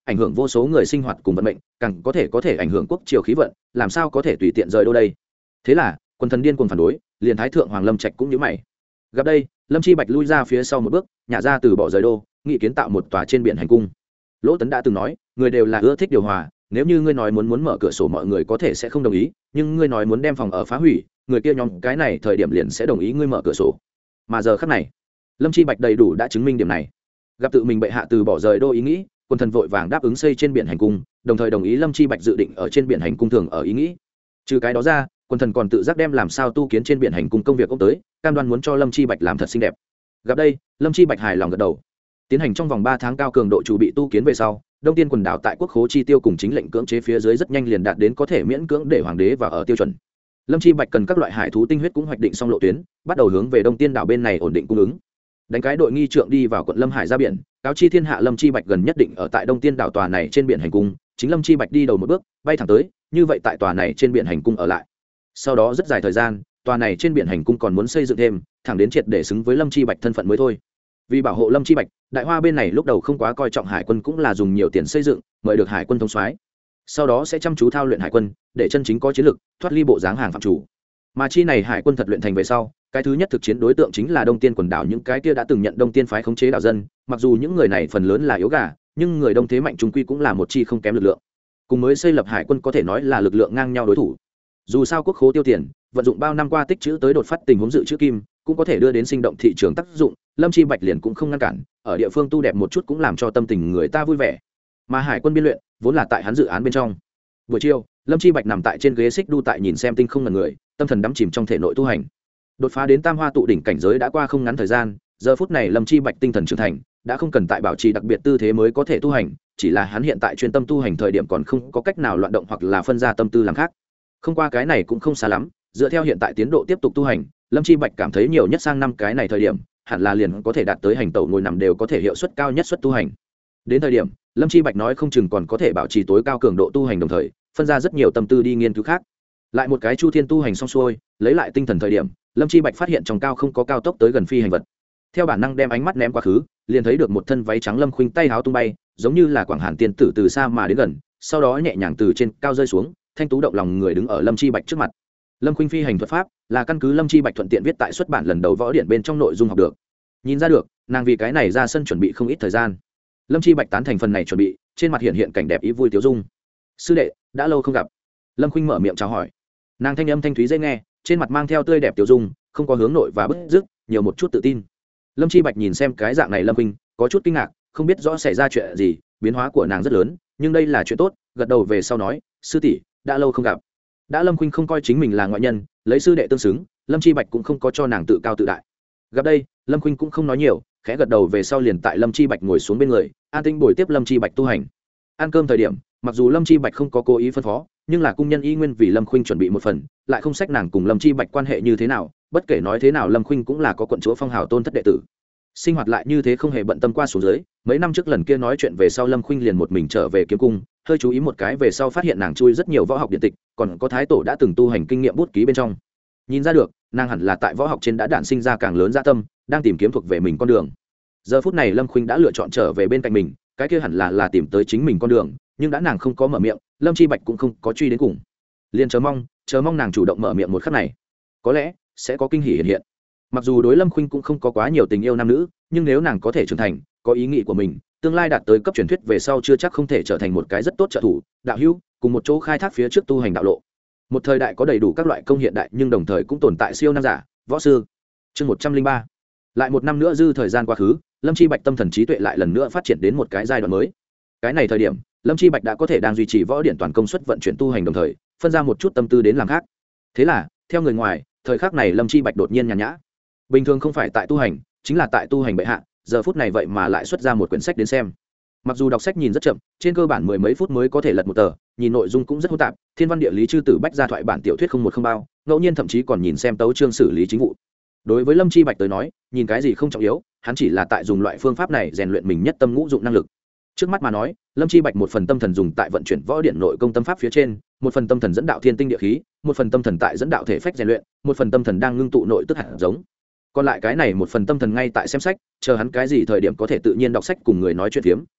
ảnh hưởng vô số người sinh hoạt cùng vận mệnh, càng có thể có thể ảnh hưởng quốc triều khí vận, làm sao có thể tùy tiện rời đô đây. Thế là quần thần điên cuồng phản đối, liền thái thượng hoàng Lâm Trạch cũng nhíu mày. Gặp đây, Lâm Chi Bạch lui ra phía sau một bước, nhả ra từ bỏ rời đô, nghị kiến tạo một tòa trên biển hành cung. Lỗ Tấn đã từng nói, người đều là ưa thích điều hòa, nếu như ngươi nói muốn muốn mở cửa sổ mọi người có thể sẽ không đồng ý, nhưng ngươi nói muốn đem phòng ở phá hủy, người kia nhóm cái này thời điểm liền sẽ đồng ý ngươi mở cửa sổ. Mà giờ khắc này, Lâm Chi Bạch đầy đủ đã chứng minh điểm này. Gặp tự mình bệ hạ từ bỏ rời đô ý nghĩ, quân thần vội vàng đáp ứng xây trên biển hành cung, đồng thời đồng ý Lâm Chi Bạch dự định ở trên biển hành cung thường ở ý nghĩ. Trừ cái đó ra, quân thần còn tự giác đem làm sao tu kiến trên biển hành cung công việc ốc tới, cam đoan muốn cho Lâm Chi Bạch làm thật xinh đẹp. Gặp đây, Lâm Chi Bạch hài lòng gật đầu. Tiến hành trong vòng ba tháng cao cường độ chủ bị tu kiến về sau, Đông Tiên quần đảo tại quốc khố chi tiêu cùng chính lệnh cưỡng chế phía dưới rất nhanh liền đạt đến có thể miễn cưỡng để hoàng đế vào ở tiêu chuẩn. Lâm Chi Bạch cần các loại hải thú tinh huyết cũng hoạch định xong lộ tuyến, bắt đầu hướng về Đông Tiên đảo bên này ổn định cung ứng. Đánh cái đội nghi trượng đi vào quận Lâm Hải ra biển, cáo chi thiên hạ Lâm Chi Bạch gần nhất định ở tại Đông Tiên đảo tòa này trên biển hành cung, chính Lâm Chi Bạch đi đầu một bước, bay thẳng tới, như vậy tại tòa này trên biển hành cung ở lại. Sau đó rất dài thời gian, tòa này trên biển hành cung còn muốn xây dựng thêm, thẳng đến triệt để xứng với Lâm Chi Bạch thân phận mới thôi. Vì bảo hộ Lâm Chi Bạch, Đại Hoa bên này lúc đầu không quá coi trọng hải quân, cũng là dùng nhiều tiền xây dựng, mời được hải quân thống soái. Sau đó sẽ chăm chú thao luyện hải quân, để chân chính có chiến lực, thoát ly bộ dáng hàng phạm chủ. Mà chi này hải quân thật luyện thành về sau, cái thứ nhất thực chiến đối tượng chính là Đông Tiên quần đảo những cái kia đã từng nhận Đông Tiên phái khống chế đảo dân, mặc dù những người này phần lớn là yếu gà, nhưng người Đông thế mạnh trung quy cũng là một chi không kém lực lượng. Cùng mới xây lập hải quân có thể nói là lực lượng ngang nhau đối thủ. Dù sao quốc khố tiêu tiền, vận dụng bao năm qua tích trữ tới đột phát tình huống dự trữ kim, cũng có thể đưa đến sinh động thị trường tác dụng, Lâm Chi Bạch liền cũng không ngăn cản, ở địa phương tu đẹp một chút cũng làm cho tâm tình người ta vui vẻ. Mà hải quân biên luyện vốn là tại hắn dự án bên trong. Buổi chiều, Lâm Chi Bạch nằm tại trên ghế xích đu tại nhìn xem tinh không ngần người, tâm thần đắm chìm trong thể nội tu hành. Đột phá đến tam hoa tụ đỉnh cảnh giới đã qua không ngắn thời gian, giờ phút này Lâm Chi Bạch tinh thần trưởng thành, đã không cần tại bảo trì đặc biệt tư thế mới có thể tu hành, chỉ là hắn hiện tại chuyên tâm tu hành thời điểm còn không có cách nào loạn động hoặc là phân ra tâm tư làm khác. Không qua cái này cũng không xa lắm, dựa theo hiện tại tiến độ tiếp tục tu hành, Lâm Chi Bạch cảm thấy nhiều nhất sang năm cái này thời điểm, hẳn là liền có thể đạt tới hành tẩu ngồi nằm đều có thể hiệu suất cao nhất suất tu hành. Đến thời điểm, Lâm Chi Bạch nói không chừng còn có thể bảo trì tối cao cường độ tu hành đồng thời, phân ra rất nhiều tâm tư đi nghiên cứu khác. Lại một cái chu thiên tu hành xong xuôi, lấy lại tinh thần thời điểm, Lâm Chi Bạch phát hiện trong cao không có cao tốc tới gần phi hành vật. Theo bản năng đem ánh mắt ném quá khứ, liền thấy được một thân váy trắng Lâm Khuynh tay háo tung bay, giống như là Quảng Hàn tiên tử từ xa mà đến gần, sau đó nhẹ nhàng từ trên cao rơi xuống, thanh tú động lòng người đứng ở Lâm Chi Bạch trước mặt. Lâm Khuynh phi hành thuật pháp là căn cứ Lâm Chi Bạch thuận tiện viết tại xuất bản lần đầu võ điển bên trong nội dung học được. Nhìn ra được, nàng vì cái này ra sân chuẩn bị không ít thời gian. Lâm Chi Bạch tán thành phần này chuẩn bị, trên mặt hiện hiện cảnh đẹp ý vui tiêu dung. Sư đệ, đã lâu không gặp. Lâm Khuynh mở miệng chào hỏi. Nàng thanh âm thanh thúy dễ nghe, trên mặt mang theo tươi đẹp tiêu dung, không có hướng nội và bức dứt, nhiều một chút tự tin. Lâm Chi Bạch nhìn xem cái dạng này Lâm Khuynh, có chút kinh ngạc, không biết rõ xảy ra chuyện gì, biến hóa của nàng rất lớn, nhưng đây là chuyện tốt, gật đầu về sau nói, sư tỷ, đã lâu không gặp. Đã Lâm Khuynh không coi chính mình là ngoại nhân, lấy sư đệ tương xứng, Lâm Chi Bạch cũng không có cho nàng tự cao tự đại. Gặp đây, Lâm Khuynh cũng không nói nhiều, khẽ gật đầu về sau liền tại Lâm Chi Bạch ngồi xuống bên người, an tĩnh bồi tiếp Lâm Chi Bạch tu hành. Ăn cơm thời điểm, mặc dù Lâm Chi Bạch không có cố ý phân phó, nhưng là cung nhân y nguyên vì Lâm Khuynh chuẩn bị một phần, lại không sách nàng cùng Lâm Chi Bạch quan hệ như thế nào, bất kể nói thế nào Lâm Khuynh cũng là có quận chúa phong hào tôn thất đệ tử. Sinh hoạt lại như thế không hề bận tâm qua xuống dưới, mấy năm trước lần kia nói chuyện về sau Lâm Khuynh liền một mình trở về kiếm cung, hơi chú ý một cái về sau phát hiện nàng chui rất nhiều võ học điện tịch, còn có thái tổ đã từng tu hành kinh nghiệm bút ký bên trong. Nhìn ra được, nàng hẳn là tại võ học trên đã đản sinh ra càng lớn dạ tâm, đang tìm kiếm thuộc về mình con đường. Giờ phút này Lâm Khuynh đã lựa chọn trở về bên cạnh mình, cái kia hẳn là là tìm tới chính mình con đường, nhưng đã nàng không có mở miệng, Lâm Chi Bạch cũng không có truy đến cùng. Liền chờ mong, chờ mong nàng chủ động mở miệng một khắc này, có lẽ sẽ có kinh hỉ hiện hiện. Mặc dù đối Lâm Khuynh cũng không có quá nhiều tình yêu nam nữ, nhưng nếu nàng có thể trưởng thành, có ý nghĩ của mình, tương lai đạt tới cấp truyền thuyết về sau chưa chắc không thể trở thành một cái rất tốt trợ thủ, đạo hữu, cùng một chỗ khai thác phía trước tu hành đạo lộ. Một thời đại có đầy đủ các loại công hiện đại, nhưng đồng thời cũng tồn tại siêu nam giả, võ sư. Chương một trăm linh ba. Lại một năm nữa dư thời gian quá khứ, Lâm Chi Bạch tâm thần trí tuệ lại lần nữa phát triển đến một cái giai đoạn mới. Cái này thời điểm, Lâm Chi Bạch đã có thể đang duy trì võ điện toàn công suất vận chuyển tu hành đồng thời, phân ra một chút tâm tư đến làm khác. Thế là, theo người ngoài, thời khắc này Lâm Chi Bạch đột nhiên nhàn nhã. Bình thường không phải tại tu hành, chính là tại tu hành bệ hạ, giờ phút này vậy mà lại xuất ra một quyển sách đến xem. Mặc dù đọc sách nhìn rất chậm, trên cơ bản mười mấy phút mới có thể lật một tờ, nhìn nội dung cũng rất hỗn tạp, thiên văn địa lý chư tử bách gia thoại bản tiểu thuyết không một không bao, ngẫu nhiên thậm chí còn nhìn xem tấu chương xử lý chính vụ. Đối với Lâm Chi Bạch tới nói, nhìn cái gì không trọng yếu, hắn chỉ là tại dùng loại phương pháp này rèn luyện mình nhất tâm ngũ dụng năng lực. Trước mắt mà nói, Lâm Chi Bạch một phần tâm thần dùng tại vận chuyển võ điện nội công tâm pháp phía trên, một phần tâm thần dẫn đạo thiên tinh địa khí, một phần tâm thần tại dẫn đạo thể phách rèn luyện, một phần tâm thần đang ngưng tụ nội tức hạt giống. Còn lại cái này một phần tâm thần ngay tại xem sách, chờ hắn cái gì thời điểm có thể tự nhiên đọc sách cùng người nói chuyện phiếm,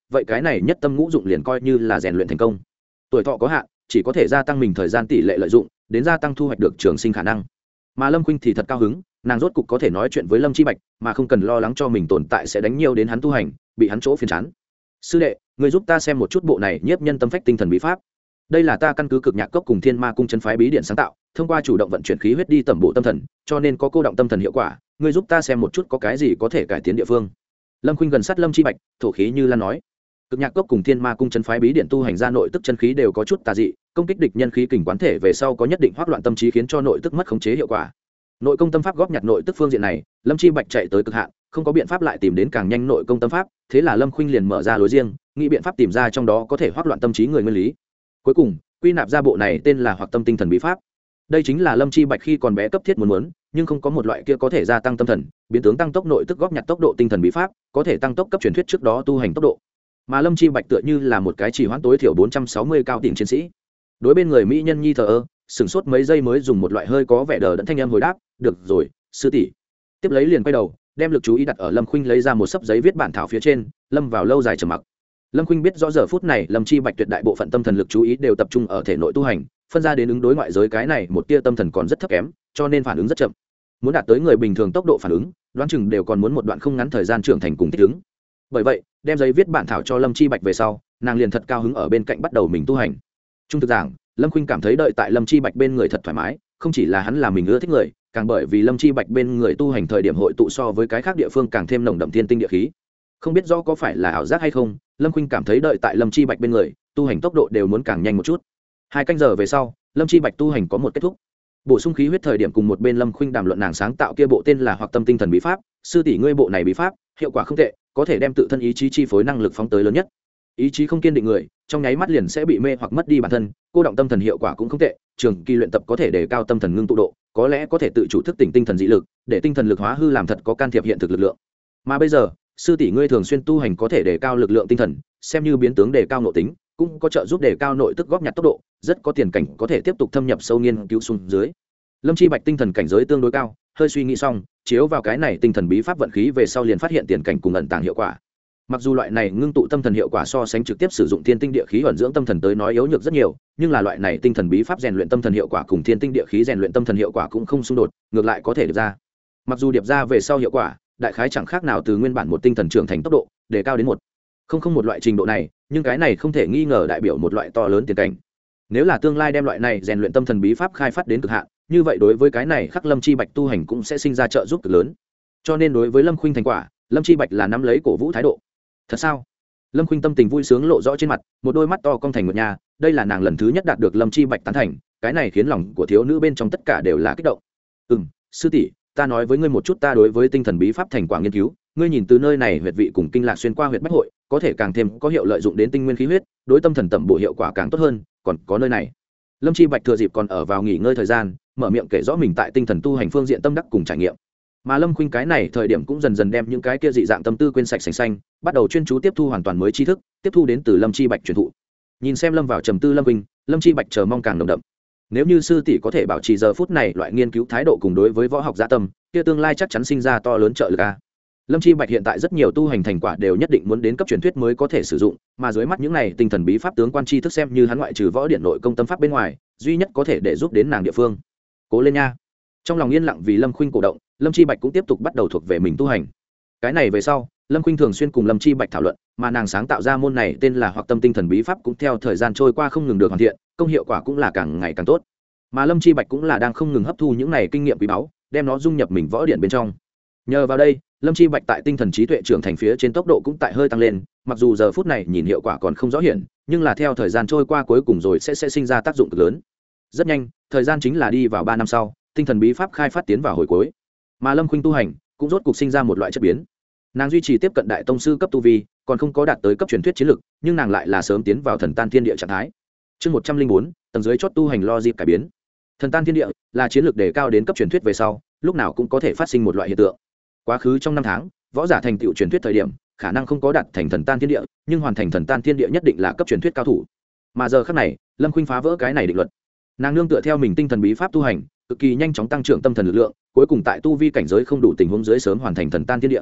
vậy cái này nhất tâm ngũ dụng liền coi như là rèn luyện thành công. Tuổi thọ có hạn, chỉ có thể gia tăng mình thời gian tỷ lệ lợi dụng, đến gia tăng thu hoạch được trường sinh khả năng. Mà Lâm Khuynh thì thật cao hứng, nàng rốt cục có thể nói chuyện với Lâm Chi Bạch, mà không cần lo lắng cho mình tồn tại sẽ đánh nhiều đến hắn tu hành, bị hắn chỗ phiền chán. Sư đệ, người giúp ta xem một chút bộ này nhiếp nhân tâm phách tinh thần bí pháp. Đây là ta căn cứ Cực Nhạc Cốc cùng Thiên Ma cung chân phái bí điện sáng tạo, thông qua chủ động vận chuyển khí huyết đi tẩm bộ tâm thần, cho nên có cô động tâm thần hiệu quả. Ngươi giúp ta xem một chút có cái gì có thể cải tiến địa phương. Lâm Khuynh gần sát Lâm Chi Bạch, thổ khí như lan nói. Cực Nhạc Cốc cùng Thiên Ma cung chân phái bí điện tu hành ra nội tức chân khí đều có chút tà dị, công kích địch nhân khí kình quán thể về sau có nhất định hoắc loạn tâm trí khiến cho nội tức mất khống chế hiệu quả. Nội công tâm pháp góp nhặt nội tức phương diện này, Lâm Chi Bạch chạy tới cực hạn, không có biện pháp lại tìm đến càng nhanh nội công tâm pháp, thế là Lâm Khuynh liền mở ra lối riêng, nghĩ biện pháp tìm ra trong đó có thể hoắc loạn tâm trí người nguyên lý. Cuối cùng, quy nạp ra bộ này tên là Hoặc Tâm Tinh Thần Bí Pháp. Đây chính là Lâm Chi Bạch khi còn bé cấp thiết muốn muốn, nhưng không có một loại kia có thể gia tăng tâm thần, biến tướng tăng tốc nội tức góp nhặt tốc độ tinh thần bí pháp, có thể tăng tốc cấp truyền thuyết trước đó tu hành tốc độ. Mà Lâm Chi Bạch tựa như là một cái chỉ hoãn tối thiểu bốn trăm sáu mươi cao tỉnh chiến sĩ. Đối bên người mỹ nhân nhi thờ ơ, sửng sốt mấy giây mới dùng một loại hơi có vẻ đờ đẫn thanh âm hồi đáp, "Được rồi, sư tỷ." Tiếp lấy liền quay đầu, đem lực chú ý đặt ở Lâm Khuynh lấy ra một sấp giấy viết bản thảo phía trên, lâm vào lâu dài trầm mặc. Lâm Khuynh biết rõ giờ phút này Lâm Chi Bạch tuyệt đại bộ phận tâm thần lực chú ý đều tập trung ở thể nội tu hành, phân ra đến ứng đối ngoại giới cái này một tia tâm thần còn rất thấp kém, cho nên phản ứng rất chậm. Muốn đạt tới người bình thường tốc độ phản ứng, đoán chừng đều còn muốn một đoạn không ngắn thời gian trưởng thành cùng thích ứng. Bởi vậy, đem giấy viết bản thảo cho Lâm Chi Bạch về sau, nàng liền thật cao hứng ở bên cạnh bắt đầu mình tu hành. Trung thực giảng, Lâm Khuynh cảm thấy đợi tại Lâm Chi Bạch bên người thật thoải mái, không chỉ là hắn là mình ưa thích người, càng bởi vì Lâm Chi Bạch bên người tu hành thời điểm hội tụ so với cái khác địa phương càng thêm nồng đậm thiên tinh địa khí. Không biết rõ có phải là ảo giác hay không, Lâm Khuynh cảm thấy đợi tại Lâm Chi Bạch bên người, tu hành tốc độ đều muốn càng nhanh một chút. Hai canh giờ về sau, Lâm Chi Bạch tu hành có một kết thúc. Bổ sung khí huyết thời điểm cùng một bên Lâm Khuynh đàm luận nàng sáng tạo kia bộ tên là Hoặc Tâm Tinh Thần Bí Pháp, sư tỷ ngươi bộ này bí pháp, hiệu quả không tệ, có thể đem tự thân ý chí chi phối năng lực phóng tới lớn nhất. Ý chí không kiên định người, trong nháy mắt liền sẽ bị mê hoặc mất đi bản thân, cô động tâm thần hiệu quả cũng không tệ, trường kỳ luyện tập có thể đề cao tâm thần ngưng tụ độ, có lẽ có thể tự chủ thức tỉnh tinh thần dị lực, để tinh thần lực hóa hư làm thật có can thiệp hiện thực lực lượng. Mà bây giờ, sư tỷ ngươi thường xuyên tu hành có thể đề cao lực lượng tinh thần, xem như biến tướng đề cao nội tính, cũng có trợ giúp đề cao nội tức góp nhặt tốc độ, rất có tiền cảnh có thể tiếp tục thâm nhập sâu nghiên cứu xuống dưới. Lâm Chi Bạch tinh thần cảnh giới tương đối cao, hơi suy nghĩ xong, chiếu vào cái này tinh thần bí pháp vận khí về sau liền phát hiện tiền cảnh cùng ẩn tàng hiệu quả. Mặc dù loại này ngưng tụ tâm thần hiệu quả so sánh trực tiếp sử dụng thiên tinh địa khí ẩn dưỡng tâm thần tới nói yếu nhược rất nhiều, nhưng là loại này tinh thần bí pháp rèn luyện tâm thần hiệu quả cùng thiên tinh địa khí rèn luyện tâm thần hiệu quả cũng không xung đột, ngược lại có thể điệp ra. Mặc dù điệp ra về sau hiệu quả, đại khái chẳng khác nào từ nguyên bản một tinh thần trưởng thành tốc độ, để cao đến một không không một loại trình độ này, nhưng cái này không thể nghi ngờ đại biểu một loại to lớn tiền cảnh. Nếu là tương lai đem loại này rèn luyện tâm thần bí pháp khai phát đến cực hạn, như vậy đối với cái này khắc Lâm Chi Bạch tu hành cũng sẽ sinh ra trợ giúp cực lớn. Cho nên đối với Lâm Khuynh thành quả, Lâm Chi Bạch là nắm lấy cổ vũ thái độ. Thật sao? Lâm Khuynh tâm tình vui sướng lộ rõ trên mặt, một đôi mắt to cong thành một nhà, đây là nàng lần thứ nhất đạt được Lâm Chi Bạch tán thành, cái này khiến lòng của thiếu nữ bên trong tất cả đều là kích động. "Ừm, sư tỷ, ta nói với ngươi một chút ta đối với tinh thần bí pháp thành quả nghiên cứu, ngươi nhìn từ nơi này huyệt vị cùng kinh lạc xuyên qua huyệt bách hội, có thể càng thêm có hiệu lợi dụng đến tinh nguyên khí huyết, đối tâm thần tẩm bổ hiệu quả càng tốt hơn, còn có nơi này." Lâm Chi Bạch thừa dịp còn ở vào nghỉ ngơi thời gian, mở miệng kể rõ mình tại tinh thần tu hành phương diện tâm đắc cùng trải nghiệm. Mà Lâm Khuynh cái này thời điểm cũng dần dần đem những cái kia dị dạng tâm tư quên sạch sành xanh, bắt đầu chuyên chú tiếp thu hoàn toàn mới tri thức, tiếp thu đến từ Lâm Chi Bạch truyền thụ. Nhìn xem Lâm vào trầm tư Lâm Khuynh, Lâm Chi Bạch chờ mong càng nồng đậm. Nếu như sư tỷ có thể bảo trì giờ phút này loại nghiên cứu thái độ cùng đối với võ học dạ tâm, kia tương lai chắc chắn sinh ra to lớn trợ lực a. Lâm Chi Bạch hiện tại rất nhiều tu hành thành quả đều nhất định muốn đến cấp truyền thuyết mới có thể sử dụng, mà dưới mắt những này tinh thần bí pháp tướng quan tri thức xem như hắn ngoại trừ võ điện nội công tâm pháp bên ngoài, duy nhất có thể để giúp đến nàng địa phương. Cố lên nha. Trong lòng yên lặng vì Lâm Khuynh cổ động, Lâm Chi Bạch cũng tiếp tục bắt đầu thuộc về mình tu hành. Cái này về sau, Lâm Khuynh thường xuyên cùng Lâm Chi Bạch thảo luận, mà nàng sáng tạo ra môn này tên là Hoặc Tâm Tinh Thần Bí Pháp cũng theo thời gian trôi qua không ngừng được hoàn thiện, công hiệu quả cũng là càng ngày càng tốt. Mà Lâm Chi Bạch cũng là đang không ngừng hấp thu những này kinh nghiệm quý báu, đem nó dung nhập mình võ điện bên trong. Nhờ vào đây, Lâm Chi Bạch tại tinh thần trí tuệ trưởng thành phía trên tốc độ cũng tại hơi tăng lên, mặc dù giờ phút này nhìn hiệu quả còn không rõ hiển, nhưng là theo thời gian trôi qua cuối cùng rồi sẽ sẽ sinh ra tác dụng cực lớn. Rất nhanh, thời gian chính là đi vào ba năm sau, tinh thần bí pháp khai phát tiến vào hồi cuối, mà Lâm Khuynh tu hành cũng rốt cục sinh ra một loại chất biến. Nàng duy trì tiếp cận đại tông sư cấp tu vi, còn không có đạt tới cấp truyền thuyết chiến lực, nhưng nàng lại là sớm tiến vào thần tan thiên địa trạng thái. Chương một trăm linh bốn, tầng dưới chót tu hành lo dịp cải biến. Thần tan thiên địa là chiến lược đề cao đến cấp truyền thuyết về sau, lúc nào cũng có thể phát sinh một loại hiện tượng. Quá khứ trong năm tháng, võ giả thành tựu truyền thuyết thời điểm, khả năng không có đạt thành thần tan thiên địa, nhưng hoàn thành thần tan thiên địa nhất định là cấp truyền thuyết cao thủ. Mà giờ khắc này, Lâm Khuynh phá vỡ cái này định luật. Nàng nương tựa theo mình tinh thần bí pháp tu hành, cực kỳ nhanh chóng tăng trưởng tâm thần lực lượng, cuối cùng tại tu vi cảnh giới không đủ tình huống dưới sớm hoàn thành thần tan thiên địa.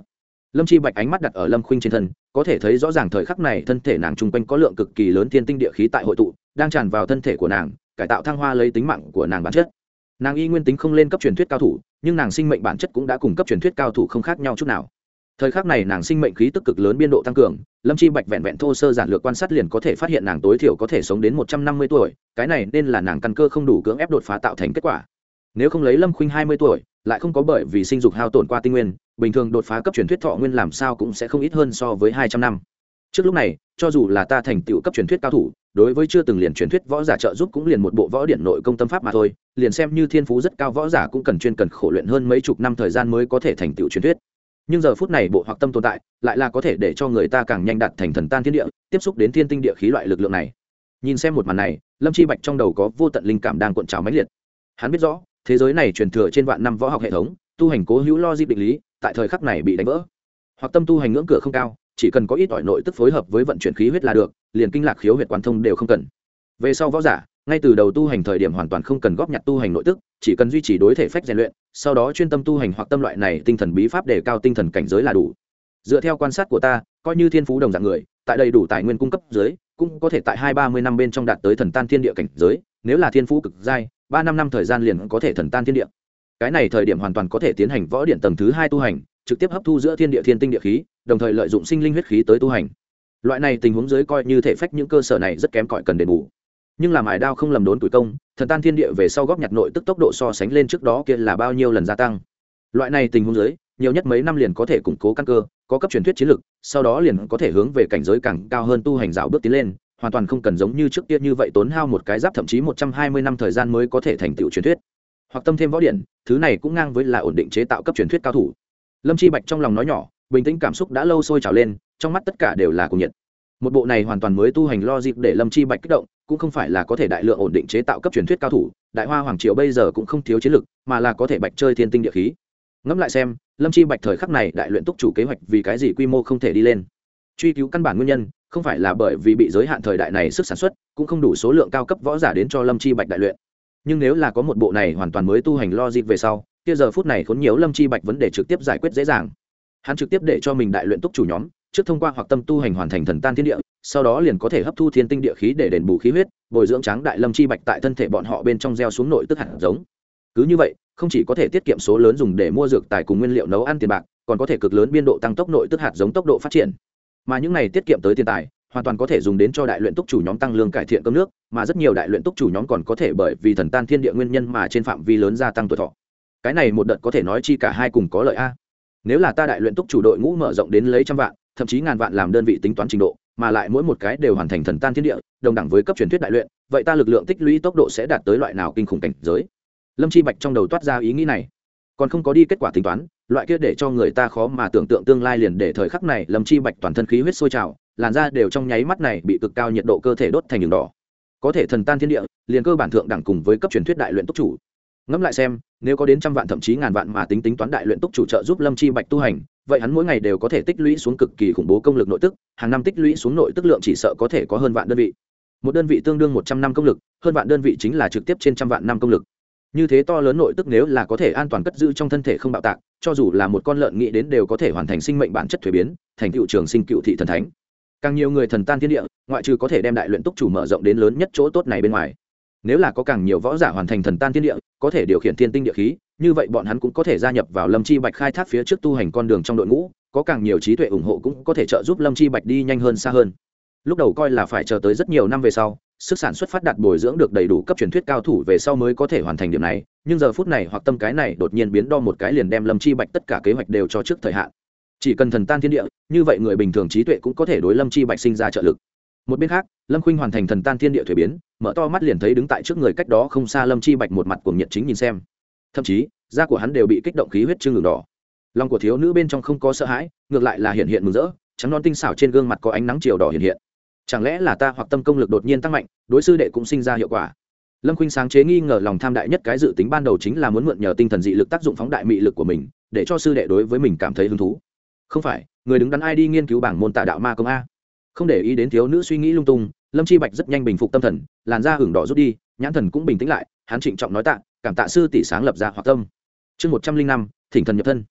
Lâm Chi Bạch ánh mắt đặt ở Lâm Khuynh trên thân, có thể thấy rõ ràng thời khắc này thân thể nàng trung quanh có lượng cực kỳ lớn thiên tinh địa khí tại hội tụ, đang tràn vào thân thể của nàng, cải tạo thăng hoa lấy tính mạng của nàng bản chất. Nàng y nguyên tính không lên cấp truyền thuyết cao thủ, nhưng nàng sinh mệnh bản chất cũng đã cùng cấp truyền thuyết cao thủ không khác nhau chút nào. Thời khắc này nàng sinh mệnh khí tức cực lớn biên độ tăng cường, Lâm Chi Bạch vẹn vẹn thô sơ giản lược quan sát liền có thể phát hiện nàng tối thiểu có thể sống đến một trăm năm mươi tuổi, cái này nên là nàng căn cơ không đủ cưỡng ép đột phá tạo thành kết quả. Nếu không lấy Lâm Khuynh hai mươi tuổi, lại không có bởi vì sinh dục hao tổn qua tinh nguyên, bình thường đột phá cấp truyền thuyết thọ nguyên làm sao cũng sẽ không ít hơn so với hai trăm năm. Trước lúc này, cho dù là ta thành tựu cấp truyền thuyết cao thủ, đối với chưa từng liền truyền thuyết võ giả trợ giúp cũng liền một bộ võ điển nội công tâm pháp mà thôi, liền xem như thiên phú rất cao võ giả cũng cần chuyên cần khổ luyện hơn mấy chục năm thời gian mới có thể thành tựu truyền thuyết. Nhưng giờ phút này bộ hoặc tâm tồn tại, lại là có thể để cho người ta càng nhanh đạt thành thần tan thiên địa, tiếp xúc đến thiên tinh địa khí loại lực lượng này. Nhìn xem một màn này, Lâm Chi Bạch trong đầu có vô tận linh cảm đang cuộn trào mãnh liệt. Hắn biết rõ, thế giới này truyền thừa trên vạn năm võ học hệ thống, tu hành cố hữu logic định lý, tại thời khắc này bị đánh vỡ. Hoặc tâm tu hành ngưỡng cửa không cao, chỉ cần có ít ỏi nội tức phối hợp với vận chuyển khí huyết là được, liền kinh lạc khiếu huyệt quán thông đều không cần. Về sau võ giả, ngay từ đầu tu hành thời điểm hoàn toàn không cần góp nhặt tu hành nội tức, chỉ cần duy trì đối thể phách rèn luyện, sau đó chuyên tâm tu hành hoặc tâm loại này tinh thần bí pháp để cao tinh thần cảnh giới là đủ. Dựa theo quan sát của ta, coi như thiên phú đồng dạng người, tại đầy đủ tài nguyên cung cấp dưới, cũng có thể tại hai ba mươi năm bên trong đạt tới thần tan thiên địa cảnh giới, nếu là thiên phú cực giai, ba năm năm thời gian liền có thể thần tan thiên địa. Cái này thời điểm hoàn toàn có thể tiến hành võ điện tầng thứ hai tu hành, trực tiếp hấp thu giữa thiên địa thiên tinh địa khí, đồng thời lợi dụng sinh linh huyết khí tới tu hành. Loại này tình huống dưới coi như thể phách những cơ sở này rất kém cỏi cần đền bù. Nhưng làm ải đao không lầm đốn tuổi công, thần tan thiên địa về sau góp nhặt nội tức tốc độ so sánh lên trước đó kia là bao nhiêu lần gia tăng. Loại này tình huống dưới, nhiều nhất mấy năm liền có thể củng cố căn cơ, có cấp truyền thuyết chiến lực, sau đó liền có thể hướng về cảnh giới càng cao hơn tu hành dạo bước tiến lên, hoàn toàn không cần giống như trước kia như vậy tốn hao một cái giáp thậm chí một trăm hai mươi năm thời gian mới có thể thành tựu truyền thuyết. Hoặc tâm thêm võ điện, thứ này cũng ngang với là ổn định chế tạo cấp truyền thuyết cao thủ. Lâm Chi Bạch trong lòng nói nhỏ, bình tĩnh cảm xúc đã lâu sôi trào lên, trong mắt tất cả đều là cuồng nhiệt. Một bộ này hoàn toàn mới tu hành logic để Lâm Chi Bạch kích động, cũng không phải là có thể đại lượng ổn định chế tạo cấp truyền thuyết cao thủ, Đại Hoa Hoàng triều bây giờ cũng không thiếu chiến lực, mà là có thể bạch chơi thiên tinh địa khí. Ngẫm lại xem, Lâm Chi Bạch thời khắc này đại luyện túc chủ kế hoạch vì cái gì quy mô không thể đi lên. Truy cứu căn bản nguyên nhân, không phải là bởi vì bị giới hạn thời đại này sức sản xuất, cũng không đủ số lượng cao cấp võ giả đến cho Lâm Chi Bạch đại luyện. Nhưng nếu là có một bộ này hoàn toàn mới tu hành logic về sau, kia giờ phút này khốn nhiều Lâm Chi Bạch vấn đề trực tiếp giải quyết dễ dàng. Hắn trực tiếp để cho mình đại luyện túc chủ nhóm, trước thông qua hoặc tâm tu hành hoàn thành thần tan thiên địa, sau đó liền có thể hấp thu thiên tinh địa khí để đền bù khí huyết, bồi dưỡng tráng đại Lâm Chi Bạch tại thân thể bọn họ bên trong gieo xuống nội tức hạt giống. Cứ như vậy, không chỉ có thể tiết kiệm số lớn dùng để mua dược tài cùng nguyên liệu nấu ăn tiền bạc, còn có thể cực lớn biên độ tăng tốc nội tức hạt giống tốc độ phát triển. Mà những này tiết kiệm tới tiền tài, hoàn toàn có thể dùng đến cho đại luyện túc chủ nhóm tăng lương cải thiện cơm nước, mà rất nhiều đại luyện túc chủ nhóm còn có thể bởi vì thần tan thiên địa nguyên nhân mà trên phạm vi lớn gia tăng tuổi thọ. Cái này một đợt có thể nói chi cả hai cùng có lợi a. Nếu là ta đại luyện túc chủ đội ngũ mở rộng đến lấy trăm vạn, thậm chí ngàn vạn làm đơn vị tính toán trình độ, mà lại mỗi một cái đều hoàn thành thần tan thiên địa, đồng đẳng với cấp truyền thuyết đại luyện, vậy ta lực lượng tích lũy tốc độ sẽ đạt tới loại nào kinh khủng cảnh giới. Lâm Chi Bạch trong đầu toát ra ý nghĩ này, còn không có đi kết quả tính toán, loại kia để cho người ta khó mà tưởng tượng tương lai liền để thời khắc này Lâm Chi Bạch toàn thân khí huyết sôi trào, làn da đều trong nháy mắt này bị cực cao nhiệt độ cơ thể đốt thành đường đỏ. Có thể thần tan thiên địa, liền cơ bản thượng đẳng cùng với cấp truyền thuyết đại luyện túc chủ. Ngẫm lại xem, nếu có đến trăm vạn thậm chí ngàn vạn mà tính tính toán đại luyện túc chủ trợ giúp Lâm Chi Bạch tu hành, vậy hắn mỗi ngày đều có thể tích lũy xuống cực kỳ khủng bố công lực nội tức, hàng năm tích lũy xuống nội tức lượng chỉ sợ có thể có hơn vạn đơn vị. Một đơn vị tương đương một trăm năm công lực, hơn vạn đơn vị chính là trực tiếp trên trăm vạn năm công lực. Như thế to lớn nội tức nếu là có thể an toàn cất giữ trong thân thể không bạo tạc, cho dù là một con lợn nghĩ đến đều có thể hoàn thành sinh mệnh bản chất thuế biến, thành tựu trường sinh cựu thị thần thánh. Càng nhiều người thần tan thiên địa, ngoại trừ có thể đem đại luyện túc chủ mở rộng đến lớn nhất chỗ tốt này bên ngoài, nếu là có càng nhiều võ giả hoàn thành thần tan thiên địa, có thể điều khiển thiên tinh địa khí, như vậy bọn hắn cũng có thể gia nhập vào Lâm Chi Bạch khai thác phía trước tu hành con đường trong đội ngũ, có càng nhiều trí tuệ ủng hộ cũng có thể trợ giúp Lâm Chi Bạch đi nhanh hơn xa hơn. Lúc đầu coi là phải chờ tới rất nhiều năm về sau, sức sản xuất phát đạt bồi dưỡng được đầy đủ cấp truyền thuyết cao thủ về sau mới có thể hoàn thành điểm này, nhưng giờ phút này hoặc tâm cái này đột nhiên biến đo một cái liền đem Lâm Chi Bạch tất cả kế hoạch đều cho trước thời hạn. Chỉ cần thần tan thiên địa, như vậy người bình thường trí tuệ cũng có thể đối Lâm Chi Bạch sinh ra trợ lực. Một bên khác, Lâm Khuynh hoàn thành thần tan thiên địa thuế biến, mở to mắt liền thấy đứng tại trước người cách đó không xa Lâm Chi Bạch một mặt cuồng nhiệt chính nhìn xem. Thậm chí, da của hắn đều bị kích động khí huyết trưng ngừng đỏ. Lòng của thiếu nữ bên trong không có sợ hãi, ngược lại là hiện hiện mừng rỡ, trắng non tinh xảo trên gương mặt có ánh nắng chiều đỏ hiện hiện. Chẳng lẽ là ta hoặc tâm công lực đột nhiên tăng mạnh, đối sư đệ cũng sinh ra hiệu quả. Lâm Khuynh sáng chế nghi ngờ lòng tham đại nhất cái dự tính ban đầu chính là muốn mượn nhờ tinh thần dị lực tác dụng phóng đại mị lực của mình, để cho sư đệ đối với mình cảm thấy hứng thú. Không phải, người đứng đắn ai đi nghiên cứu bảng môn Tà đạo ma công a. Không để ý đến thiếu nữ suy nghĩ lung tung, Lâm Chi Bạch rất nhanh bình phục tâm thần, làn da hửng đỏ rút đi, nhãn thần cũng bình tĩnh lại, hắn trịnh trọng nói tạ, cảm tạ sư tỷ sáng lập ra hoặc tâm. Chương một trăm linh năm, thỉnh thần nhập thân.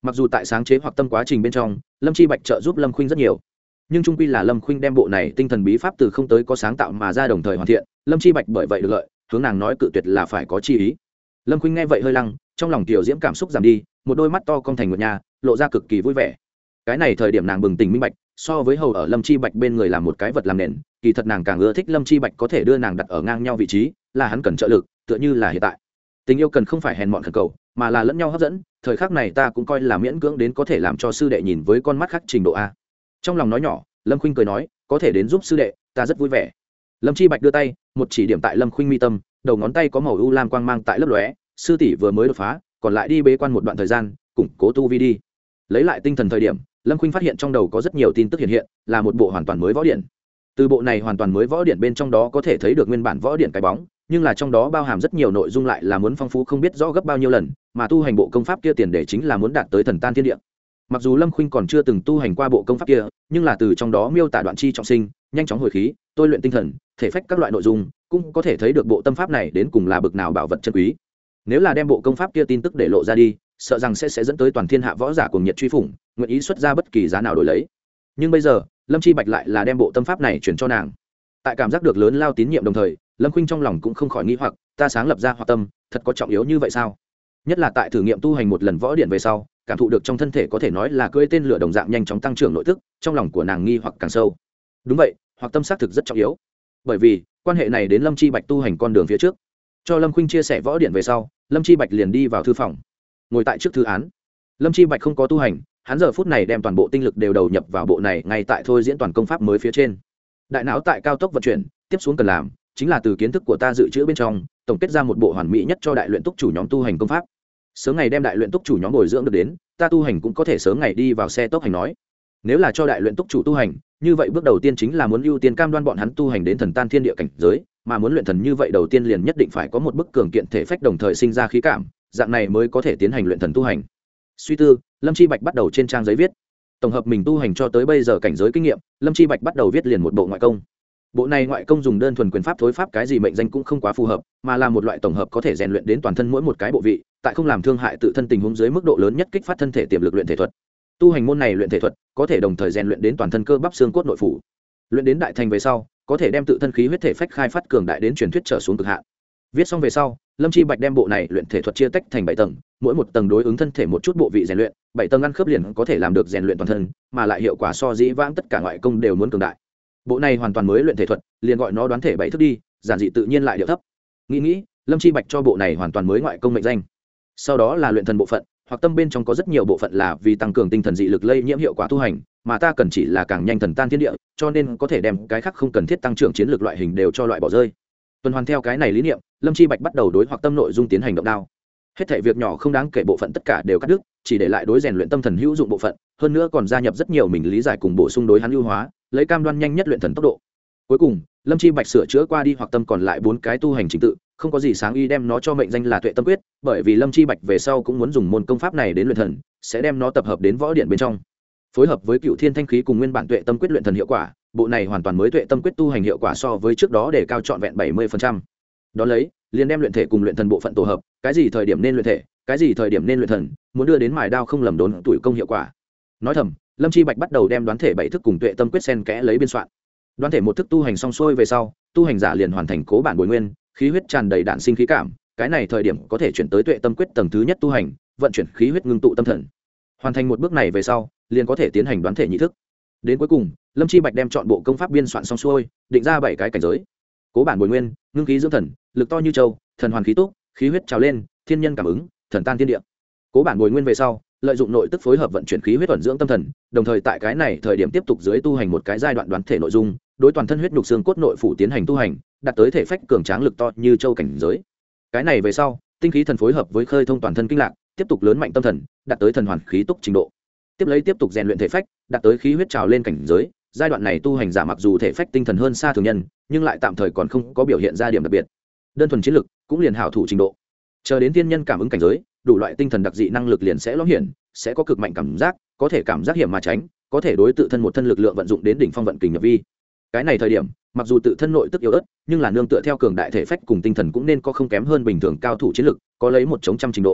mặc dù tại sáng chế hoặc tâm quá trình bên trong lâm chi bạch trợ giúp lâm khuynh rất nhiều, nhưng trung quy là lâm khuynh đem bộ này tinh thần bí pháp từ không tới có sáng tạo mà ra, đồng thời hoàn thiện. Lâm chi bạch bởi vậy được lợi, hướng nàng nói cự tuyệt là phải có chi ý. Lâm khuynh nghe vậy hơi lăng, trong lòng tiểu diễm cảm xúc giảm đi, một đôi mắt to cong thành một nhà, lộ ra cực kỳ vui vẻ. Cái này thời điểm nàng bừng tỉnh minh bạch, so với hầu ở lâm chi bạch bên người làm một cái vật làm nền, kỳ thật nàng càng ưa thích lâm chi bạch có thể đưa nàng đặt ở ngang nhau vị trí, là hắn cần trợ lực, tựa như là hiện tại. Tình yêu cần không phải hèn mọn khẩn cầu, mà là lẫn nhau hấp dẫn, thời khắc này ta cũng coi là miễn cưỡng đến có thể làm cho sư đệ nhìn với con mắt khác trình độ a. Trong lòng nói nhỏ, lâm khuynh cười nói, có thể đến giúp sư đệ, ta rất vui vẻ. Lâm chi bạch đưa tay, một chỉ điểm tại lâm khuynh mi tâm, đầu ngón tay có màu u lam quang mang tại lấp lóe, sư tỷ vừa mới đột phá, còn lại đi bế quan một đoạn thời gian, củng cố tu vi đi. Lấy lại tinh thần thời điểm, lâm khuynh phát hiện trong đầu có rất nhiều tin tức hiện hiện, là một bộ hoàn toàn mới võ điện. Từ bộ này hoàn toàn mới võ điện bên trong đó có thể thấy được nguyên bản võ điện cái bóng, nhưng là trong đó bao hàm rất nhiều nội dung lại là muốn phong phú không biết rõ gấp bao nhiêu lần, mà tu hành bộ công pháp kia tiền đề chính là muốn đạt tới thần tan thiên địa. Mặc dù lâm khuynh còn chưa từng tu hành qua bộ công pháp kia, nhưng là từ trong đó miêu tả đoạn chi trọng sinh, nhanh chóng hồi khí, tôi luyện tinh thần, thể phách các loại nội dung, cũng có thể thấy được bộ tâm pháp này đến cùng là bực nào bảo vật chân quý. Nếu là đem bộ công pháp kia tin tức để lộ ra đi, sợ rằng sẽ sẽ dẫn tới toàn thiên hạ võ giả cuồng nhiệt truy phủng, nguyện ý xuất ra bất kỳ giá nào đổi lấy. Nhưng bây giờ lâm chi bạch lại là đem bộ tâm pháp này chuyển cho nàng. Tại cảm giác được lớn lao tín nhiệm đồng thời, lâm khuynh trong lòng cũng không khỏi nghi hoặc, ta sáng lập ra hoặc tâm thật có trọng yếu như vậy sao? Nhất là tại thử nghiệm tu hành một lần võ điện về sau, cảm thụ được trong thân thể có thể nói là cưỡi tên lửa đồng dạng nhanh chóng tăng trưởng nội tức, trong lòng của nàng nghi hoặc càng sâu. Đúng vậy, hoặc tâm xác thực rất trọng yếu, bởi vì quan hệ này đến lâm chi bạch tu hành con đường phía trước. Cho lâm khuynh chia sẻ võ điện về sau, lâm chi bạch liền đi vào thư phòng, ngồi tại trước thư án. Lâm chi bạch không có tu hành, hắn giờ phút này đem toàn bộ tinh lực đều đầu nhập vào bộ này ngay tại thôi diễn toàn công pháp mới phía trên. Đại não tại cao tốc vận chuyển, tiếp xuống cần làm chính là từ kiến thức của ta dự trữ bên trong tổng kết ra một bộ hoàn mỹ nhất cho đại luyện túc chủ nhóm tu hành công pháp. Sớm ngày đem đại luyện túc chủ nhóm bồi dưỡng được đến, ta tu hành cũng có thể sớm ngày đi vào xe tốc hành nói. Nếu là cho đại luyện túc chủ tu hành, như vậy bước đầu tiên chính là muốn ưu tiên cam đoan bọn hắn tu hành đến thần tan thiên địa cảnh giới, mà muốn luyện thần như vậy đầu tiên liền nhất định phải có một bức cường kiện thể phách đồng thời sinh ra khí cảm, dạng này mới có thể tiến hành luyện thần tu hành. Suy tư, lâm chi bạch bắt đầu trên trang giấy viết tổng hợp mình tu hành cho tới bây giờ cảnh giới kinh nghiệm. Lâm chi bạch bắt đầu viết liền một bộ ngoại công. Bộ này ngoại công dùng đơn thuần quyền pháp thối pháp cái gì mệnh danh cũng không quá phù hợp, mà là một loại tổng hợp có thể rèn luyện đến toàn thân mỗi một cái bộ vị, tại không làm thương hại tự thân tình huống dưới mức độ lớn nhất kích phát thân thể tiềm lực luyện thể thuật. Tu hành môn này luyện thể thuật có thể đồng thời rèn luyện đến toàn thân cơ bắp xương cốt nội phủ. Luyện đến đại thành về sau, có thể đem tự thân khí huyết thể phách khai phát cường đại đến truyền thuyết trở xuống cực hạn. Viết xong về sau, lâm chi bạch đem bộ này luyện thể thuật chia tách thành bảy tầng, mỗi một tầng đối ứng thân thể một chút bộ vị rèn luyện, bảy tầng ăn khớp liền có thể làm được rèn luyện toàn thân, mà lại hiệu quả so dĩ vãng tất cả ngoại công đều muốn cường đại. Bộ này hoàn toàn mới luyện thể thuật, liền gọi nó đoán thể bảy thức đi, giản dị tự nhiên lại điệu thấp. Nghĩ nghĩ, lâm chi bạch cho bộ này hoàn toàn mới ngoại công mệnh danh. Sau đó là luyện thần bộ phận, hoặc tâm bên trong có rất nhiều bộ phận là vì tăng cường tinh thần dị lực lây nhiễm hiệu quả tu hành, mà ta cần chỉ là càng nhanh thần tan thiên địa, cho nên có thể đem cái khác không cần thiết tăng trưởng chiến lược loại hình đều cho loại bỏ rơi. Tuần hoàn theo cái này lý niệm, lâm chi bạch bắt đầu đối hoặc tâm nội dung tiến hành động đao. Hết thảy việc nhỏ không đáng kể bộ phận tất cả đều cắt đứt, chỉ để lại đối rèn luyện tâm thần hữu dụng bộ phận, hơn nữa còn gia nhập rất nhiều mình lý giải cùng bổ sung đối hắn ưu hóa, lấy cam đoan nhanh nhất luyện thần tốc độ. Cuối cùng, lâm chi bạch sửa chữa qua đi hoặc tâm còn lại bốn cái tu hành trình tự, không có gì sáng y đem nó cho mệnh danh là tuệ tâm quyết, bởi vì lâm chi bạch về sau cũng muốn dùng môn công pháp này đến luyện thần, sẽ đem nó tập hợp đến võ điện bên trong, phối hợp với cựu thiên thanh khí cùng nguyên bản tuệ tâm quyết luyện thần hiệu quả. Bộ này hoàn toàn mới tuệ tâm quyết tu hành hiệu quả so với trước đó để cao trọn vẹn bảy mươi phần trăm. Đó lấy liền đem luyện thể cùng luyện thần bộ phận tổ hợp, cái gì thời điểm nên luyện thể, cái gì thời điểm nên luyện thần, muốn đưa đến mài đao không lầm đốn tuổi công hiệu quả. Nói thầm, lâm chi bạch bắt đầu đem đoán thể bảy thức cùng tuệ tâm quyết xen kẽ lấy biên soạn. Đoán thể một thức tu hành xong xuôi về sau, tu hành giả liền hoàn thành cố bản bồi nguyên, khí huyết tràn đầy đạn sinh khí cảm, cái này thời điểm có thể chuyển tới tuệ tâm quyết tầng thứ nhất tu hành, vận chuyển khí huyết ngưng tụ tâm thần. Hoàn thành một bước này về sau, liền có thể tiến hành đoán thể nhị thức. Đến cuối cùng, lâm chi bạch đem chọn bộ công pháp biên soạn xong xuôi, định ra bảy cái cảnh giới: cố bản bồi nguyên, ngưng khí dưỡng thần, lực to như châu, thần hoàn khí túc, khí huyết trào lên, thiên nhân cảm ứng, thần tan thiên địa. Cố bản bồi nguyên về sau, lợi dụng nội tức phối hợp vận chuyển khí huyết thuần dưỡng tâm thần, đồng thời tại cái này thời điểm tiếp tục dưới tu hành một cái giai đoạn đoán thể nội dung, đối toàn thân huyết nhục xương cốt nội phủ tiến hành tu hành, đạt tới thể phách cường tráng lực to như châu cảnh giới. Cái này về sau, tinh khí thần phối hợp với khơi thông toàn thân kinh lạc, tiếp tục lớn mạnh tâm thần, đạt tới thần hoàn khí túc trình độ. Tiếp lấy tiếp tục rèn luyện thể phách, đạt tới khí huyết trào lên cảnh giới. Giai đoạn này tu hành giả mặc dù thể phách tinh thần hơn xa thường nhân, nhưng lại tạm thời còn không có biểu hiện ra điểm đặc biệt. Đơn thuần chiến lực cũng liền hảo thủ trình độ. Chờ đến thiên nhân cảm ứng cảnh giới, đủ loại tinh thần đặc dị năng lực liền sẽ ló hiển, sẽ có cực mạnh cảm giác, có thể cảm giác hiểm mà tránh, có thể đối tự thân một thân lực lượng vận dụng đến đỉnh phong vận kình nhập vi. Cái này thời điểm, mặc dù tự thân nội tức yếu ớt, nhưng là nương tựa theo cường đại thể phách cùng tinh thần cũng nên có không kém hơn bình thường cao thủ chiến lực, có lấy một chống trăm trình độ.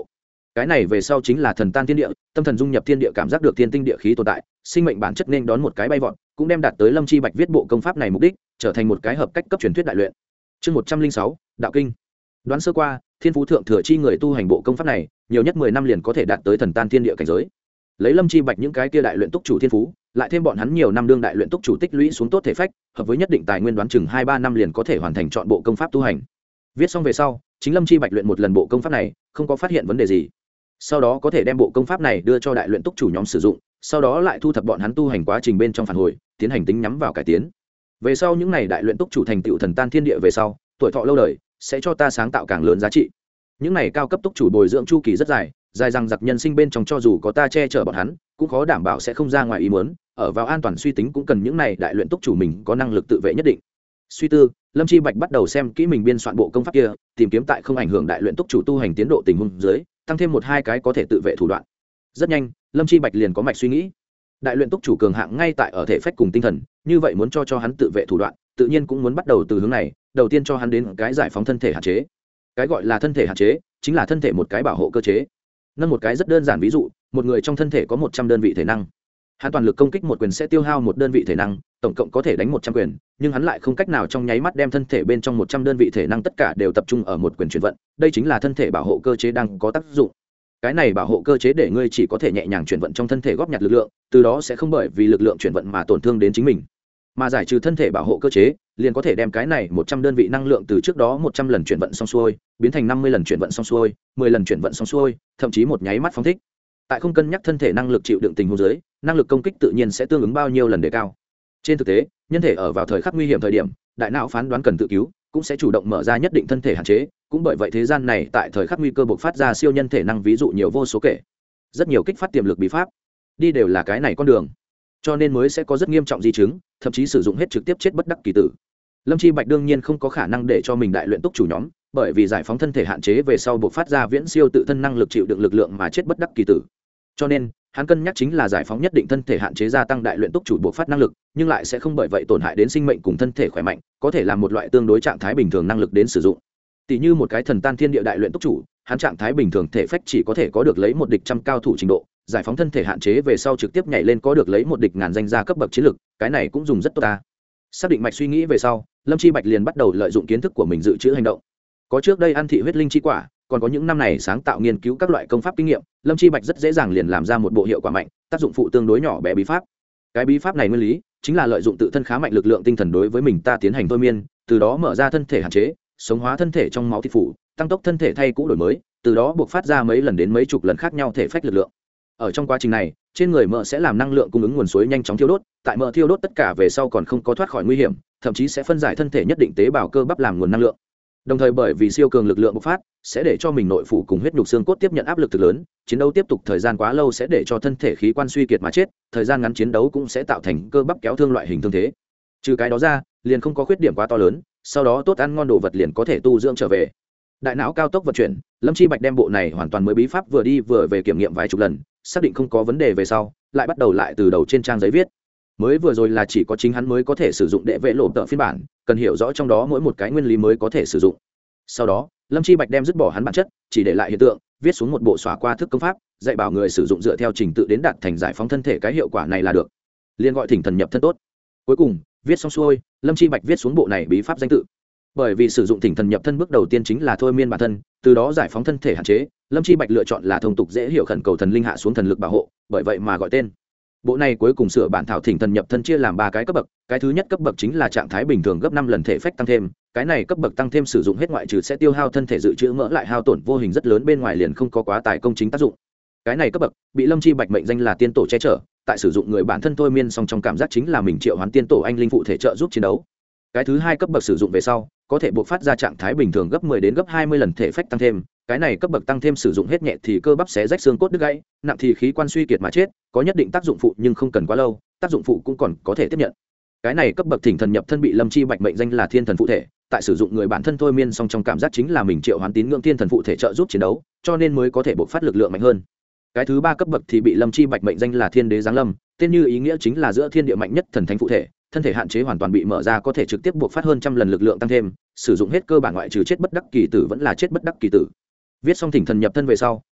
cái này về sau chính là thần tan thiên địa, tâm thần dung nhập thiên địa, cảm giác được thiên tinh địa khí tồn tại, sinh mệnh bản chất nên đón một cái bay vọt, cũng đem đạt tới Lâm Chi Bạch viết bộ công pháp này mục đích, trở thành một cái hợp cách cấp truyền thuyết đại luyện. Chương một trăm linh sáu, đạo kinh. Đoán sơ qua, thiên phú thượng thừa chi người tu hành bộ công pháp này, nhiều nhất mười năm liền có thể đạt tới thần tan thiên địa cảnh giới. Lấy Lâm Chi Bạch những cái kia đại luyện túc chủ thiên phú, lại thêm bọn hắn nhiều năm đương đại luyện túc chủ tích lũy xuống tốt thể phách, hợp với nhất định tài nguyên, đoán chừng hai ba năm liền có thể hoàn thành chọn bộ công pháp tu hành. Viết xong về sau, chính Lâm Chi Bạch luyện một lần bộ công pháp này, không có phát hiện vấn đề gì. Sau đó có thể đem bộ công pháp này đưa cho đại luyện túc chủ nhóm sử dụng, sau đó lại thu thập bọn hắn tu hành quá trình bên trong phản hồi, tiến hành tính nhắm vào cải tiến. Về sau những này đại luyện túc chủ thành tựu thần tan thiên địa về sau, tuổi thọ lâu đời, sẽ cho ta sáng tạo càng lớn giá trị. Những này cao cấp túc chủ bồi dưỡng chu kỳ rất dài, dài rằng giặc nhân sinh bên trong, cho dù có ta che chở bọn hắn, cũng khó đảm bảo sẽ không ra ngoài ý muốn, ở vào an toàn suy tính cũng cần những này đại luyện túc chủ mình có năng lực tự vệ nhất định. Suy tư, Lâm Chi Bạch bắt đầu xem kỹ mình biên soạn bộ công pháp kia, tìm kiếm tại không ảnh hưởng đại luyện túc chủ tu hành tiến độ tình huống dưới, tăng thêm một hai cái có thể tự vệ thủ đoạn. Rất nhanh, Lâm Chi Bạch liền có mạch suy nghĩ. Đại luyện túc chủ cường hạng ngay tại ở thể phách cùng tinh thần, như vậy muốn cho cho hắn tự vệ thủ đoạn, tự nhiên cũng muốn bắt đầu từ hướng này, đầu tiên cho hắn đến cái giải phóng thân thể hạn chế. Cái gọi là thân thể hạn chế, chính là thân thể một cái bảo hộ cơ chế. Nâng một cái rất đơn giản ví dụ, một người trong thân thể có một trăm đơn vị thể năng. Hắn toàn lực công kích một quyền sẽ tiêu hao một đơn vị thể năng, tổng cộng có thể đánh một trăm quyền, nhưng hắn lại không cách nào trong nháy mắt đem thân thể bên trong một trăm đơn vị thể năng tất cả đều tập trung ở một quyền chuyển vận, đây chính là thân thể bảo hộ cơ chế đang có tác dụng. Cái này bảo hộ cơ chế để ngươi chỉ có thể nhẹ nhàng chuyển vận trong thân thể, góp nhặt lực lượng, từ đó sẽ không bởi vì lực lượng chuyển vận mà tổn thương đến chính mình. Mà giải trừ thân thể bảo hộ cơ chế, liền có thể đem cái này một trăm đơn vị năng lượng từ trước đó một trăm lần chuyển vận xong xuôi, biến thành năm mươi lần chuyển vận xong xuôi, mười lần chuyển vận xong xuôi, thậm chí một nháy mắt phóng thích. Tại không cân nhắc thân thể năng lực chịu đựng tình huống dưới, năng lực công kích tự nhiên sẽ tương ứng bao nhiêu lần đề cao. Trên thực tế, nhân thể ở vào thời khắc nguy hiểm thời điểm, đại não phán đoán cần tự cứu, cũng sẽ chủ động mở ra nhất định thân thể hạn chế, cũng bởi vậy thế gian này tại thời khắc nguy cơ bộc phát ra siêu nhân thể năng ví dụ nhiều vô số kể. Rất nhiều kích phát tiềm lực bí pháp, đi đều là cái này con đường. Cho nên mới sẽ có rất nghiêm trọng di chứng, thậm chí sử dụng hết trực tiếp chết bất đắc kỳ tử. Lâm Chi Bạch đương nhiên không có khả năng để cho mình đại luyện túc chủ nhóm, bởi vì giải phóng thân thể hạn chế về sau bộc phát ra viễn siêu tự thân năng lực chịu đựng lực lượng mà chết bất đắc kỳ tử. Cho nên, hắn cân nhắc chính là giải phóng nhất định thân thể hạn chế, gia tăng đại luyện túc chủ bộc phát năng lực, nhưng lại sẽ không bởi vậy tổn hại đến sinh mệnh cùng thân thể khỏe mạnh, có thể làm một loại tương đối trạng thái bình thường năng lực đến sử dụng. Tỷ như một cái thần tan thiên địa đại luyện túc chủ, hắn trạng thái bình thường thể phách chỉ có thể có được lấy một địch trăm cao thủ trình độ, giải phóng thân thể hạn chế về sau trực tiếp nhảy lên có được lấy một địch ngàn danh gia cấp bậc chiến lực, cái này cũng dùng rất tốt ta. Xác định mạch suy nghĩ về sau, Lâm Chi Bạch liền bắt đầu lợi dụng kiến thức của mình dự trữ hành động. Có trước đây ăn thị huyết linh chi quả, còn có những năm này sáng tạo nghiên cứu các loại công pháp kinh nghiệm, Lâm Chi Bạch rất dễ dàng liền làm ra một bộ hiệu quả mạnh, tác dụng phụ tương đối nhỏ bé bí pháp. Cái bí pháp này nguyên lý chính là lợi dụng tự thân khá mạnh lực lượng tinh thần đối với mình ta tiến hành thôi miên, từ đó mở ra thân thể hạn chế, sống hóa thân thể trong máu thịt phủ, tăng tốc thân thể thay cũ đổi mới, từ đó buộc phát ra mấy lần đến mấy chục lần khác nhau thể phách lực lượng. Ở trong quá trình này, trên người mỡ sẽ làm năng lượng cung ứng nguồn suối nhanh chóng thiêu đốt, tại mỡ thiêu đốt tất cả về sau còn không có thoát khỏi nguy hiểm, thậm chí sẽ phân giải thân thể nhất định tế bào cơ bắp làm nguồn năng lượng. Đồng thời bởi vì siêu cường lực lượng bộc phát, sẽ để cho mình nội phủ cùng huyết nhục xương cốt tiếp nhận áp lực thực lớn, chiến đấu tiếp tục thời gian quá lâu sẽ để cho thân thể khí quan suy kiệt mà chết, thời gian ngắn chiến đấu cũng sẽ tạo thành cơ bắp kéo thương loại hình thương thế. Trừ cái đó ra, liền không có khuyết điểm quá to lớn, sau đó tốt ăn ngon đồ vật liền có thể tu dưỡng trở về. Đại não cao tốc vận chuyển, Lâm Chi Bạch đem bộ này hoàn toàn mới bí pháp vừa đi vừa về kiểm nghiệm vài chục lần, xác định không có vấn đề về sau, lại bắt đầu lại từ đầu trên trang giấy viết. Mới vừa rồi là chỉ có chính hắn mới có thể sử dụng đệ vệ lộ tợ phiên bản, cần hiểu rõ trong đó mỗi một cái nguyên lý mới có thể sử dụng. Sau đó, Lâm Chi Bạch đem dứt bỏ hắn bản chất, chỉ để lại hiện tượng, viết xuống một bộ xóa qua thức công pháp, dạy bảo người sử dụng dựa theo trình tự đến đạt thành giải phóng thân thể, cái hiệu quả này là được. Liên gọi thỉnh thần nhập thân tốt. Cuối cùng, viết xong xuôi, Lâm Chi Bạch viết xuống bộ này bí pháp danh tự. Bởi vì sử dụng thỉnh thần nhập thân bước đầu tiên chính là thôi miên bản thân, từ đó giải phóng thân thể hạn chế, Lâm Chi Bạch lựa chọn là thông tục dễ hiểu khẩn cầu thần linh hạ xuống thần lực bảo hộ, bởi vậy mà gọi tên. Bộ này cuối cùng sửa bản thảo thỉnh thần nhập thân chia làm ba cái cấp bậc, cái thứ nhất cấp bậc chính là trạng thái bình thường gấp năm lần thể phách tăng thêm, cái này cấp bậc tăng thêm sử dụng hết ngoại trừ sẽ tiêu hao thân thể dự trữ mỡ lại hao tổn vô hình rất lớn bên ngoài liền không có quá tài công chính tác dụng. Cái này cấp bậc bị Lâm Chi Bạch mệnh danh là tiên tổ che chở, tại sử dụng người bản thân thôi miên song trong cảm giác chính là mình triệu hoán tiên tổ anh linh phụ thể trợ giúp chiến đấu. Cái thứ hai cấp bậc sử dụng về sau, có thể buộc phát ra trạng thái bình thường gấp mười đến gấp hai mươi lần thể phách tăng thêm, cái này cấp bậc tăng thêm sử dụng hết nhẹ thì cơ bắp xé rách xương cốt đứt gãy, nặng thì khí quan suy kiệt mà chết, có nhất định tác dụng phụ nhưng không cần quá lâu, tác dụng phụ cũng còn có thể tiếp nhận. Cái này cấp bậc thỉnh thần nhập thân bị Lâm Chi Bạch mệnh danh là thiên thần phụ thể, tại sử dụng người bản thân thôi miên song trong cảm giác chính là mình triệu hoán tín ngưỡng thiên thần phụ thể trợ giúp chiến đấu, cho nên mới có thể buộc phát lực lượng mạnh hơn. Cái thứ ba cấp bậc thì bị Lâm Chi Bạch mệnh danh là thiên đế giáng lâm, tên như ý nghĩa chính là giữa thiên địa mạnh nhất thần thánh phụ thể, thân thể hạn chế hoàn toàn bị mở ra, có thể trực tiếp buộc phát hơn trăm lần lực lượng tăng thêm, sử dụng hết cơ bản ngoại trừ chết bất đắc kỳ tử vẫn là chết bất đắc kỳ tử. Viết xong thỉnh thần nhập thân về sau,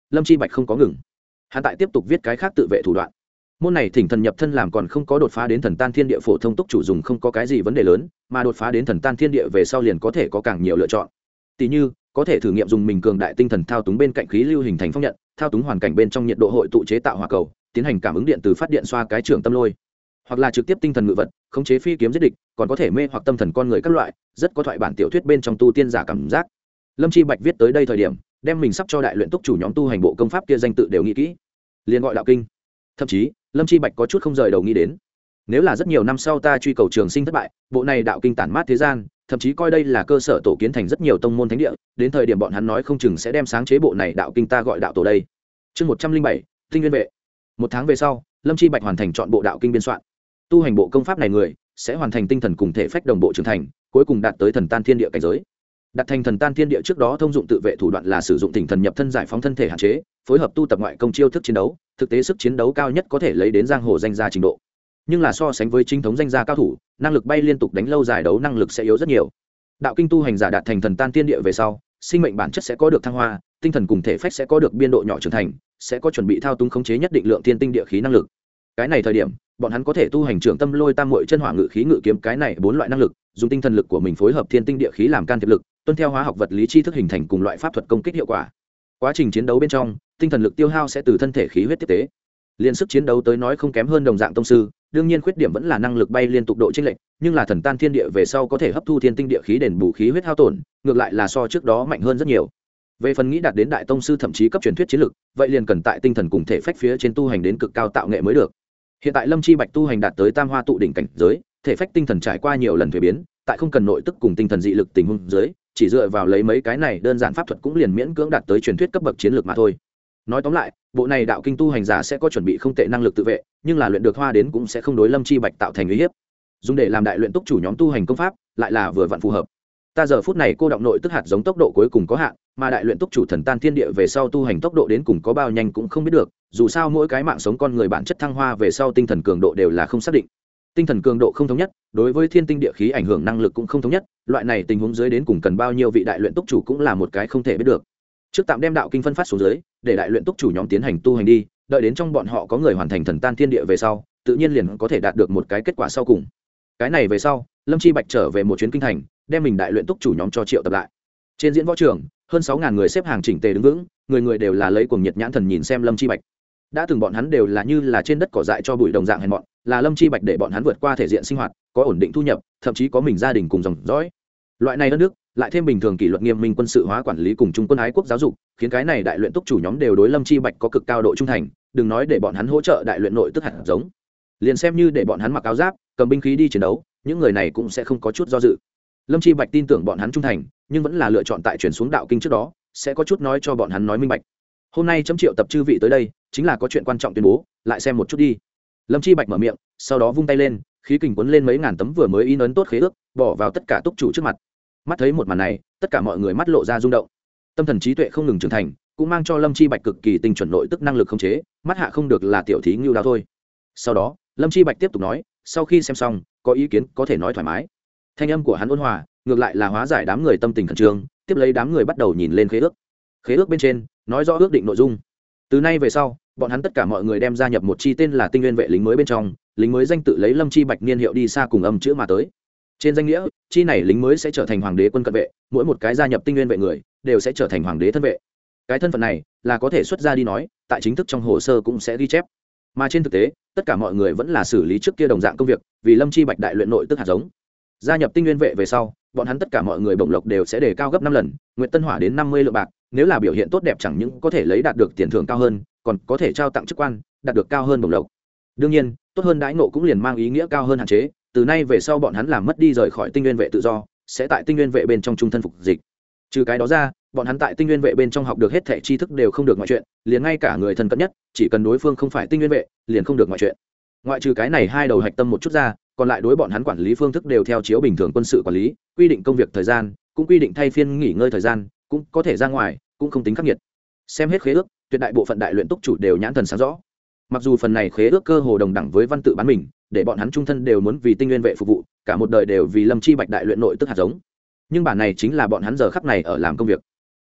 Lâm Chi Bạch không có ngừng, hắn tại tiếp tục viết cái khác tự vệ thủ đoạn. Môn này thỉnh thần nhập thân làm còn không có đột phá đến thần tan thiên địa phổ thông túc chủ dùng không có cái gì vấn đề lớn, mà đột phá đến thần tan thiên địa về sau liền có thể có càng nhiều lựa chọn. Tỷ như có thể thử nghiệm dùng mình cường đại tinh thần thao túng bên cạnh khí lưu hình thành phong nhận, thao túng hoàn cảnh bên trong nhiệt độ hội tụ chế tạo hỏa cầu, tiến hành cảm ứng điện từ phát điện xoa cái trường tâm lôi, hoặc là trực tiếp tinh thần ngự vật, khống chế phi kiếm giết địch, còn có thể mê hoặc tâm thần con người các loại, rất có thoại bản tiểu thuyết bên trong tu tiên giả cảm giác. Lâm Chi Bạch viết tới đây thời điểm, đem mình sắp cho đại luyện túc chủ nhóm tu hành bộ công pháp kia danh tự đều nghĩ kỹ, liền gọi đạo kinh. Thậm chí Lâm Chi Bạch có chút không rời đầu nghĩ đến, nếu là rất nhiều năm sau ta truy cầu trường sinh thất bại, bộ này đạo kinh tản mát thế gian, thậm chí coi đây là cơ sở tổ kiến thành rất nhiều tông môn thánh địa, đến thời điểm bọn hắn nói không chừng sẽ đem sáng chế bộ này đạo kinh ta gọi đạo tổ đây. Chương một trăm linh bảy, Tinh Nguyên vệ. Một tháng về sau, Lâm Chi Bạch hoàn thành chọn bộ đạo kinh biên soạn. Tu hành bộ công pháp này người sẽ hoàn thành tinh thần cùng thể phách đồng bộ trưởng thành, cuối cùng đạt tới thần tan thiên địa cảnh giới. Đạt thành thần tan thiên địa trước đó thông dụng tự vệ thủ đoạn là sử dụng tinh thần nhập thân giải phóng thân thể hạn chế, phối hợp tu tập ngoại công chiêu thức chiến đấu, thực tế sức chiến đấu cao nhất có thể lấy đến giang hồ danh gia trình độ. Nhưng là so sánh với chính thống danh gia cao thủ, năng lực bay liên tục đánh lâu dài đấu năng lực sẽ yếu rất nhiều. Đạo kinh tu hành giả đạt thành thần tan thiên địa về sau, sinh mệnh bản chất sẽ có được thăng hoa, tinh thần cùng thể phách sẽ có được biên độ nhỏ trưởng thành, sẽ có chuẩn bị thao túng khống chế nhất định lượng thiên tinh địa khí năng lực. Cái này thời điểm, bọn hắn có thể tu hành trưởng tâm lôi tam muội chân hỏa ngự khí ngự kiếm cái này bốn loại năng lực, dùng tinh thần lực của mình phối hợp thiên tinh địa khí làm can thiệp lực, tuân theo hóa học vật lý tri thức hình thành cùng loại pháp thuật công kích hiệu quả. Quá trình chiến đấu bên trong, tinh thần lực tiêu hao sẽ từ thân thể khí huyết tiếp tế. Liên sức chiến đấu tới nói không kém hơn đồng dạng tông sư, đương nhiên khuyết điểm vẫn là năng lực bay liên tục độ chênh lệch, nhưng là thần tan thiên địa về sau có thể hấp thu thiên tinh địa khí đền bù khí huyết hao tổn, ngược lại là so trước đó mạnh hơn rất nhiều. Về phần nghĩ đạt đến đại tông sư thậm chí cấp truyền thuyết chiến lực, vậy liền cần tại tinh thần cùng thể phách phía trên tu hành đến cực cao tạo nghệ mới được. Hiện tại Lâm Chi Bạch tu hành đạt tới tam hoa tụ đỉnh cảnh giới, thể phách tinh thần trải qua nhiều lần thuế biến, tại không cần nội tức cùng tinh thần dị lực tình huống dưới, chỉ dựa vào lấy mấy cái này đơn giản pháp thuật cũng liền miễn cưỡng đạt tới truyền thuyết cấp bậc chiến lược mà thôi. Nói tóm lại, bộ này đạo kinh tu hành giả sẽ có chuẩn bị không tệ năng lực tự vệ, nhưng là luyện được hoa đến cũng sẽ không đối Lâm Chi Bạch tạo thành uy hiếp. Dùng để làm đại luyện túc chủ nhóm tu hành công pháp, lại là vừa vặn phù hợp. Ta giờ phút này cô động nội tức hạt giống tốc độ cuối cùng có hạn, mà đại luyện túc chủ thần tan thiên địa về sau tu hành tốc độ đến cùng có bao nhanh cũng không biết được, dù sao mỗi cái mạng sống con người bản chất thăng hoa về sau tinh thần cường độ đều là không xác định. Tinh thần cường độ không thống nhất, đối với thiên tinh địa khí ảnh hưởng năng lực cũng không thống nhất, loại này tình huống dưới đến cùng cần bao nhiêu vị đại luyện túc chủ cũng là một cái không thể biết được. Trước tạm đem đạo kinh phân phát xuống dưới, để đại luyện túc chủ nhóm tiến hành tu hành đi, đợi đến trong bọn họ có người hoàn thành thần tan thiên địa về sau, tự nhiên liền có thể đạt được một cái kết quả sau cùng. Cái này về sau, Lâm Chi Bạch trở về một chuyến kinh thành, đem mình đại luyện túc chủ nhóm cho triệu tập lại. Trên diễn võ trường, hơn sáu ngàn người xếp hàng chỉnh tề đứng vững, người người đều là lấy cuồng nhiệt nhãn thần nhìn xem Lâm Chi Bạch. Đã từng bọn hắn đều là như là trên đất cỏ dại cho bụi đồng dạng hèn mọn, là Lâm Chi Bạch để bọn hắn vượt qua thể diện sinh hoạt, có ổn định thu nhập, thậm chí có mình gia đình cùng dòng dõi. Loại này đất nước, lại thêm bình thường kỷ luật nghiêm minh quân sự hóa quản lý cùng trung quân ái quốc giáo dục, khiến cái này đại luyện túc chủ nhóm đều đối Lâm Chi Bạch có cực cao độ trung thành, đừng nói để bọn hắn hỗ trợ đại luyện nội tức hạt giống, liền xem như để bọn hắn mặc áo giáp, cầm binh khí đi chiến đấu, những người này cũng sẽ không có chút do dự. Lâm Chi Bạch tin tưởng bọn hắn trung thành, nhưng vẫn là lựa chọn tại truyền xuống đạo kinh trước đó, sẽ có chút nói cho bọn hắn nói minh bạch. Hôm nay chấm triệu tập chư vị tới đây, chính là có chuyện quan trọng tuyên bố, lại xem một chút đi. Lâm Chi Bạch mở miệng, sau đó vung tay lên, khí kình cuốn lên mấy ngàn tấm vừa mới in ấn tốt khế ước, bỏ vào tất cả túc chủ trước mặt. Mắt thấy một màn này, tất cả mọi người mắt lộ ra rung động. Tâm thần trí tuệ không ngừng trưởng thành, cũng mang cho Lâm Chi Bạch cực kỳ tinh chuẩn nội tức năng lực khống chế, mắt hạ không được là tiểu thí ngưu đao thôi. Sau đó, Lâm Chi Bạch tiếp tục nói, sau khi xem xong, có ý kiến có thể nói thoải mái. Thanh âm của hắn ôn hòa, ngược lại là hóa giải đám người tâm tình khẩn trương, tiếp lấy đám người bắt đầu nhìn lên khế ước. Khế ước bên trên nói rõ ước định nội dung. Từ nay về sau, bọn hắn tất cả mọi người đem gia nhập một chi tên là Tinh Nguyên vệ lính mới bên trong, lính mới danh tự lấy Lâm Chi Bạch niên hiệu đi xa cùng âm chữ mà tới. Trên danh nghĩa, chi này lính mới sẽ trở thành hoàng đế quân cận vệ, mỗi một cái gia nhập Tinh Nguyên vệ người đều sẽ trở thành hoàng đế thân vệ. Cái thân phận này là có thể xuất ra đi nói, tại chính thức trong hồ sơ cũng sẽ ghi chép. Mà trên thực tế, tất cả mọi người vẫn là xử lý trước kia đồng dạng công việc, vì Lâm Chi Bạch đại luyện nội tức hạt giống. Gia nhập Tinh Nguyên vệ về sau, bọn hắn tất cả mọi người bổng lộc đều sẽ đề cao gấp năm lần, nguyện tân hỏa đến năm mươi lượng bạc, nếu là biểu hiện tốt đẹp chẳng những có thể lấy đạt được tiền thưởng cao hơn, còn có thể trao tặng chức quan, đạt được cao hơn bổng lộc. Đương nhiên, tốt hơn đãi ngộ cũng liền mang ý nghĩa cao hơn hạn chế, từ nay về sau bọn hắn làm mất đi rời khỏi Tinh Nguyên vệ tự do, sẽ tại Tinh Nguyên vệ bên trong trung thân phục dịch. Trừ cái đó ra, bọn hắn tại Tinh Nguyên vệ bên trong học được hết thảy tri thức đều không được ngoại chuyện, liền ngay cả người thân cận nhất, chỉ cần đối phương không phải Tinh Nguyên vệ, liền không được ngoại chuyện. Ngoại trừ cái này hai đầu hạch tâm một chút ra, còn lại đối bọn hắn quản lý phương thức đều theo chiếu bình thường quân sự quản lý, quy định công việc thời gian, cũng quy định thay phiên nghỉ ngơi thời gian, cũng có thể ra ngoài, cũng không tính khắc nghiệt. Xem hết khế ước, tuyệt đại bộ phận đại luyện túc chủ đều nhãn thần sáng rõ. Mặc dù phần này khế ước cơ hồ đồng đẳng với văn tự bán mình, để bọn hắn trung thân đều muốn vì Tinh Nguyên vệ phục vụ, cả một đời đều vì Lâm Chi Bạch đại luyện nội tức hạt giống. Nhưng bản này chính là bọn hắn giờ khắc này ở làm công việc.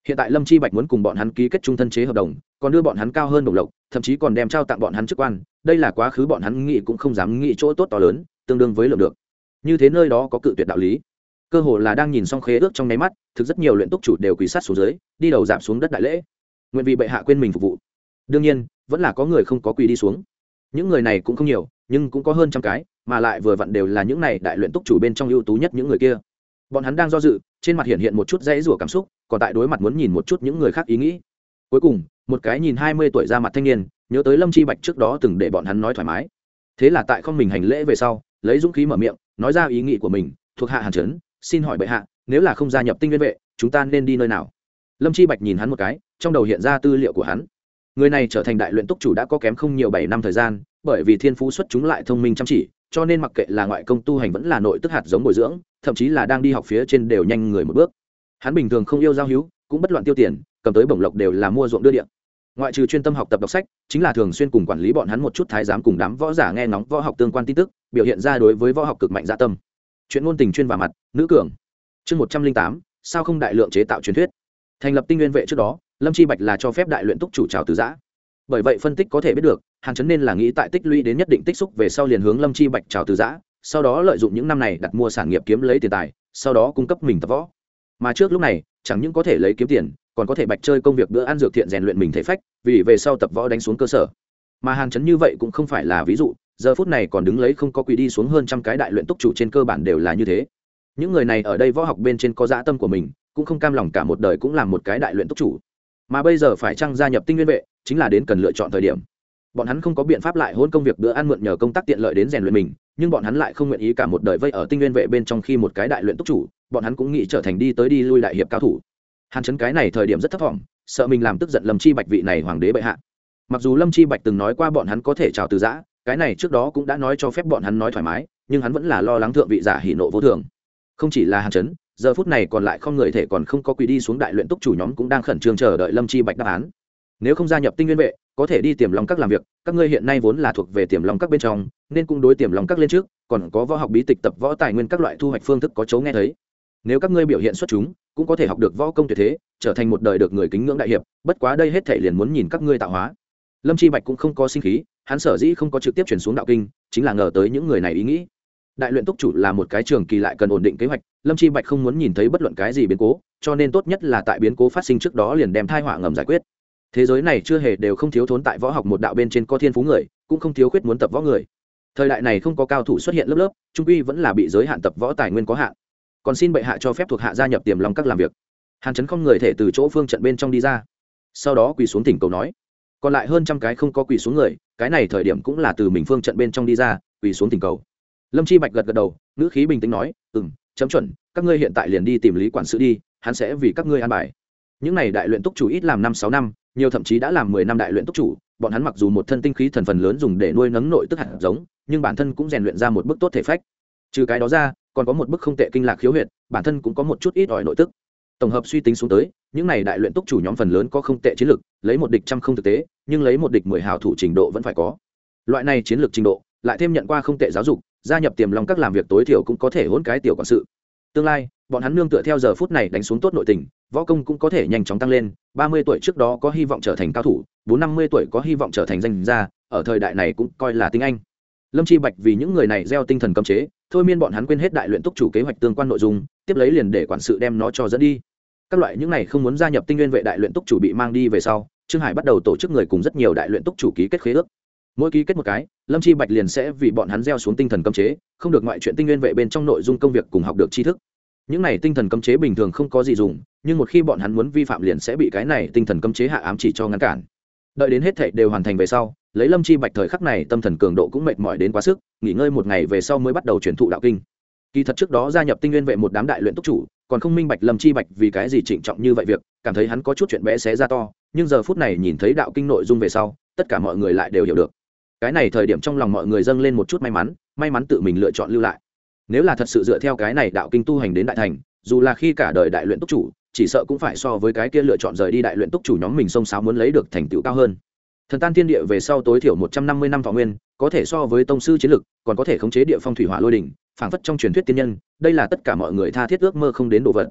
Hiện tại Lâm Chi Bạch muốn cùng bọn hắn ký kết trung thân chế hợp đồng, còn đưa bọn hắn cao hơn đồng lộc, thậm chí còn đem trao tặng bọn hắn chức quan, đây là quá khứ bọn hắn nghĩ cũng không dám nghĩ chỗ tốt to lớn, tương đương với lượng được. Như thế nơi đó có cự tuyệt đạo lý. Cơ hồ là đang nhìn xong khế ước trong nháy mắt, thực rất nhiều luyện túc chủ đều quỳ sát xuống dưới, đi đầu dạp xuống đất đại lễ. Nguyện vì bệ hạ quên mình phục vụ. Đương nhiên, vẫn là có người không có quỳ đi xuống. Những người này cũng không nhiều, nhưng cũng có hơn trăm cái, mà lại vừa vặn đều là những này đại luyện túc chủ bên trong ưu tú nhất những người kia. Bọn hắn đang do dự, trên mặt hiện hiện một chút dãy rủa cảm xúc, còn tại đối mặt muốn nhìn một chút những người khác ý nghĩ. Cuối cùng, một cái nhìn hai mươi tuổi ra mặt thanh niên, nhớ tới Lâm Chi Bạch trước đó từng để bọn hắn nói thoải mái. Thế là tại không mình hành lễ về sau, lấy dũng khí mở miệng, nói ra ý nghĩ của mình, thuộc hạ Hàn Chấn, xin hỏi bệ hạ, nếu là không gia nhập Tinh Nguyên vệ, chúng ta nên đi nơi nào? Lâm Chi Bạch nhìn hắn một cái, trong đầu hiện ra tư liệu của hắn. Người này trở thành đại luyện túc chủ đã có kém không nhiều bảy năm thời gian, bởi vì thiên phú xuất chúng lại thông minh chăm chỉ, cho nên mặc kệ là ngoại công tu hành vẫn là nội tức hạt giống bồi dưỡng, thậm chí là đang đi học phía trên đều nhanh người một bước. Hắn bình thường không yêu giao hữu, cũng bất loạn tiêu tiền, cầm tới bổng lộc đều là mua ruộng đưa điện. Ngoại trừ chuyên tâm học tập đọc sách, chính là thường xuyên cùng quản lý bọn hắn một chút thái giám cùng đám võ giả nghe ngóng võ học tương quan tin tức, biểu hiện ra đối với võ học cực mạnh dạ tâm. Chuyện ngôn tình chuyên vào mặt, nữ cường. Chương một trăm linh tám, sao không đại lượng chế tạo truyền thuyết. Thành lập Tinh Nguyên vệ trước đó, Lâm Chi Bạch là cho phép đại luyện túc chủ chào từ giã. Bởi vậy phân tích có thể biết được, Hàn Chấn nên là nghĩ tại tích lũy đến nhất định tích xúc về sau liền hướng Lâm Chi Bạch chào từ giã, sau đó lợi dụng những năm này đặt mua sản nghiệp kiếm lấy tiền tài, sau đó cung cấp mình tập võ. Mà trước lúc này, chẳng những có thể lấy kiếm tiền, còn có thể bạch chơi công việc bữa ăn dược thiện rèn luyện mình thể phách, vì về sau tập võ đánh xuống cơ sở. Mà Hàn Chấn như vậy cũng không phải là ví dụ, giờ phút này còn đứng lấy không có quỳ đi xuống hơn trăm cái đại luyện túc chủ trên cơ bản đều là như thế. Những người này ở đây võ học bên trên có dã tâm của mình, cũng không cam lòng cả một đời cũng làm một cái đại luyện túc chủ. Mà bây giờ phải chăng gia nhập Tinh Nguyên vệ, chính là đến cần lựa chọn thời điểm. Bọn hắn không có biện pháp lại hôn công việc bữa ăn mượn nhờ công tác tiện lợi đến rèn luyện mình, nhưng bọn hắn lại không nguyện ý cả một đời vây ở Tinh Nguyên vệ bên trong khi một cái đại luyện túc chủ, bọn hắn cũng nghĩ trở thành đi tới đi lui đại hiệp cao thủ. Hàn Chấn cái này thời điểm rất thấp vọng, sợ mình làm tức giận Lâm Chi Bạch vị này hoàng đế bệ hạ. Mặc dù Lâm Chi Bạch từng nói qua bọn hắn có thể chào từ giã, cái này trước đó cũng đã nói cho phép bọn hắn nói thoải mái, nhưng hắn vẫn là lo lắng thượng vị giả hỉ nộ vô thường. Không chỉ là Hàn Chấn, giờ phút này còn lại không người thể còn không có quỳ đi xuống đại luyện túc chủ nhóm cũng đang khẩn trương chờ đợi Lâm Chi Bạch đáp án. Nếu không gia nhập Tinh Nguyên vệ, có thể đi Tiềm Long Các làm việc, các ngươi hiện nay vốn là thuộc về Tiềm Long Các bên trong, nên cũng đối Tiềm Long Các lên trước, còn có võ học bí tịch tập võ tài nguyên các loại thu hoạch phương thức có chấu nghe thấy. Nếu các ngươi biểu hiện xuất chúng, cũng có thể học được võ công tuyệt thế, trở thành một đời được người kính ngưỡng đại hiệp, bất quá đây hết thảy liền muốn nhìn các ngươi tạo hóa. Lâm Chi Bạch cũng không có sinh khí, hắn sở dĩ không có trực tiếp chuyển xuống đạo kinh, chính là ngờ tới những người này ý nghĩ. Đại luyện túc chủ là một cái trường kỳ lại cần ổn định kế hoạch, Lâm Chi Bạch không muốn nhìn thấy bất luận cái gì biến cố, cho nên tốt nhất là tại biến cố phát sinh trước đó liền đem tai họa ngầm giải quyết. Thế giới này chưa hề đều không thiếu thốn tại võ học một đạo bên trên có thiên phú người, cũng không thiếu khuyết muốn tập võ người. Thời đại này không có cao thủ xuất hiện lớp lớp, trung quy vẫn là bị giới hạn tập võ tài nguyên có hạn. Còn xin bệ hạ cho phép thuộc hạ gia nhập Tiềm Long Các làm việc. Hàn Chấn không người thể từ chỗ phương trận bên trong đi ra, sau đó quỳ xuống thỉnh cầu nói. Còn lại hơn trăm cái không có quỳ xuống người, cái này thời điểm cũng là từ mình phương trận bên trong đi ra, quỳ xuống thỉnh cầu. Lâm Chi Bạch gật gật đầu, ngữ khí bình tĩnh nói, "Ừm, chấm chuẩn, các ngươi hiện tại liền đi tìm Lý quản sự đi, hắn sẽ vì các ngươi an bài." Những này đại luyện túc chủ ít làm năm sáu năm, nhiều thậm chí đã làm mười năm đại luyện túc chủ, bọn hắn mặc dù một thân tinh khí thần phần lớn dùng để nuôi nấng nội tức hạt giống, nhưng bản thân cũng rèn luyện ra một bức tốt thể phách. Trừ cái đó ra, còn có một bức không tệ kinh lạc khiếu huyệt, bản thân cũng có một chút ít ỏi nội tức. Tổng hợp suy tính xuống tới, những này đại luyện túc chủ nhóm phần lớn có không tệ chiến lực, lấy một địch trăm không thực tế, nhưng lấy một địch mười hào thủ trình độ vẫn phải có. Loại này chiến lược trình độ, lại thêm nhận qua không tệ giáo dục, gia nhập Tiềm Long Các làm việc tối thiểu cũng có thể hỗn cái tiểu quản sự. Tương lai, bọn hắn nương tựa theo giờ phút này đánh xuống tốt nội tình, võ công cũng có thể nhanh chóng tăng lên, ba mươi tuổi trước đó có hy vọng trở thành cao thủ, bốn năm mươi tuổi có hy vọng trở thành danh gia, ở thời đại này cũng coi là tinh anh. Lâm Chi Bạch vì những người này gieo tinh thần cấm chế, thôi miên bọn hắn quên hết đại luyện túc chủ kế hoạch tương quan nội dung, tiếp lấy liền để quản sự đem nó cho dẫn đi. Các loại những này không muốn gia nhập Tinh Nguyên vệ đại luyện túc chủ bị mang đi về sau, Trương Hải bắt đầu tổ chức người cùng rất nhiều đại luyện túc chủ ký kết khế ước. Mỗi ký kết một cái, Lâm Chi Bạch liền sẽ vì bọn hắn gieo xuống tinh thần cấm chế, không được ngoại chuyện Tinh Nguyên vệ bên trong nội dung công việc cùng học được tri thức. Những này tinh thần cấm chế bình thường không có gì dùng, nhưng một khi bọn hắn muốn vi phạm liền sẽ bị cái này tinh thần cấm chế hạ ám chỉ cho ngăn cản. Đợi đến hết thảy đều hoàn thành về sau, lấy Lâm Chi Bạch thời khắc này tâm thần cường độ cũng mệt mỏi đến quá sức, nghỉ ngơi một ngày về sau mới bắt đầu truyền thụ đạo kinh. Kỳ thật trước đó gia nhập Tinh Nguyên vệ một đám đại luyện túc chủ, còn không minh bạch Lâm Chi Bạch vì cái gì trịnh trọng như vậy việc, cảm thấy hắn có chút chuyện bé xé ra to, nhưng giờ phút này nhìn thấy đạo kinh nội dung về sau, tất cả mọi người lại đều hiểu được. Cái này thời điểm trong lòng mọi người dâng lên một chút may mắn, may mắn tự mình lựa chọn lưu lại. Nếu là thật sự dựa theo cái này đạo kinh tu hành đến đại thành, dù là khi cả đời đại luyện túc chủ, chỉ sợ cũng phải so với cái kia lựa chọn rời đi đại luyện túc chủ nhóm mình xông xáo muốn lấy được thành tựu cao hơn. Thần tan thiên địa về sau tối thiểu một trăm năm mươi năm thọ nguyên, có thể so với tông sư chiến lực, còn có thể khống chế địa phong thủy hỏa lôi đỉnh, phảng phất trong truyền thuyết tiên nhân, đây là tất cả mọi người tha thiết ước mơ không đến đồ vật.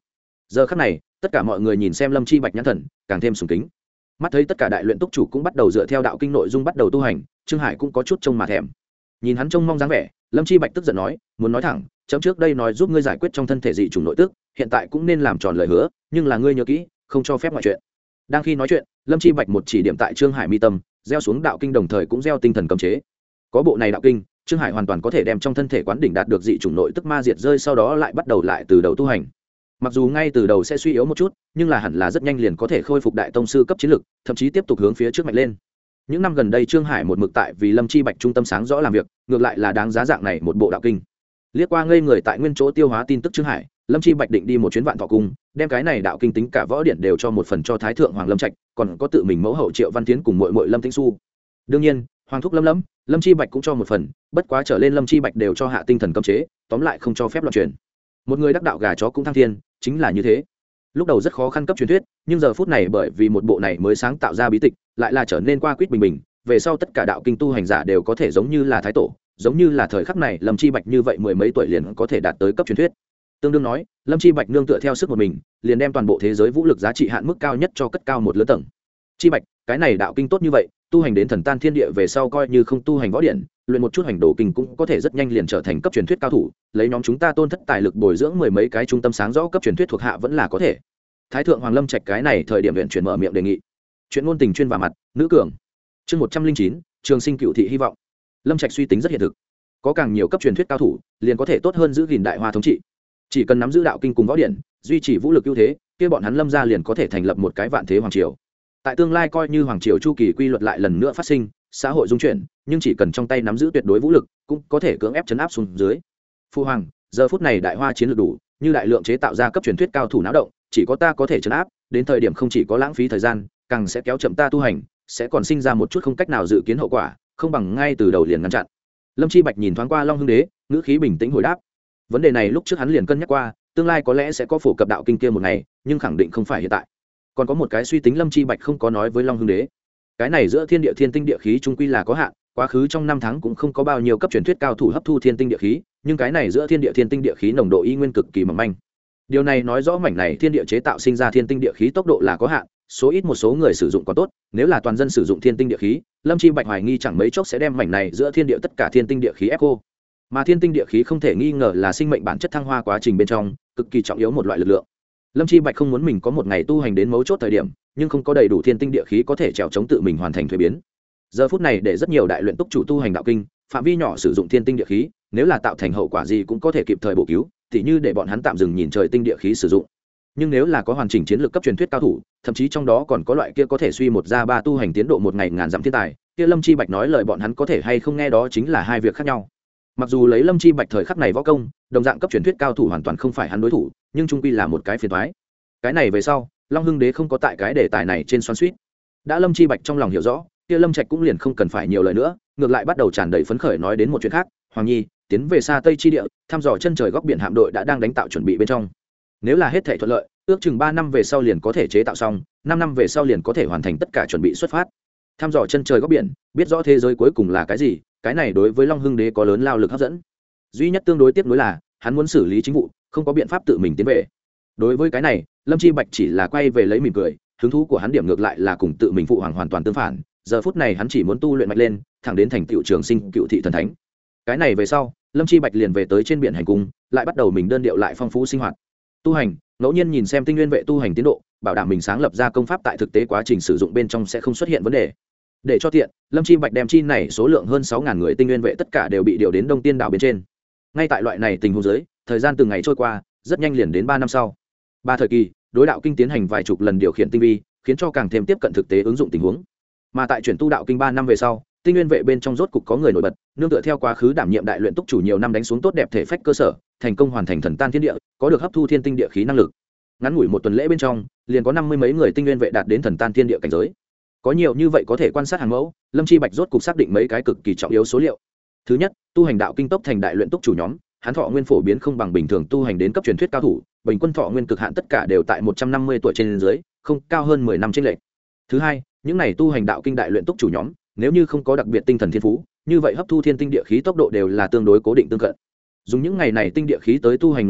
Giờ khắc này tất cả mọi người nhìn xem Lâm Chi Bạch nhãn thần càng thêm sùng kính. Mắt thấy tất cả đại luyện túc chủ cũng bắt đầu dựa theo đạo kinh nội dung bắt đầu tu hành, Trương Hải cũng có chút trông mà thèm. Nhìn hắn trông mong dáng vẻ, Lâm Chi Bạch tức giận nói, muốn nói thẳng, chấm trước đây nói giúp ngươi giải quyết trong thân thể dị chủng nội tức, hiện tại cũng nên làm tròn lời hứa, nhưng là ngươi nhớ kỹ, không cho phép ngoại chuyện. Đang khi nói chuyện, Lâm Chi Bạch một chỉ điểm tại Trương Hải mi tâm, gieo xuống đạo kinh đồng thời cũng gieo tinh thần cấm chế. Có bộ này đạo kinh, Trương Hải hoàn toàn có thể đem trong thân thể quán đỉnh đạt được dị chủng nội tức ma diệt rơi, sau đó lại bắt đầu lại từ đầu tu hành. Mặc dù ngay từ đầu sẽ suy yếu một chút, nhưng là hẳn là rất nhanh liền có thể khôi phục đại tông sư cấp chiến lực, thậm chí tiếp tục hướng phía trước mạnh lên. Những năm gần đây Trương Hải một mực tại vì Lâm Chi Bạch trung tâm sáng rõ làm việc, ngược lại là đáng giá dạng này một bộ đạo kinh. Liếc qua ngây người tại nguyên chỗ tiêu hóa tin tức Trương Hải, Lâm Chi Bạch định đi một chuyến Vạn Thọ cung, đem cái này đạo kinh tính cả võ điển đều cho một phần cho Thái thượng Hoàng Lâm Trạch, còn có tự mình mẫu hậu Triệu Văn Tiến cùng muội muội Lâm Tĩnh Xu. Đương nhiên, Hoàng thúc Lâm Lâm, Lâm Chi Bạch cũng cho một phần, bất quá trở lên Lâm Chi Bạch đều cho hạ tinh thần cấm chế, tóm lại không cho phép loạn truyền. Một người đắc đạo gà chó cũng thăng thiên, chính là như thế. Lúc đầu rất khó khăn cấp truyền thuyết, nhưng giờ phút này bởi vì một bộ này mới sáng tạo ra bí tịch, lại là trở nên qua quýt bình bình, về sau tất cả đạo kinh tu hành giả đều có thể giống như là thái tổ, giống như là thời khắc này Lâm Chi Bạch như vậy mười mấy tuổi liền có thể đạt tới cấp truyền thuyết. Tương đương nói, Lâm Chi Bạch nương tựa theo sức một mình, liền đem toàn bộ thế giới vũ lực giá trị hạn mức cao nhất cho cất cao một lớn tầng. Chi Bạch, cái này đạo kinh tốt như vậy, tu hành đến thần tan thiên địa về sau coi như không tu hành võ điển, luyện một chút hành đồ kinh cũng có thể rất nhanh liền trở thành cấp truyền thuyết cao thủ, lấy nhóm chúng ta tôn thất tài lực bồi dưỡng mười mấy cái trung tâm sáng rõ cấp truyền thuyết thuộc hạ vẫn là có thể. Thái thượng Hoàng Lâm Trạch cái này thời điểm luyện chuyển mở miệng đề nghị. Chuyện ngôn tình chuyên vào mặt, nữ cường. Chương một trăm linh chín, Trường Sinh Cựu thị hy vọng. Lâm Trạch suy tính rất hiện thực, có càng nhiều cấp truyền thuyết cao thủ, liền có thể tốt hơn giữ gìn đại hoa thống trị. Chỉ cần nắm giữ đạo kinh cùng võ điển, duy trì vũ lực ưu thế, kia bọn hắn Lâm gia liền có thể thành lập một cái vạn thế hoàng triều. Tại tương lai coi như hoàng triều chu kỳ quy luật lại lần nữa phát sinh, xã hội dung chuyển, nhưng chỉ cần trong tay nắm giữ tuyệt đối vũ lực, cũng có thể cưỡng ép chấn áp xuống dưới. Phu hoàng, giờ phút này đại hoa chiến lược đủ, như đại lượng chế tạo ra cấp truyền thuyết cao thủ náo động, chỉ có ta có thể chấn áp, đến thời điểm không chỉ có lãng phí thời gian, càng sẽ kéo chậm ta tu hành, sẽ còn sinh ra một chút không cách nào dự kiến hậu quả, không bằng ngay từ đầu liền ngăn chặn. Lâm Chi Bạch nhìn thoáng qua Long Hưng Đế, ngữ khí bình tĩnh hồi đáp. Vấn đề này lúc trước hắn liền cân nhắc qua, tương lai có lẽ sẽ có phổ cập đạo kinh kia một ngày, nhưng khẳng định không phải hiện tại. Còn có một cái suy tính Lâm Chi Bạch không có nói với Long Hưng Đế. Cái này giữa thiên địa thiên tinh địa khí trung quy là có hạn, quá khứ trong năm tháng cũng không có bao nhiêu cấp truyền thuyết cao thủ hấp thu thiên tinh địa khí, nhưng cái này giữa thiên địa thiên tinh địa khí nồng độ y nguyên cực kỳ mỏng manh. Điều này nói rõ mảnh này thiên địa chế tạo sinh ra thiên tinh địa khí tốc độ là có hạn, số ít một số người sử dụng còn tốt, nếu là toàn dân sử dụng thiên tinh địa khí, Lâm Chi Bạch hoài nghi chẳng mấy chốc sẽ đem mảnh này giữa thiên địa tất cả thiên tinh địa khí ép cô. Mà thiên tinh địa khí không thể nghi ngờ là sinh mệnh bản chất thăng hoa quá trình bên trong cực kỳ trọng yếu một loại lực lượng. Lâm Chi Bạch không muốn mình có một ngày tu hành đến mấu chốt thời điểm, nhưng không có đầy đủ thiên tinh địa khí có thể trèo chống tự mình hoàn thành thuế biến. Giờ phút này để rất nhiều đại luyện túc chủ tu hành đạo kinh, phạm vi nhỏ sử dụng thiên tinh địa khí, nếu là tạo thành hậu quả gì cũng có thể kịp thời bổ cứu, tỉ như để bọn hắn tạm dừng nhìn trời tinh địa khí sử dụng. Nhưng nếu là có hoàn chỉnh chiến lược cấp truyền thuyết cao thủ, thậm chí trong đó còn có loại kia có thể suy một ra ba tu hành tiến độ một ngày ngàn dặm thiên tài, kia Lâm Chi Bạch nói lời bọn hắn có thể hay không nghe đó chính là hai việc khác nhau. Mặc dù lấy Lâm Chi Bạch thời khắc này võ công, đồng dạng cấp truyền thuyết cao thủ hoàn toàn không phải hắn đối thủ, nhưng trung quy là một cái phiền toái. Cái này về sau, Long Hưng Đế không có tại cái đề tài này trên xoắn xuýt. Đã Lâm Chi Bạch trong lòng hiểu rõ, kia Lâm Trạch cũng liền không cần phải nhiều lời nữa, ngược lại bắt đầu tràn đầy phấn khởi nói đến một chuyện khác. Hoàng nhi, tiến về xa Tây chi địa, thăm dò chân trời góc biển hạm đội đã đang đánh tạo chuẩn bị bên trong. Nếu là hết thảy thuận lợi, ước chừng ba năm về sau liền có thể chế tạo xong, năm năm về sau liền có thể hoàn thành tất cả chuẩn bị xuất phát. Thăm dò chân trời góc biển, biết rõ thế giới cuối cùng là cái gì, cái này đối với Long Hưng Đế có lớn lao lực hấp dẫn. Duy nhất tương đối tiếp nối là, hắn muốn xử lý chính vụ, không có biện pháp tự mình tiến về. Đối với cái này, Lâm Chi Bạch chỉ là quay về lấy mỉm cười, hứng thú của hắn điểm ngược lại là cùng tự mình phụ hoàng hoàn toàn tương phản, giờ phút này hắn chỉ muốn tu luyện mạnh lên, thẳng đến thành tựu trường sinh cựu thị thần thánh. Cái này về sau, Lâm Chi Bạch liền về tới trên biển hành cung, lại bắt đầu mình đơn điệu lại phong phú sinh hoạt. Tu hành, ngẫu nhiên nhìn xem tinh nguyên vệ tu hành tiến độ, bảo đảm mình sáng lập ra công pháp tại thực tế quá trình sử dụng bên trong sẽ không xuất hiện vấn đề. Để cho tiện, Lâm Chi Bạch đem chi này số lượng hơn sáu ngàn người tinh nguyên vệ tất cả đều bị điều đến Đông Tiên đảo bên trên. Ngay tại loại này tình huống dưới, thời gian từng ngày trôi qua, rất nhanh liền đến ba năm sau. Ba thời kỳ, đối đạo kinh tiến hành vài chục lần điều khiển tinh vi, khiến cho càng thêm tiếp cận thực tế ứng dụng tình huống. Mà tại chuyển tu đạo kinh ba năm về sau, tinh nguyên vệ bên trong rốt cục có người nổi bật, nương tựa theo quá khứ đảm nhiệm đại luyện túc chủ nhiều năm đánh xuống tốt đẹp thể phách cơ sở, thành công hoàn thành thần tan thiên địa, có được hấp thu thiên tinh địa khí năng lực. Ngắn ngủi một tuần lễ bên trong, liền có năm mươi mấy người tinh nguyên vệ đạt đến thần tan thiên địa cảnh giới. Có nhiều như vậy có thể quan sát hàng mẫu, Lâm Chi Bạch rốt cục xác định mấy cái cực kỳ trọng yếu số liệu. Thứ nhất, tu hành đạo kinh tốc thành đại luyện túc chủ nhóm, hắn thọ nguyên phổ biến không bằng bình thường tu hành đến cấp truyền thuyết cao thủ, bình quân thọ nguyên cực hạn tất cả đều tại một trăm năm mươi tuổi trên dưới, không cao hơn mười năm trên lệch. Thứ hai, những này tu hành đạo kinh đại luyện túc chủ nhóm, nếu như không có đặc biệt tinh thần thiên phú, như vậy hấp thu thiên tinh địa khí tốc độ đều là tương đối cố định tương cận. Dùng những ngày này tinh địa khí tới tu hành nội công,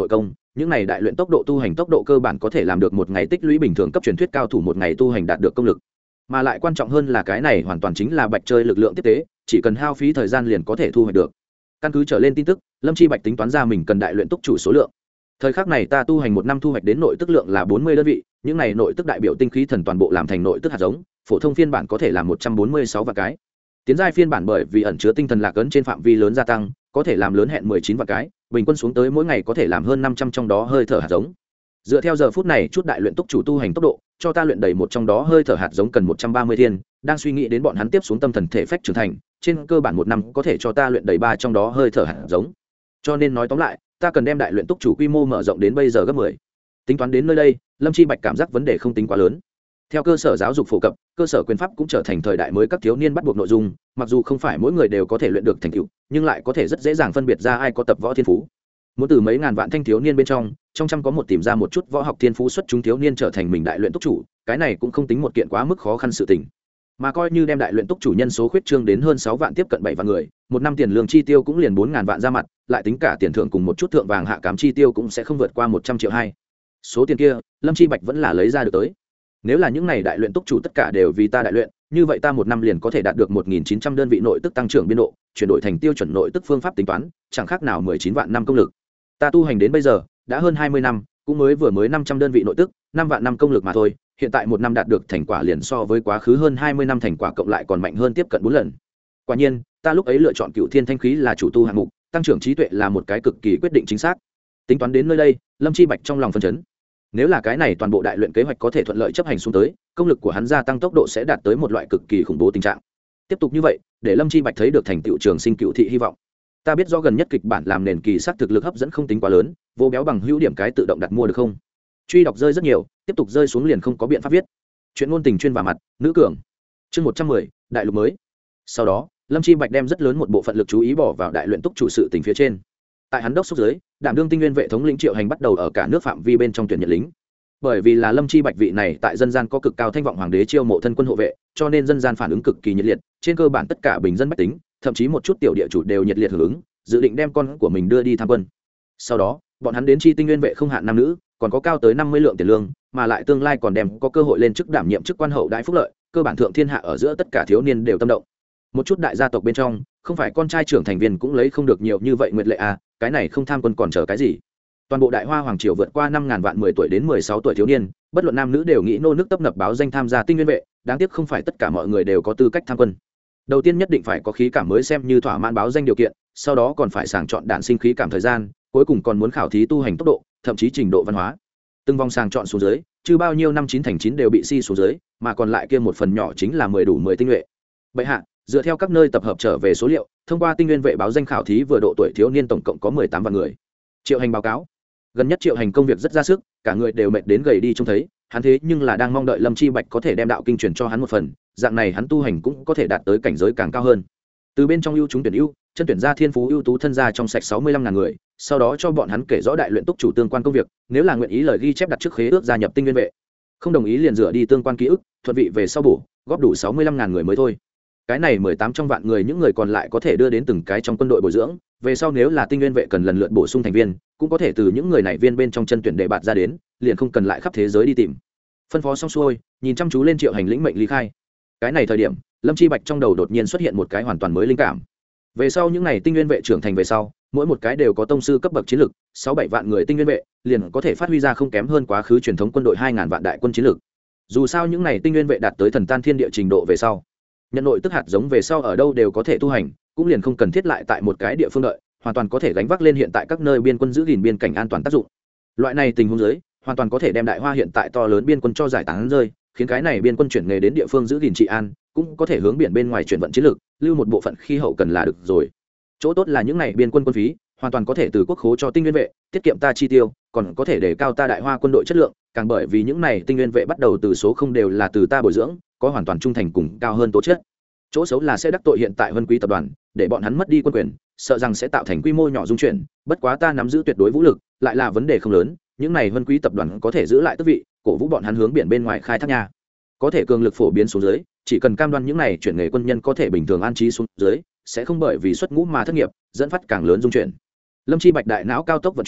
những này đại luyện tốc độ tu hành tốc độ cơ bản có thể làm được một ngày tích lũy bình thường cấp truyền thuyết cao thủ một ngày tu hành đạt được công lực, mà lại quan trọng hơn là cái này hoàn toàn chính là bạch chơi lực lượng tiếp tế, chỉ cần hao phí thời gian liền có thể thu hoạch được. Căn cứ trở lên tin tức, Lâm Chi Bạch tính toán ra mình cần đại luyện túc chủ số lượng. Thời khắc này ta tu hành một năm thu hoạch đến nội tức lượng là bốn mươi đơn vị, những này nội tức đại biểu tinh khí thần toàn bộ làm thành nội tức hạt giống, phổ thông phiên bản có thể làm một trăm bốn mươi sáu vạn cái. Tiến giai phiên bản bởi vì ẩn chứa tinh thần lạc ấn trên phạm vi lớn gia tăng, có thể làm lớn hẹn mười chín vạn cái, bình quân xuống tới mỗi ngày có thể làm hơn năm trăm trong đó hơi thở hạt giống. Dựa theo giờ phút này chút đại luyện túc chủ tu hành tốc độ, cho ta luyện đầy một trong đó hơi thở hạt giống cần một trăm ba mươi thiên, đang suy nghĩ đến bọn hắn tiếp xuống tâm thần thể phách trưởng thành, trên cơ bản một năm có thể cho ta luyện đầy ba trong đó hơi thở hạt giống. Cho nên nói tóm lại, ta cần đem đại luyện túc chủ quy mô mở rộng đến bây giờ gấp mười. Tính toán đến nơi đây, Lâm Chi Bạch cảm giác vấn đề không tính quá lớn. Theo cơ sở giáo dục phổ cập, cơ sở quyền pháp cũng trở thành thời đại mới các thiếu niên bắt buộc nội dung, mặc dù không phải mỗi người đều có thể luyện được thành tựu, nhưng lại có thể rất dễ dàng phân biệt ra ai có tập võ thiên phú. Muốn từ mấy ngàn vạn thanh thiếu niên bên trong, trong trăm có một tìm ra một chút võ học thiên phú xuất chúng thiếu niên trở thành mình đại luyện túc chủ, cái này cũng không tính một kiện quá mức khó khăn sự tình. Mà coi như đem đại luyện túc chủ nhân số khuyết trương đến hơn sáu vạn tiếp cận bảy vạn người, một năm tiền lương chi tiêu cũng liền bốn ngàn vạn ra mặt, lại tính cả tiền thưởng cùng một chút thượng vàng hạ cám chi tiêu cũng sẽ không vượt qua một trăm triệu hai. Số tiền kia, Lâm Chi Bạch vẫn là lấy ra được tới. Nếu là những này đại luyện túc chủ tất cả đều vì ta đại luyện, như vậy ta một năm liền có thể đạt được một nghìn chín trăm đơn vị nội tức tăng trưởng biên độ, chuyển đổi thành tiêu chuẩn nội tức phương pháp tính toán, chẳng khác nào mười chín vạn năm công lực. Ta tu hành đến bây giờ đã hơn hai mươi năm, cũng mới vừa mới năm trăm đơn vị nội tức, năm vạn năm công lực mà thôi, hiện tại một năm đạt được thành quả liền so với quá khứ hơn hai mươi năm thành quả cộng lại còn mạnh hơn tiếp cận bốn lần. Quả nhiên, ta lúc ấy lựa chọn Cựu Thiên Thanh Khí là chủ tu hạng mục, tăng trưởng trí tuệ là một cái cực kỳ quyết định chính xác. Tính toán đến nơi đây, Lâm Chi Bạch trong lòng phân chấn. Nếu là cái này toàn bộ đại luyện kế hoạch có thể thuận lợi chấp hành xuống tới, công lực của hắn gia tăng tốc độ sẽ đạt tới một loại cực kỳ khủng bố tình trạng. Tiếp tục như vậy, để Lâm Chi Bạch thấy được thành tựu trường sinh cựu thị hy vọng. Ta biết do gần nhất kịch bản làm nền kỳ sắc thực lực hấp dẫn không tính quá lớn, vô béo bằng hữu điểm cái tự động đặt mua được không? Truy đọc rơi rất nhiều, tiếp tục rơi xuống liền không có biện pháp viết. Chuyện ngôn tình chuyên vào mặt, nữ cường. Chương một trăm mười, đại lục mới. Sau đó, Lâm Chi Bạch đem rất lớn một bộ phận lực chú ý bỏ vào đại luyện túc chủ sự tình phía trên. Tại hắn đốc xúc dưới, đảm đương tinh nguyên vệ thống lĩnh Triệu Hành bắt đầu ở cả nước phạm vi bên trong tuyển nhận lính. Bởi vì là Lâm Chi Bạch vị này tại dân gian có cực cao thanh vọng hoàng đế chiêu mộ thân quân hộ vệ, cho nên dân gian phản ứng cực kỳ nhiệt liệt, trên cơ bản tất cả bình dân bách tính, thậm chí một chút tiểu địa chủ đều nhiệt liệt hưởng ứng, dự định đem con của mình đưa đi tham quân. Sau đó, bọn hắn đến chi tinh nguyên vệ không hạn nam nữ, còn có cao tới năm mươi lượng tiền lương, mà lại tương lai còn đem có cơ hội lên chức đảm nhiệm chức quan hậu đại phúc lợi, cơ bản thượng thiên hạ ở giữa tất cả thiếu niên đều tâm động. Một chút đại gia tộc bên trong, không phải con trai trưởng thành viên cũng lấy không được nhiều như vậy nguyệt lệ à, cái này không tham quân còn chờ cái gì? Toàn bộ đại hoa hoàng triều vượt qua năm ngàn vạn mười tuổi đến mười sáu tuổi thiếu niên, bất luận nam nữ đều nghĩ nô nước tấp nập báo danh tham gia tinh nguyên vệ, đáng tiếc không phải tất cả mọi người đều có tư cách tham quân. Đầu tiên nhất định phải có khí cảm mới xem như thỏa mãn báo danh điều kiện, sau đó còn phải sàng chọn đạn sinh khí cảm thời gian, cuối cùng còn muốn khảo thí tu hành tốc độ, thậm chí trình độ văn hóa. Từng vòng sàng chọn xuống dưới, chứ bao nhiêu năm chín thành chín đều bị si xuống dưới, mà còn lại kia một phần nhỏ chính là mười đủ mười tinh nhuệ. Bệ hạ, dựa theo các nơi tập hợp trở về số liệu, thông qua tinh nguyên vệ báo danh khảo thí vừa độ tuổi thiếu niên tổng cộng có mười tám vạn người. Triệu Hành báo cáo, gần nhất Triệu Hành công việc rất ra sức, cả người đều mệt đến gầy đi trông thấy, hắn thế nhưng là đang mong đợi Lâm Chi Bạch có thể đem đạo kinh truyền cho hắn một phần, dạng này hắn tu hành cũng có thể đạt tới cảnh giới càng cao hơn. Từ bên trong ưu chúng tuyển ưu, chân tuyển ra thiên phú ưu tú thân gia trong sạch sáu mươi lăm ngàn người, sau đó cho bọn hắn kể rõ đại luyện túc chủ tương quan công việc, nếu là nguyện ý lời ghi chép đặt trước khế ước gia nhập tinh nguyên vệ, không đồng ý liền rửa đi tương quan ký ức, thuận vị về sau bổ, góp đủ sáu mươi lăm ngàn người mới thôi. Cái này mười tám trong vạn người, những người còn lại có thể đưa đến từng cái trong quân đội bồi dưỡng, về sau nếu là tinh nguyên vệ cần lần lượt bổ sung thành viên, cũng có thể từ những người này viên bên trong chân tuyển để bạt ra đến, liền không cần lại khắp thế giới đi tìm. Phân phó xong xuôi, nhìn chăm chú lên Triệu Hành lĩnh mệnh ly khai. Cái này thời điểm, Lâm Chi Bạch trong đầu đột nhiên xuất hiện một cái hoàn toàn mới linh cảm. Về sau những này tinh nguyên vệ trưởng thành về sau, mỗi một cái đều có tông sư cấp bậc chiến lực, sáu bảy vạn người tinh nguyên vệ, liền có thể phát huy ra không kém hơn quá khứ truyền thống quân đội hai ngàn vạn đại quân chiến lực. Dù sao những này tinh nguyên vệ đạt tới thần tan thiên địa trình độ về sau, nhận nội tức hạt giống về sau ở đâu đều có thể tu hành, cũng liền không cần thiết lại tại một cái địa phương đợi, hoàn toàn có thể gánh vác lên hiện tại các nơi biên quân giữ gìn biên cảnh an toàn tác dụng. Loại này tình huống dưới, hoàn toàn có thể đem đại hoa hiện tại to lớn biên quân cho giải tán rơi, khiến cái này biên quân chuyển nghề đến địa phương giữ gìn trị an, cũng có thể hướng biển bên ngoài chuyển vận chiến lược, lưu một bộ phận khi hậu cần là được rồi. Chỗ tốt là những này biên quân quân phí hoàn toàn có thể từ quốc khố cho tinh nguyên vệ, tiết kiệm ta chi tiêu, còn có thể để cao ta đại hoa quân đội chất lượng, càng bởi vì những này tinh nguyên vệ bắt đầu từ số không đều là từ ta bồi dưỡng, có hoàn toàn trung thành cùng cao hơn tố chất. Chỗ xấu là sẽ đắc tội hiện tại Vân Quý tập đoàn, để bọn hắn mất đi quân quyền, sợ rằng sẽ tạo thành quy mô nhỏ dung chuyển, bất quá ta nắm giữ tuyệt đối vũ lực, lại là vấn đề không lớn, những này Vân Quý tập đoàn có thể giữ lại tước vị, cổ vũ bọn hắn hướng biển bên ngoài khai thác nha. Có thể cường lực phổ biến xuống dưới, chỉ cần cam đoan những này chuyển nghề quân nhân có thể bình thường an trí xuống dưới, sẽ không bởi vì xuất ngũ mà thất nghiệp, dẫn phát càng lớn dung chuyển. Lâm Chi Bạch đại não cao tốc vận chuyển,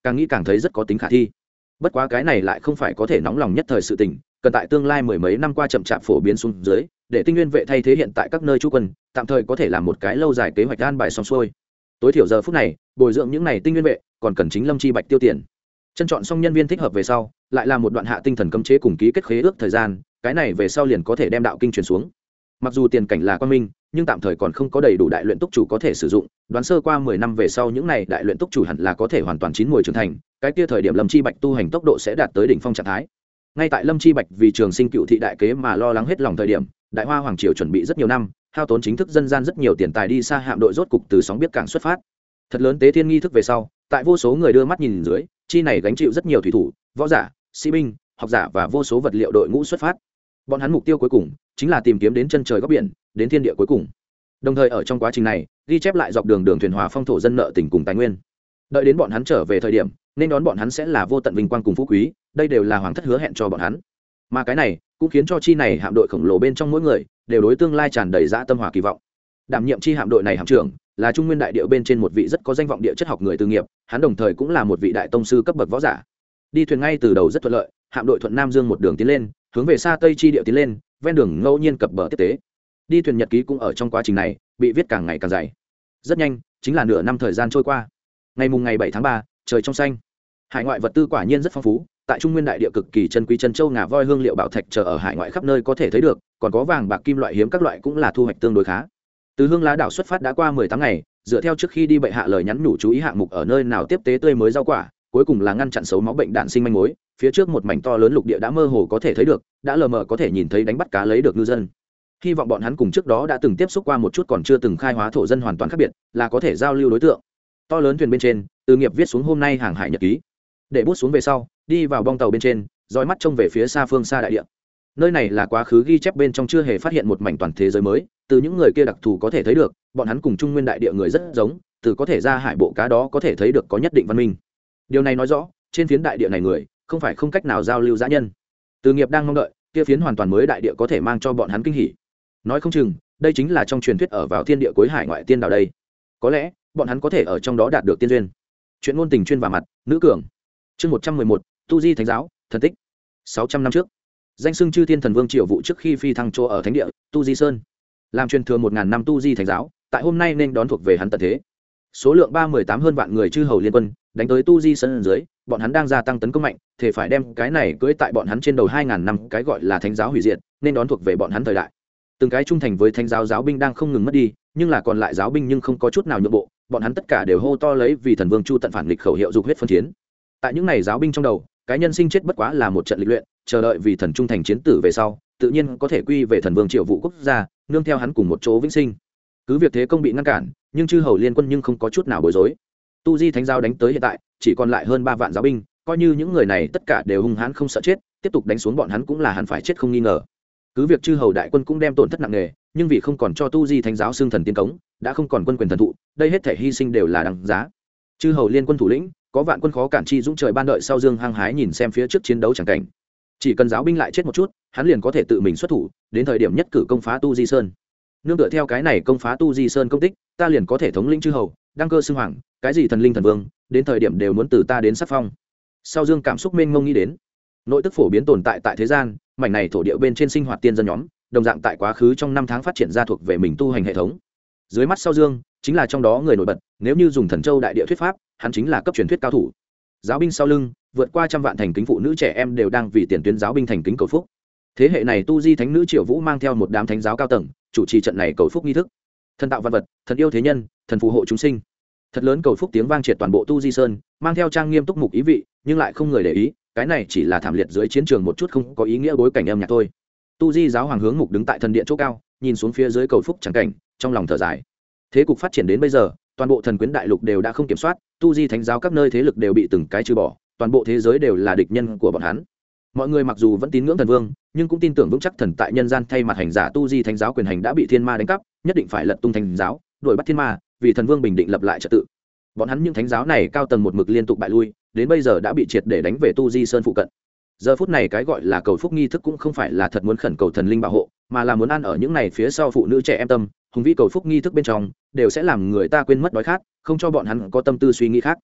càng nghĩ càng thấy rất có tính khả thi. Bất quá cái này lại không phải có thể nóng lòng nhất thời sự tình, cần tại tương lai mười mấy năm qua chậm chạp phổ biến xuống dưới, để tinh nguyên vệ thay thế hiện tại các nơi trú quân, tạm thời có thể làm một cái lâu dài kế hoạch an bài xong xuôi. Tối thiểu giờ phút này, bồi dưỡng những này tinh nguyên vệ, còn cần chính Lâm Chi Bạch tiêu tiền. Chân chọn xong nhân viên thích hợp về sau, lại là một đoạn hạ tinh thần cấm chế cùng ký kết khế ước thời gian, cái này về sau liền có thể đem đạo kinh truyền xuống. Mặc dù tiền cảnh là quan minh, nhưng tạm thời còn không có đầy đủ đại luyện túc chủ có thể sử dụng, đoán sơ qua mười năm về sau những này đại luyện túc chủ hẳn là có thể hoàn toàn chín mùi trưởng thành, cái kia thời điểm Lâm Chi Bạch tu hành tốc độ sẽ đạt tới đỉnh phong trạng thái. Ngay tại Lâm Chi Bạch vì trường sinh cựu thị đại kế mà lo lắng hết lòng thời điểm, Đại Hoa hoàng triều chuẩn bị rất nhiều năm, hao tốn chính thức dân gian rất nhiều tiền tài đi xa hạm đội rốt cục từ sóng biết cảng xuất phát. Thật lớn tế thiên nghi thức về sau, tại vô số người đưa mắt nhìn dưới, chi này gánh chịu rất nhiều thủy thủ, võ giả, sĩ binh, học giả và vô số vật liệu đội ngũ xuất phát. Bọn hắn mục tiêu cuối cùng chính là tìm kiếm đến chân trời góc biển, đến thiên địa cuối cùng. Đồng thời ở trong quá trình này, ghi chép lại dọc đường đường thuyền hòa phong thổ dân nợ tình cùng tài nguyên. Đợi đến bọn hắn trở về thời điểm, nên đón bọn hắn sẽ là vô tận vinh quang cùng phú quý, đây đều là hoàng thất hứa hẹn cho bọn hắn. Mà cái này cũng khiến cho chi này hạm đội khổng lồ bên trong mỗi người đều đối tương lai tràn đầy dã tâm hòa kỳ vọng. Đảm nhiệm chi hạm đội này hạm trưởng là Trung Nguyên đại địa bên trên một vị rất có danh vọng địa chất học người tư nghiệp, hắn đồng thời cũng là một vị đại tông sư cấp bậc võ giả. Đi thuyền ngay từ đầu rất thuận lợi, hạm đội thuận Nam Dương một đường tiến lên, hướng về xa Tây chi địa tiến lên, ven đường ngẫu nhiên cập bờ tiếp tế. Đi thuyền nhật ký cũng ở trong quá trình này bị viết càng ngày càng dày. Rất nhanh, chính là nửa năm thời gian trôi qua. Ngày mùng ngày bảy tháng ba, trời trong xanh. Hải ngoại vật tư quả nhiên rất phong phú, tại Trung Nguyên đại địa cực kỳ chân quý chân châu ngà voi hương liệu bảo thạch chờ ở hải ngoại khắp nơi có thể thấy được, còn có vàng bạc kim loại hiếm các loại cũng là thu hoạch tương đối khá. Từ Hương Lá đảo xuất phát đã qua mười tám ngày, dựa theo trước khi đi bệ hạ lời nhắn nhủ chú ý hạng mục ở nơi nào tiếp tế tươi mới rau quả, cuối cùng là ngăn chặn xấu máu bệnh đạn sinh manh mối, phía trước một mảnh to lớn lục địa đã mơ hồ có thể thấy được, đã lờ mờ có thể nhìn thấy đánh bắt cá lấy được ngư dân. Hy vọng bọn hắn cùng trước đó đã từng tiếp xúc qua một chút còn chưa từng khai hóa thổ dân hoàn toàn khác biệt, là có thể giao lưu đối tượng. To lớn thuyền bên trên, Từ Nghiệp viết xuống hôm nay hàng hải nhật ký. Để bút xuống về sau, đi vào bong tàu bên trên, dõi mắt trông về phía xa phương xa đại địa. Nơi này là quá khứ ghi chép bên trong chưa hề phát hiện một mảnh toàn thế giới mới, từ những người kia đặc thù có thể thấy được, bọn hắn cùng Trung Nguyên đại địa người rất giống, từ có thể ra hải bộ cá đó có thể thấy được có nhất định văn minh. Điều này nói rõ, trên phiến đại địa này người không phải không cách nào giao lưu dã nhân. Từ Nghiệp đang mong đợi, kia phiến hoàn toàn mới đại địa có thể mang cho bọn hắn kinh hỉ. Nói không chừng, đây chính là trong truyền thuyết ở vào thiên địa cuối hải ngoại tiên đảo đây. Có lẽ, bọn hắn có thể ở trong đó đạt được tiên duyên. Chuyện ngôn tình chuyên vào mặt, nữ cường. Chương một trăm mười một, Tu Di Thánh giáo, thần tích. sáu trăm năm trước, danh xưng chư thiên thần vương triều vụ trước khi phi thăng chỗ ở thánh địa Tu Di Sơn, làm truyền thừa một ngàn năm Tu Di Thánh giáo, tại hôm nay nên đón thuộc về hắn tận thế. Số lượng ba mươi tám hơn vạn người chư hầu liên quân đánh tới Tu Di Sơn dưới, bọn hắn đang gia tăng tấn công mạnh, thể phải đem cái này cưỡi tại bọn hắn trên đầu hai ngàn năm cái gọi là thánh giáo hủy diệt, nên đón thuộc về bọn hắn thời đại. Từng cái trung thành với thánh giáo giáo binh đang không ngừng mất đi, nhưng là còn lại giáo binh nhưng không có chút nào nhượng bộ, bọn hắn tất cả đều hô to lấy vì thần vương chu tận phản nghịch khẩu hiệu dục huyết phân chiến. Tại những này giáo binh trong đầu, cái nhân sinh chết bất quá là một trận lịch luyện, chờ đợi vì thần trung thành chiến tử về sau, tự nhiên có thể quy về thần vương triệu vụ quốc gia, nương theo hắn cùng một chỗ vĩnh sinh. Cứ việc thế công bị ngăn cản, nhưng chư hầu liên quân nhưng không có chút nào bối rối. Tu Di Thánh giáo đánh tới hiện tại, chỉ còn lại hơn ba vạn giáo binh, coi như những người này tất cả đều hung hãn không sợ chết, tiếp tục đánh xuống bọn hắn cũng là hẳn phải chết không nghi ngờ. Cứ việc chư hầu đại quân cũng đem tổn thất nặng nề, nhưng vì không còn cho Tu Di Thánh giáo xưng thần tiên cống, đã không còn quân quyền thần thụ, đây hết thể hy sinh đều là đáng giá. Chư hầu liên quân thủ lĩnh, có vạn quân khó cản chi dũng trời ban đợi sau dương hăng hái nhìn xem phía trước chiến đấu chẳng cảnh. Chỉ cần giáo binh lại chết một chút, hắn liền có thể tự mình xuất thủ, đến thời điểm nhất cử công phá Tu Di Sơn. Nương tựa theo cái này công phá Tu Di Sơn công tích, ta liền có thể thống lĩnh chư hầu, đăng cơ xưng hoàng, cái gì thần linh thần vương, đến thời điểm đều muốn từ ta đến sắc phong. Sau dương cảm xúc mênh mông nghĩ đến, nội tức phổ biến tồn tại tại thế gian, mảnh này thổ địa bên trên sinh hoạt tiên dân nhóm, đồng dạng tại quá khứ trong năm tháng phát triển ra thuộc về mình tu hành hệ thống. Dưới mắt sau dương, chính là trong đó người nổi bật, nếu như dùng thần châu đại địa thuyết pháp, hắn chính là cấp truyền thuyết cao thủ. Giáo binh sau lưng, vượt qua trăm vạn thành kính phụ nữ trẻ em đều đang vì tiền tuyến giáo binh thành kính cầu phúc. Thế hệ này Tu Di Thánh nữ Triệu Vũ mang theo một đám thánh giáo cao tầng, chủ trì trận này cầu phúc nghi thức. Thần tạo văn vật, thần yêu thế nhân, thần phù hộ chúng sinh. Thật lớn cầu phúc tiếng vang triệt toàn bộ Tu Di Sơn, mang theo trang nghiêm túc mục ý vị, nhưng lại không người để ý, cái này chỉ là thảm liệt dưới chiến trường một chút không có ý nghĩa bối cảnh âm nhạc thôi. Tu Di giáo hoàng hướng mục đứng tại thần điện chỗ cao, nhìn xuống phía dưới cầu phúc chẳng cảnh, trong lòng thở dài. Thế cục phát triển đến bây giờ, toàn bộ thần quyến đại lục đều đã không kiểm soát, Tu Di Thánh giáo các nơi thế lực đều bị từng cái trừ bỏ, toàn bộ thế giới đều là địch nhân của bọn hắn. Mọi người mặc dù vẫn tín ngưỡng thần vương, nhưng cũng tin tưởng vững chắc thần tại nhân gian thay mặt hành giả Tu Di Thánh giáo quyền hành đã bị thiên ma đánh cắp, nhất định phải lật tung thánh giáo, đuổi bắt thiên ma, vì thần vương bình định lập lại trật tự. Bọn hắn những thánh giáo này cao tầng một mực liên tục bại lui, đến bây giờ đã bị triệt để đánh về Tu Di Sơn phụ cận. Giờ phút này cái gọi là cầu phúc nghi thức cũng không phải là thật muốn khẩn cầu thần linh bảo hộ, mà là muốn ăn ở những này phía sau phụ nữ trẻ em tâm, hùng vĩ cầu phúc nghi thức bên trong đều sẽ làm người ta quên mất đói khát, không cho bọn hắn có tâm tư suy nghĩ khác.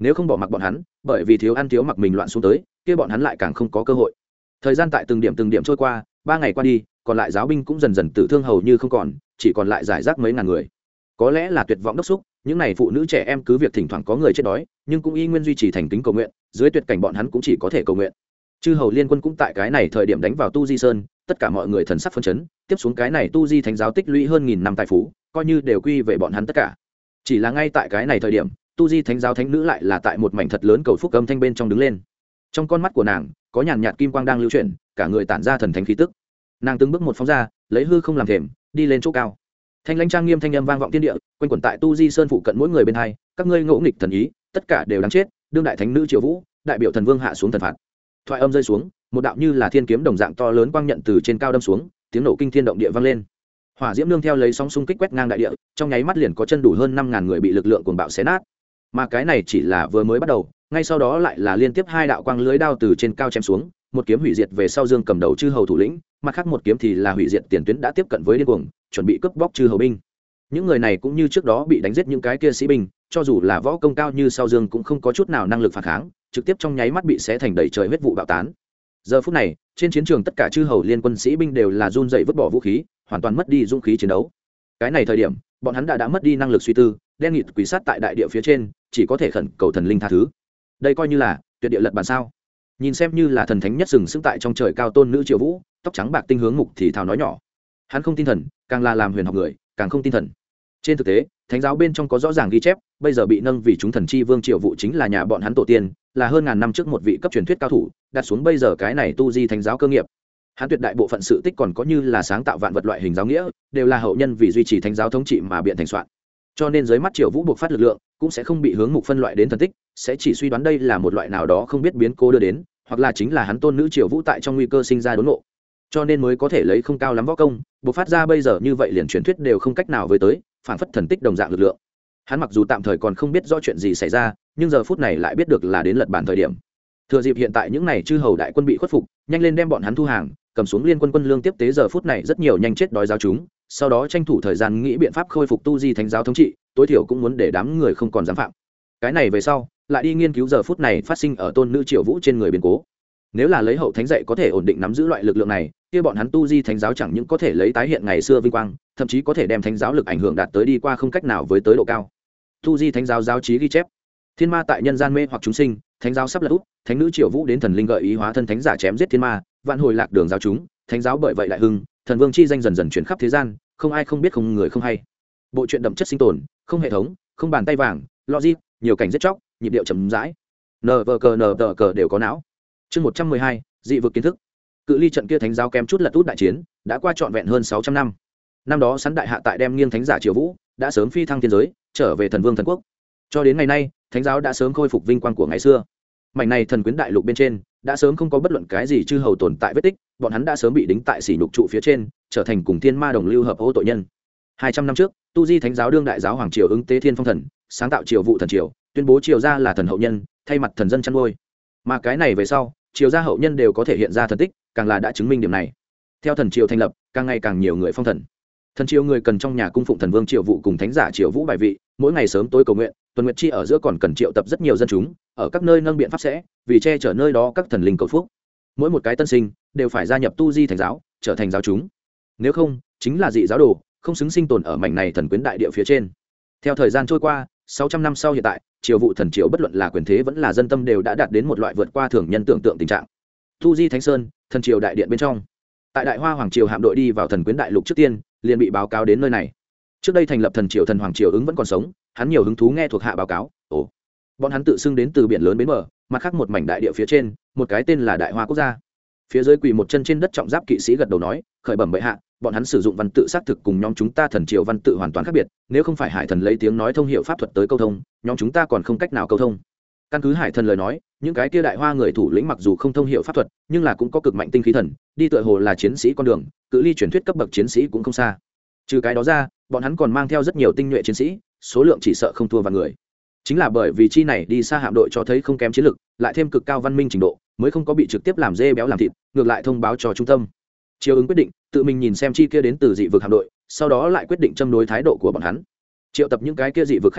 nếu không bỏ mặc bọn hắn bởi vì thiếu ăn thiếu mặc mình loạn xuống tới kia bọn hắn lại càng không có cơ hội. Thời gian tại từng điểm từng điểm trôi qua, ba ngày qua đi, còn lại giáo binh cũng dần dần tử thương hầu như không còn, chỉ còn lại giải rác mấy ngàn người. Có lẽ là tuyệt vọng đốc xúc, những này phụ nữ trẻ em cứ việc thỉnh thoảng có người chết đói, nhưng cũng y nguyên duy trì thành kính cầu nguyện, dưới tuyệt cảnh bọn hắn cũng chỉ có thể cầu nguyện. Chư hầu liên quân cũng tại cái này thời điểm đánh vào Tu Di Sơn, tất cả mọi người thần sắc phấn chấn, tiếp xuống cái này Tu Di thánh giáo tích lũy hơn nghìn năm tài phú, coi như đều quy về bọn hắn tất cả. Chỉ là ngay tại cái này thời điểm, Tu Di thánh giáo thánh nữ lại là tại một mảnh thật lớn cầu phúc âm thanh bên trong đứng lên. Trong con mắt của nàng có nhàn nhạt kim quang đang lưu chuyển, cả người tản ra thần thánh khí tức. Nàng từng bước một phóng ra, lấy hư không làm thềm, đi lên chỗ cao. Thanh lãnh trang nghiêm thanh âm vang vọng thiên địa, quanh quẩn tại Tu Di Sơn phụ cận mỗi người bên hai, các ngươi ngỗ nghịch thần ý, tất cả đều đáng chết, đương đại thánh nữ Triệu Vũ, đại biểu thần vương hạ xuống thần phạt. Thoại âm rơi xuống, một đạo như là thiên kiếm đồng dạng to lớn quang nhận từ trên cao đâm xuống, tiếng nổ kinh thiên động địa vang lên. Hỏa diễm nương theo lấy sóng xung kích quét ngang đại địa, trong nháy mắt liền có chân đủ hơn năm ngàn người bị lực lượng cuồng bạo xé nát. Mà cái này chỉ là vừa mới bắt đầu, ngay sau đó lại là liên tiếp hai đạo quang lưới đao từ trên cao chém xuống, một kiếm hủy diệt về sau Dương cầm đầu chư hầu thủ lĩnh, mặt khác một kiếm thì là hủy diệt tiền tuyến đã tiếp cận với điên cuồng, chuẩn bị cướp bóc chư hầu binh. Những người này cũng như trước đó bị đánh giết những cái kia sĩ binh, cho dù là võ công cao như sau Dương cũng không có chút nào năng lực phản kháng, trực tiếp trong nháy mắt bị xé thành đầy trời huyết vụ bạo tán. Giờ phút này, trên chiến trường tất cả chư hầu liên quân sĩ binh đều là run rẩy vứt bỏ vũ khí, hoàn toàn mất đi dũng khí chiến đấu. Cái này thời điểm, bọn hắn đã đã mất đi năng lực suy tư, đen nghịt quỳ sát tại đại địa phía trên, chỉ có thể khẩn cầu thần linh tha thứ. Đây coi như là tuyệt địa lật bàn sao? Nhìn xem như là thần thánh nhất sừng sững tại trong trời cao tôn nữ Triệu Vũ, tóc trắng bạc tinh hướng mục thì thào nói nhỏ. Hắn không tin thần, càng là làm huyền học người, càng không tin thần. Trên thực tế, thánh giáo bên trong có rõ ràng ghi chép, bây giờ bị nâng vì chúng thần chi vương Triệu Vũ chính là nhà bọn hắn tổ tiên, là hơn ngàn năm trước một vị cấp truyền thuyết cao thủ, đặt xuống bây giờ cái này tu di thánh giáo cơ nghiệp. Hắn tuyệt đại bộ phận sự tích còn có như là sáng tạo vạn vật loại hình giáo nghĩa, đều là hậu nhân vì duy trì thánh giáo thống trị mà biện thành soạn. Cho nên dưới mắt Triệu Vũ buộc phát lực lượng, cũng sẽ không bị hướng mục phân loại đến thần tích, sẽ chỉ suy đoán đây là một loại nào đó không biết biến cố đưa đến, hoặc là chính là hắn tôn nữ Triệu Vũ tại trong nguy cơ sinh ra đốn ngộ. Cho nên mới có thể lấy không cao lắm võ công, buộc phát ra bây giờ như vậy liền truyền thuyết đều không cách nào với tới, phản phất thần tích đồng dạng lực lượng. Hắn mặc dù tạm thời còn không biết rõ chuyện gì xảy ra, nhưng giờ phút này lại biết được là đến lật bàn thời điểm. Thừa dịp hiện tại những này chư hầu đại quân bị khuất phục, nhanh lên đem bọn hắn thu hàng, cầm xuống liên quân quân lương tiếp tế giờ phút này rất nhiều nhanh chết đói giáo chúng, sau đó tranh thủ thời gian nghĩ biện pháp khôi phục tu di thánh giáo thống trị, tối thiểu cũng muốn để đám người không còn dám phạm. Cái này về sau, lại đi nghiên cứu giờ phút này phát sinh ở tôn nữ Triệu Vũ trên người biến cố. Nếu là lấy hậu thánh dạy có thể ổn định nắm giữ loại lực lượng này, kia bọn hắn tu di thánh giáo chẳng những có thể lấy tái hiện ngày xưa vinh quang, thậm chí có thể đem thánh giáo lực ảnh hưởng đạt tới đi qua không cách nào với tới độ cao. Tu di thánh giáo giáo chí ghi chép, thiên ma tại nhân gian mê hoặc chúng sinh, thánh giáo sắp lật úp, thánh nữ Triệu Vũ đến thần linh gợi ý hóa thân thánh giả chém giết thiên ma, vạn hồi lạc đường giáo chúng, thánh giáo bởi vậy lại hưng, thần vương chi danh dần dần truyền khắp thế gian, không ai không biết không người không hay. Bộ truyện đậm chất sinh tồn, không hệ thống, không bàn tay vàng, logic, nhiều cảnh giết chóc, nhịp điệu chậm rãi. Nờ vờ cờ nờ tờ cờ đều có não. Chương một trăm mười hai, dị vực kiến thức. Cự ly trận kia thánh giáo kém chút lật út đại chiến, đã qua trọn vẹn hơn sáu trăm năm. Năm đó sắn đại hạ tại đem nghiêng thánh giả Triệu Vũ, đã sớm phi thăng thiên giới, trở về thần vương thần quốc. Cho đến ngày nay, thánh giáo đã sớm khôi phục vinh quang của ngày xưa. Mảnh này thần quyến đại lục bên trên, đã sớm không có bất luận cái gì chư hầu tồn tại vết tích, bọn hắn đã sớm bị đính tại sỉ nhục trụ phía trên, trở thành cùng thiên ma đồng lưu hợp ô tội nhân. Hai trăm năm trước, tu di thánh giáo đương đại giáo hoàng triều ứng tế thiên phong thần, sáng tạo triều vụ thần triều, tuyên bố triều gia là thần hậu nhân, thay mặt thần dân chăn nuôi. Mà cái này về sau, triều gia hậu nhân đều có thể hiện ra thần tích, càng là đã chứng minh điểm này. Theo thần triều thành lập, càng ngày càng nhiều người phong thần. Thần triều người cần trong nhà cung phụng thần vương triều vụ cùng thánh giả triều vũ bài vị, mỗi ngày sớm tối cầu nguyện, tuần nguyệt chi ở giữa còn cần triệu tập rất nhiều dân chúng, ở các nơi nâng biện pháp sẽ, vì che chở nơi đó các thần linh cầu phúc. Mỗi một cái tân sinh đều phải gia nhập tu di thánh giáo, trở thành giáo chúng. Nếu không, chính là dị giáo đồ, không xứng sinh tồn ở mảnh này thần quyến đại địa phía trên. Theo thời gian trôi qua, sáu trăm năm sau hiện tại, triều vụ thần triều bất luận là quyền thế vẫn là dân tâm đều đã đạt đến một loại vượt qua thường nhân tưởng tượng tình trạng. Tu di thánh sơn, thần triều đại điện bên trong, tại đại hoa hoàng triều hạm đội đi vào thần quyến đại lục trước tiên, liền bị báo cáo đến nơi này. Trước đây thành lập thần triều thần hoàng triều ứng vẫn còn sống, hắn nhiều hứng thú nghe thuộc hạ báo cáo. Ồ, bọn hắn tự xưng đến từ biển lớn bến bờ, mặt khác một mảnh đại địa phía trên, một cái tên là Đại Hoa quốc gia. Phía dưới quỳ một chân trên đất trọng giáp kỵ sĩ gật đầu nói, khởi bẩm bệ hạ, bọn hắn sử dụng văn tự xác thực cùng nhóm chúng ta thần triều văn tự hoàn toàn khác biệt, nếu không phải hải thần lấy tiếng nói thông hiệu pháp thuật tới câu thông, nhóm chúng ta còn không cách nào câu thông. Căn cứ hải thần lời nói, những cái kia đại hoa người thủ lĩnh mặc dù không thông hiệu pháp thuật, nhưng là cũng có cực mạnh tinh khí thần, đi tựa hồ là chiến sĩ con đường, cự ly truyền thuyết cấp bậc chiến sĩ cũng không xa. Trừ cái đó ra, bọn hắn còn mang theo rất nhiều tinh nhuệ chiến sĩ, số lượng chỉ sợ không thua vài người. Chính là bởi vì chi này đi xa hạm đội cho thấy không kém chiến lực, lại thêm cực cao văn minh trình độ, mới không có bị trực tiếp làm dê béo làm thịt, ngược lại thông báo cho trung tâm. Triều ứng quyết định tự mình nhìn xem chi kia đến từ dị vực hạm đội, sau đó lại quyết định châm đối thái độ của bọn hắn. Triệu tập những cái kia dị vực khách tới,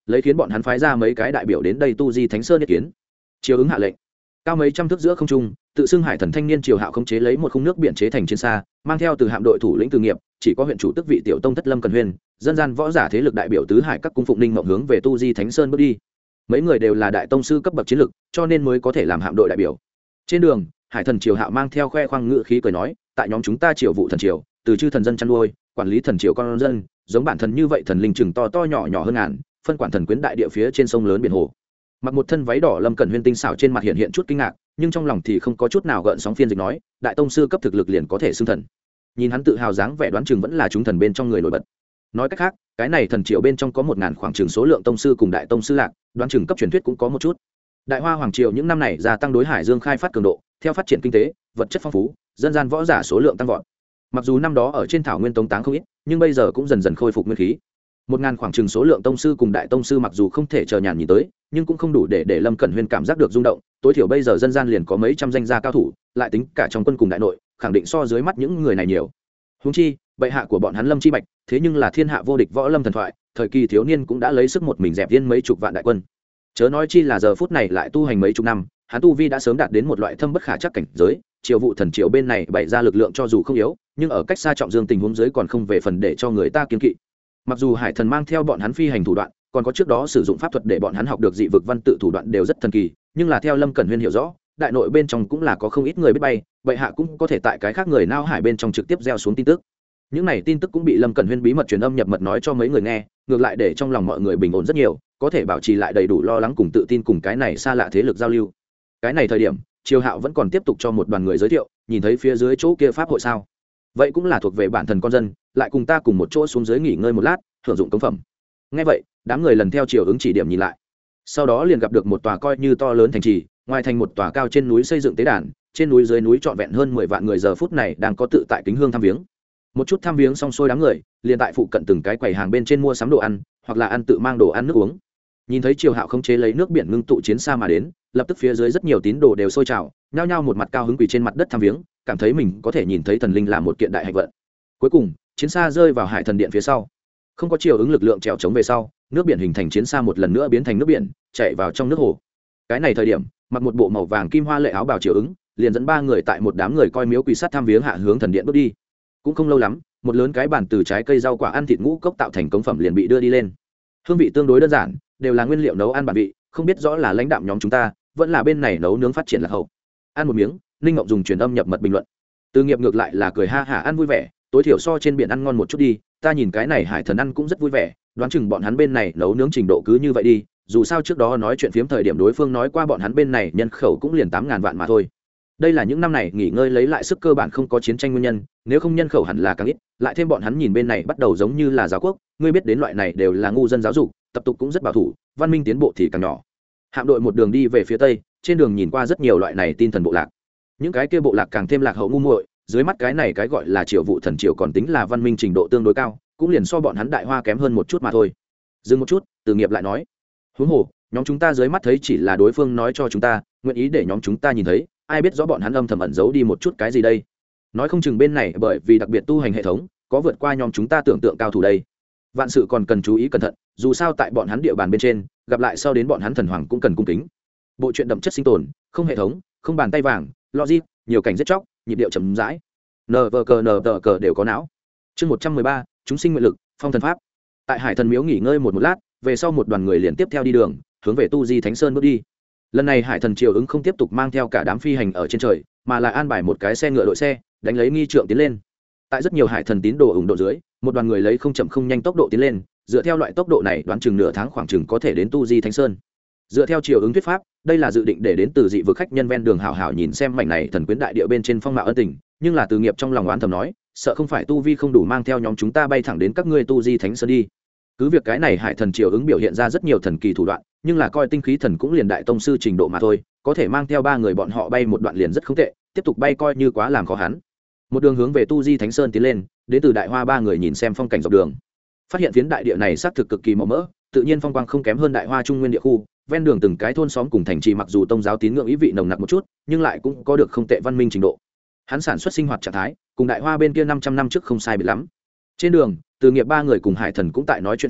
lấy khiến bọn hắn phái ra mấy cái đại biểu đến đây tu di thánh sơn ý kiến. Triều ứng hạ lệnh, cao mấy trăm thước giữa không trung, tự xưng hải thần thanh niên Triều Hạo khống chế lấy một khung nước biển chế thành chiến xa, mang theo từ hạm đội thủ lĩnh Từ Nghiệp, chỉ có huyện chủ tức vị tiểu tông thất Lâm Cần Huyên, dân gian võ giả thế lực đại biểu tứ hải các cung phụng Ninh Mộng hướng về tu di thánh sơn bước đi. Mấy người đều là đại tông sư cấp bậc chiến lực, cho nên mới có thể làm hạm đội đại biểu. Trên đường, hải thần Triều Hạo mang theo khoe khoang ngự khí cười nói, tại nhóm chúng ta Triều vụ thần triều, từ chư thần dân chăn nuôi, quản lý thần triều con dân, giống bản thần như vậy thần linh chừng to to nhỏ nhỏ hơn ngàn, phân quản thần quyến đại địa phía trên sông lớn biển hồ. Mặc một thân váy đỏ Lâm Cẩn Huyên tinh xảo trên mặt hiện hiện chút kinh ngạc, nhưng trong lòng thì không có chút nào gợn sóng, phiên dịch nói, đại tông sư cấp thực lực liền có thể xưng thần. Nhìn hắn tự hào dáng vẻ, đoán chừng vẫn là chúng thần bên trong người nổi bật. Nói cách khác, cái này thần triều bên trong có một ngàn khoảng chừng số lượng tông sư cùng đại tông sư lạc, đoán chừng cấp truyền thuyết cũng có một chút. Đại Hoa hoàng triều những năm này gia tăng đối hải dương khai phát cường độ, theo phát triển kinh tế, vật chất phong phú, dân gian võ giả số lượng tăng vọt. Mặc dù năm đó ở trên thảo nguyên tống táng không ít, nhưng bây giờ cũng dần dần khôi phục nguyên khí. Một ngàn khoảng chừng số lượng tông sư cùng đại tông sư mặc dù không thể chờ nhàn nhìn tới, nhưng cũng không đủ để để Lâm Cẩn Huyên cảm giác được rung động. Tối thiểu bây giờ dân gian liền có mấy trăm danh gia cao thủ, lại tính cả trong quân cùng đại nội, khẳng định so dưới mắt những người này nhiều. Huống chi, bệ hạ của bọn hắn Lâm Chi Bạch, thế nhưng là thiên hạ vô địch võ lâm thần thoại, thời kỳ thiếu niên cũng đã lấy sức một mình dẹp yên mấy chục vạn đại quân. Chớ nói chi là giờ phút này lại tu hành mấy chục năm, hắn tu vi đã sớm đạt đến một loại thâm bất khả chắc cảnh giới. Triều vụ thần triều bên này bày ra lực lượng cho dù không yếu, nhưng ở cách xa trọng dương tình huống dưới còn không về phần để cho người ta kiêng kỵ. Mặc dù hải thần mang theo bọn hắn phi hành thủ đoạn, còn có trước đó sử dụng pháp thuật để bọn hắn học được dị vực văn tự thủ đoạn đều rất thần kỳ, nhưng là theo Lâm Cẩn Huyên hiểu rõ, đại nội bên trong cũng là có không ít người biết bay, bệ hạ cũng có thể tại cái khác người nao hải bên trong trực tiếp gieo xuống tin tức. Những này tin tức cũng bị Lâm Cẩn Huyên bí mật truyền âm nhập mật nói cho mấy người nghe, ngược lại để trong lòng mọi người bình ổn rất nhiều, có thể bảo trì lại đầy đủ lo lắng cùng tự tin cùng cái này xa lạ thế lực giao lưu. Cái này thời điểm, Triều Hạo vẫn còn tiếp tục cho một đoàn người giới thiệu, nhìn thấy phía dưới chỗ kia pháp hội sao? Vậy cũng là thuộc về bản thần con dân, lại cùng ta cùng một chỗ xuống dưới nghỉ ngơi một lát, hưởng dụng cống phẩm. Nghe vậy, đám người lần theo Triều ứng chỉ điểm nhìn lại. Sau đó liền gặp được một tòa coi như to lớn thành trì, ngoài thành một tòa cao trên núi xây dựng tế đàn, trên núi dưới núi trọn vẹn hơn mười vạn người giờ phút này đang có tự tại kính hương thăm viếng. Một chút thăm viếng xong xuôi đám người, liền tại phụ cận từng cái quầy hàng bên trên mua sắm đồ ăn, hoặc là ăn tự mang đồ ăn nước uống. Nhìn thấy Triều Hạo khống chế lấy nước biển ngưng tụ chiến xa mà đến, lập tức phía dưới rất nhiều tín đồ đều sôi trào, nhao nhao một mặt cao hứng quỳ trên mặt đất thăm viếng, cảm thấy mình có thể nhìn thấy thần linh là một kiện đại hạnh vận. Cuối cùng, chiến xa rơi vào hải thần điện phía sau, không có Triều ứng lực lượng trèo chống về sau, nước biển hình thành chiến xa một lần nữa biến thành nước biển, chạy vào trong nước hồ. Cái này thời điểm, mặc một bộ màu vàng kim hoa lệ áo bào Triều ứng, liền dẫn ba người tại một đám người coi miếu quỳ sát thăm viếng hạ hướng thần điện bước đi. Cũng không lâu lắm, một lớn cái bàn từ trái cây rau quả ăn thịt ngũ cốc tạo thành cống phẩm liền bị đưa đi lên. Hương vị tương đối đơn giản, đều là nguyên liệu nấu ăn bản vị, không biết rõ là lãnh đạm nhóm chúng ta vẫn là bên này nấu nướng phát triển lạc hậu. Ăn một miếng, Ninh Ngộng dùng truyền âm nhập mật bình luận. Từ Nghiệp ngược lại là cười ha hả ăn vui vẻ, tối thiểu so trên biển ăn ngon một chút đi, ta nhìn cái này hải thần ăn cũng rất vui vẻ, đoán chừng bọn hắn bên này nấu nướng trình độ cứ như vậy đi, dù sao trước đó nói chuyện phiếm thời điểm đối phương nói qua bọn hắn bên này nhân khẩu cũng liền tám ngàn vạn mà thôi. Đây là những năm này nghỉ ngơi lấy lại sức cơ bản không có chiến tranh nguyên nhân, nếu không nhân khẩu hẳn là càng ít, lại thêm bọn hắn nhìn bên này bắt đầu giống như là giáo quốc, ngươi biết đến loại này đều là ngu dân giáo dục, tập tục cũng rất bảo thủ, văn minh tiến bộ thì càng nhỏ. Hạm đội một đường đi về phía tây, trên đường nhìn qua rất nhiều loại này tin thần bộ lạc. Những cái kia bộ lạc càng thêm lạc hậu ngu muội, dưới mắt cái này cái gọi là triều vụ thần triều còn tính là văn minh trình độ tương đối cao, cũng liền so bọn hắn Đại Hoa kém hơn một chút mà thôi. Dừng một chút, Từ Nghiệp lại nói, huống hồ, nhóm chúng ta dưới mắt thấy chỉ là đối phương nói cho chúng ta, nguyện ý để nhóm chúng ta nhìn thấy, ai biết rõ bọn hắn âm thầm ẩn giấu đi một chút cái gì đây. Nói không chừng bên này bởi vì đặc biệt tu hành hệ thống, có vượt qua nhóm chúng ta tưởng tượng cao thủ đây. Vạn sự còn cần chú ý cẩn thận, dù sao tại bọn hắn địa bàn bên trên, gặp lại sau đến bọn hắn thần hoàng cũng cần cung kính. Bộ truyện đậm chất sinh tồn, không hệ thống, không bàn tay vàng, logic, nhiều cảnh giết chóc, nhịp điệu chậm rãi. Nờ vờ cờ nờ tờ cờ đều có não. Chương một trăm mười ba, chúng sinh nguyện lực, phong thần pháp. Tại Hải Thần Miếu nghỉ ngơi một một lát, về sau một đoàn người liền tiếp theo đi đường, hướng về Tu Di Thánh Sơn bước đi. Lần này Hải Thần Triều ứng không tiếp tục mang theo cả đám phi hành ở trên trời, mà lại an bài một cái xe ngựa đội xe, đánh lấy nghi trượng tiến lên. Tại rất nhiều Hải Thần tín đồ ủng độ dưới, một đoàn người lấy không chậm không nhanh tốc độ tiến lên, dựa theo loại tốc độ này đoán chừng nửa tháng khoảng chừng có thể đến Tu Di Thánh Sơn. Dựa theo Triều ứng thuyết pháp, đây là dự định để đến từ dị vực khách nhân ven đường hảo hảo nhìn xem mảnh này thần quyến đại địa bên trên phong mạo ân tình, nhưng là Từ Nghiệp trong lòng oán thầm nói, sợ không phải tu vi không đủ mang theo nhóm chúng ta bay thẳng đến các ngươi Tu Di Thánh Sơn đi. Cứ việc cái này Hải Thần Triều ứng biểu hiện ra rất nhiều thần kỳ thủ đoạn, nhưng là coi tinh khí thần cũng liền đại tông sư trình độ mà thôi, có thể mang theo ba người bọn họ bay một đoạn liền rất không tệ, tiếp tục bay coi như quá làm khó hắn. Một đường hướng về Tu Di Thánh Sơn tiến lên, đến từ Đại Hoa ba người nhìn xem phong cảnh dọc đường, phát hiện phiến đại địa này xác thực cực kỳ màu mỡ, tự nhiên phong quang không kém hơn Đại Hoa Trung Nguyên địa khu, ven đường từng cái thôn xóm cùng thành trì mặc dù tông giáo tín ngưỡng ý vị nồng nặc một chút, nhưng lại cũng có được không tệ văn minh trình độ. Hắn sản xuất sinh hoạt trạng thái, cùng Đại Hoa bên kia năm trăm năm trước không sai biệt lắm. Trên đường, Từ Nghiệp ba người cùng Hải Thần cũng tại nói chuyện phiếm,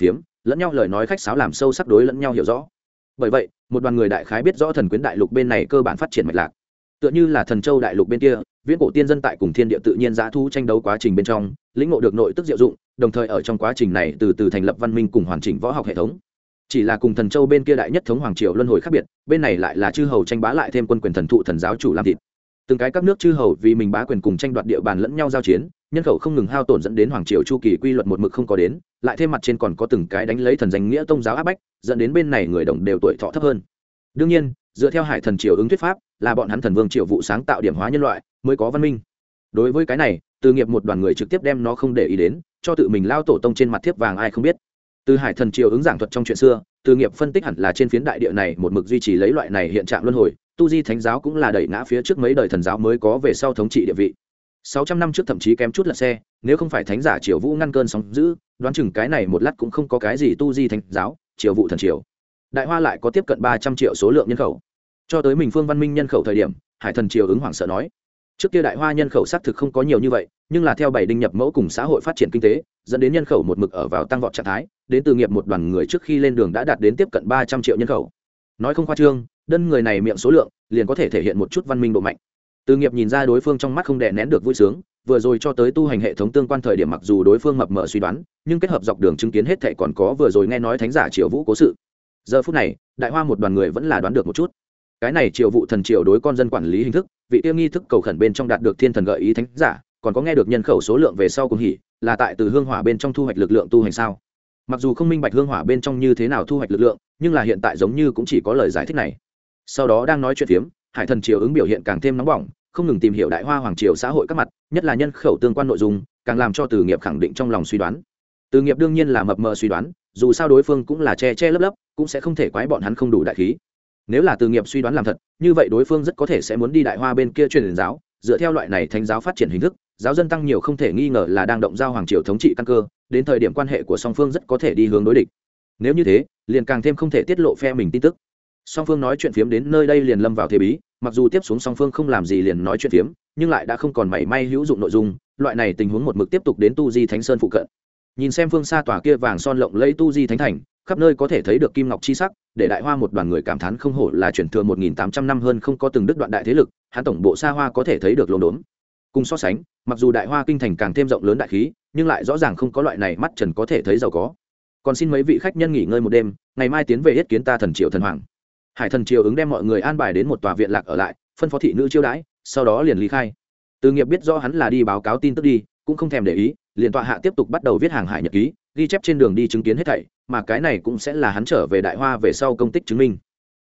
lẫn nhau lời nói khách sáo làm sâu sắc đối lẫn nhau hiểu rõ. Bởi vậy một đoàn người đại khái biết rõ thần quyến đại lục bên này cơ bản phát triển mạch lạc, tựa như là thần châu đại lục bên kia viễn cổ tiên dân tại cùng thiên địa tự nhiên dã thu tranh đấu quá trình bên trong lĩnh ngộ được nội tức diệu dụng, đồng thời ở trong quá trình này từ từ thành lập văn minh cùng hoàn chỉnh võ học hệ thống. Chỉ là cùng thần châu bên kia đại nhất thống hoàng triều luân hồi khác biệt, bên này lại là chư hầu tranh bá lại thêm quân quyền thần thụ thần giáo chủ làm thịt. Từng cái các nước chư hầu vì mình bá quyền cùng tranh đoạt địa bàn lẫn nhau giao chiến, nhân khẩu không ngừng hao tổn dẫn đến hoàng triều chu kỳ quy luật một mực không có đến, lại thêm mặt trên còn có từng cái đánh lấy thần danh nghĩa tông giáo áp bách, dẫn đến bên này người đồng đều tuổi thọ thấp hơn. Đương nhiên, dựa theo hải thần triều ứng thuyết pháp, là bọn hắn thần vương triều vụ sáng tạo điểm hóa nhân loại mới có văn minh. Đối với cái này, Từ Nghiệp một đoàn người trực tiếp đem nó không để ý đến, cho tự mình lao tổ tông trên mặt thiếp vàng ai không biết. Từ hải thần triều ứng giảng thuật trong chuyện xưa, Từ Nghiệp phân tích hẳn là trên phiến đại địa này một mực duy trì lấy loại này hiện trạng luân hồi, tu di thánh giáo cũng là đẩy ngã phía trước mấy đời thần giáo mới có về sau thống trị địa vị. sáu trăm năm trước thậm chí kém chút lật xe, nếu không phải thánh giả triều vũ ngăn cơn sóng dữ, đoán chừng cái này một lát cũng không có cái gì tu di thánh giáo, triều vụ thần triều. Đại Hoa lại có tiếp cận ba trăm triệu số lượng nhân khẩu. Cho tới mình phương văn minh nhân khẩu thời điểm, hải thần triều ứng hoảng sợ nói, trước kia Đại Hoa nhân khẩu xác thực không có nhiều như vậy, nhưng là theo bảy đinh nhập mẫu cùng xã hội phát triển kinh tế, dẫn đến nhân khẩu một mực ở vào tăng vọt trạng thái, đến Từ Nghiệp một đoàn người trước khi lên đường đã đạt đến tiếp cận ba trăm triệu nhân khẩu. Nói không khoa trương, đơn người này miệng số lượng liền có thể thể hiện một chút văn minh độ mạnh. Từ Nghiệp nhìn ra đối phương trong mắt không đè nén được vui sướng, vừa rồi cho tới tu hành hệ thống tương quan thời điểm mặc dù đối phương mập mờ suy đoán, nhưng kết hợp dọc đường chứng kiến hết thảy còn có vừa rồi nghe nói thánh giả triều vũ cố sự. Giờ phút này, Đại Hoa một đoàn người vẫn là đoán được một chút. Cái này triều vụ thần triều đối con dân quản lý hình thức, vị tiêu nghi thức cầu khẩn bên trong đạt được thiên thần gợi ý thánh giả, còn có nghe được nhân khẩu số lượng về sau cùng hỉ, là tại từ hương hỏa bên trong thu hoạch lực lượng tu hành sao? Mặc dù không minh bạch hương hỏa bên trong như thế nào thu hoạch lực lượng, nhưng là hiện tại giống như cũng chỉ có lời giải thích này. Sau đó đang nói chuyện phiếm, hải thần triều ứng biểu hiện càng thêm nóng bỏng, không ngừng tìm hiểu Đại Hoa hoàng triều xã hội các mặt, nhất là nhân khẩu tương quan nội dung, càng làm cho Từ Nghiệp khẳng định trong lòng suy đoán. Từ Nghiệp đương nhiên là mập mờ suy đoán, dù sao đối phương cũng là che che lấp lấp, cũng sẽ không thể quái bọn hắn không đủ đại khí. Nếu là Từ Nghiệp suy đoán làm thật, như vậy đối phương rất có thể sẽ muốn đi Đại Hoa bên kia truyền giáo, dựa theo loại này thánh giáo phát triển hình thức, giáo dân tăng nhiều không thể nghi ngờ là đang động giao hoàng triều thống trị căn cơ, đến thời điểm quan hệ của song phương rất có thể đi hướng đối địch. Nếu như thế, liền càng thêm không thể tiết lộ phe mình tin tức. Song phương nói chuyện phiếm đến nơi đây liền lâm vào thế bí, mặc dù tiếp xuống song phương không làm gì liền nói chuyện phiếm, nhưng lại đã không còn mảy may hữu dụng nội dung, loại này tình huống một mực tiếp tục đến Tu Di Thánh Sơn phụ cận. Nhìn xem phương xa tòa kia vàng son lộng lẫy Tu Di Thánh Thành, khắp nơi có thể thấy được kim ngọc chi sắc, để Đại Hoa một đoàn người cảm thán không hổ là chuyển thừa một nghìn tám trăm năm hơn không có từng đứt đoạn đại thế lực, hắn tổng bộ xa hoa có thể thấy được lồn đốn. Cùng so sánh, mặc dù Đại Hoa kinh thành càng thêm rộng lớn đại khí, nhưng lại rõ ràng không có loại này mắt trần có thể thấy giàu có. Còn xin mấy vị khách nhân nghỉ ngơi một đêm, ngày mai tiến về yết kiến ta thần triều thần hoàng. Hải thần triều ứng đem mọi người an bài đến một tòa viện lạc ở lại, phân phó thị nữ chiêu đãi, sau đó liền ly khai. Từ Nghiệp biết rõ hắn là đi báo cáo tin tức đi, cũng không thèm để ý, liền tọa hạ tiếp tục bắt đầu viết hàng hải nhật ký, ghi chép trên đường đi chứng kiến hết thảy, mà cái này cũng sẽ là hắn trở về Đại Hoa về sau công tích chứng minh.